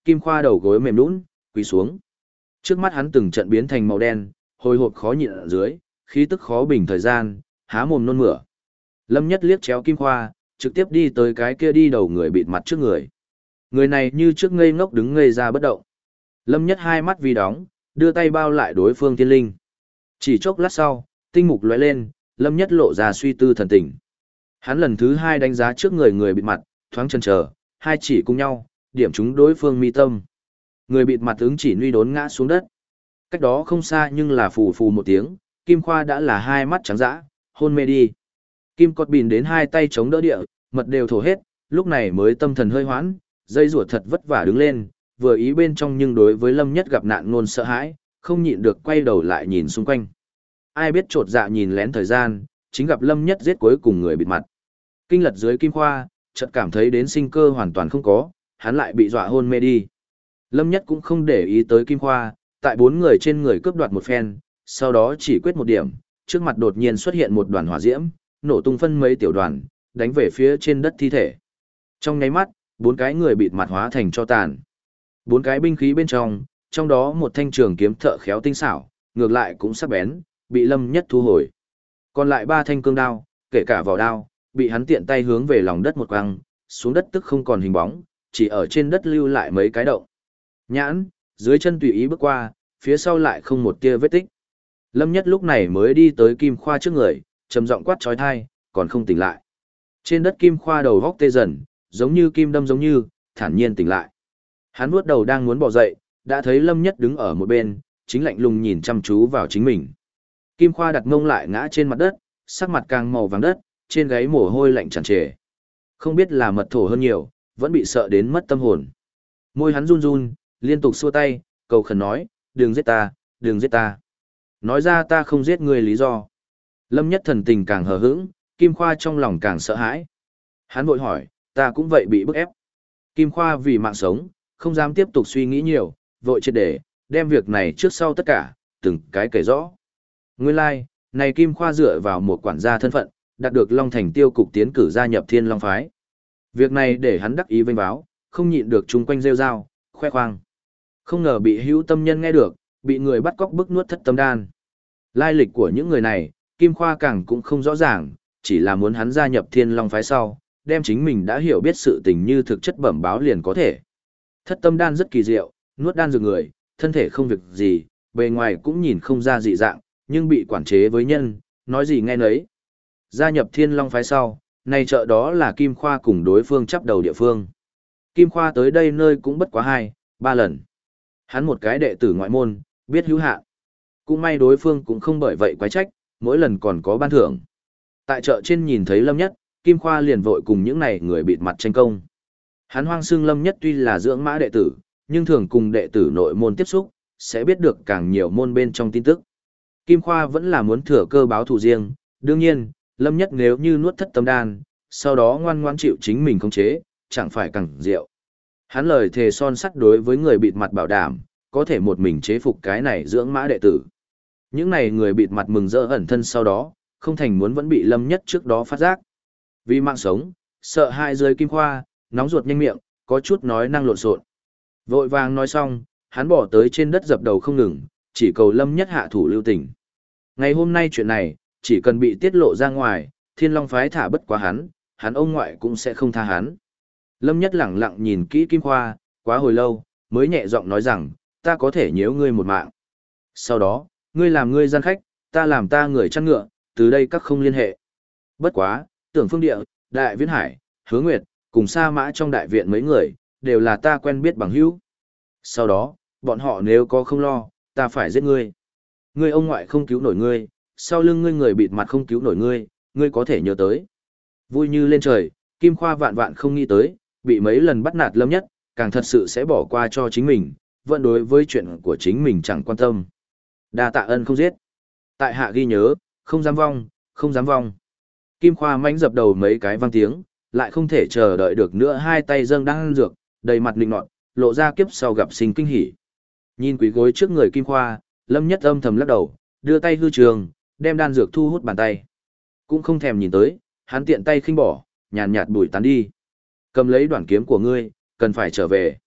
Kim Khoa đầu gối mềm nhũn, quỳ xuống. Trước mắt hắn từng trận biến thành màu đen, hồi hộp khó nhịn ở dưới, khí tức khó bình thời gian, há mồm nôn mửa. Lâm Nhất liếc chéo Kim Khoa, trực tiếp đi tới cái kia đi đầu người bịt mặt trước người. Người này như trước ngây ngốc đứng ngây ra bất động. Lâm Nhất hai mắt vì đóng, đưa tay bao lại đối phương thiên linh. Chỉ chốc lát sau, tinh mục lóe lên, Lâm Nhất lộ ra suy tư thần tình. Hắn lần thứ hai đánh giá trước người người bịt mặt, thoáng chần chờ, hai chỉ cùng nhau, điểm trúng đối phương mi tâm. Người bịt mặt ứng chỉ nuy đốn ngã xuống đất. Cách đó không xa nhưng là phù phù một tiếng, Kim Khoa đã là hai mắt trắng dã, hôn mê đi. Kim Cọt Bìn đến hai tay chống đỡ địa, mật đều thổ hết, lúc này mới tâm thần hơi hoãn, dây rủa thật vất vả đứng lên, vừa ý bên trong nhưng đối với Lâm Nhất gặp nạn ngôn sợ hãi, không nhịn được quay đầu lại nhìn xung quanh. Ai biết trột dạ nhìn lén thời gian, chính gặp Lâm Nhất giết cuối cùng người bịt mặt. Kinh lật dưới Kim Khoa, chợt cảm thấy đến sinh cơ hoàn toàn không có, hắn lại bị dọa hôn mê đi. Lâm Nhất cũng không để ý tới Kim Khoa, tại bốn người trên người cướp đoạt một phen, sau đó chỉ quyết một điểm, trước mặt đột nhiên xuất hiện một đoàn hỏa diễm, nổ tung phân mấy tiểu đoàn, đánh về phía trên đất thi thể. Trong nháy mắt, bốn cái người bịt mặt hóa thành tro tàn. Bốn cái binh khí bên trong đó một thanh trường kiếm thợ khéo tinh xảo, ngược lại cũng sắc bén, bị Lâm Nhất thu hồi. Còn lại ba thanh cương đao, kể cả vỏ đao, bị hắn tiện tay hướng về lòng đất một quăng, xuống đất tức không còn hình bóng, chỉ ở trên đất lưu lại mấy cái động. Nhãn, dưới chân tùy ý bước qua, phía sau lại không một tia vết tích. Lâm Nhất lúc này mới đi tới Kim Khoa trước người, trầm giọng quát trói thai, còn không tỉnh lại. Trên đất Kim Khoa đầu góc tê dần, giống như kim đâm giống như, thản nhiên tỉnh lại. Hắn vuốt đầu đang muốn bỏ dậy, đã thấy Lâm Nhất đứng ở một bên, chính lạnh lùng nhìn chăm chú vào chính mình. Kim Khoa đặt mông lại ngã trên mặt đất, sắc mặt càng màu vàng đất, trên gáy mồ hôi lạnh tràn trề. Không biết là mật thổ hơn nhiều, vẫn bị sợ đến mất tâm hồn. Môi hắn run run, liên tục xua tay, cầu khẩn nói, đừng giết ta, đừng giết ta. Nói ra ta không giết ngươi lý do. Lâm Nhất thần tình càng hờ hững, Kim Khoa trong lòng càng sợ hãi. Hắn vội hỏi, ta cũng vậy bị bức ép. Kim Khoa vì mạng sống, không dám tiếp tục suy nghĩ nhiều, vội triệt để, đem việc này trước sau tất cả, từng cái kể rõ. Nguyên lai, này Kim Khoa dựa vào một quản gia thân phận, đạt được Long Thành tiêu cục tiến cử gia nhập Thiên Long Phái. Việc này để hắn đắc ý vênh báo, không nhịn được chung quanh rêu rao, khoe khoang. Không ngờ bị hữu tâm nhân nghe được, bị người bắt cóc bức nuốt thất tâm đan. Lai lịch của những người này, Kim Khoa càng cũng không rõ ràng, chỉ là muốn hắn gia nhập Thiên Long Phái sau, đem chính mình đã hiểu biết sự tình như thực chất bẩm báo liền có thể. Thất tâm đan rất kỳ diệu, nuốt đan dược người, thân thể không việc gì, bề ngoài cũng nhìn không ra dị dạng, nhưng bị quản chế với nhân, nói gì nghe nấy. Gia nhập Thiên Long Phái sau, này chợ đó là Kim Khoa cùng đối phương chấp đầu địa phương. Kim Khoa tới đây nơi cũng bất quá 2-3 lần. Hắn một cái đệ tử ngoại môn, biết hữu hạn. Cũng may đối phương cũng không bởi vậy quái trách, mỗi lần còn có ban thưởng. Tại chợ trên nhìn thấy Lâm Nhất, Kim Khoa liền vội cùng những này người bịt mặt tranh công. Hắn hoang xưng Lâm Nhất tuy là dưỡng mã đệ tử, nhưng thường cùng đệ tử nội môn tiếp xúc, sẽ biết được càng nhiều môn bên trong tin tức. Kim Khoa vẫn là muốn thừa cơ báo thù riêng, đương nhiên, Lâm Nhất nếu như nuốt thất tâm đan, sau đó ngoan ngoãn chịu chính mình khống chế, chẳng phải càng diệu. Hắn lời thề son sắt đối với người bịt mặt bảo đảm, có thể một mình chế phục cái này dưỡng mã đệ tử. Những này người bịt mặt mừng rỡ ẩn thân sau đó, không thành muốn vẫn bị Lâm Nhất trước đó phát giác. Vì mạng sống, sợ hãi rơi Kim Khoa, nóng ruột nhanh miệng, có chút nói năng lộn xộn. Vội vàng nói xong, hắn bỏ tới trên đất dập đầu không ngừng, chỉ cầu Lâm Nhất hạ thủ lưu tình. Ngày hôm nay chuyện này, chỉ cần bị tiết lộ ra ngoài, Thiên Long Phái thả bất quá hắn ông ngoại cũng sẽ không tha hắn. Lâm Nhất lẳng lặng nhìn kỹ Kim Khoa, quá hồi lâu, mới nhẹ giọng nói rằng, ta có thể nhiễu ngươi một mạng. Sau đó, ngươi làm ngươi gian khách, ta làm ta người chăn ngựa, từ đây các không liên hệ. Bất quá, Tưởng Phương Địa, Đại Viễn Hải, Hứa Nguyệt, cùng Sa Mã trong đại viện mấy người, đều là ta quen biết bằng hữu. Sau đó, bọn họ nếu có không lo, ta phải giết ngươi. Ngươi ông ngoại không cứu nổi ngươi, sau lưng ngươi người bịt mặt không cứu nổi ngươi, ngươi có thể nhớ tới. Vui như lên trời, Kim Khoa vạn vạn không nghĩ tới, bị mấy lần bắt nạt Lâm Nhất, càng thật sự sẽ bỏ qua cho chính mình, vẫn đối với chuyện của chính mình chẳng quan tâm. Đa tạ ân không giết. Tại hạ ghi nhớ, không dám vong, không dám vong. Kim Khoa mãnh dập đầu mấy cái vang tiếng, lại không thể chờ đợi được nữa, hai tay dâng đan dược, đầy mặt lịnh nọt, lộ ra kiếp sau gặp sinh kinh hỉ. Nhìn quỳ gối trước người Kim Khoa, Lâm Nhất âm thầm lắc đầu, đưa tay hư trường, đem đan dược thu hút bàn tay. Cũng không thèm nhìn tới, hắn tiện tay khinh bỏ, nhàn nhạt bùi tán đi. Cầm lấy đoạn kiếm của ngươi, cần phải trở về.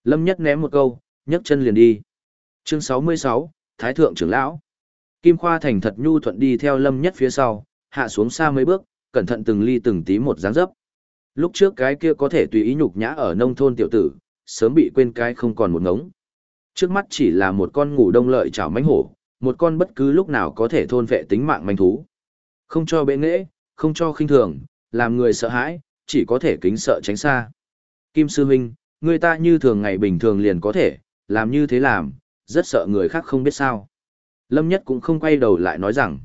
Lâm Nhất ném một câu, nhấc chân liền đi. Chương 66, Thái Thượng trưởng lão. Kim Khoa thành thật nhu thuận đi theo Lâm Nhất phía sau, hạ xuống xa mấy bước, cẩn thận từng ly từng tí một dáng dấp. Lúc trước cái kia có thể tùy ý nhục nhã ở nông thôn tiểu tử, sớm bị quên cái không còn một ngống. Trước mắt chỉ là một con ngủ đông lợi chảo mãnh hổ, một con bất cứ lúc nào có thể thôn vệ tính mạng manh thú. Không cho bệ nghệ, không cho khinh thường, làm người sợ hãi, chỉ có thể kính sợ tránh xa. Kim sư huynh, người ta như thường ngày bình thường liền có thể, làm như thế làm, rất sợ người khác không biết sao. Lâm Nhất cũng không quay đầu lại nói rằng,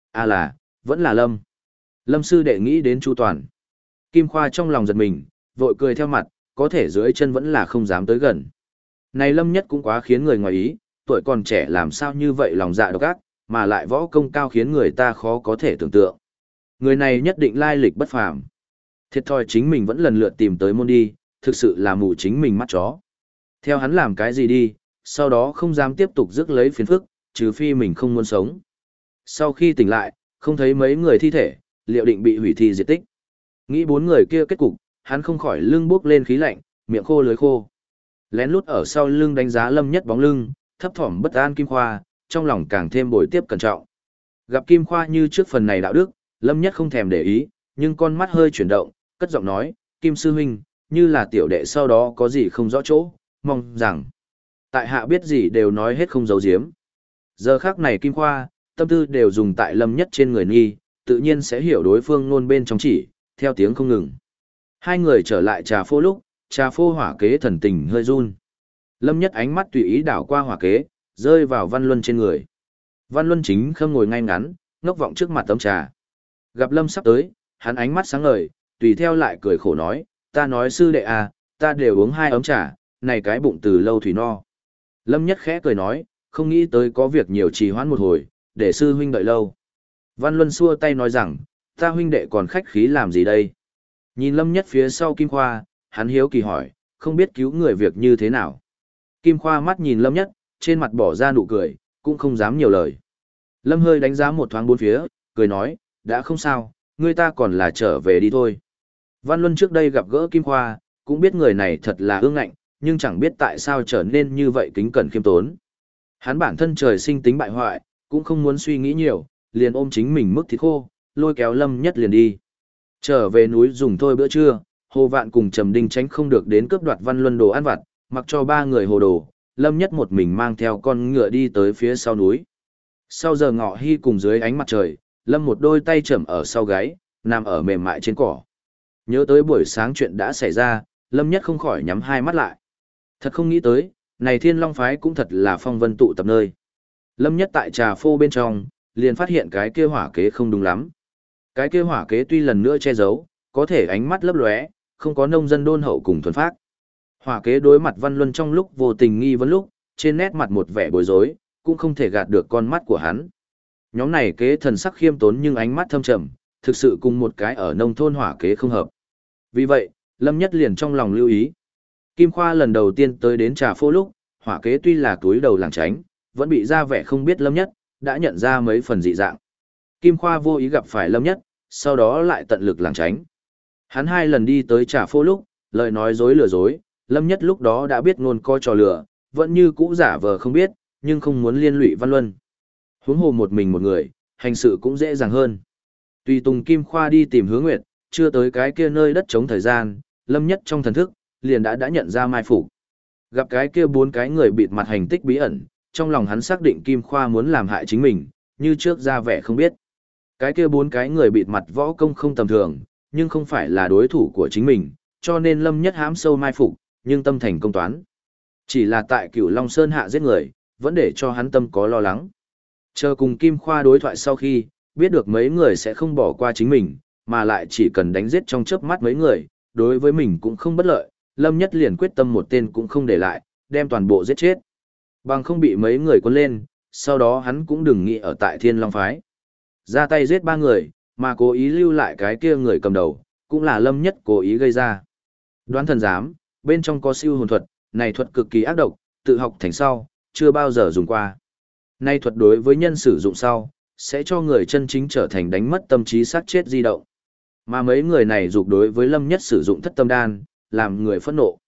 vẫn là Lâm. Lâm sư đệ nghĩ đến Chu Toàn. Kim Khoa trong lòng giật mình, vội cười theo mặt, có thể dưới chân vẫn là không dám tới gần. Này Lâm Nhất cũng quá khiến người ngoài ý, tuổi còn trẻ làm sao như vậy lòng dạ độc ác, mà lại võ công cao khiến người ta khó có thể tưởng tượng. Người này nhất định lai lịch bất phàm. Thiệt thòi chính mình vẫn lần lượt tìm tới môn đi, thực sự là mù chính mình mắt chó. Theo hắn làm cái gì đi, sau đó không dám tiếp tục rước lấy phiền phức, trừ phi mình không muốn sống. Sau khi tỉnh lại, không thấy mấy người thi thể, liệu định bị hủy thi diệt tích. Nghĩ bốn người kia kết cục, hắn không khỏi lưng buốc lên khí lạnh, miệng khô lưới khô. Lén lút ở sau lưng đánh giá Lâm Nhất bóng lưng, thấp thỏm bất an Kim Khoa, trong lòng càng thêm bồi tiếp cẩn trọng. Gặp Kim Khoa như trước phần này đạo đức, Lâm Nhất không thèm để ý, nhưng con mắt hơi chuyển động, cất giọng nói, Kim sư huynh, như là tiểu đệ sau đó có gì không rõ chỗ, mong rằng tại hạ biết gì đều nói hết không giấu giếm. Giờ khắc này Kim Khoa, tâm tư đều dùng tại Lâm Nhất trên người nghi, tự nhiên sẽ hiểu đối phương nôn bên trong chỉ, theo tiếng không ngừng. Hai người trở lại trà phô lúc, trà phô hỏa kế thần tình hơi run. Lâm Nhất ánh mắt tùy ý đảo qua hỏa kế, rơi vào Văn Luân trên người. Văn Luân chính khâm ngồi ngay ngắn, ngốc vọng trước mặt tấm trà. Gặp Lâm sắp tới, hắn ánh mắt sáng ngời, tùy theo lại cười khổ nói, ta nói sư đệ à, ta đều uống 2 ấm trà, này cái bụng từ lâu thủy no. Lâm Nhất khẽ cười nói, không nghĩ tới có việc nhiều trì hoãn một hồi, để sư huynh đợi lâu. Văn Luân xua tay nói rằng, ta huynh đệ còn khách khí làm gì đây? Nhìn Lâm Nhất phía sau Kim Khoa, hắn hiếu kỳ hỏi, không biết cứu người việc như thế nào. Kim Khoa mắt nhìn Lâm Nhất, trên mặt bỏ ra nụ cười, cũng không dám nhiều lời. Lâm hơi đánh giá một thoáng bốn phía, cười nói, đã không sao, người ta còn là trở về đi thôi. Văn Luân trước đây gặp gỡ Kim Khoa, cũng biết người này thật là ương ngạnh, nhưng chẳng biết tại sao trở nên như vậy kính cẩn khiêm tốn. Hắn bản thân trời sinh tính bại hoại, cũng không muốn suy nghĩ nhiều, liền ôm chính mình mức thịt khô, lôi kéo Lâm Nhất liền đi. Trở về núi dùng thôi bữa trưa, Hồ Vạn cùng Trầm Đinh tránh không được đến cướp đoạt Văn Luân đồ ăn vặt, mặc cho 3 người hồ đồ, Lâm Nhất một mình mang theo con ngựa đi tới phía sau núi. Sau giờ ngọ hy cùng dưới ánh mặt trời, Lâm một đôi tay chầm ở sau gáy, nằm ở mềm mại trên cỏ. Nhớ tới buổi sáng chuyện đã xảy ra, Lâm Nhất không khỏi nhắm 2 mắt lại. Thật không nghĩ tới, này Thiên Long phái cũng thật là phong vân tụ tập nơi. Lâm Nhất tại trà phô bên trong, liền phát hiện cái kia hỏa kế không đúng lắm. Cái kia hỏa kế tuy lần nữa che giấu, có thể ánh mắt lấp lóe, không có nông dân đôn hậu cùng thuần phác. Hỏa kế đối mặt Văn Luân trong lúc vô tình nghi vấn lúc, trên nét mặt một vẻ bối rối, cũng không thể gạt được con mắt của hắn. Nhóm này kế thần sắc khiêm tốn nhưng ánh mắt thâm trầm, thực sự cùng một cái ở nông thôn hỏa kế không hợp. Vì vậy, Lâm Nhất liền trong lòng lưu ý. Kim Khoa lần đầu tiên tới đến trà phô lúc, hỏa kế tuy là túi đầu làng tránh, vẫn bị ra vẻ không biết Lâm Nhất, đã nhận ra mấy phần dị dạng. Kim Khoa vô ý gặp phải Lâm Nhất, sau đó lại tận lực làng tránh. Hắn 2 lần đi tới trà phô lúc, lời nói dối lừa dối, Lâm Nhất lúc đó đã biết ngôn coi trò lừa, vẫn như cũ giả vờ không biết, nhưng không muốn liên lụy Văn Luân. Huống hồ một mình một người, hành sự cũng dễ dàng hơn. Tùy tùng Kim Khoa đi tìm Hứa Nguyệt, chưa tới cái kia nơi đất trống thời gian, Lâm Nhất trong thần thức, liền đã nhận ra mai phục. Gặp cái kia 4 cái người bịt mặt hành tích bí ẩn, trong lòng hắn xác định Kim Khoa muốn làm hại chính mình, như trước ra vẻ không biết. Cái kia 4 cái người bịt mặt võ công không tầm thường, nhưng không phải là đối thủ của chính mình, cho nên Lâm Nhất hãm sâu mai phục, nhưng tâm thành công toán. Chỉ là tại Cửu Long Sơn hạ giết người, vẫn để cho hắn tâm có lo lắng. Chờ cùng Kim Khoa đối thoại sau khi, biết được mấy người sẽ không bỏ qua chính mình, mà lại chỉ cần đánh giết trong chớp mắt mấy người, đối với mình cũng không bất lợi, Lâm Nhất liền quyết tâm một tên cũng không để lại, đem toàn bộ giết chết. Bằng không bị mấy người cuốn lên, sau đó hắn cũng đừng nghĩ ở tại Thiên Long phái. Ra tay giết 3 người, mà cố ý lưu lại cái kia người cầm đầu, cũng là Lâm Nhất cố ý gây ra. Đoán thần giám, bên trong có siêu hồn thuật, này thuật cực kỳ ác độc, tự học thành sau, chưa bao giờ dùng qua. Nay thuật đối với nhân sử dụng sau, sẽ cho người chân chính trở thành đánh mất tâm trí sát chết di động. Mà mấy người này dục đối với Lâm Nhất sử dụng thất tâm đan, làm người phẫn nộ.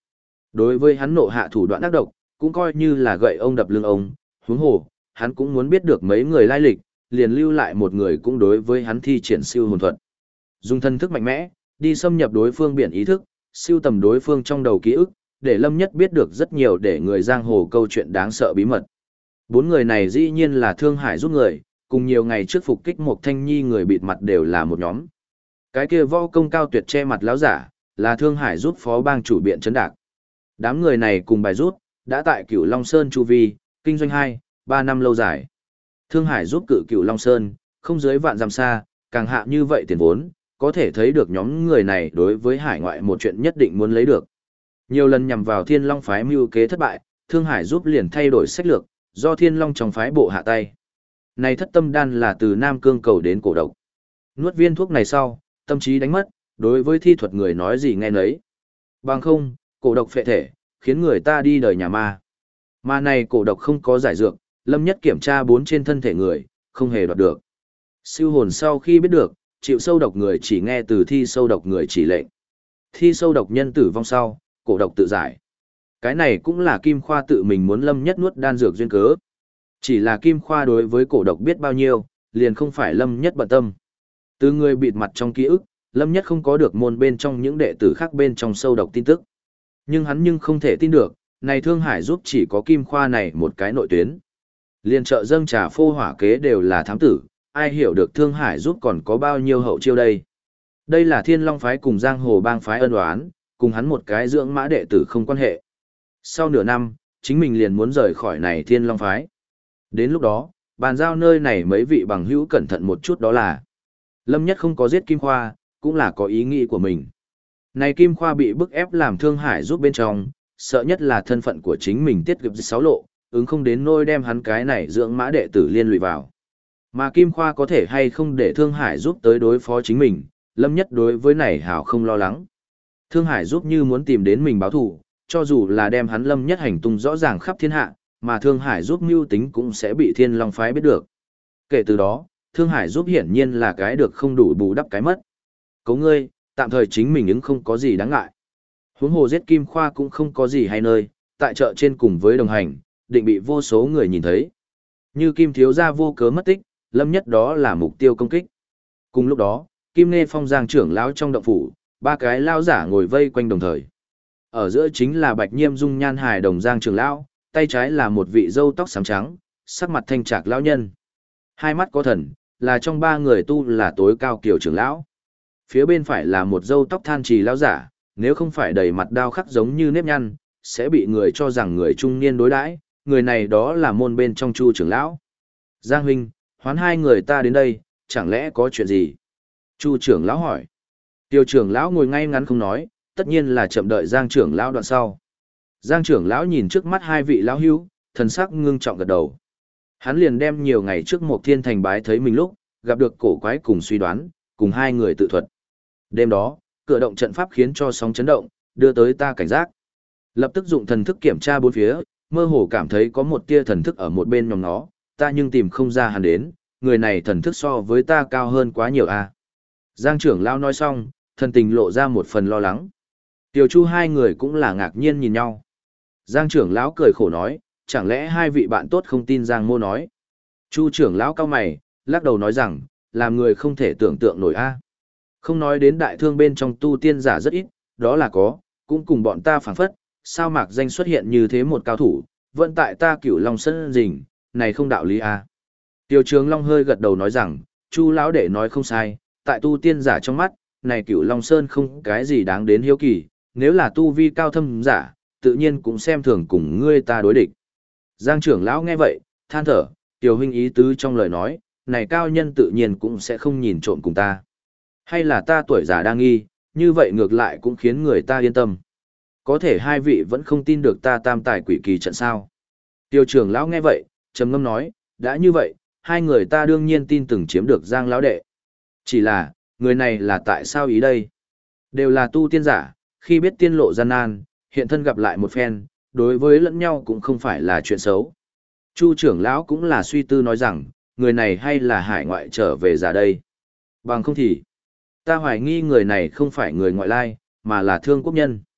Đối với hắn nộ hạ thủ đoạn ác độc, cũng coi như là gậy ông đập lưng ông, huống hồ, hắn cũng muốn biết được mấy người lai lịch, liền lưu lại một người cũng đối với hắn thi triển siêu hồn thuật. Dùng thân thức mạnh mẽ, đi xâm nhập đối phương biển ý thức, siêu tầm đối phương trong đầu ký ức, để Lâm Nhất biết được rất nhiều để người giang hồ câu chuyện đáng sợ bí mật. Bốn người này dĩ nhiên là Thương Hải giúp người, cùng nhiều ngày trước phục kích một Thanh Nhi người bịt mặt đều là một nhóm. Cái kia võ công cao tuyệt che mặt lão giả, là Thương Hải giúp phó bang chủ biện trấn đạc. Đám người này cùng bài rút, đã tại Cửu Long Sơn chu vi, kinh doanh 2-3 năm lâu dài. Thương Hải giúp cự Cửu Long Sơn, không dưới vạn dặm xa, càng hạ như vậy tiền vốn, có thể thấy được nhóm người này đối với hải ngoại một chuyện nhất định muốn lấy được. Nhiều lần nhằm vào Thiên Long phái mưu kế thất bại, Thương Hải giúp liền thay đổi sách lược, do Thiên Long trong phái bộ hạ tay. Này thất tâm đan là từ Nam Cương cầu đến cổ độc. Nuốt viên thuốc này sau, tâm trí đánh mất, đối với thi thuật người nói gì nghe nấy. Bằng không, cổ độc phệ thể, khiến người ta đi đời nhà ma. Mà này cổ độc không có giải dược, Lâm Nhất kiểm tra 4 trên thân thể người, không hề đoạt được. Siêu hồn sau khi biết được, chịu sâu độc người chỉ nghe từ thi sâu độc người chỉ lệnh. Thi sâu độc nhân tử vong sau, cổ độc tự giải. Cái này cũng là Kim Khoa tự mình muốn Lâm Nhất nuốt đan dược duyên cớ. Chỉ là Kim Khoa đối với cổ độc biết bao nhiêu, liền không phải Lâm Nhất bận tâm. Từ người bịt mặt trong ký ức, Lâm Nhất không có được môn bên trong những đệ tử khác bên trong sâu độc tin tức. Nhưng hắn không thể tin được, này Thương Hải giúp chỉ có Kim Khoa này một cái nội tuyến. Liên trợ dâng trà phô hỏa kế đều là thám tử, ai hiểu được Thương Hải giúp còn có bao nhiêu hậu chiêu đây. Đây là Thiên Long phái cùng Giang Hồ bang phái ân oán, cùng hắn một cái dưỡng mã đệ tử không quan hệ. Sau nửa năm, chính mình liền muốn rời khỏi này Thiên Long phái. Đến lúc đó, bàn giao nơi này mấy vị bằng hữu cẩn thận một chút đó là. Lâm Nhất không có giết Kim Khoa, cũng là có ý nghĩ của mình. Này Kim Khoa bị bức ép làm Thương Hải giúp bên trong, sợ nhất là thân phận của chính mình tiết gặp 6 lộ, ứng không đến nôi đem hắn cái này dưỡng mã đệ tử liên lụy vào. Mà Kim Khoa có thể hay không để Thương Hải giúp tới đối phó chính mình, Lâm Nhất đối với này hảo không lo lắng. Thương Hải giúp như muốn tìm đến mình báo thù, cho dù là đem hắn Lâm Nhất hành tung rõ ràng khắp thiên hạ, mà Thương Hải giúp mưu tính cũng sẽ bị Thiên Long phái biết được. Kể từ đó, Thương Hải giúp hiển nhiên là cái được không đủ bù đắp cái mất. Cấu ngươi, tạm thời chính mình ứng không có gì đáng ngại. Huống hồ giết Kim Khoa cũng không có gì hay nơi, tại chợ trên cùng với đồng hành, định bị vô số người nhìn thấy. Như Kim thiếu gia vô cớ mất tích, Lâm Nhất đó là mục tiêu công kích. Cùng lúc đó, Kim Nê Phong Giang trưởng lão trong động phủ, 3 cái lao giả ngồi vây quanh đồng thời. Ở giữa chính là Bạch Nhiêm dung nhan hài đồng Giang trưởng lão, tay trái là một vị râu tóc xám trắng, sắc mặt thanh trạc lão nhân. Hai mắt có thần, là trong 3 người tu là tối cao kiều trưởng lão. Phía bên phải là một râu tóc than trì lão giả, nếu không phải đầy mặt đao khắc giống như nếp nhăn, sẽ bị người cho rằng người trung niên đối đãi, người này đó là môn bên trong Chu trưởng lão. Giang huynh, hoán 2 người ta đến đây, chẳng lẽ có chuyện gì? Chu trưởng lão hỏi. Tiêu trưởng lão ngồi ngay ngắn không nói, tất nhiên là chậm đợi Giang trưởng lão đoạn sau. Giang trưởng lão nhìn trước mắt 2 vị lão hữu, thần sắc ngưng trọng gật đầu. Hắn liền đem nhiều ngày trước một thiên thành bái thấy mình lúc, gặp được cổ quái cùng suy đoán, cùng 2 người tự thuật. Đêm đó, cửa động trận pháp khiến cho sóng chấn động, đưa tới ta cảnh giác. Lập tức dụng thần thức kiểm tra bốn phía, mơ hồ cảm thấy có một tia thần thức ở một bên nhóm nó, ta nhưng tìm không ra hắn đến, người này thần thức so với ta cao hơn quá nhiều a. Giang trưởng lão nói xong, thần tình lộ ra một phần lo lắng. Tiểu Chu 2 người cũng là ngạc nhiên nhìn nhau. Giang trưởng lão cười khổ nói, chẳng lẽ 2 vị bạn tốt không tin Giang Mô nói. Chu trưởng lão cau mày, lắc đầu nói rằng, làm người không thể tưởng tượng nổi a. Không nói đến đại thương bên trong tu tiên giả rất ít, đó là có, cũng cùng bọn ta phảng phất, sao mạc danh xuất hiện như thế một cao thủ, vẫn tại ta Cửu Long Sơn rình, này không đạo lý a. Tiêu Trường Long hơi gật đầu nói rằng, Chu lão đệ nói không sai, tại tu tiên giả trong mắt, này Cửu Long Sơn không cái gì đáng đến hiếu kỳ, nếu là tu vi cao thâm giả, tự nhiên cũng xem thường cùng ngươi ta đối địch. Giang trưởng lão nghe vậy, than thở, Tiêu huynh ý tứ trong lời nói, này cao nhân tự nhiên cũng sẽ không nhìn trộm cùng ta. Hay là ta tuổi già đang nghi, như vậy ngược lại cũng khiến người ta yên tâm. Có thể 2 vị vẫn không tin được ta tam tài quỷ kỳ trận sao. Tiêu trưởng lão nghe vậy, trầm ngâm nói, đã như vậy, 2 người ta đương nhiên tin từng chiếm được Giang lão đệ. Chỉ là, người này là tại sao ý đây? Đều là tu tiên giả, khi biết tiên lộ gian nan, hiện thân gặp lại một phen, đối với lẫn nhau cũng không phải là chuyện xấu. Chu trưởng lão cũng là suy tư nói rằng, người này hay là hải ngoại trở về giả đây. Bằng không thì, ta hoài nghi người này không phải người ngoại lai, mà là thương quốc nhân.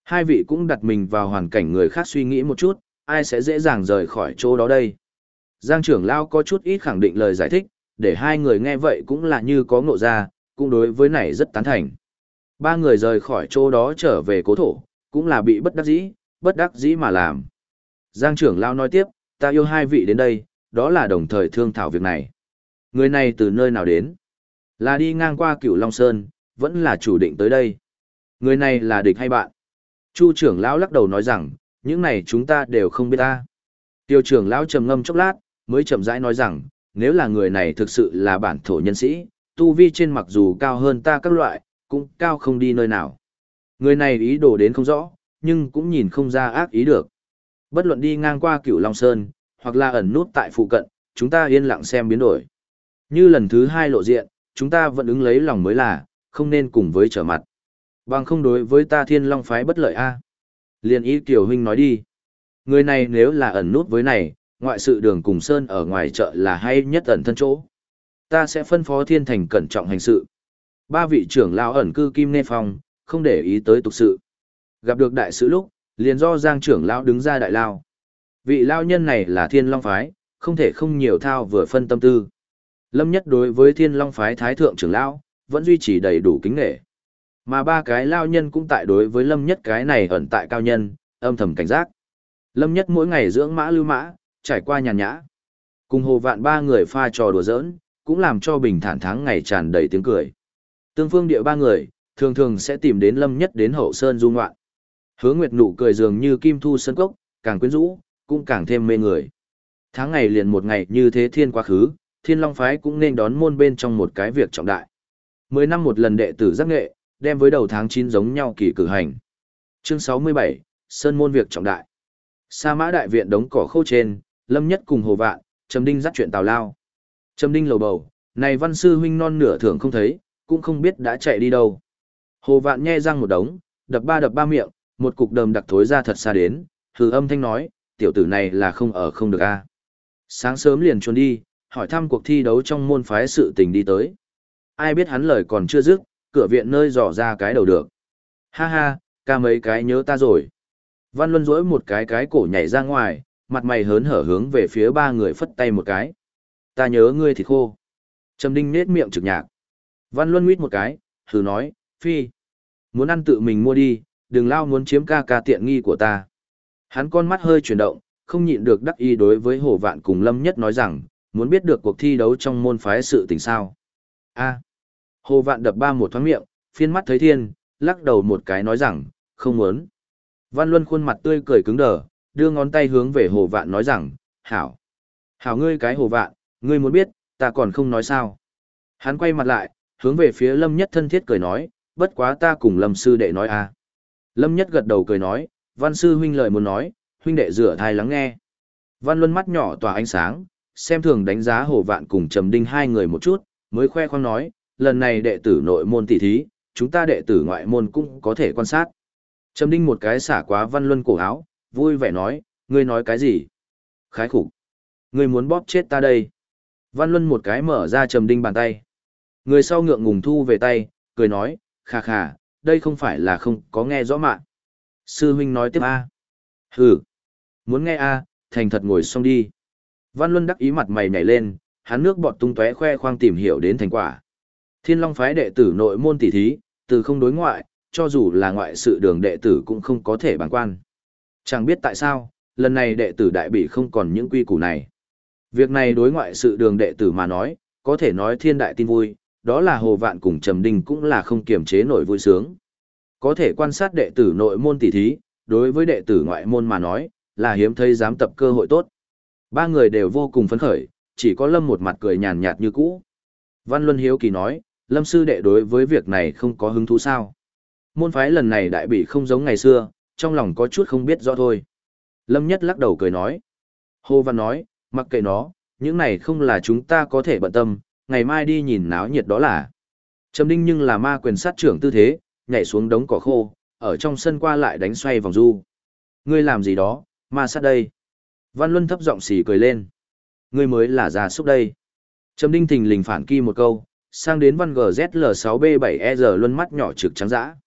Hai vị cũng đặt mình vào hoàn cảnh người khác suy nghĩ một chút, ai sẽ dễ dàng rời khỏi chỗ đó đây. Giang trưởng lão có chút ít khẳng định lời giải thích, để hai người nghe vậy cũng là như có ngộ ra, cũng đối với này rất tán thành. Ba người rời khỏi chỗ đó trở về cố thổ, cũng là bị bất đắc dĩ mà làm. Giang trưởng lão nói tiếp, ta yêu hai vị đến đây, đó là đồng thời thương thảo việc này. Người này từ nơi nào đến? Là đi ngang qua Cửu Long Sơn, vẫn là chủ định tới đây. Người này là địch hay bạn? Chu trưởng lão lắc đầu nói rằng, những này chúng ta đều không biết ta. Tiêu trưởng lão trầm ngâm chốc lát, mới chậm rãi nói rằng, nếu là người này thực sự là bản thổ nhân sĩ, tu vi trên mặc dù cao hơn ta các loại, cũng cao không đi nơi nào. Người này ý đồ đến không rõ, nhưng cũng nhìn không ra ác ý được. Bất luận đi ngang qua Cửu Long Sơn, hoặc là ẩn nút tại phụ cận, chúng ta yên lặng xem biến đổi. Như lần thứ hai lộ diện, chúng ta vẫn ứng lấy lòng mới là, không nên cùng với trở mặt. Bằng không đối với ta Thiên Long phái bất lợi a. Liên ý Kiều huynh nói đi. Người này nếu là ẩn nút với này, ngoại sự đường cùng Sơn ở ngoài chợ là hay nhất ẩn thân chỗ. Ta sẽ phân phó Thiên Thành cẩn trọng hành sự. Ba vị trưởng lão ẩn cư Kim Nê Phong, không để ý tới tục sự. Gặp được đại sự lúc, liền do Giang trưởng lão đứng ra đại lao. Vị lao nhân này là Thiên Long phái, không thể không nhiều thao vừa phân tâm tư. Lâm Nhất đối với Thiên Long phái thái thượng trưởng lão, vẫn duy trì đầy đủ kính nể. Mà ba cái lao nhân cũng tại đối với Lâm Nhất cái này ẩn tại cao nhân, âm thầm cảnh giác. Lâm Nhất mỗi ngày dưỡng mã lưu mã, trải qua nhàn nhã. Cùng Hồ Vạn ba người pha trò đùa giỡn, cũng làm cho bình thản tháng ngày tràn đầy tiếng cười. Tương phương địa ba người, thường thường sẽ tìm đến Lâm Nhất đến hậu sơn du ngoạn. Hứa Nguyệt nụ cười dường như kim thu sân cốc, càng quyến rũ, cũng càng thêm mê người. Tháng ngày liền một ngày như thế thiên quá khứ, Thiên Long phái cũng nên đón môn bên trong một cái việc trọng đại. 10 năm một lần đệ tử giác nghệ, đem với đầu tháng 9 giống nhau kỳ cử hành. Chương 67, Sơn môn việc trọng đại. Sa Mã đại viện đống cỏ khô trên, Lâm Nhất cùng Hồ Vạn, Trầm Đinh dắt chuyện tào lao. Trầm Đinh lầu bầu, này văn sư huynh non nửa thường không thấy, cũng không biết đã chạy đi đâu. Hồ Vạn nhe răng một đống, đập ba miệng, một cục đờm đặc thối ra thật xa đến, hừ âm thanh nói, tiểu tử này là không ở không được a. Sáng sớm liền trốn đi, hỏi thăm cuộc thi đấu trong môn phái sự tình đi tới. Ai biết hắn lời còn chưa dứt, cửa viện nơi dò ra cái đầu được. Ha ha, ca mấy cái nhớ ta rồi. Văn Luân duỗi một cái cổ nhảy ra ngoài, mặt mày hớn hở hướng về phía ba người phất tay một cái. Ta nhớ ngươi thì khô. Trầm Đinh nết miệng trực nhạc. Văn Luân nguyết một cái, thử nói, phi. Muốn ăn tự mình mua đi, đừng lao muốn chiếm ca ca tiện nghi của ta. Hắn con mắt hơi chuyển động, không nhịn được đắc ý đối với Hồ Vạn cùng Lâm Nhất nói rằng, muốn biết được cuộc thi đấu trong môn phái sự tình sao. A. Hồ Vạn đập ba một thoáng miệng, phiên mắt thấy thiên, lắc đầu một cái nói rằng, không muốn. Văn Luân khuôn mặt tươi cười cứng đờ, đưa ngón tay hướng về Hồ Vạn nói rằng, hảo. Hảo ngươi cái Hồ Vạn, ngươi muốn biết, ta còn không nói sao. Hắn quay mặt lại, hướng về phía Lâm Nhất thân thiết cười nói, bất quá ta cùng Lâm sư đệ nói a. Lâm Nhất gật đầu cười nói, Văn sư huynh lời muốn nói, huynh đệ rửa thai lắng nghe. Văn Luân mắt nhỏ tỏa ánh sáng, xem thường đánh giá Hồ Vạn cùng Trầm Đinh hai người một chút, mới khoe khoang nói, lần này đệ tử nội môn tỷ thí, chúng ta đệ tử ngoại môn cũng có thể quan sát. Trầm Đinh một cái xả quá Văn Luân cổ áo, vui vẻ nói, ngươi nói cái gì? Khái khủng. Ngươi muốn bóp chết ta đây. Văn Luân một cái mở ra Trầm Đinh bàn tay. Người sau ngượng ngùng thu về tay, cười nói, khà khà, đây không phải là không có nghe rõ mà. Sư huynh nói tiếp a. Hừ. Muốn nghe a, thành thật ngồi xong đi. Văn Luân đắc ý mặt mày nhảy lên, hắn nước bọt tung tóe khoe khoang tìm hiểu đến thành quả. Thiên Long phái đệ tử nội môn tỷ thí, từ không đối ngoại, cho dù là ngoại sự đường đệ tử cũng không có thể bàng quan. Chẳng biết tại sao, lần này đệ tử đại bị không còn những quy củ này. Việc này đối ngoại sự đường đệ tử mà nói, có thể nói thiên đại tin vui, đó là Hồ Vạn cùng Trầm Đinh cũng là không kiềm chế nổi vui sướng. Có thể quan sát đệ tử nội môn tỷ thí, đối với đệ tử ngoại môn mà nói, là hiếm thấy dám tập cơ hội tốt. Ba người đều vô cùng phấn khởi, chỉ có Lâm một mặt cười nhàn nhạt như cũ. Văn Luân hiếu kỳ nói, Lâm sư đệ đối với việc này không có hứng thú sao? Môn phái lần này đại bị không giống ngày xưa, trong lòng có chút không biết rõ thôi. Lâm Nhất lắc đầu cười nói. Hồ Văn nói, mặc kệ nó, những này không là chúng ta có thể bận tâm, ngày mai đi nhìn náo nhiệt đó là. Trầm Đinh nhưng là ma quyền sát trưởng tư thế, nhảy xuống đống cỏ khô, ở trong sân qua lại đánh xoay vòng du. Ngươi làm gì đó, ma sát đây. Văn Luân thấp giọng xì cười lên. Ngươi mới là gia súc đây. Trầm Đinh thình lình phản kỳ một câu, sang đến văn GZL6B7ER Luân mắt nhỏ trực trắng dã.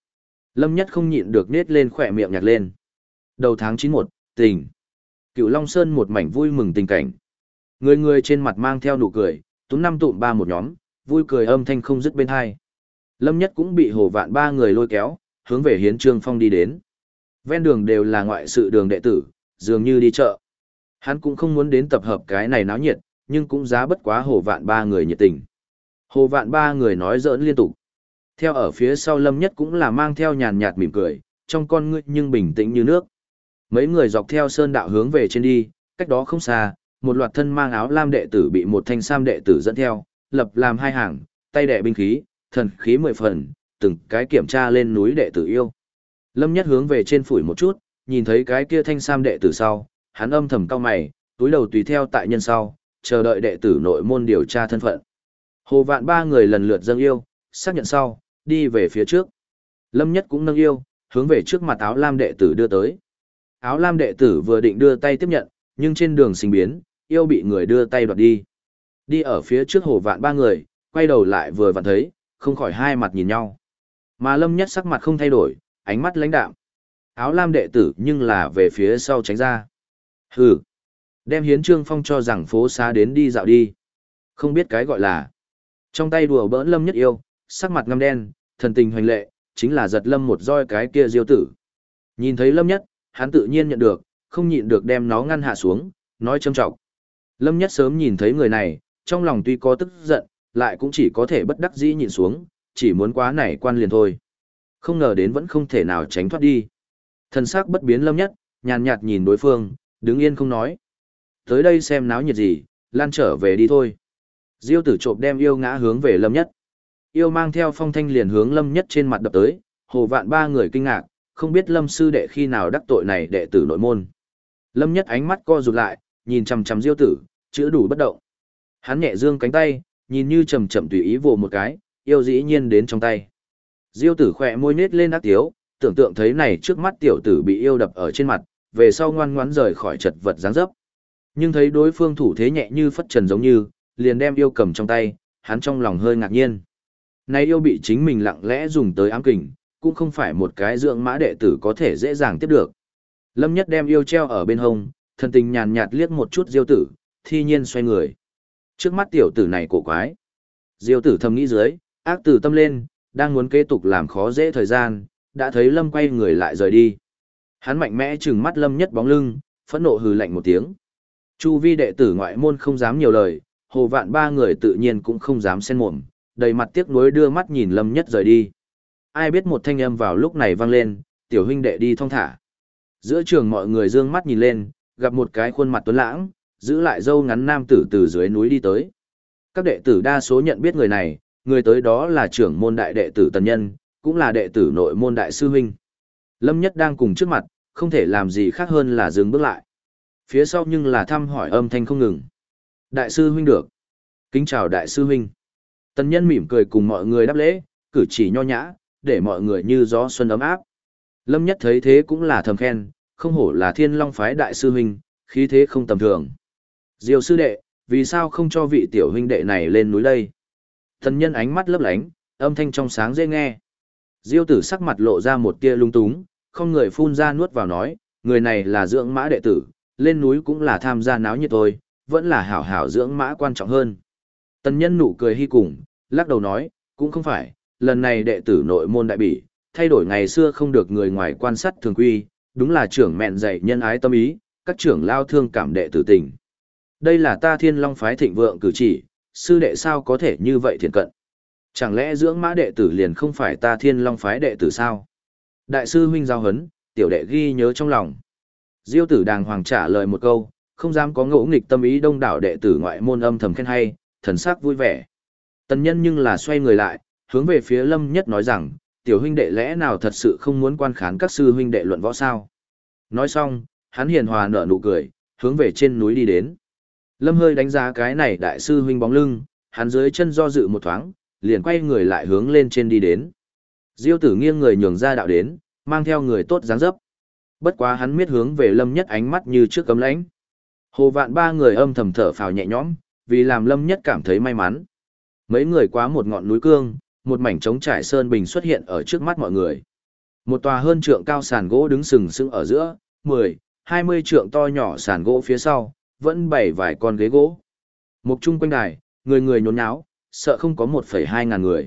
Lâm Nhất không nhịn được nết lên khỏe miệng nhạc lên. Đầu tháng 9/1, tình. Cửu Long Sơn một mảnh vui mừng tình cảnh. Người người trên mặt mang theo nụ cười, túm năm tụm ba một nhóm, vui cười âm thanh không dứt bên hai. Lâm Nhất cũng bị Hồ Vạn ba người lôi kéo, hướng về Hiến Trương Phong đi đến. Ven đường đều là ngoại sự đường đệ tử, dường như đi chợ. Hắn cũng không muốn đến tập hợp cái này náo nhiệt, nhưng cũng giá bất quá Hồ Vạn ba người nhiệt tình. Hồ Vạn ba người nói giỡn liên tục. Theo ở phía sau Lâm Nhất cũng là mang theo nhàn nhạt mỉm cười, trong con ngươi nhưng bình tĩnh như nước. Mấy người dọc theo sơn đạo hướng về trên đi, cách đó không xa, một loạt thân mang áo lam đệ tử bị một thanh sam đệ tử dẫn theo, lập làm hai hàng, tay đẻ binh khí, thần khí 10 phần, từng cái kiểm tra lên núi đệ tử yêu. Lâm Nhất hướng về trên phủi một chút, nhìn thấy cái kia thanh sam đệ tử sau, hắn âm thầm cau mày, túi đầu tùy theo tại nhân sau, chờ đợi đệ tử nội môn điều tra thân phận. Hồ Vạn ba người lần lượt dâng yêu, xác nhận sau, đi về phía trước. Lâm Nhất cũng nâng yêu, hướng về trước mặt áo lam đệ tử đưa tới. Áo lam đệ tử vừa định đưa tay tiếp nhận, nhưng trên đường sinh biến, yêu bị người đưa tay đoạt đi. Đi ở phía trước Hồ Vạn ba người, quay đầu lại vừa vặn thấy, không khỏi hai mặt nhìn nhau. Mà Lâm Nhất sắc mặt không thay đổi, ánh mắt lãnh đạm. Áo lam đệ tử nhưng là về phía sau tránh ra. Hừ, đem Hiến Trương Phong cho rằng phố xá đến đi dạo đi. Không biết cái gọi là. Trong tay đùa bỡn Lâm Nhất yêu, sắc mặt ngăm đen, thần tình hoành lệ, chính là giật Lâm một roi cái kia diêu tử. Nhìn thấy Lâm Nhất, hắn tự nhiên nhận được, không nhịn được đem nó ngăn hạ xuống, nói châm trọng. Lâm Nhất sớm nhìn thấy người này, trong lòng tuy có tức giận, lại cũng chỉ có thể bất đắc dĩ nhìn xuống, chỉ muốn quá nảy quan liền thôi. Không ngờ đến vẫn không thể nào tránh thoát đi. Thần sắc bất biến Lâm Nhất, nhàn nhạt nhìn đối phương, đứng yên không nói. Tới đây xem náo nhiệt gì, lan trở về đi thôi. Diêu tử trộm đem yêu ngã hướng về Lâm Nhất. Yêu mang theo phong thanh liền hướng Lâm Nhất trên mặt đập tới, Hồ Vạn ba người kinh ngạc, không biết Lâm sư đệ khi nào đắc tội này đệ tử nội môn. Lâm Nhất ánh mắt co rụt lại, nhìn chằm chằm Diêu tử, chữa đủ bất động. Hắn nhẹ dương cánh tay, nhìn như chậm chậm tùy ý vồ một cái, yêu dĩ nhiên đến trong tay. Diêu tử khỏe môi nết lên ác tiếu, tưởng tượng thấy này trước mắt tiểu tử bị yêu đập ở trên mặt, về sau ngoan ngoãn rời khỏi chật vật dáng dấp. Nhưng thấy đối phương thủ thế nhẹ như phất trần giống như, liền đem yêu cầm trong tay, hắn trong lòng hơi ngạc nhiên. Này yêu bị chính mình lặng lẽ dùng tới ám kình, cũng không phải một cái dưỡng mã đệ tử có thể dễ dàng tiếp được. Lâm Nhất đem yêu treo ở bên hông, thần tình nhàn nhạt liếc một chút Diêu tử, thi nhiên xoay người. Trước mắt tiểu tử này cổ quái. Diêu tử thầm nghĩ dưới, ác tử tâm lên, đang muốn kế tục làm khó dễ thời gian, đã thấy Lâm quay người lại rời đi. Hắn mạnh mẽ trừng mắt Lâm Nhất bóng lưng, phẫn nộ hừ lạnh một tiếng. Chu vi đệ tử ngoại môn không dám nhiều lời, Hồ Vạn ba người tự nhiên cũng không dám xen mồm, đầy mặt tiếc nuối đưa mắt nhìn Lâm Nhất rời đi. Ai biết một thanh âm vào lúc này vang lên, tiểu huynh đệ đi thong thả. Giữa trường mọi người dương mắt nhìn lên, gặp một cái khuôn mặt tuấn lãng, giữ lại râu ngắn nam tử từ dưới núi đi tới. Các đệ tử đa số nhận biết người này, người tới đó là trưởng môn đại đệ tử Tần Nhân, cũng là đệ tử nội môn đại sư huynh. Lâm Nhất đang cùng trước mặt, không thể làm gì khác hơn là dừng bước lại. Phía sau nhưng là thăm hỏi âm thanh không ngừng. Đại sư huynh được. Kính chào đại sư huynh. Tần Nhân mỉm cười cùng mọi người đáp lễ, cử chỉ nho nhã, để mọi người như gió xuân ấm áp. Lâm Nhất thấy thế cũng là thầm khen, không hổ là Thiên Long phái đại sư huynh, khí thế không tầm thường. Diêu sư đệ, vì sao không cho vị tiểu huynh đệ này lên núi đây? Tần Nhân ánh mắt lấp lánh, âm thanh trong sáng dễ nghe. Diêu tử sắc mặt lộ ra một tia lung túng, không người phun ra nuốt vào nói, người này là dưỡng mã đệ tử, lên núi cũng là tham gia náo nhiệt thôi, vẫn là hảo hảo dưỡng mã quan trọng hơn. Tần Nhân nụ cười hi cùng, lắc đầu nói, cũng không phải, lần này đệ tử nội môn đại bỉ, thay đổi ngày xưa không được người ngoài quan sát thường quy, đúng là trưởng mẹn dạy nhân ái tâm ý, các trưởng lao thương cảm đệ tử tình. Đây là ta Thiên Long phái thịnh vượng cử chỉ, sư đệ sao có thể như vậy thiện cận. Chẳng lẽ dưỡng mã đệ tử liền không phải ta Thiên Long phái đệ tử sao? Đại sư huynh giao hấn, tiểu đệ ghi nhớ trong lòng. Diêu tử đàng hoàng trả lời một câu, không dám có ngỗ nghịch tâm ý đông đảo đệ tử ngoại môn âm thầm khen hay, thần sắc vui vẻ. Tần Nhân nhưng là xoay người lại, hướng về phía Lâm Nhất nói rằng, tiểu huynh đệ lẽ nào thật sự không muốn quan khán các sư huynh đệ luận võ sao? Nói xong, hắn hiền hòa nở nụ cười, hướng về trên núi đi đến. Lâm hơi đánh giá cái này đại sư huynh bóng lưng, hắn dưới chân do dự một thoáng, liền quay người lại hướng lên trên đi đến. Diêu tử nghiêng người nhường ra đạo đến, mang theo người tốt dáng dấp. Bất quá hắn miết hướng về Lâm Nhất ánh mắt như trước cấm lãnh. Hồ Vạn ba người âm thầm thở phào nhẹ nhõm, vì làm Lâm Nhất cảm thấy may mắn. Mấy người quá một ngọn núi cương, một mảnh trống trải sơn bình xuất hiện ở trước mắt mọi người. Một tòa hơn trượng cao sàn gỗ đứng sừng sững ở giữa, 10, 20 trượng to nhỏ sàn gỗ phía sau, vẫn bày vài con ghế gỗ. Mục trung quanh đài, người người nhốn nháo, sợ không có 1,2 ngàn người.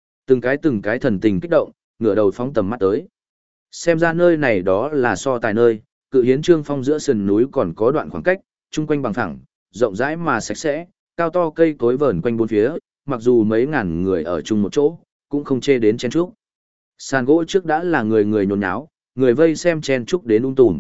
Từng cái thần tình kích động, ngửa đầu phóng tầm mắt tới. Xem ra nơi này đó là so tài nơi, cự hiến trương phong giữa sườn núi còn có đoạn khoảng cách, chung quanh bằng phẳng, rộng rãi mà sạch sẽ, cao to cây cối vờn quanh bốn phía, mặc dù mấy ngàn người ở chung một chỗ, cũng không chê đến chen trúc. Sàn gỗ trước đã là người người nhốn nháo, người vây xem chen trúc đến tùm.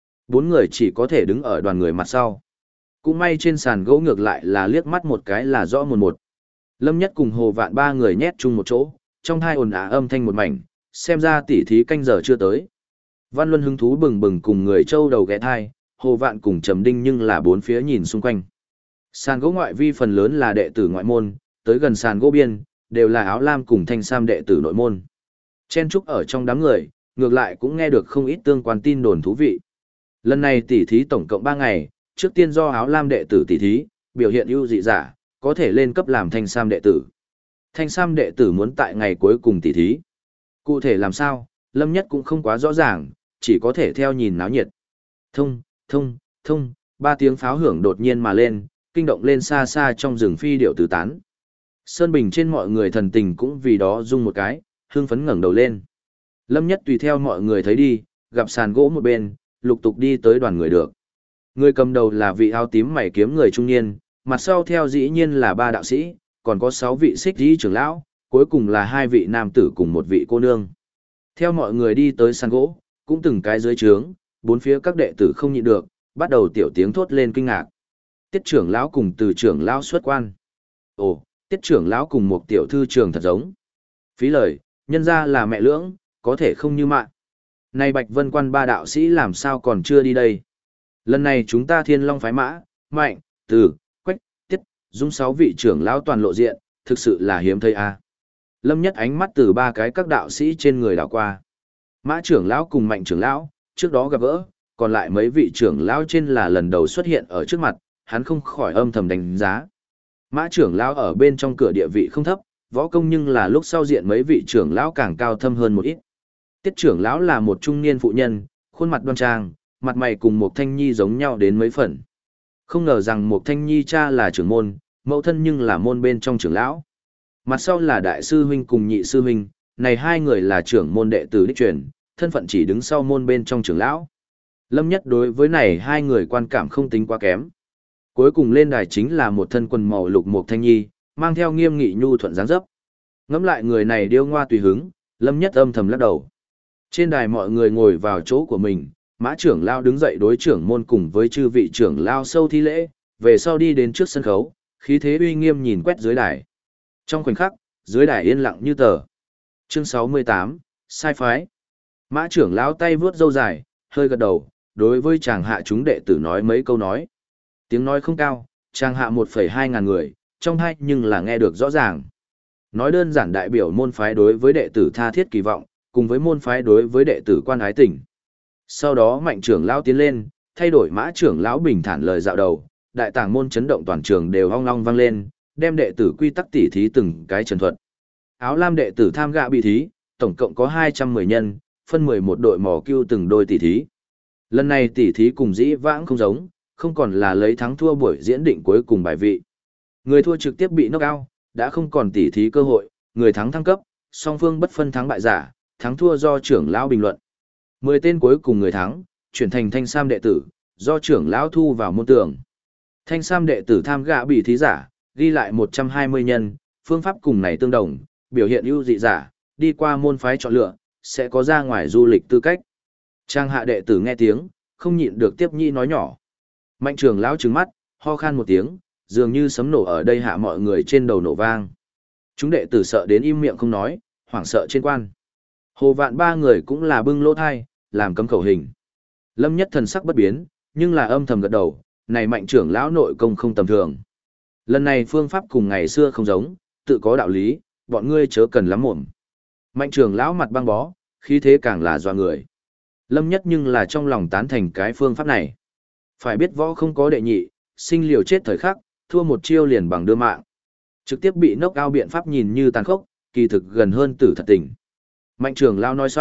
4 người chỉ có thể đứng ở đoàn người mặt sau. Cũng may trên sàn gỗ ngược lại là liếc mắt một cái là rõ một. Lâm Nhất cùng Hồ Vạn 3 người nhét chung một chỗ, trong hai ồn ào âm thanh một mảnh, xem ra tỉ thí canh giờ chưa tới. Văn Luân hứng thú bừng bừng cùng người châu đầu ghé thai, Hồ Vạn cùng Trầm Đinh nhưng là bốn phía nhìn xung quanh. Sàn gỗ ngoại vi phần lớn là đệ tử ngoại môn, tới gần sàn gỗ biên, đều là áo lam cùng thanh sam đệ tử nội môn. Chen trúc ở trong đám người, ngược lại cũng nghe được không ít tương quan tin đồn thú vị. Lần này tỉ thí tổng cộng 3 ngày, trước tiên do áo lam đệ tử tỉ thí, biểu hiện ưu dị giả, có thể lên cấp làm thanh sam đệ tử. Thanh sam đệ tử muốn tại ngày cuối cùng tỉ thí. Cụ thể làm sao, Lâm Nhất cũng không quá rõ ràng, chỉ có thể theo nhìn náo nhiệt. Thông, thông, thông, 3 tiếng pháo hưởng đột nhiên mà lên, kinh động lên xa xa trong rừng phi điệu tứ tán. Sơn Bình trên mọi người thần tình cũng vì đó rung một cái, hưng phấn ngẩng đầu lên. Lâm Nhất tùy theo mọi người thấy đi, gặp sàn gỗ một bên, lục tục đi tới đoàn người được. Người cầm đầu là vị áo tím mày kiếm người trung niên, mặt sau theo dĩ nhiên là 3 đạo sĩ, còn có 6 vị xích dĩ trưởng lão, cuối cùng là 2 vị nam tử cùng 1 vị cô nương. Theo mọi người đi tới sàn gỗ, cũng từng cái dưới trướng, bốn phía các đệ tử không nhịn được, bắt đầu tiểu tiếng thốt lên kinh ngạc. Tiết trưởng lão cùng Từ trưởng lão xuất quan. Ồ, Tiết trưởng lão cùng một tiểu thư trường thật giống. Phí lời, nhân ra là mẹ lưỡng, có thể không như mạng. Này Bạch Vân Quan 3 đạo sĩ làm sao còn chưa đi đây? Lần này chúng ta Thiên Long phái Mã, Mạnh, Từ, Quách, Tiết, Dung 6 vị trưởng lão toàn lộ diện, thực sự là hiếm thấy a. Lâm Nhất ánh mắt từ 3 cái các đạo sĩ trên người đảo qua. Mã trưởng lão cùng Mạnh trưởng lão, trước đó gặp gỡ, còn lại mấy vị trưởng lão trên là lần đầu xuất hiện ở trước mặt, hắn không khỏi âm thầm đánh giá. Mã trưởng lão ở bên trong cửa địa vị không thấp, võ công nhưng là lúc sau diện mấy vị trưởng lão càng cao thâm hơn một ít. Tiết trưởng lão là một trung niên phụ nhân, khuôn mặt đoan trang, mặt mày cùng một Thanh Nhi giống nhau đến mấy phần. Không ngờ rằng một Thanh Nhi cha là trưởng môn, mẫu thân nhưng là môn bên trong trưởng lão. Mặt sau là đại sư huynh cùng nhị sư huynh, này 2 người là trưởng môn đệ tử đích truyền, thân phận chỉ đứng sau môn bên trong trưởng lão. Lâm Nhất đối với này 2 người quan cảm không tính quá kém. Cuối cùng lên đài chính là một thân quần màu lục một Thanh Nhi, mang theo nghiêm nghị nhu thuận dáng dấp. Ngẫm lại người này điêu ngoa tùy hứng, Lâm Nhất âm thầm lắc đầu. Trên đài mọi người ngồi vào chỗ của mình, Mã trưởng lão đứng dậy đối trưởng môn cùng với chư vị trưởng lão sâu thi lễ, về sau đi đến trước sân khấu, khí thế uy nghiêm nhìn quét dưới đài. Trong khoảnh khắc, dưới đài yên lặng như tờ. Chương 68, sai phái. Mã trưởng lão tay vướt râu dài, hơi gật đầu, đối với chàng hạ chúng đệ tử nói mấy câu nói. Tiếng nói không cao, chàng hạ 1,2 ngàn người, trong hai nhưng là nghe được rõ ràng. Nói đơn giản đại biểu môn phái đối với đệ tử tha thiết kỳ vọng, cùng với môn phái đối với đệ tử quan ái tình. Sau đó Mạnh trưởng lão tiến lên, thay đổi Mã trưởng lão bình thản lời dạo đầu, đại tàng môn chấn động toàn trường đều ong ong vang lên, đem đệ tử quy tắc tỉ thí từng cái trần thuật. Áo lam đệ tử tham gạ bị thí, tổng cộng có 210 nhân, phân 11 đội mò cưu từng đôi tỉ thí. Lần này tỉ thí cùng dĩ vãng không giống, không còn là lấy thắng thua buổi diễn định cuối cùng bài vị. Người thua trực tiếp bị knock out, đã không còn tỉ thí cơ hội, người thắng thăng cấp, song phương bất phân thắng bại giả, thắng thua do trưởng lão bình luận. 10 tên cuối cùng người thắng, chuyển thành thanh sam đệ tử, do trưởng lão thu vào môn tưởng. Thanh sam đệ tử tham gạ bị thí giả, ghi lại 120 nhân, phương pháp cùng này tương đồng, biểu hiện ưu dị giả, đi qua môn phái chọn lựa, sẽ có ra ngoài du lịch tư cách. Trang hạ đệ tử nghe tiếng, không nhịn được tiếp nhi nói nhỏ. Mạnh trưởng lão trừng mắt, ho khan một tiếng, dường như sấm nổ ở đây hạ mọi người trên đầu nổ vang. Chúng đệ tử sợ đến im miệng không nói, hoảng sợ trên quan. Hồ Vạn 3 người cũng là bưng lỗ thai, làm cấm khẩu hình. Lâm Nhất thần sắc bất biến, nhưng là âm thầm gật đầu, này Mạnh trưởng lão nội công không tầm thường. Lần này phương pháp cùng ngày xưa không giống, tự có đạo lý, bọn ngươi chớ cần lắm mồm. Mạnh trưởng lão mặt băng bó, khí thế càng là doa người. Lâm Nhất nhưng là trong lòng tán thành cái phương pháp này. Phải biết võ không có đệ nhị, sinh liều chết thời khắc, thua một chiêu liền bằng đưa mạng. Trực tiếp bị knock out biện pháp nhìn như tàn khốc, kỳ thực gần hơn tử thật tình. Mạnh trưởng lão nói xong,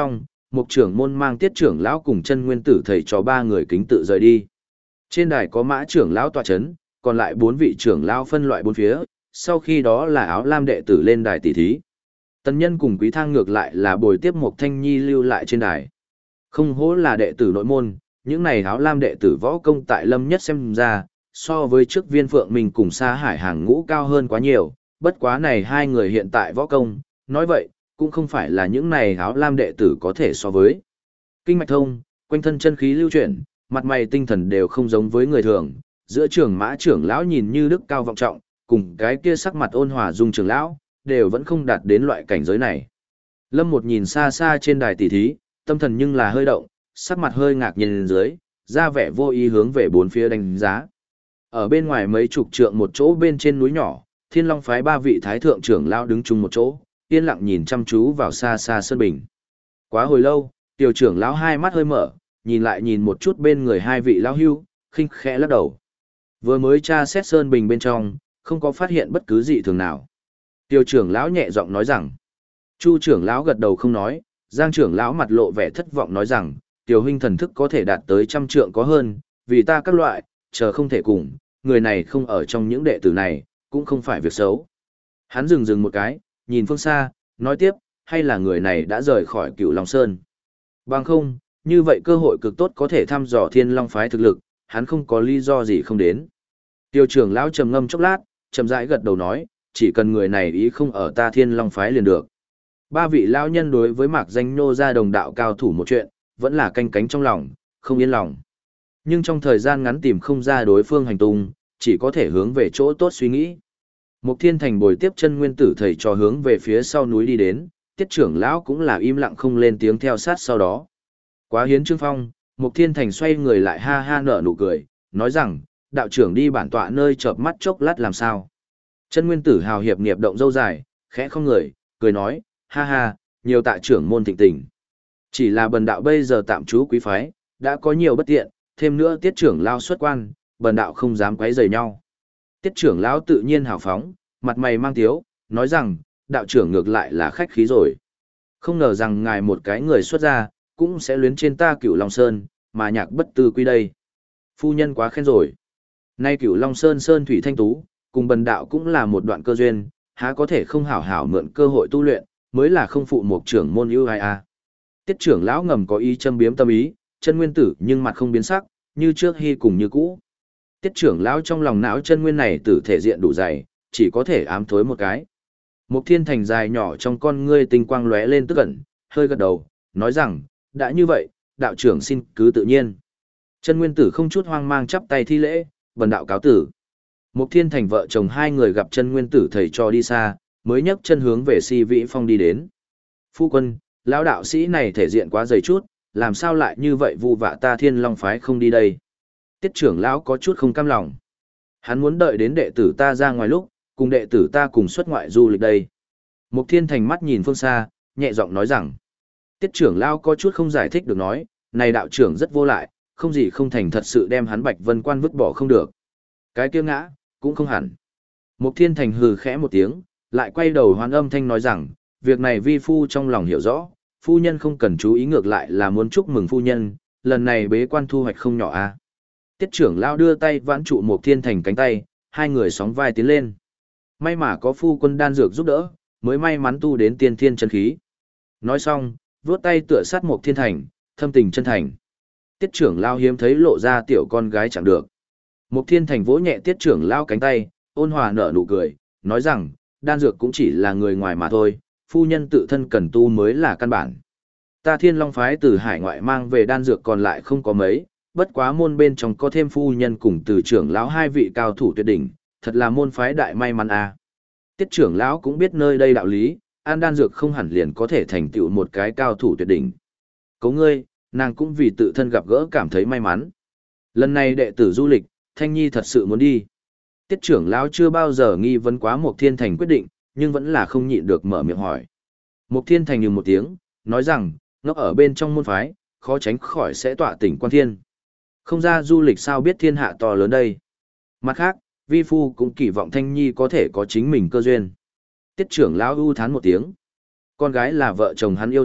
Mục trưởng môn mang Tiết trưởng lão cùng Chân Nguyên Tử thầy trò ba người kính tự rời đi. Trên đài có Mã trưởng lão tọa chấn, còn lại 4 vị trưởng lão phân loại bốn phía, sau khi đó là Áo Lam đệ tử lên đài tỷ thí. Tần Nhân cùng Quý Thang ngược lại là bồi tiếp Mục Thanh Nhi lưu lại trên đài. Không hổ là đệ tử nội môn, những này Áo Lam đệ tử võ công tại Lâm Nhất xem ra, so với trước Viên Phượng mình cùng Sa Hải hàng ngũ cao hơn quá nhiều, bất quá này hai người hiện tại võ công, nói vậy, cũng không phải là những này Áo Lam đệ tử có thể so với. Kinh mạch thông, quanh thân chân khí lưu chuyển, mặt mày tinh thần đều không giống với người thường, giữa trưởng Mã trưởng lão nhìn như đức cao vọng trọng, cùng cái kia sắc mặt ôn hòa Dung trưởng lão, đều vẫn không đạt đến loại cảnh giới này. Lâm Một nhìn xa xa trên đài tỷ thí, tâm thần nhưng là hơi động, sắc mặt hơi ngạc nhiên dưới, ra vẻ vô ý hướng về bốn phía đánh giá. Ở bên ngoài mấy chục trượng một chỗ bên trên núi nhỏ, Thiên Long phái 3 vị thái thượng trưởng lão đứng chung một chỗ, yên lặng nhìn chăm chú vào xa xa sơn bình. Quá hồi lâu, tiểu trưởng lão hai mắt hơi mở, nhìn lại nhìn một chút bên người hai vị lão hưu, khinh khẽ lắc đầu. Vừa mới tra xét sơn bình bên trong, không có phát hiện bất cứ gì thường nào. Tiểu trưởng lão nhẹ giọng nói rằng, Chu trưởng lão gật đầu không nói, Giang trưởng lão mặt lộ vẻ thất vọng nói rằng, tiểu huynh thần thức có thể đạt tới 100 trượng có hơn, vì ta các loại, chờ không thể cùng, người này không ở trong những đệ tử này, cũng không phải việc xấu. Hắn dừng một cái, nhìn phương xa, nói tiếp, hay là người này đã rời khỏi Cửu Long Sơn. Bằng không, như vậy cơ hội cực tốt có thể thăm dò Thiên Long phái thực lực, hắn không có lý do gì không đến. Tiêu trưởng lão trầm ngâm chốc lát, chậm rãi gật đầu nói, chỉ cần người này ý không ở ta Thiên Long phái liền được. 3 vị lão nhân đối với Mạc Danh nô ra đồng đạo cao thủ một chuyện, vẫn là canh cánh trong lòng, không yên lòng. Nhưng trong thời gian ngắn tìm không ra đối phương hành tung, chỉ có thể hướng về chỗ tốt suy nghĩ. Mục Thiên Thành bồi tiếp Chân Nguyên Tử thầy trò hướng về phía sau núi đi đến, Tiết trưởng lão cũng là im lặng không lên tiếng theo sát sau đó. Quá hiến Trương Phong, Mục Thiên Thành xoay người lại ha ha nở nụ cười, nói rằng, đạo trưởng đi bản tọa nơi chợp mắt chốc lát làm sao. Chân Nguyên Tử hào hiệp nghiệp động dâu dài, khẽ không người, cười nói, ha ha, nhiều tạ trưởng môn thịnh tình. Chỉ là bần đạo bây giờ tạm trú quý phái, đã có nhiều bất tiện, thêm nữa tiết trưởng lao xuất quan, bần đạo không dám quấy rầy nhau. Tiết trưởng lão tự nhiên hào phóng, mặt mày mang tiếu, nói rằng, đạo trưởng ngược lại là khách khí rồi. Không ngờ rằng ngài một cái người xuất gia, cũng sẽ luyến trên ta Cửu Long Sơn, mà nhạc bất tư quy đây. Phu nhân quá khen rồi. Nay Cửu Long Sơn sơn thủy thanh tú, cùng bần đạo cũng là một đoạn cơ duyên, há có thể không hảo hảo mượn cơ hội tu luyện, mới là không phụ một trưởng môn ưu ai a. Tiết trưởng lão ngầm có ý châm biếm tâm ý, Chân Nguyên Tử nhưng mặt không biến sắc, như trước hy cùng như cũ. Tiết trưởng lão trong lòng não Chân Nguyên này tử thể diện đủ dày, chỉ có thể ám thối một cái. Mục Thiên Thành dài nhỏ trong con ngươi tinh quang lóe lên tức ẩn, hơi gật đầu, nói rằng, đã như vậy, đạo trưởng xin cứ tự nhiên. Chân Nguyên Tử không chút hoang mang chắp tay thi lễ, bần đạo cáo tử. Mục Thiên Thành vợ chồng hai người gặp Chân Nguyên Tử thầy cho đi xa, mới nhấc chân hướng về Si Vĩ Phong đi đến. Phu quân, lão đạo sĩ này thể diện quá dày chút, làm sao lại như vậy vu vạ ta Thiên Long phái không đi đây. Tiết trưởng lão có chút không cam lòng. Hắn muốn đợi đến đệ tử ta ra ngoài lúc, cùng đệ tử ta cùng xuất ngoại du lịch đây. Mục Thiên Thành mắt nhìn phương xa, nhẹ giọng nói rằng. Tiết trưởng lão có chút không giải thích được nói, này đạo trưởng rất vô lại, không gì không thành thật sự đem hắn Bạch Vân Quan vứt bỏ không được. Cái kia ngã, cũng không hẳn. Mục Thiên Thành hừ khẽ một tiếng, lại quay đầu hoán âm thanh nói rằng, việc này vi phu trong lòng hiểu rõ, phu nhân không cần chú ý ngược lại là muốn chúc mừng phu nhân, lần này bế quan thu hoạch không nhỏ a. Tiết trưởng lão đưa tay vãn trụ Mục Thiên Thành cánh tay, hai người sóng vai tiến lên. May mà có phu quân đan dược giúp đỡ, mới may mắn tu đến tiên thiên chân khí. Nói xong, vuốt tay tựa sát Mục Thiên Thành, thâm tình chân thành. Tiết trưởng lão hiếm thấy lộ ra tiểu con gái chẳng được. Mục Thiên Thành vỗ nhẹ tiết trưởng lão cánh tay, ôn hòa nở nụ cười, nói rằng, đan dược cũng chỉ là người ngoài mà thôi, phu nhân tự thân cần tu mới là căn bản. Ta Thiên Long phái từ hải ngoại mang về đan dược còn lại không có mấy, bất quá môn bên trong có thêm phu nhân cùng từ trưởng lão hai vị cao thủ tuyệt đỉnh, thật là môn phái đại may mắn a. Tiết trưởng lão cũng biết nơi đây đạo lý, ăn đan dược không hẳn liền có thể thành tựu một cái cao thủ tuyệt đỉnh. Cố ngươi, nàng cũng vì tự thân gặp gỡ cảm thấy may mắn. Lần này đệ tử du lịch, Thanh Nhi thật sự muốn đi. Tiết trưởng lão chưa bao giờ nghi vấn quá Mục Thiên Thành quyết định, nhưng vẫn là không nhịn được mở miệng hỏi. Mục Thiên Thành nhừ một tiếng, nói rằng, ngốc ở bên trong môn phái, khó tránh khỏi sẽ tọa tỉnh quan thiên. Không ra du lịch sao biết thiên hạ to lớn đây. Mặt khác, vi phu cũng kỳ vọng Thanh Nhi có thể có chính mình cơ duyên. Tiết trưởng lão ưu thán một tiếng. Con gái là vợ chồng hắn yêu thích,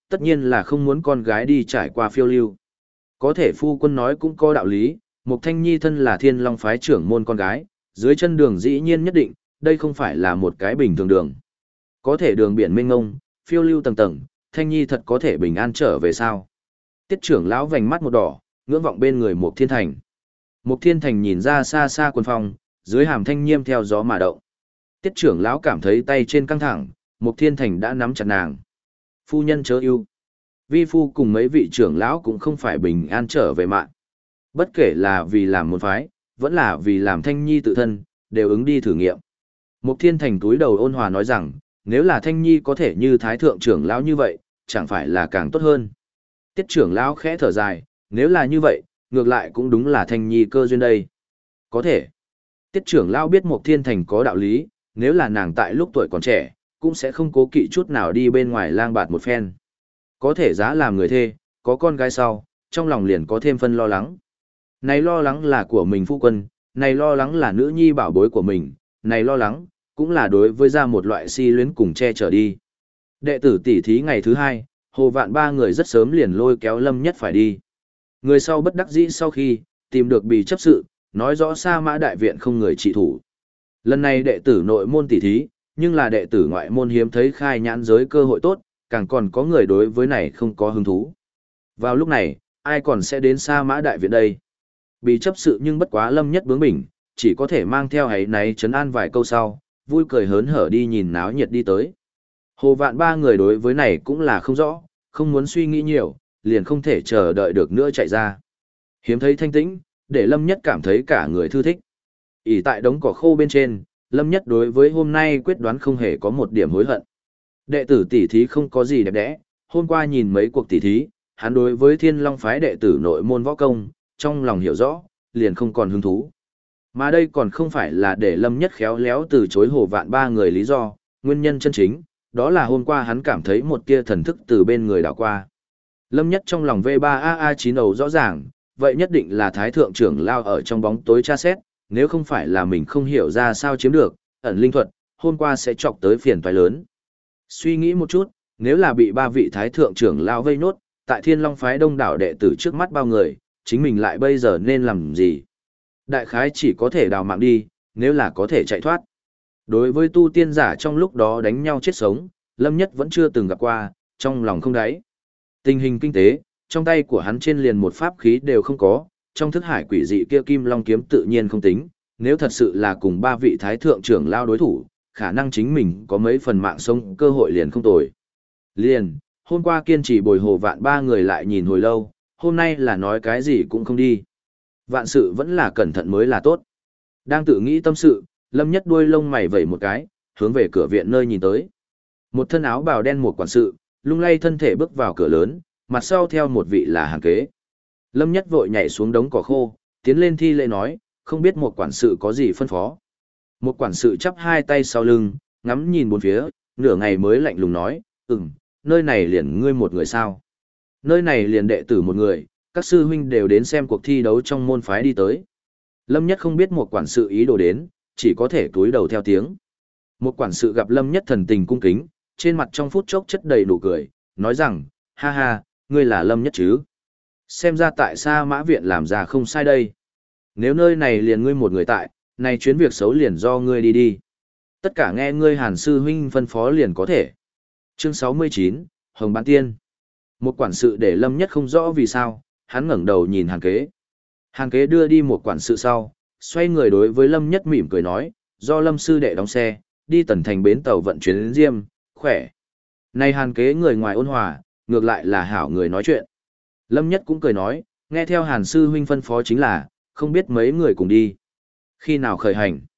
tất nhiên là không muốn con gái đi trải qua phiêu lưu. Có thể phu quân nói cũng có đạo lý, Mục Thanh Nhi thân là Thiên Long phái trưởng môn con gái, dưới chân đường dĩ nhiên nhất định, đây không phải là một cái bình thường đường. Có thể đường biển mênh mông, phiêu lưu tầng tầng, Thanh Nhi thật có thể bình an trở về sao? Tiết trưởng lão vành mắt một đỏ, ngưỡng vọng bên người Mục Thiên Thành. Mục Thiên Thành nhìn ra xa xa quần phong, dưới hàm thanh nghiêm theo gió mà động. Tiết trưởng lão cảm thấy tay trên căng thẳng, Mục Thiên Thành đã nắm chặt nàng. Phu nhân chớ yêu. Vi phu cùng mấy vị trưởng lão cũng không phải bình an trở về mạng. Bất kể là vì làm môn phái, vẫn là vì làm Thanh Nhi tự thân, đều ứng đi thử nghiệm. Mục Thiên Thành túi đầu ôn hòa nói rằng, nếu là Thanh Nhi có thể như Thái Thượng trưởng lão như vậy, chẳng phải là càng tốt hơn. Tiết trưởng lão khẽ thở dài, nếu là như vậy, ngược lại cũng đúng là Thanh Nhi cơ duyên đây. Có thể. Tiết trưởng lão biết Mục Thiên Thành có đạo lý, nếu là nàng tại lúc tuổi còn trẻ, cũng sẽ không cố kỵ chút nào đi bên ngoài lang bạt một phen. Có thể giá làm người thê, có con gái sau, trong lòng liền có thêm phân lo lắng. Này lo lắng là của mình phu quân, này lo lắng là nữ nhi bảo bối của mình, này lo lắng, cũng là đối với ra một loại si luyến cùng che chở đi. Đệ tử tỉ thí ngày thứ hai, Hồ Vạn ba người rất sớm liền lôi kéo Lâm Nhất phải đi. Người sau bất đắc dĩ sau khi, tìm được bì chấp sự, nói rõ Sa Mã Đại Viện không người trị thủ. Lần này đệ tử nội môn tỉ thí, nhưng là đệ tử ngoại môn hiếm thấy khai nhãn giới cơ hội tốt, càng còn có người đối với này không có hứng thú. Vào lúc này, ai còn sẽ đến Sa Mã Đại Viện đây? Bị chấp sự nhưng bất quá Lâm Nhất bướng bỉnh, chỉ có thể mang theo ấy náy trấn an vài câu sau, vui cười hớn hở đi nhìn náo nhiệt đi tới. Hồ Vạn ba người đối với này cũng là không rõ, không muốn suy nghĩ nhiều, liền không thể chờ đợi được nữa chạy ra. Hiếm thấy thanh tĩnh, để Lâm Nhất cảm thấy cả người thư thích. ỷ tại đống cỏ khô bên trên, Lâm Nhất đối với hôm nay quyết đoán không hề có một điểm hối hận. Đệ tử tỷ thí không có gì đẹp đẽ, hôm qua nhìn mấy cuộc tỷ thí, hắn đối với Thiên Long phái đệ tử nội môn võ công, trong lòng hiểu rõ, liền không còn hứng thú. Mà đây còn không phải là để Lâm Nhất khéo léo từ chối Hồ Vạn ba người lý do, nguyên nhân chân chính, đó là hôm qua hắn cảm thấy một tia thần thức từ bên người đảo qua. Lâm Nhất trong lòng V3AA9 ầu rõ ràng, vậy nhất định là Thái Thượng trưởng lao ở trong bóng tối tra xét, nếu không phải là mình không hiểu ra sao chiếm được, ẩn linh thuật, hôm qua sẽ chọc tới phiền toái lớn. Suy nghĩ một chút, nếu là bị ba vị Thái Thượng trưởng lao vây nốt, tại Thiên Long phái đông đảo đệ tử trước mắt bao người, chính mình lại bây giờ nên làm gì? Đại khái chỉ có thể đào mạng đi, nếu là có thể chạy thoát. Đối với tu tiên giả trong lúc đó đánh nhau chết sống, Lâm Nhất vẫn chưa từng gặp qua, trong lòng không đáy. Tình hình kinh tế, trong tay của hắn trên liền một pháp khí đều không có, trong thức hải quỷ dị kia kim long kiếm tự nhiên không tính, nếu thật sự là cùng ba vị thái thượng trưởng lao đối thủ, khả năng chính mình có mấy phần mạng sống cơ hội liền không tồi. Liền, hôm qua kiên trì bồi Hồ Vạn ba người lại nhìn hồi lâu, hôm nay là nói cái gì cũng không đi. Vạn sự vẫn là cẩn thận mới là tốt. Đang tự nghĩ tâm sự, Lâm Nhất đuôi lông mày vẩy một cái, hướng về cửa viện nơi nhìn tới. Một thân áo bào đen một quản sự, lung lay thân thể bước vào cửa lớn, mặt sau theo một vị là hàng kế. Lâm Nhất vội nhảy xuống đống cỏ khô, tiến lên thi lễ nói, không biết một quản sự có gì phân phó. Một quản sự chắp hai tay sau lưng, ngắm nhìn bốn phía, nửa ngày mới lạnh lùng nói, nơi này liền ngươi một người sao. Nơi này liền đệ tử một người, các sư huynh đều đến xem cuộc thi đấu trong môn phái đi tới. Lâm Nhất không biết một quản sự ý đồ đến, chỉ có thể cúi đầu theo tiếng. Một quản sự gặp Lâm Nhất thần tình cung kính, trên mặt trong phút chốc chất đầy nụ cười, nói rằng, ha ha, ngươi là Lâm Nhất chứ. Xem ra tại Sa Mã Viện làm ra không sai đây. Nếu nơi này liền ngươi một người tại, này chuyến việc xấu liền do ngươi đi đi. Tất cả nghe ngươi Hàn sư huynh phân phó liền có thể. Chương 69, Hồng Bán Tiên. Một quản sự để Lâm Nhất không rõ vì sao, hắn ngẩng đầu nhìn hàng kế. Hàng kế đưa đi một quản sự sau, xoay người đối với Lâm Nhất mỉm cười nói, do Lâm sư đệ đóng xe, đi Tần Thành bến tàu vận chuyển đến Diêm, khỏe. Này hàng kế người ngoài ôn hòa, ngược lại là hảo người nói chuyện. Lâm Nhất cũng cười nói, nghe theo Hàn sư huynh phân phó chính là, không biết mấy người cùng đi. Khi nào khởi hành?